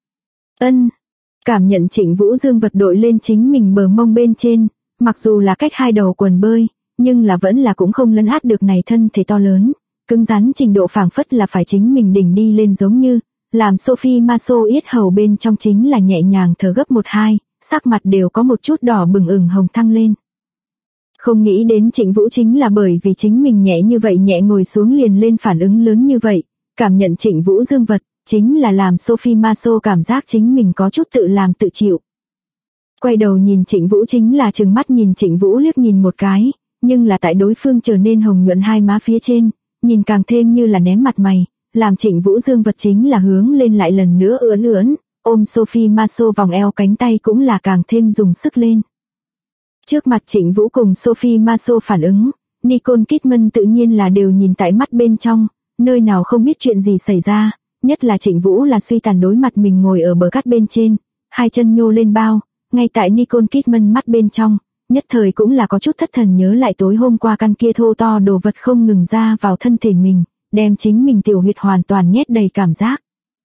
Cảm nhận Trịnh Vũ dương vật đội lên chính mình bờ mông bên trên, mặc dù là cách hai đầu quần bơi, nhưng là vẫn là cũng không lấn át được này thân thể to lớn, cứng rắn trình độ phảng phất là phải chính mình đỉnh đi lên giống như, làm Sophie Marceau yết hầu bên trong chính là nhẹ nhàng thở gấp 1-2, sắc mặt đều có một chút đỏ bừng ửng hồng thăng lên. Không nghĩ đến Trịnh Vũ chính là bởi vì chính mình nhẹ như vậy nhẹ ngồi xuống liền lên phản ứng lớn như vậy, cảm nhận Trịnh Vũ dương vật, chính là làm Sophie Marceau cảm giác chính mình có chút tự làm tự chịu. Quay đầu nhìn Trịnh Vũ chính là trừng mắt nhìn Trịnh Vũ liếc nhìn một cái, nhưng là tại đối phương trở nên hồng nhuận hai má phía trên, nhìn càng thêm như là ném mặt mày, làm Trịnh Vũ dương vật chính là hướng lên lại lần nữa ưỡn, ôm Sophie Marceau vòng eo cánh tay cũng là càng thêm dùng sức lên. Trước mặt Trịnh Vũ cùng Sophie Marceau phản ứng, Nicole Kidman tự nhiên là đều nhìn tại mắt bên trong, nơi nào không biết chuyện gì xảy ra, nhất là Trịnh Vũ là suy tàn đối mặt mình ngồi ở bờ cát bên trên, hai chân nhô lên bao, ngay tại Nicole Kidman mắt bên trong, nhất thời cũng là có chút thất thần nhớ lại tối hôm qua căn kia thô to đồ vật không ngừng ra vào thân thể mình, đem chính mình tiểu huyệt hoàn toàn nhét đầy cảm giác.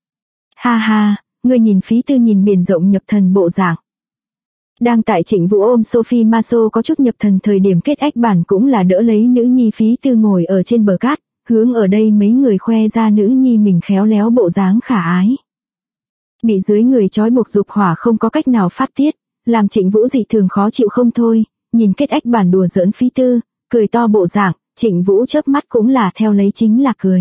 Ha ha, người nhìn Phí Tư nhìn biển rộng nhập thần bộ dạng. Đang tại Trịnh Vũ ôm Sophie Marceau có chút nhập thần thời điểm kết ách bản cũng là đỡ lấy nữ nhi Phí Tư ngồi ở trên bờ cát, hướng ở đây mấy người khoe ra nữ nhi mình khéo léo bộ dáng khả ái. Bị dưới người trói buộc dục hỏa không có cách nào phát tiết, làm Trịnh Vũ dị thường khó chịu không thôi, nhìn kết ách bản đùa giỡn Phí Tư, cười to bộ dạng, Trịnh Vũ chớp mắt cũng là theo lấy chính là cười.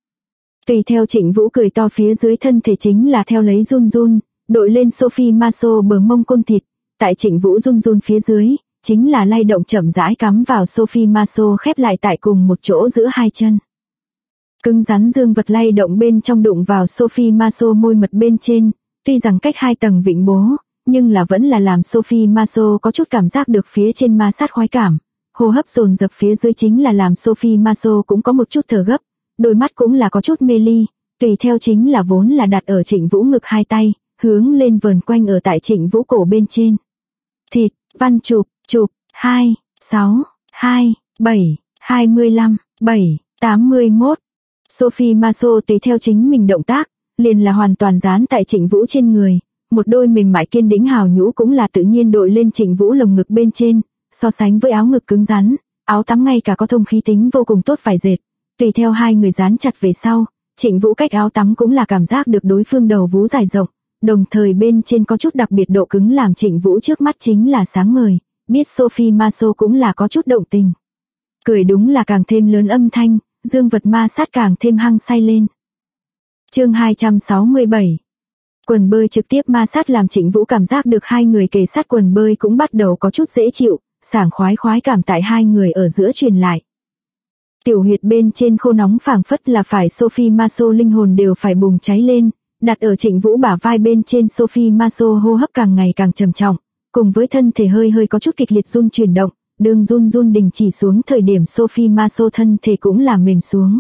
Tùy theo Trịnh Vũ cười to phía dưới thân thể chính là theo lấy run run, đội lên Sophie Marceau bờ mông côn thịt, tại Trịnh Vũ run run phía dưới, chính là lay động chậm rãi cắm vào Sophie Marceau khép lại tại cùng một chỗ giữa hai chân. Cứng rắn dương vật lay động bên trong đụng vào Sophie Marceau môi mật bên trên, tuy rằng cách 2 tầng vịnh bố, nhưng là vẫn là làm Sophie Marceau có chút cảm giác được phía trên ma sát khoái cảm, hô hấp dồn dập phía dưới chính là làm Sophie Marceau cũng có một chút thở gấp, đôi mắt cũng là có chút mê ly, tùy theo chính là vốn là đặt ở Trịnh Vũ ngực hai tay, hướng lên vờn quanh ở tại Trịnh Vũ cổ bên trên. Thịt, văn chụp, 2, 6, 2, 7, 25, 7, 81. Sophie Marceau tùy theo chính mình động tác, liền là hoàn toàn dán tại Trịnh Vũ trên người, một đôi mềm mại kiên đĩnh hào nhũ cũng là tự nhiên đội lên Trịnh Vũ lồng ngực bên trên, so sánh với áo ngực cứng rắn, áo tắm ngay cả có thông khí tính vô cùng tốt vải dệt, tùy theo hai người dán chặt về sau, Trịnh Vũ cách áo tắm cũng là cảm giác được đối phương đầu vú dài rộng, đồng thời bên trên có chút đặc biệt độ cứng làm Trịnh Vũ trước mắt chính là sáng ngời, biết Sophie Marceau cũng là có chút động tình. Cười đúng là càng thêm lớn âm thanh, dương vật ma sát càng thêm hăng say lên. Chương 267. Quần bơi trực tiếp ma sát làm Trịnh Vũ cảm giác được hai người kề sát quần bơi cũng bắt đầu có chút dễ chịu, sảng khoái cảm tại hai người ở giữa truyền lại. Tiểu huyệt bên trên khô nóng phảng phất là phải Sophie Marceau linh hồn đều phải bùng cháy lên, đặt ở Trịnh Vũ bả vai bên trên Sophie Marceau hô hấp càng ngày càng trầm trọng, cùng với thân thể hơi có chút kịch liệt run chuyển động, đường run đình chỉ xuống thời điểm Sophie Marceau thân thể cũng là mềm xuống.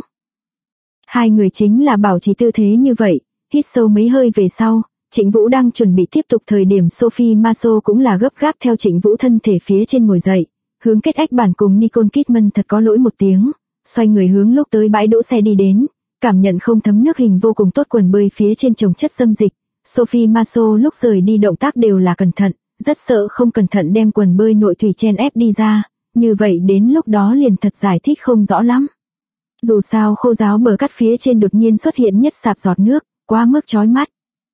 Hai người chính là bảo trì tư thế như vậy, hít sâu mấy hơi về sau, Trịnh Vũ đang chuẩn bị tiếp tục thời điểm Sophie Marceau cũng là gấp gáp theo Trịnh Vũ thân thể phía trên ngồi dậy, hướng kết ách bản cùng Nicole Kidman thật có lỗi một tiếng, xoay người hướng lúc tới bãi đỗ xe đi đến, cảm nhận không thấm nước hình vô cùng tốt quần bơi phía trên chồng chất dâm dịch, Sophie Marceau lúc rời đi động tác đều là cẩn thận, rất sợ không cẩn thận đem quần bơi nội thủy chen ép đi ra, như vậy đến lúc đó liền thật giải thích không rõ lắm. Dù sao khô ráo bờ cát phía trên đột nhiên xuất hiện nhất sạp giọt nước, quá mức chói mắt.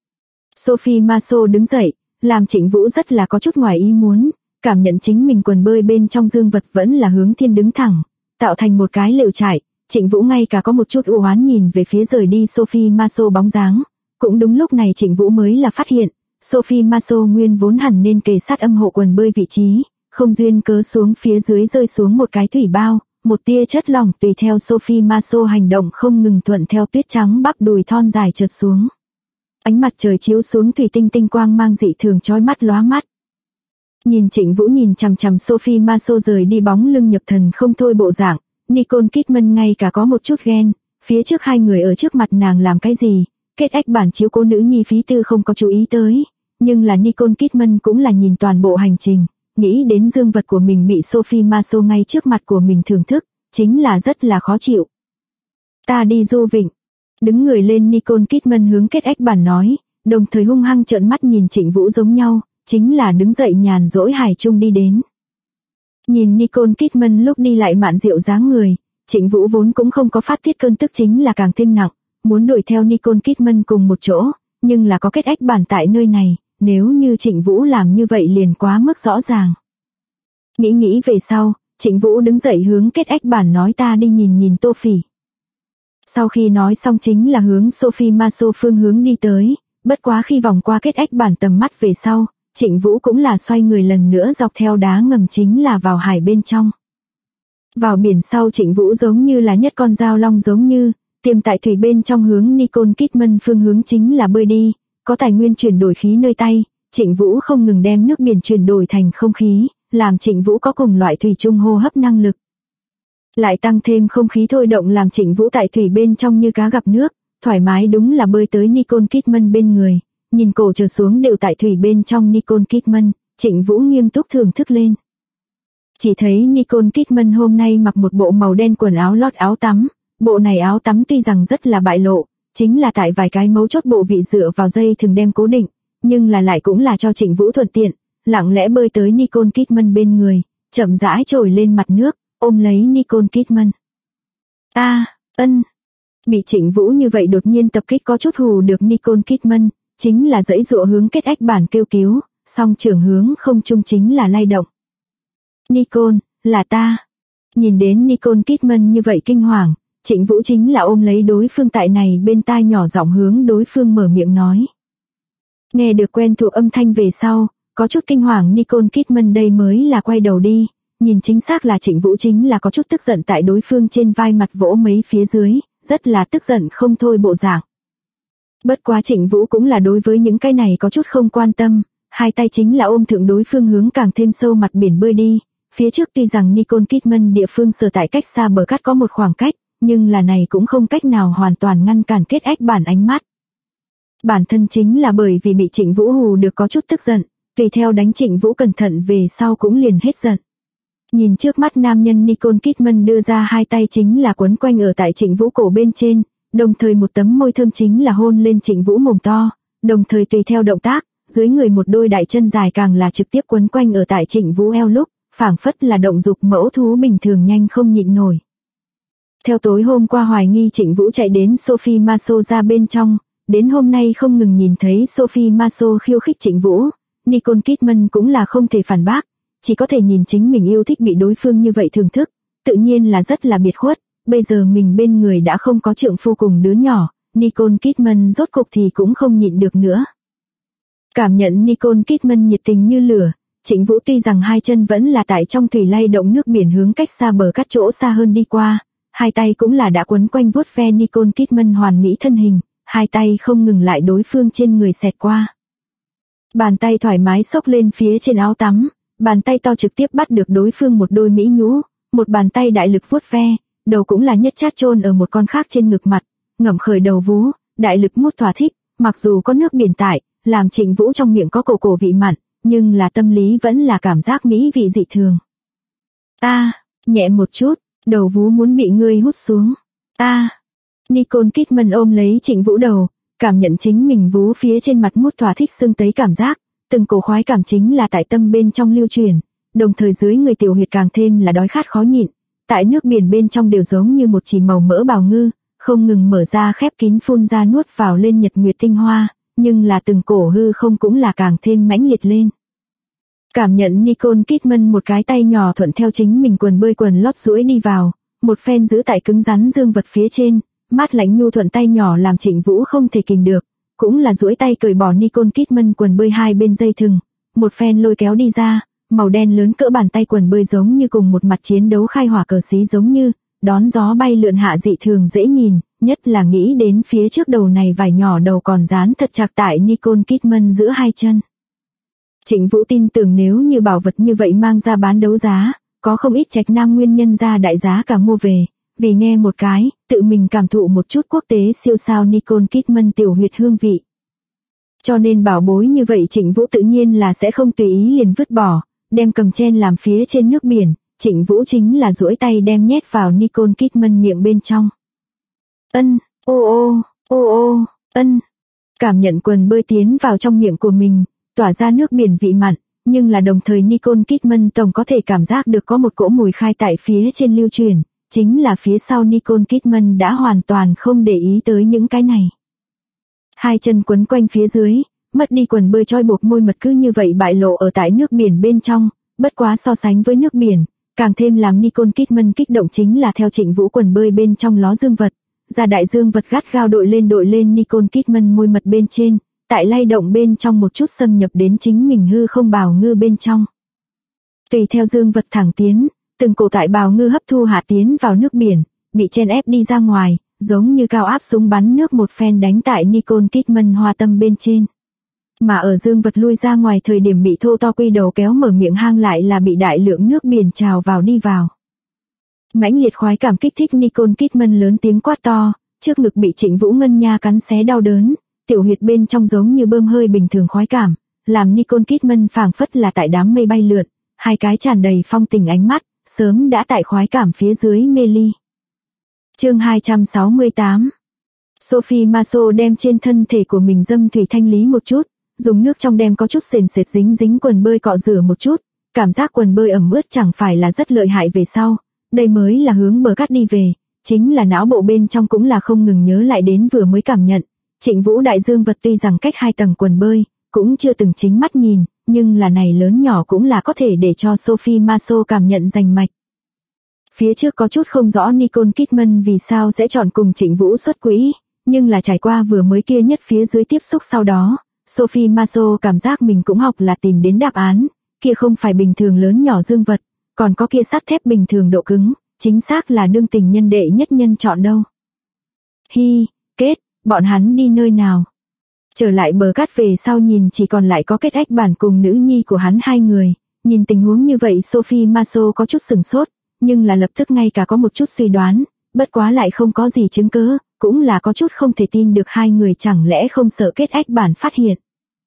Sophie Marceau đứng dậy, làm Trịnh Vũ rất là có chút ngoài ý muốn, cảm nhận chính mình quần bơi bên trong dương vật vẫn là hướng thiên đứng thẳng, tạo thành một cái lều trại. Trịnh Vũ ngay cả có một chút u oán nhìn về phía rời đi Sophie Marceau bóng dáng, cũng đúng lúc này Trịnh Vũ mới là phát hiện, Sophie Marceau nguyên vốn hẳn nên kề sát âm hộ quần bơi vị trí, không duyên cớ xuống phía dưới rơi xuống một cái thủy bao, một tia chất lỏng tùy theo Sophie Marceau hành động không ngừng thuận theo tuyết trắng bắp đùi thon dài trượt xuống. Ánh mặt trời chiếu xuống thủy tinh tinh quang mang dị thường chói mắt lóa mắt. Nhìn Trịnh Vũ nhìn chằm chằm Sophie Marceau rời đi bóng lưng nhập thần không thôi bộ dạng, Nicole Kidman ngay cả có một chút ghen, phía trước hai người ở trước mặt nàng làm cái gì, kết ách bản chiếu cố nữ nhi phí tư không có chú ý tới, nhưng là Nicole Kidman cũng là nhìn toàn bộ hành trình, nghĩ đến dương vật của mình bị Sophie Marceau ngay trước mặt của mình thưởng thức, chính là rất là khó chịu. Ta đi du vịnh. Đứng người lên Nicole Kidman hướng kết ách bản nói, đồng thời hung hăng trợn mắt nhìn Trịnh Vũ giống nhau, chính là đứng dậy nhàn rỗi hài chung đi đến. Nhìn Nicole Kidman lúc đi lại mạn diệu dáng người, Trịnh Vũ vốn cũng không có phát tiết cơn tức chính là càng thêm nặng, muốn đuổi theo Nicole Kidman cùng một chỗ, nhưng là có kết ách bản tại nơi này, nếu như Trịnh Vũ làm như vậy liền quá mức rõ ràng. Nghĩ về sau, Trịnh Vũ đứng dậy hướng kết ách bản nói ta đi nhìn Tô Phỉ. Sau khi nói xong chính là hướng Sophie Marceau phương hướng đi tới, bất quá khi vòng qua kết ách bản tầm mắt về sau, Trịnh Vũ cũng là xoay người lần nữa dọc theo đá ngầm chính là vào hải bên trong. Vào biển sau Trịnh Vũ giống như là nhất con dao long giống như, tiềm tại thủy bên trong hướng Nicole Kidman phương hướng chính là bơi đi, có tài nguyên chuyển đổi khí nơi tay, Trịnh Vũ không ngừng đem nước biển chuyển đổi thành không khí, làm Trịnh Vũ có cùng loại thủy chung hô hấp năng lực. Lại tăng thêm không khí thôi động làm Trịnh Vũ tại thủy bên trong như cá gặp nước, thoải mái đúng là bơi tới Nicole Kidman bên người, nhìn cổ trở xuống đều tại thủy bên trong Nicole Kidman, Trịnh Vũ nghiêm túc thưởng thức lên. Chỉ thấy Nicole Kidman hôm nay mặc một bộ màu đen quần áo lót áo tắm, bộ này áo tắm tuy rằng rất là bại lộ, chính là tại vài cái mấu chốt bộ vị dựa vào dây thường đem cố định, nhưng là lại cũng là cho Trịnh Vũ thuận tiện, lặng lẽ bơi tới Nicole Kidman bên người, chậm rãi trồi lên mặt nước, ôm lấy Nicole Kidman. Bị Trịnh Vũ như vậy đột nhiên tập kích có chút hù được Nicole Kidman, chính là giãy giụa hướng kết ách bản kêu cứu, song trường hướng không trung chính là lay động. Nicole, là ta. Nhìn đến Nicole Kidman như vậy kinh hoàng, Trịnh Vũ chính là ôm lấy đối phương tại này bên tai nhỏ giọng hướng đối phương mở miệng nói. Nghe được quen thuộc âm thanh về sau, có chút kinh hoàng Nicole Kidman đây mới là quay đầu đi, nhìn chính xác là Trịnh Vũ chính là có chút tức giận tại đối phương trên vai mặt vỗ mấy phía dưới, rất là tức giận không thôi bộ dạng. Bất quá Trịnh Vũ cũng là đối với những cái này có chút không quan tâm, hai tay chính là ôm thượng đối phương hướng càng thêm sâu mặt biển bơi đi, phía trước tuy rằng Nicole Kidman địa phương sở tại cách xa bờ cát có một khoảng cách, nhưng là này cũng không cách nào hoàn toàn ngăn cản kết ách bản ánh mắt. Bản thân chính là bởi vì bị Trịnh Vũ hù được có chút tức giận, tùy theo đánh Trịnh Vũ cẩn thận về sau cũng liền hết giận. Nhìn trước mắt nam nhân Nicole Kidman đưa ra hai tay chính là quấn quanh ở tại Trịnh Vũ cổ bên trên, đồng thời một tấm môi thơm chính là hôn lên Trịnh Vũ mồm to, đồng thời tùy theo động tác, dưới người một đôi đại chân dài càng là trực tiếp quấn quanh ở tại Trịnh Vũ eo lúc, phảng phất là động dục mẫu thú bình thường nhanh không nhịn nổi. Theo tối hôm qua hoài nghi Trịnh Vũ chạy đến Sophie Marceau ra bên trong, đến hôm nay không ngừng nhìn thấy Sophie Marceau khiêu khích Trịnh Vũ, Nicole Kidman cũng là không thể phản bác, chỉ có thể nhìn chính mình yêu thích bị đối phương như vậy thưởng thức, tự nhiên là rất là biệt khuất, bây giờ mình bên người đã không có trượng phu cùng đứa nhỏ, Nicole Kidman rốt cục thì cũng không nhịn được nữa. Cảm nhận Nicole Kidman nhiệt tình như lửa, Trịnh Vũ tuy rằng hai chân vẫn là tại trong thủy lay động nước biển hướng cách xa bờ cát chỗ xa hơn đi qua, hai tay cũng là đã quấn quanh vuốt ve Nicole Kidman hoàn mỹ thân hình, hai tay không ngừng lại đối phương trên người xẹt qua. Bàn tay thoải mái xốc lên phía trên áo tắm, bàn tay to trực tiếp bắt được đối phương một đôi mỹ nhũ, một bàn tay đại lực vuốt ve, đầu cũng là nhất chát chôn ở một con khác trên ngực mặt, ngậm khởi đầu vú, đại lực mút thỏa thích, mặc dù có nước biển tại, làm Trịnh Vũ trong miệng có cổ vị mặn, nhưng là tâm lý vẫn là cảm giác mỹ vị dị thường. Nhẹ một chút, đầu vú muốn bị ngươi hút xuống. Nicole Kidman ôm lấy Trịnh Vũ đầu, cảm nhận chính mình vú phía trên mặt mút thỏa thích sưng tấy cảm giác, từng cổ khoái cảm chính là tại tâm bên trong lưu truyền, đồng thời dưới người tiểu huyệt càng thêm là đói khát khó nhịn, tại nước biển bên trong đều giống như một chỉ màu mỡ bào ngư, không ngừng mở ra khép kín phun ra nuốt vào lên nhật nguyệt tinh hoa, nhưng là từng cổ hư không cũng là càng thêm mãnh liệt lên. Cảm nhận Nicole Kidman một cái tay nhỏ thuận theo chính mình quần bơi quần lót duỗi đi vào, một phen giữ tại cứng rắn dương vật phía trên, mát lạnh nhu thuận tay nhỏ làm Trịnh Vũ không thể kìm được, cũng là duỗi tay cởi bỏ Nicole Kidman quần bơi hai bên dây thừng, một phen lôi kéo đi ra, màu đen lớn cỡ bàn tay quần bơi giống như cùng một mặt chiến đấu khai hỏa cờ xí giống như, đón gió bay lượn hạ dị thường dễ nhìn, nhất là nghĩ đến phía trước đầu này vải nhỏ đầu còn dán thật chặt tại Nicole Kidman giữa hai chân. Trịnh Vũ tin tưởng nếu như bảo vật như vậy mang ra bán đấu giá, Có không ít trạch nam nguyên nhân ra đại giá cả mua về, vì nghe một cái, tự mình cảm thụ một chút quốc tế siêu sao Nicole Kidman tiểu huyệt hương vị. Cho nên bảo bối như vậy Trịnh Vũ tự nhiên là sẽ không tùy ý liền vứt bỏ, đem cầm chen làm phía trên nước biển, Trịnh Vũ chính là duỗi tay đem nhét vào Nicole Kidman miệng bên trong. Ân, ô, ân. Cảm nhận quần bơi tiến vào trong miệng của mình, tỏa ra nước biển vị mặn, nhưng là đồng thời Nicole Kidman tổng có thể cảm giác được có một cỗ mùi khai tại phía trên lưu truyền, chính là phía sau Nicole Kidman đã hoàn toàn không để ý tới những cái này. Hai chân quấn quanh phía dưới, mất đi quần bơi trói buộc môi mật cứ như vậy bại lộ ở tại nước biển bên trong, bất quá so sánh với nước biển, càng thêm làm Nicole Kidman kích động chính là theo Trịnh Vũ quần bơi bên trong ló dương vật, ra đại dương vật gắt gao đội lên Nicole Kidman môi mật bên trên, tại lay động bên trong một chút xâm nhập đến chính mình hư không bào ngư bên trong. Tùy theo dương vật thẳng tiến, từng cổ tại bào ngư hấp thu hạ tiến vào nước biển, bị chen ép đi ra ngoài, giống như cao áp súng bắn nước một phen đánh tại Nicole Kidman hoa tâm bên trên. Mà ở dương vật lui ra ngoài thời điểm bị thô to quy đầu kéo mở miệng hang lại là bị đại lượng nước biển trào vào đi vào. Mãnh liệt khoái cảm kích thích Nicole Kidman lớn tiếng quát to, trước ngực bị Trịnh Vũ ngân nha cắn xé đau đớn, tiểu huyệt bên trong giống như bơm hơi bình thường khoái cảm, làm Nicole Kidman phảng phất là tại đám mây bay lượn, hai cái tràn đầy phong tình ánh mắt, sớm đã tại khoái cảm phía dưới mê ly. Chương 268. Sophie Marceau đem trên thân thể của mình dâm thủy thanh lý một chút, dùng nước trong đem có chút sền sệt dính quần bơi cọ rửa một chút, cảm giác quần bơi ẩm ướt chẳng phải là rất lợi hại về sau, đây mới là hướng bờ cát đi về, chính là não bộ bên trong cũng là không ngừng nhớ lại đến vừa mới cảm nhận. Trịnh Vũ đại dương vật tuy rằng cách 2 tầng quần bơi, cũng chưa từng chính mắt nhìn, nhưng là này lớn nhỏ cũng là có thể để cho Sophie Marceau cảm nhận rành mạch. Phía trước có chút không rõ Nicole Kidman vì sao sẽ chọn cùng Trịnh Vũ xuất quỹ, nhưng là trải qua vừa mới kia nhất phía dưới tiếp xúc sau đó, Sophie Marceau cảm giác mình cũng học là tìm đến đáp án, kia không phải bình thường lớn nhỏ dương vật, còn có kia sắt thép bình thường độ cứng, chính xác là đương tình nhân đệ nhất nhân chọn đâu. Kết, bọn hắn đi nơi nào? Trở lại bờ cát về sau nhìn chỉ còn lại có Kết Ách Bản cùng nữ nhi của hắn hai người, nhìn tình huống như vậy Sophie Marceau có chút sửng sốt, nhưng là lập tức ngay cả có một chút suy đoán, bất quá lại không có gì chứng cứ, cũng là có chút không thể tin được hai người chẳng lẽ không sợ Kết Ách Bản phát hiện.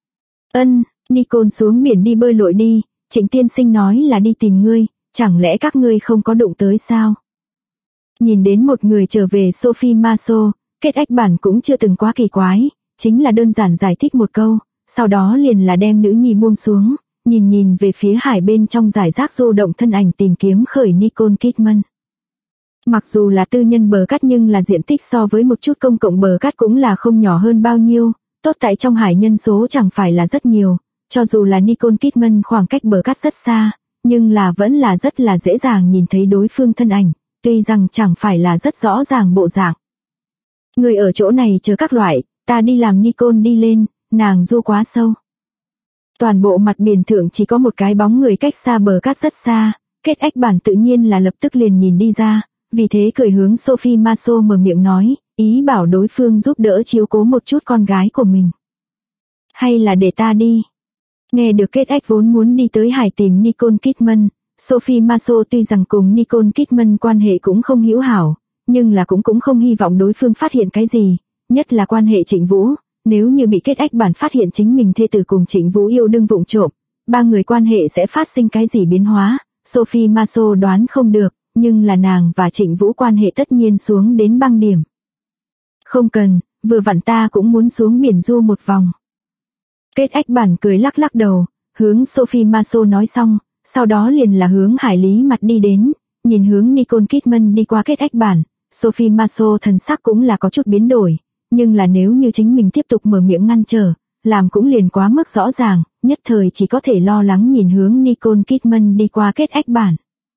Nicole xuống biển đi bơi lội đi, Trịnh tiên sinh nói là đi tìm ngươi, chẳng lẽ các ngươi không có đụng tới sao? Nhìn đến một người trở về Sophie Marceau, Kết Ách Bản cũng chưa từng quá kỳ quái, chính là đơn giản giải thích một câu, sau đó liền là đem nữ nhi buông xuống, nhìn về phía hải bên trong giải rác du động thân ảnh tìm kiếm khởi Nicole Kidman. Mặc dù là tư nhân bờ cát nhưng là diện tích so với một chút công cộng bờ cát cũng là không nhỏ hơn bao nhiêu, tốt tại trong hải nhân số chẳng phải là rất nhiều, cho dù là Nicole Kidman khoảng cách bờ cát rất xa, nhưng là vẫn là rất là dễ dàng nhìn thấy đối phương thân ảnh, tuy rằng chẳng phải là rất rõ ràng bộ dạng. Người ở chỗ này chờ các loại, ta đi làm Nicole đi lên, nàng du quá sâu. Toàn bộ mặt biển thượng chỉ có một cái bóng người cách xa bờ cát rất xa, Kết Ách Bản tự nhiên là lập tức liền nhìn đi ra, vì thế cười hướng Sophie Marceau mở miệng nói, ý bảo đối phương giúp đỡ chiếu cố một chút con gái của mình. Hay là để ta đi? Nghe được Kết Ách vốn muốn đi tới hải tìm Nicole Kidman, Sophie Marceau tuy rằng cùng Nicole Kidman quan hệ cũng không hữu hảo, nhưng là cũng không hy vọng đối phương phát hiện cái gì, nhất là quan hệ Trịnh Vũ, nếu như bị Kết Ách Bản phát hiện chính mình thê tử cùng Trịnh Vũ yêu đương vụng trộm, ba người quan hệ sẽ phát sinh cái gì biến hóa, Sophie Marceau đoán không được, nhưng là nàng và Trịnh Vũ quan hệ tất nhiên xuống đến băng điểm. Không cần, vừa vặn ta cũng muốn xuống biển du một vòng. Kết Ách Bản cười lắc lắc đầu, hướng Sophie Marceau nói xong, sau đó liền là hướng hải lý mặt đi đến, nhìn hướng Nicole Kidman đi qua Kết Ách Bản, Sophie Marceau thần sắc cũng là có chút biến đổi, nhưng là nếu như chính mình tiếp tục mở miệng ngăn trở, làm cũng liền quá mức rõ ràng, nhất thời chỉ có thể lo lắng nhìn hướng Nicole Kidman đi qua Kết Ách Bản.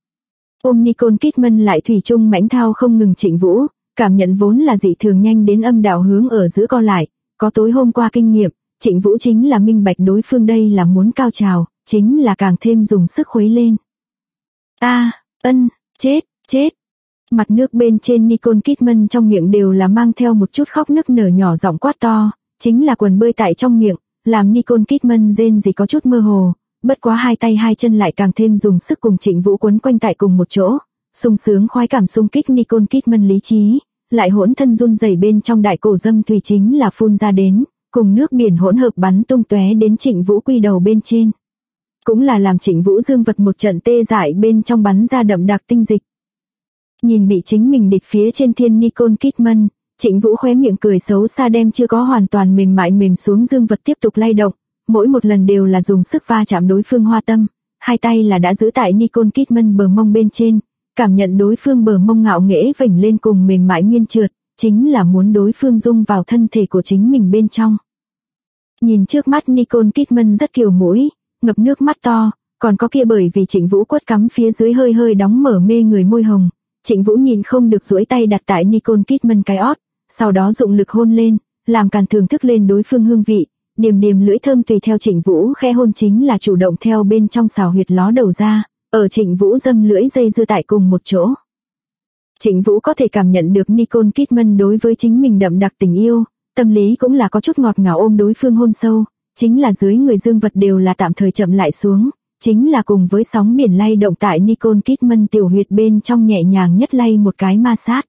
Ôm Nicole Kidman lại thủy chung mãnh thao không ngừng Trịnh Vũ, cảm nhận vốn là dị thường nhanh đến âm đạo hướng ở giữa co lại, có tối hôm qua kinh nghiệm, Trịnh Vũ chính là minh bạch đối phương đây là muốn cao trào, chính là càng thêm dùng sức khuấy lên. Chết. Mặt nước bên trên Nicole Kidman trong miệng đều là mang theo một chút khóc nức nở nhỏ giọng quát to, chính là quần bơi tại trong miệng, làm Nicole Kidman rên gì có chút mơ hồ, bất quá hai tay hai chân lại càng thêm dùng sức cùng Trịnh Vũ quấn quanh tại cùng một chỗ, sung sướng khoái cảm xung kích Nicole Kidman lý trí, lại hỗn thân run rẩy bên trong đại cổ dâm thủy chính là phun ra đến, cùng nước biển hỗn hợp bắn tung tóe đến Trịnh Vũ quy đầu bên trên. Cũng là làm Trịnh Vũ dương vật một trận tê dại bên trong bắn ra đậm đặc tinh dịch. Nhìn bị chính mình địch phía trên thiên Nicole Kidman, Trịnh Vũ khóe miệng cười xấu xa đem chưa có hoàn toàn mềm mại mềm xuống dương vật tiếp tục lay động, mỗi một lần đều là dùng sức va chạm đối phương hoa tâm, hai tay là đã giữ tại Nicole Kidman bờ mông bên trên, cảm nhận đối phương bờ mông ngạo nghễ vểnh lên cùng mềm mại miên trượt, chính là muốn đối phương dung vào thân thể của chính mình bên trong. Nhìn trước mắt Nicole Kidman rất kiều mũi, ngập nước mắt to, còn có kia bởi vì Trịnh Vũ quất cắm phía dưới hơi hơi đóng mở mê người môi hồng, Trịnh Vũ nhìn không được duỗi tay đặt tại Nicole Kidman cái ót, sau đó dụng lực hôn lên, làm càn thưởng thức lên đối phương hương vị, điềm điềm lưỡi thơm tùy theo Trịnh Vũ khẽ hôn chính là chủ động theo bên trong xào huyệt ló đầu ra, ở Trịnh Vũ dâm lưỡi dây dưa tại cùng một chỗ. Trịnh Vũ có thể cảm nhận được Nicole Kidman đối với chính mình đậm đặc tình yêu, tâm lý cũng là có chút ngọt ngào ôm đối phương hôn sâu, chính là dưới người dương vật đều là tạm thời chậm lại xuống, chính là cùng với sóng biển lay động tại Nicole Kidman tiểu huyệt bên trong nhẹ nhàng nhất lay một cái ma sát.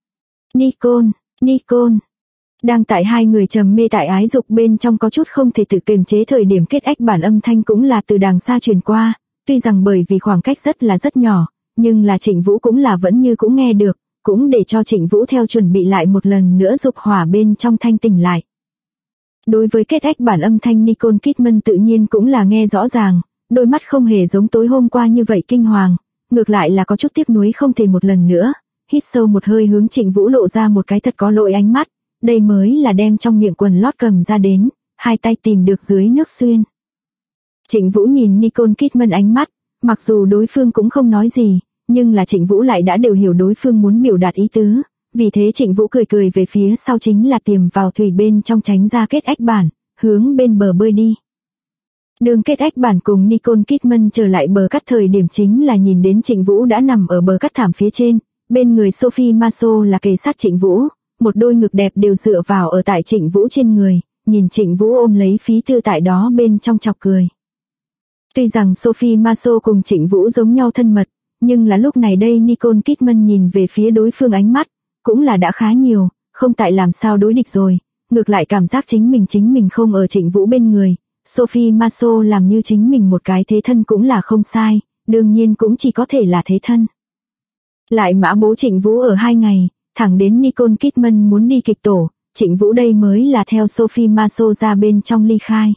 Nicole. Đang tại hai người trầm mê tại ái dục bên trong có chút không thể tự kiềm chế thời điểm kết ách bản âm thanh cũng là từ đàng xa truyền qua, tuy rằng bởi vì khoảng cách rất nhỏ, nhưng là Trịnh Vũ cũng là vẫn như cũng nghe được, cũng để cho Trịnh Vũ theo chuẩn bị lại một lần nữa dục hỏa bên trong thanh tỉnh lại. Đối với kết ách bản âm thanh Nicole Kidman tự nhiên cũng là nghe rõ ràng, đôi mắt không hề giống tối hôm qua như vậy kinh hoàng, ngược lại là có chút tiếc nuối không thể một lần nữa, hít sâu một hơi hướng Trịnh Vũ lộ ra một cái thật có lỗi ánh mắt, đây mới là đem trong miệng quần lót cầm ra đến, hai tay tìm được dưới nước xuyên. Trịnh Vũ nhìn Nicole Kidman ánh mắt, mặc dù đối phương cũng không nói gì, nhưng là Trịnh Vũ lại đã đều hiểu đối phương muốn biểu đạt ý tứ, vì thế Trịnh Vũ cười về phía sau chính là tiềm vào thủy bên trong tránh ra kết ách bản, hướng bên bờ bơi đi. Đường kết ách bản cùng Nicole Kidman trở lại bờ cát thời điểm chính là nhìn đến Trịnh Vũ đã nằm ở bờ cát thảm phía trên, bên người Sophie Marceau là kề sát Trịnh Vũ, một đôi ngực đẹp đều dựa vào ở tại Trịnh Vũ trên người, nhìn Trịnh Vũ ôm lấy Phí Thư tại đó bên trong chọc cười. Tuy rằng Sophie Marceau cùng Trịnh Vũ giống nhau thân mật, nhưng là lúc này đây Nicole Kidman nhìn về phía đối phương ánh mắt, cũng là đã khá nhiều, không tại làm sao đối địch rồi, ngược lại cảm giác chính mình không ở Trịnh Vũ bên người, Sophie Marceau làm như chính mình một cái thế thân cũng là không sai, đương nhiên cũng chỉ có thể là thế thân. Lại mã bố Trịnh Vũ ở 2 ngày, thẳng đến Nicole Kidman muốn đi kịch tổ, Trịnh Vũ đây mới là theo Sophie Marceau ra bên trong ly khai.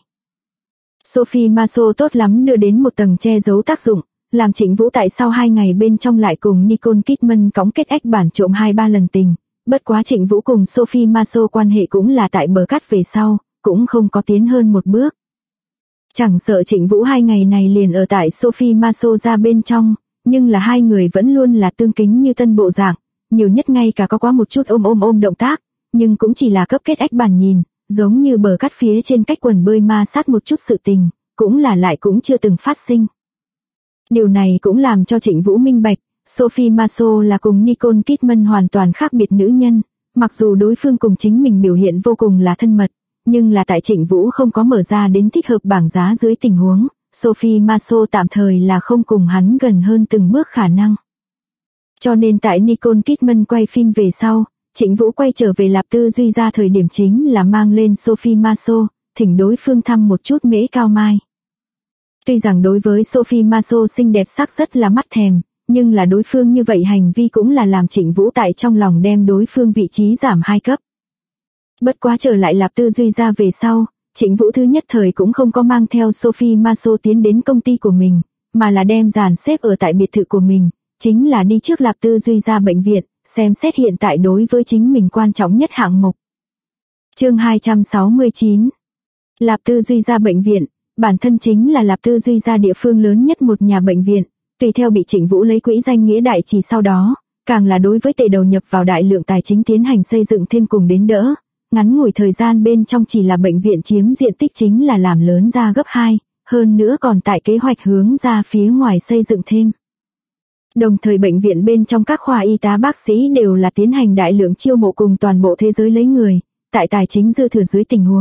Sophie Marceau tốt lắm đưa đến một tầng che giấu tác dụng, làm Trịnh Vũ tại sau 2 ngày bên trong lại cùng Nicole Kidman cõng kết ách bản trộm 2-3 lần tình, bất quá Trịnh Vũ cùng Sophie Marceau quan hệ cũng là tại bờ cát về sau, cũng không có tiến hơn một bước. Chẳng sợ Trịnh Vũ 2 ngày này liền ở tại Sophie Marceau ra bên trong, nhưng là hai người vẫn luôn là tương kính như tân bộ dạng, nhiều nhất ngay cả có quá một chút ôm động tác, nhưng cũng chỉ là cấp kết ách bản nhìn, giống như bờ cát phía trên cách quần bơi ma sát một chút sự tình, cũng là lại cũng chưa từng phát sinh. Điều này cũng làm cho Trịnh Vũ minh bạch, Sophie Marceau là cùng Nicole Kidman hoàn toàn khác biệt nữ nhân, mặc dù đối phương cùng chính mình biểu hiện vô cùng là thân mật, nhưng là tại Trịnh Vũ không có mở ra đến thích hợp bảng giá dưới tình huống, Sophie Marceau tạm thời là không cùng hắn gần hơn từng bước khả năng. Cho nên tại Nicole Kidman quay phim về sau, Trịnh Vũ quay trở về Lạp Tư Duy ra thời điểm chính là mang lên Sophie Marceau, thỉnh đối phương thăm một chút Mễ Cao Mai. Tuy rằng đối với Sophie Marceau xinh đẹp sắc rất là mắt thèm, nhưng là đối phương như vậy hành vi cũng là làm Trịnh Vũ tại trong lòng đem đối phương vị trí giảm 2 cấp. Bất quá trở lại Lạp Tư Duy ra về sau, Trịnh Vũ thứ nhất thời cũng không có mang theo Sophie Marceau tiến đến công ty của mình, mà là đem dàn xếp ở tại biệt thự của mình, chính là đi trước Lạp Tư Duy ra bệnh viện, xem xét hiện tại đối với chính mình quan trọng nhất hạng mục. Chương 269. Lạp Tư Duy ra bệnh viện, bản thân chính là Lạp Tư Duy ra địa phương lớn nhất một nhà bệnh viện, tùy theo bị Trịnh Vũ lấy quỹ danh nghĩa đại trì sau đó, càng là đối với tệ đầu nhập vào đại lượng tài chính tiến hành xây dựng thêm cùng đến đỡ, ngắn ngủi thời gian bên trong chỉ là bệnh viện chiếm diện tích chính là làm lớn ra gấp 2, hơn nữa còn tại kế hoạch hướng ra phía ngoài xây dựng thêm. Đồng thời bệnh viện bên trong các khoa y tá bác sĩ đều là tiến hành đại lượng chiêu mộ cùng toàn bộ thế giới lấy người, tại tài chính dư thừa dưới tình huống,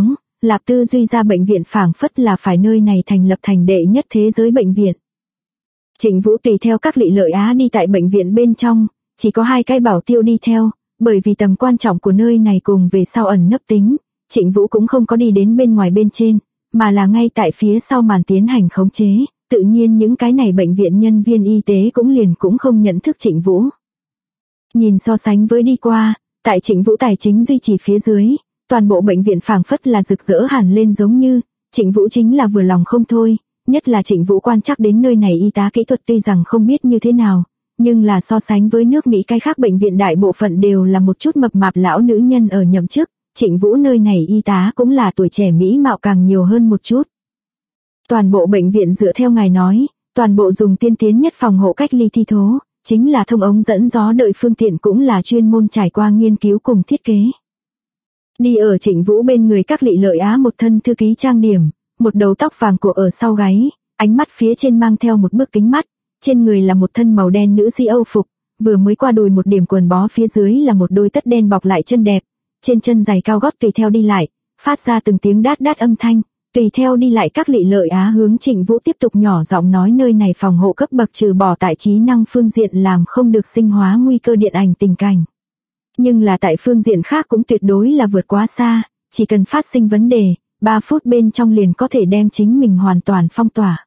Lạp Tư Duy ra bệnh viện phảng phất là phải nơi này thành lập thành đệ nhất thế giới bệnh viện. Trịnh Vũ tùy theo các Lị Lợi Á đi tại bệnh viện bên trong, chỉ có 2 cái bảo tiêu đi theo, bởi vì tầm quan trọng của nơi này cùng về sau ẩn nấp tính, Trịnh Vũ cũng không có đi đến bên ngoài bên trên, mà là ngay tại phía sau màn tiến hành khống chế, tự nhiên những cái này bệnh viện nhân viên y tế cũng không nhận thức Trịnh Vũ. Nhìn so sánh với đi qua, tại Trịnh Vũ tài chính duy trì phía dưới, toàn bộ bệnh viện phảng phất là rực rỡ hẳn lên giống như, Trịnh Vũ chính là vừa lòng không thôi, nhất là Trịnh Vũ quan chắc đến nơi này y tá kỹ thuật tuy rằng không biết như thế nào, nhưng là so sánh với nước Mỹ cái khác bệnh viện đại bộ phận đều là một chút mập mạp lão nữ nhân ở nhậm chức, Trịnh Vũ nơi này y tá cũng là tuổi trẻ mỹ mạo càng nhiều hơn một chút. Toàn bộ bệnh viện dựa theo ngài nói, toàn bộ dùng tiên tiến nhất phòng hộ cách ly thi thố, chính là thông ống dẫn gió đợi phương tiện cũng là chuyên môn trải qua nghiên cứu cùng thiết kế. Đi ở Trịnh Vũ bên người các Lị Lợi Á một thân thư ký trang điểm, một đầu tóc vàng của ở sau gáy, ánh mắt phía trên mang theo một bức kính mắt, trên người là một thân màu đen nữ sĩ Âu phục, vừa mới qua đùi một điểm quần bó phía dưới là một đôi tất đen bọc lại chân đẹp, trên chân giày cao gót tùy theo đi lại, phát ra từng tiếng đát đát âm thanh, tùy theo đi lại các Lị Lợi Á hướng Trịnh Vũ tiếp tục nhỏ giọng nói nơi này phòng hộ cấp bậc trừ bỏ tại trí năng phương diện làm không được sinh hóa nguy cơ điện ảnh tình cảnh. Nhưng là tại phương diện khác cũng tuyệt đối là vượt quá xa, chỉ cần phát sinh vấn đề, 3 phút bên trong liền có thể đem chính mình hoàn toàn phong tỏa.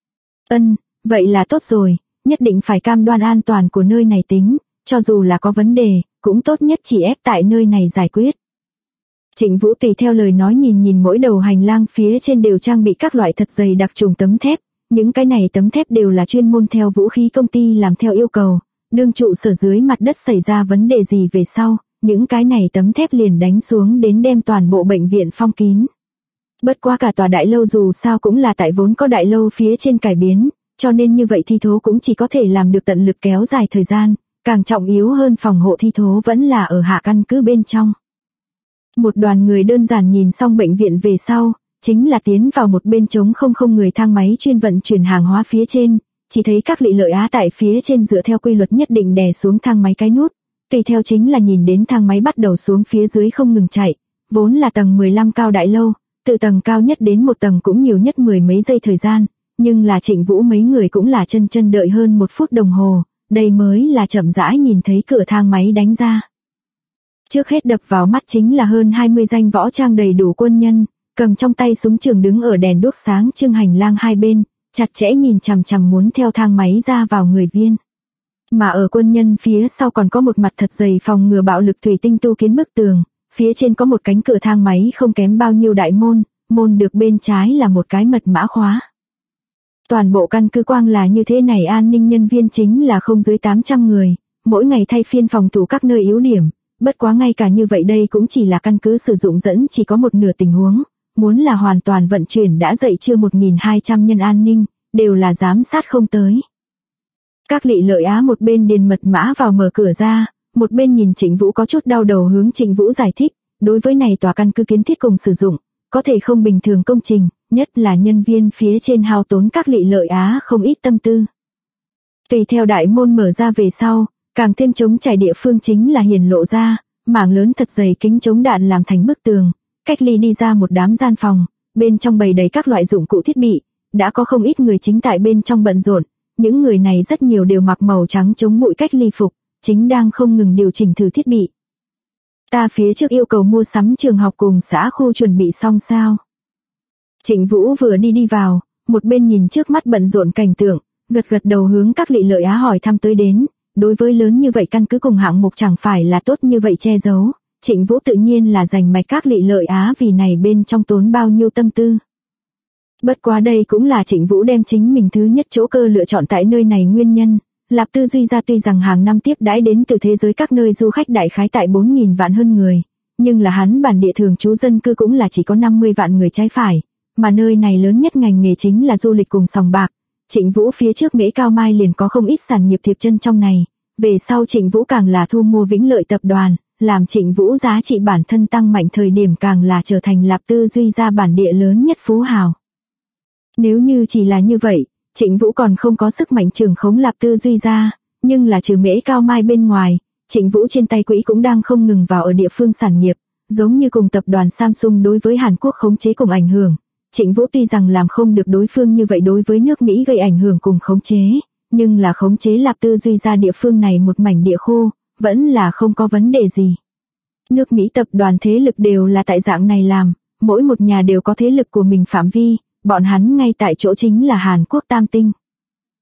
Vậy là tốt rồi, nhất định phải cam đoan an toàn của nơi này tính, cho dù là có vấn đề, cũng tốt nhất chỉ ép tại nơi này giải quyết. Trịnh Vũ tùy theo lời nói nhìn mỗi đầu hành lang phía trên đều trang bị các loại thật dày đặc trùng tấm thép, những cái này tấm thép đều là chuyên môn theo vũ khí công ty làm theo yêu cầu, đương trụ sở dưới mặt đất xảy ra vấn đề gì về sau, những cái này tấm thép liền đánh xuống đến đem toàn bộ bệnh viện phong kín. Bất quá cả tòa đại lâu dù sao cũng là tại vốn có đại lâu phía trên cải biến, cho nên như vậy thi thố cũng chỉ có thể làm được tận lực kéo dài thời gian, càng trọng yếu hơn phòng hộ thi thố vẫn là ở hạ căn cứ bên trong. Một đoàn người đơn giản nhìn xong bệnh viện về sau, chính là tiến vào một bên trống không người thang máy chuyên vận chuyển hàng hóa phía trên, chỉ thấy các Lị Lợi Á tại phía trên dựa theo quy luật nhất định đè xuống thang máy cái nút, tùy theo chính là nhìn đến thang máy bắt đầu xuống phía dưới không ngừng chạy, vốn là tầng 15 cao đại lâu, từ tầng cao nhất đến một tầng cũng nhiều nhất 10 mấy giây thời gian, nhưng là Trịnh Vũ mấy người cũng là chân đợi hơn 1 phút đồng hồ, đây mới là chậm rãi nhìn thấy cửa thang máy đánh ra. Trước hết đập vào mắt chính là hơn 20 danh võ trang đầy đủ quân nhân, cầm trong tay súng trường đứng ở đèn đuốc sáng trưng hành lang hai bên, chặt chẽ nhìn chằm chằm muốn theo thang máy ra vào người viên. Mà ở quân nhân phía sau còn có một mặt thật dày phòng ngừa bạo lực thủy tinh tu kiến bức tường, phía trên có một cánh cửa thang máy không kém bao nhiêu đại môn được bên trái là một cái mật mã khóa. Toàn bộ căn cứ quang là như thế này an ninh nhân viên chính là không dưới 800 người, mỗi ngày thay phiên phòng thủ các nơi yếu điểm, bất quá ngay cả như vậy đây cũng chỉ là căn cứ sử dụng dẫn chỉ có một nửa tình huống, muốn là hoàn toàn vận chuyển đã dậy chưa 1.200 nhân an ninh, đều là giám sát không tới. Các Lị Lợi Á một bên điền mật mã vào mở cửa ra, một bên nhìn Trịnh Vũ có chút đau đầu hướng Trịnh Vũ giải thích, đối với này tòa căn cứ kiến thiết cùng sử dụng, có thể không bình thường công trình, nhất là nhân viên phía trên hao tốn các Lị Lợi Á không ít tâm tư. Tùy theo đại môn mở ra về sau, càng thêm chống trải địa phương chính là hiển lộ ra, mảng lớn thật dày kính chống đạn làm thành bức tường, cách ly đi ra một đám gian phòng, bên trong bày đầy các loại dụng cụ thiết bị, đã có không ít người chính tại bên trong bận rộn, những người này rất nhiều đều mặc màu trắng chống bụi cách ly phục, chính đang không ngừng điều chỉnh thử thiết bị. Ta phía trước yêu cầu mua sắm trường học cùng xã khu chuẩn bị xong sao? Trịnh Vũ vừa đi vào, một bên nhìn trước mắt bận rộn cảnh tượng, gật đầu hướng các Lị Lợi Á hỏi thăm tới đến, đối với lớn như vậy căn cứ cùng hạng mục chẳng phải là tốt như vậy che giấu, Trịnh Vũ tự nhiên là dành mạch các Lị Lợi Á vì này bên trong tốn bao nhiêu tâm tư. Bất quá đây cũng là Trịnh Vũ đem chính mình thứ nhất chỗ cơ lựa chọn tại nơi này nguyên nhân. Lạp Tư Duy ra tuy rằng hàng năm tiếp đãi đến từ thế giới các nơi du khách đại khái tại 4.000 vạn hơn người, nhưng là hắn bản địa thường trú dân cư cũng là chỉ có 50 vạn người trái phải, mà nơi này lớn nhất ngành nghề chính là du lịch cùng sòng bạc. Trịnh Vũ phía trước Mễ Cao Mai liền có không ít sản nghiệp thiệp chân trong này, về sau Trịnh Vũ càng là thu mua Vĩnh Lợi tập đoàn, làm Trịnh Vũ giá trị bản thân tăng mạnh thời điểm càng là trở thành Lạp Tư Duy ra bản địa lớn nhất phú hào. Nếu như chỉ là như vậy, Trịnh Vũ còn không có sức mạnh trưởng khống Lạp Tư Duy ra, nhưng là trừ Mễ Cao Mai bên ngoài, Trịnh Vũ trên tay quỹ cũng đang không ngừng vào ở địa phương sản nghiệp, Giống như cùng tập đoàn Samsung đối với Hàn Quốc khống chế cùng ảnh hưởng, Trịnh Vũ tuy rằng làm không được đối phương như vậy đối với nước Mỹ gây ảnh hưởng cùng khống chế, nhưng là khống chế Lạp Tư Duy ra địa phương này một mảnh địa khô, vẫn là không có vấn đề gì. Nước Mỹ tập đoàn thế lực đều là tại dạng này làm, mỗi một nhà đều có thế lực của mình phạm vi, bọn hắn ngay tại chỗ chính là Hàn Quốc tam tinh.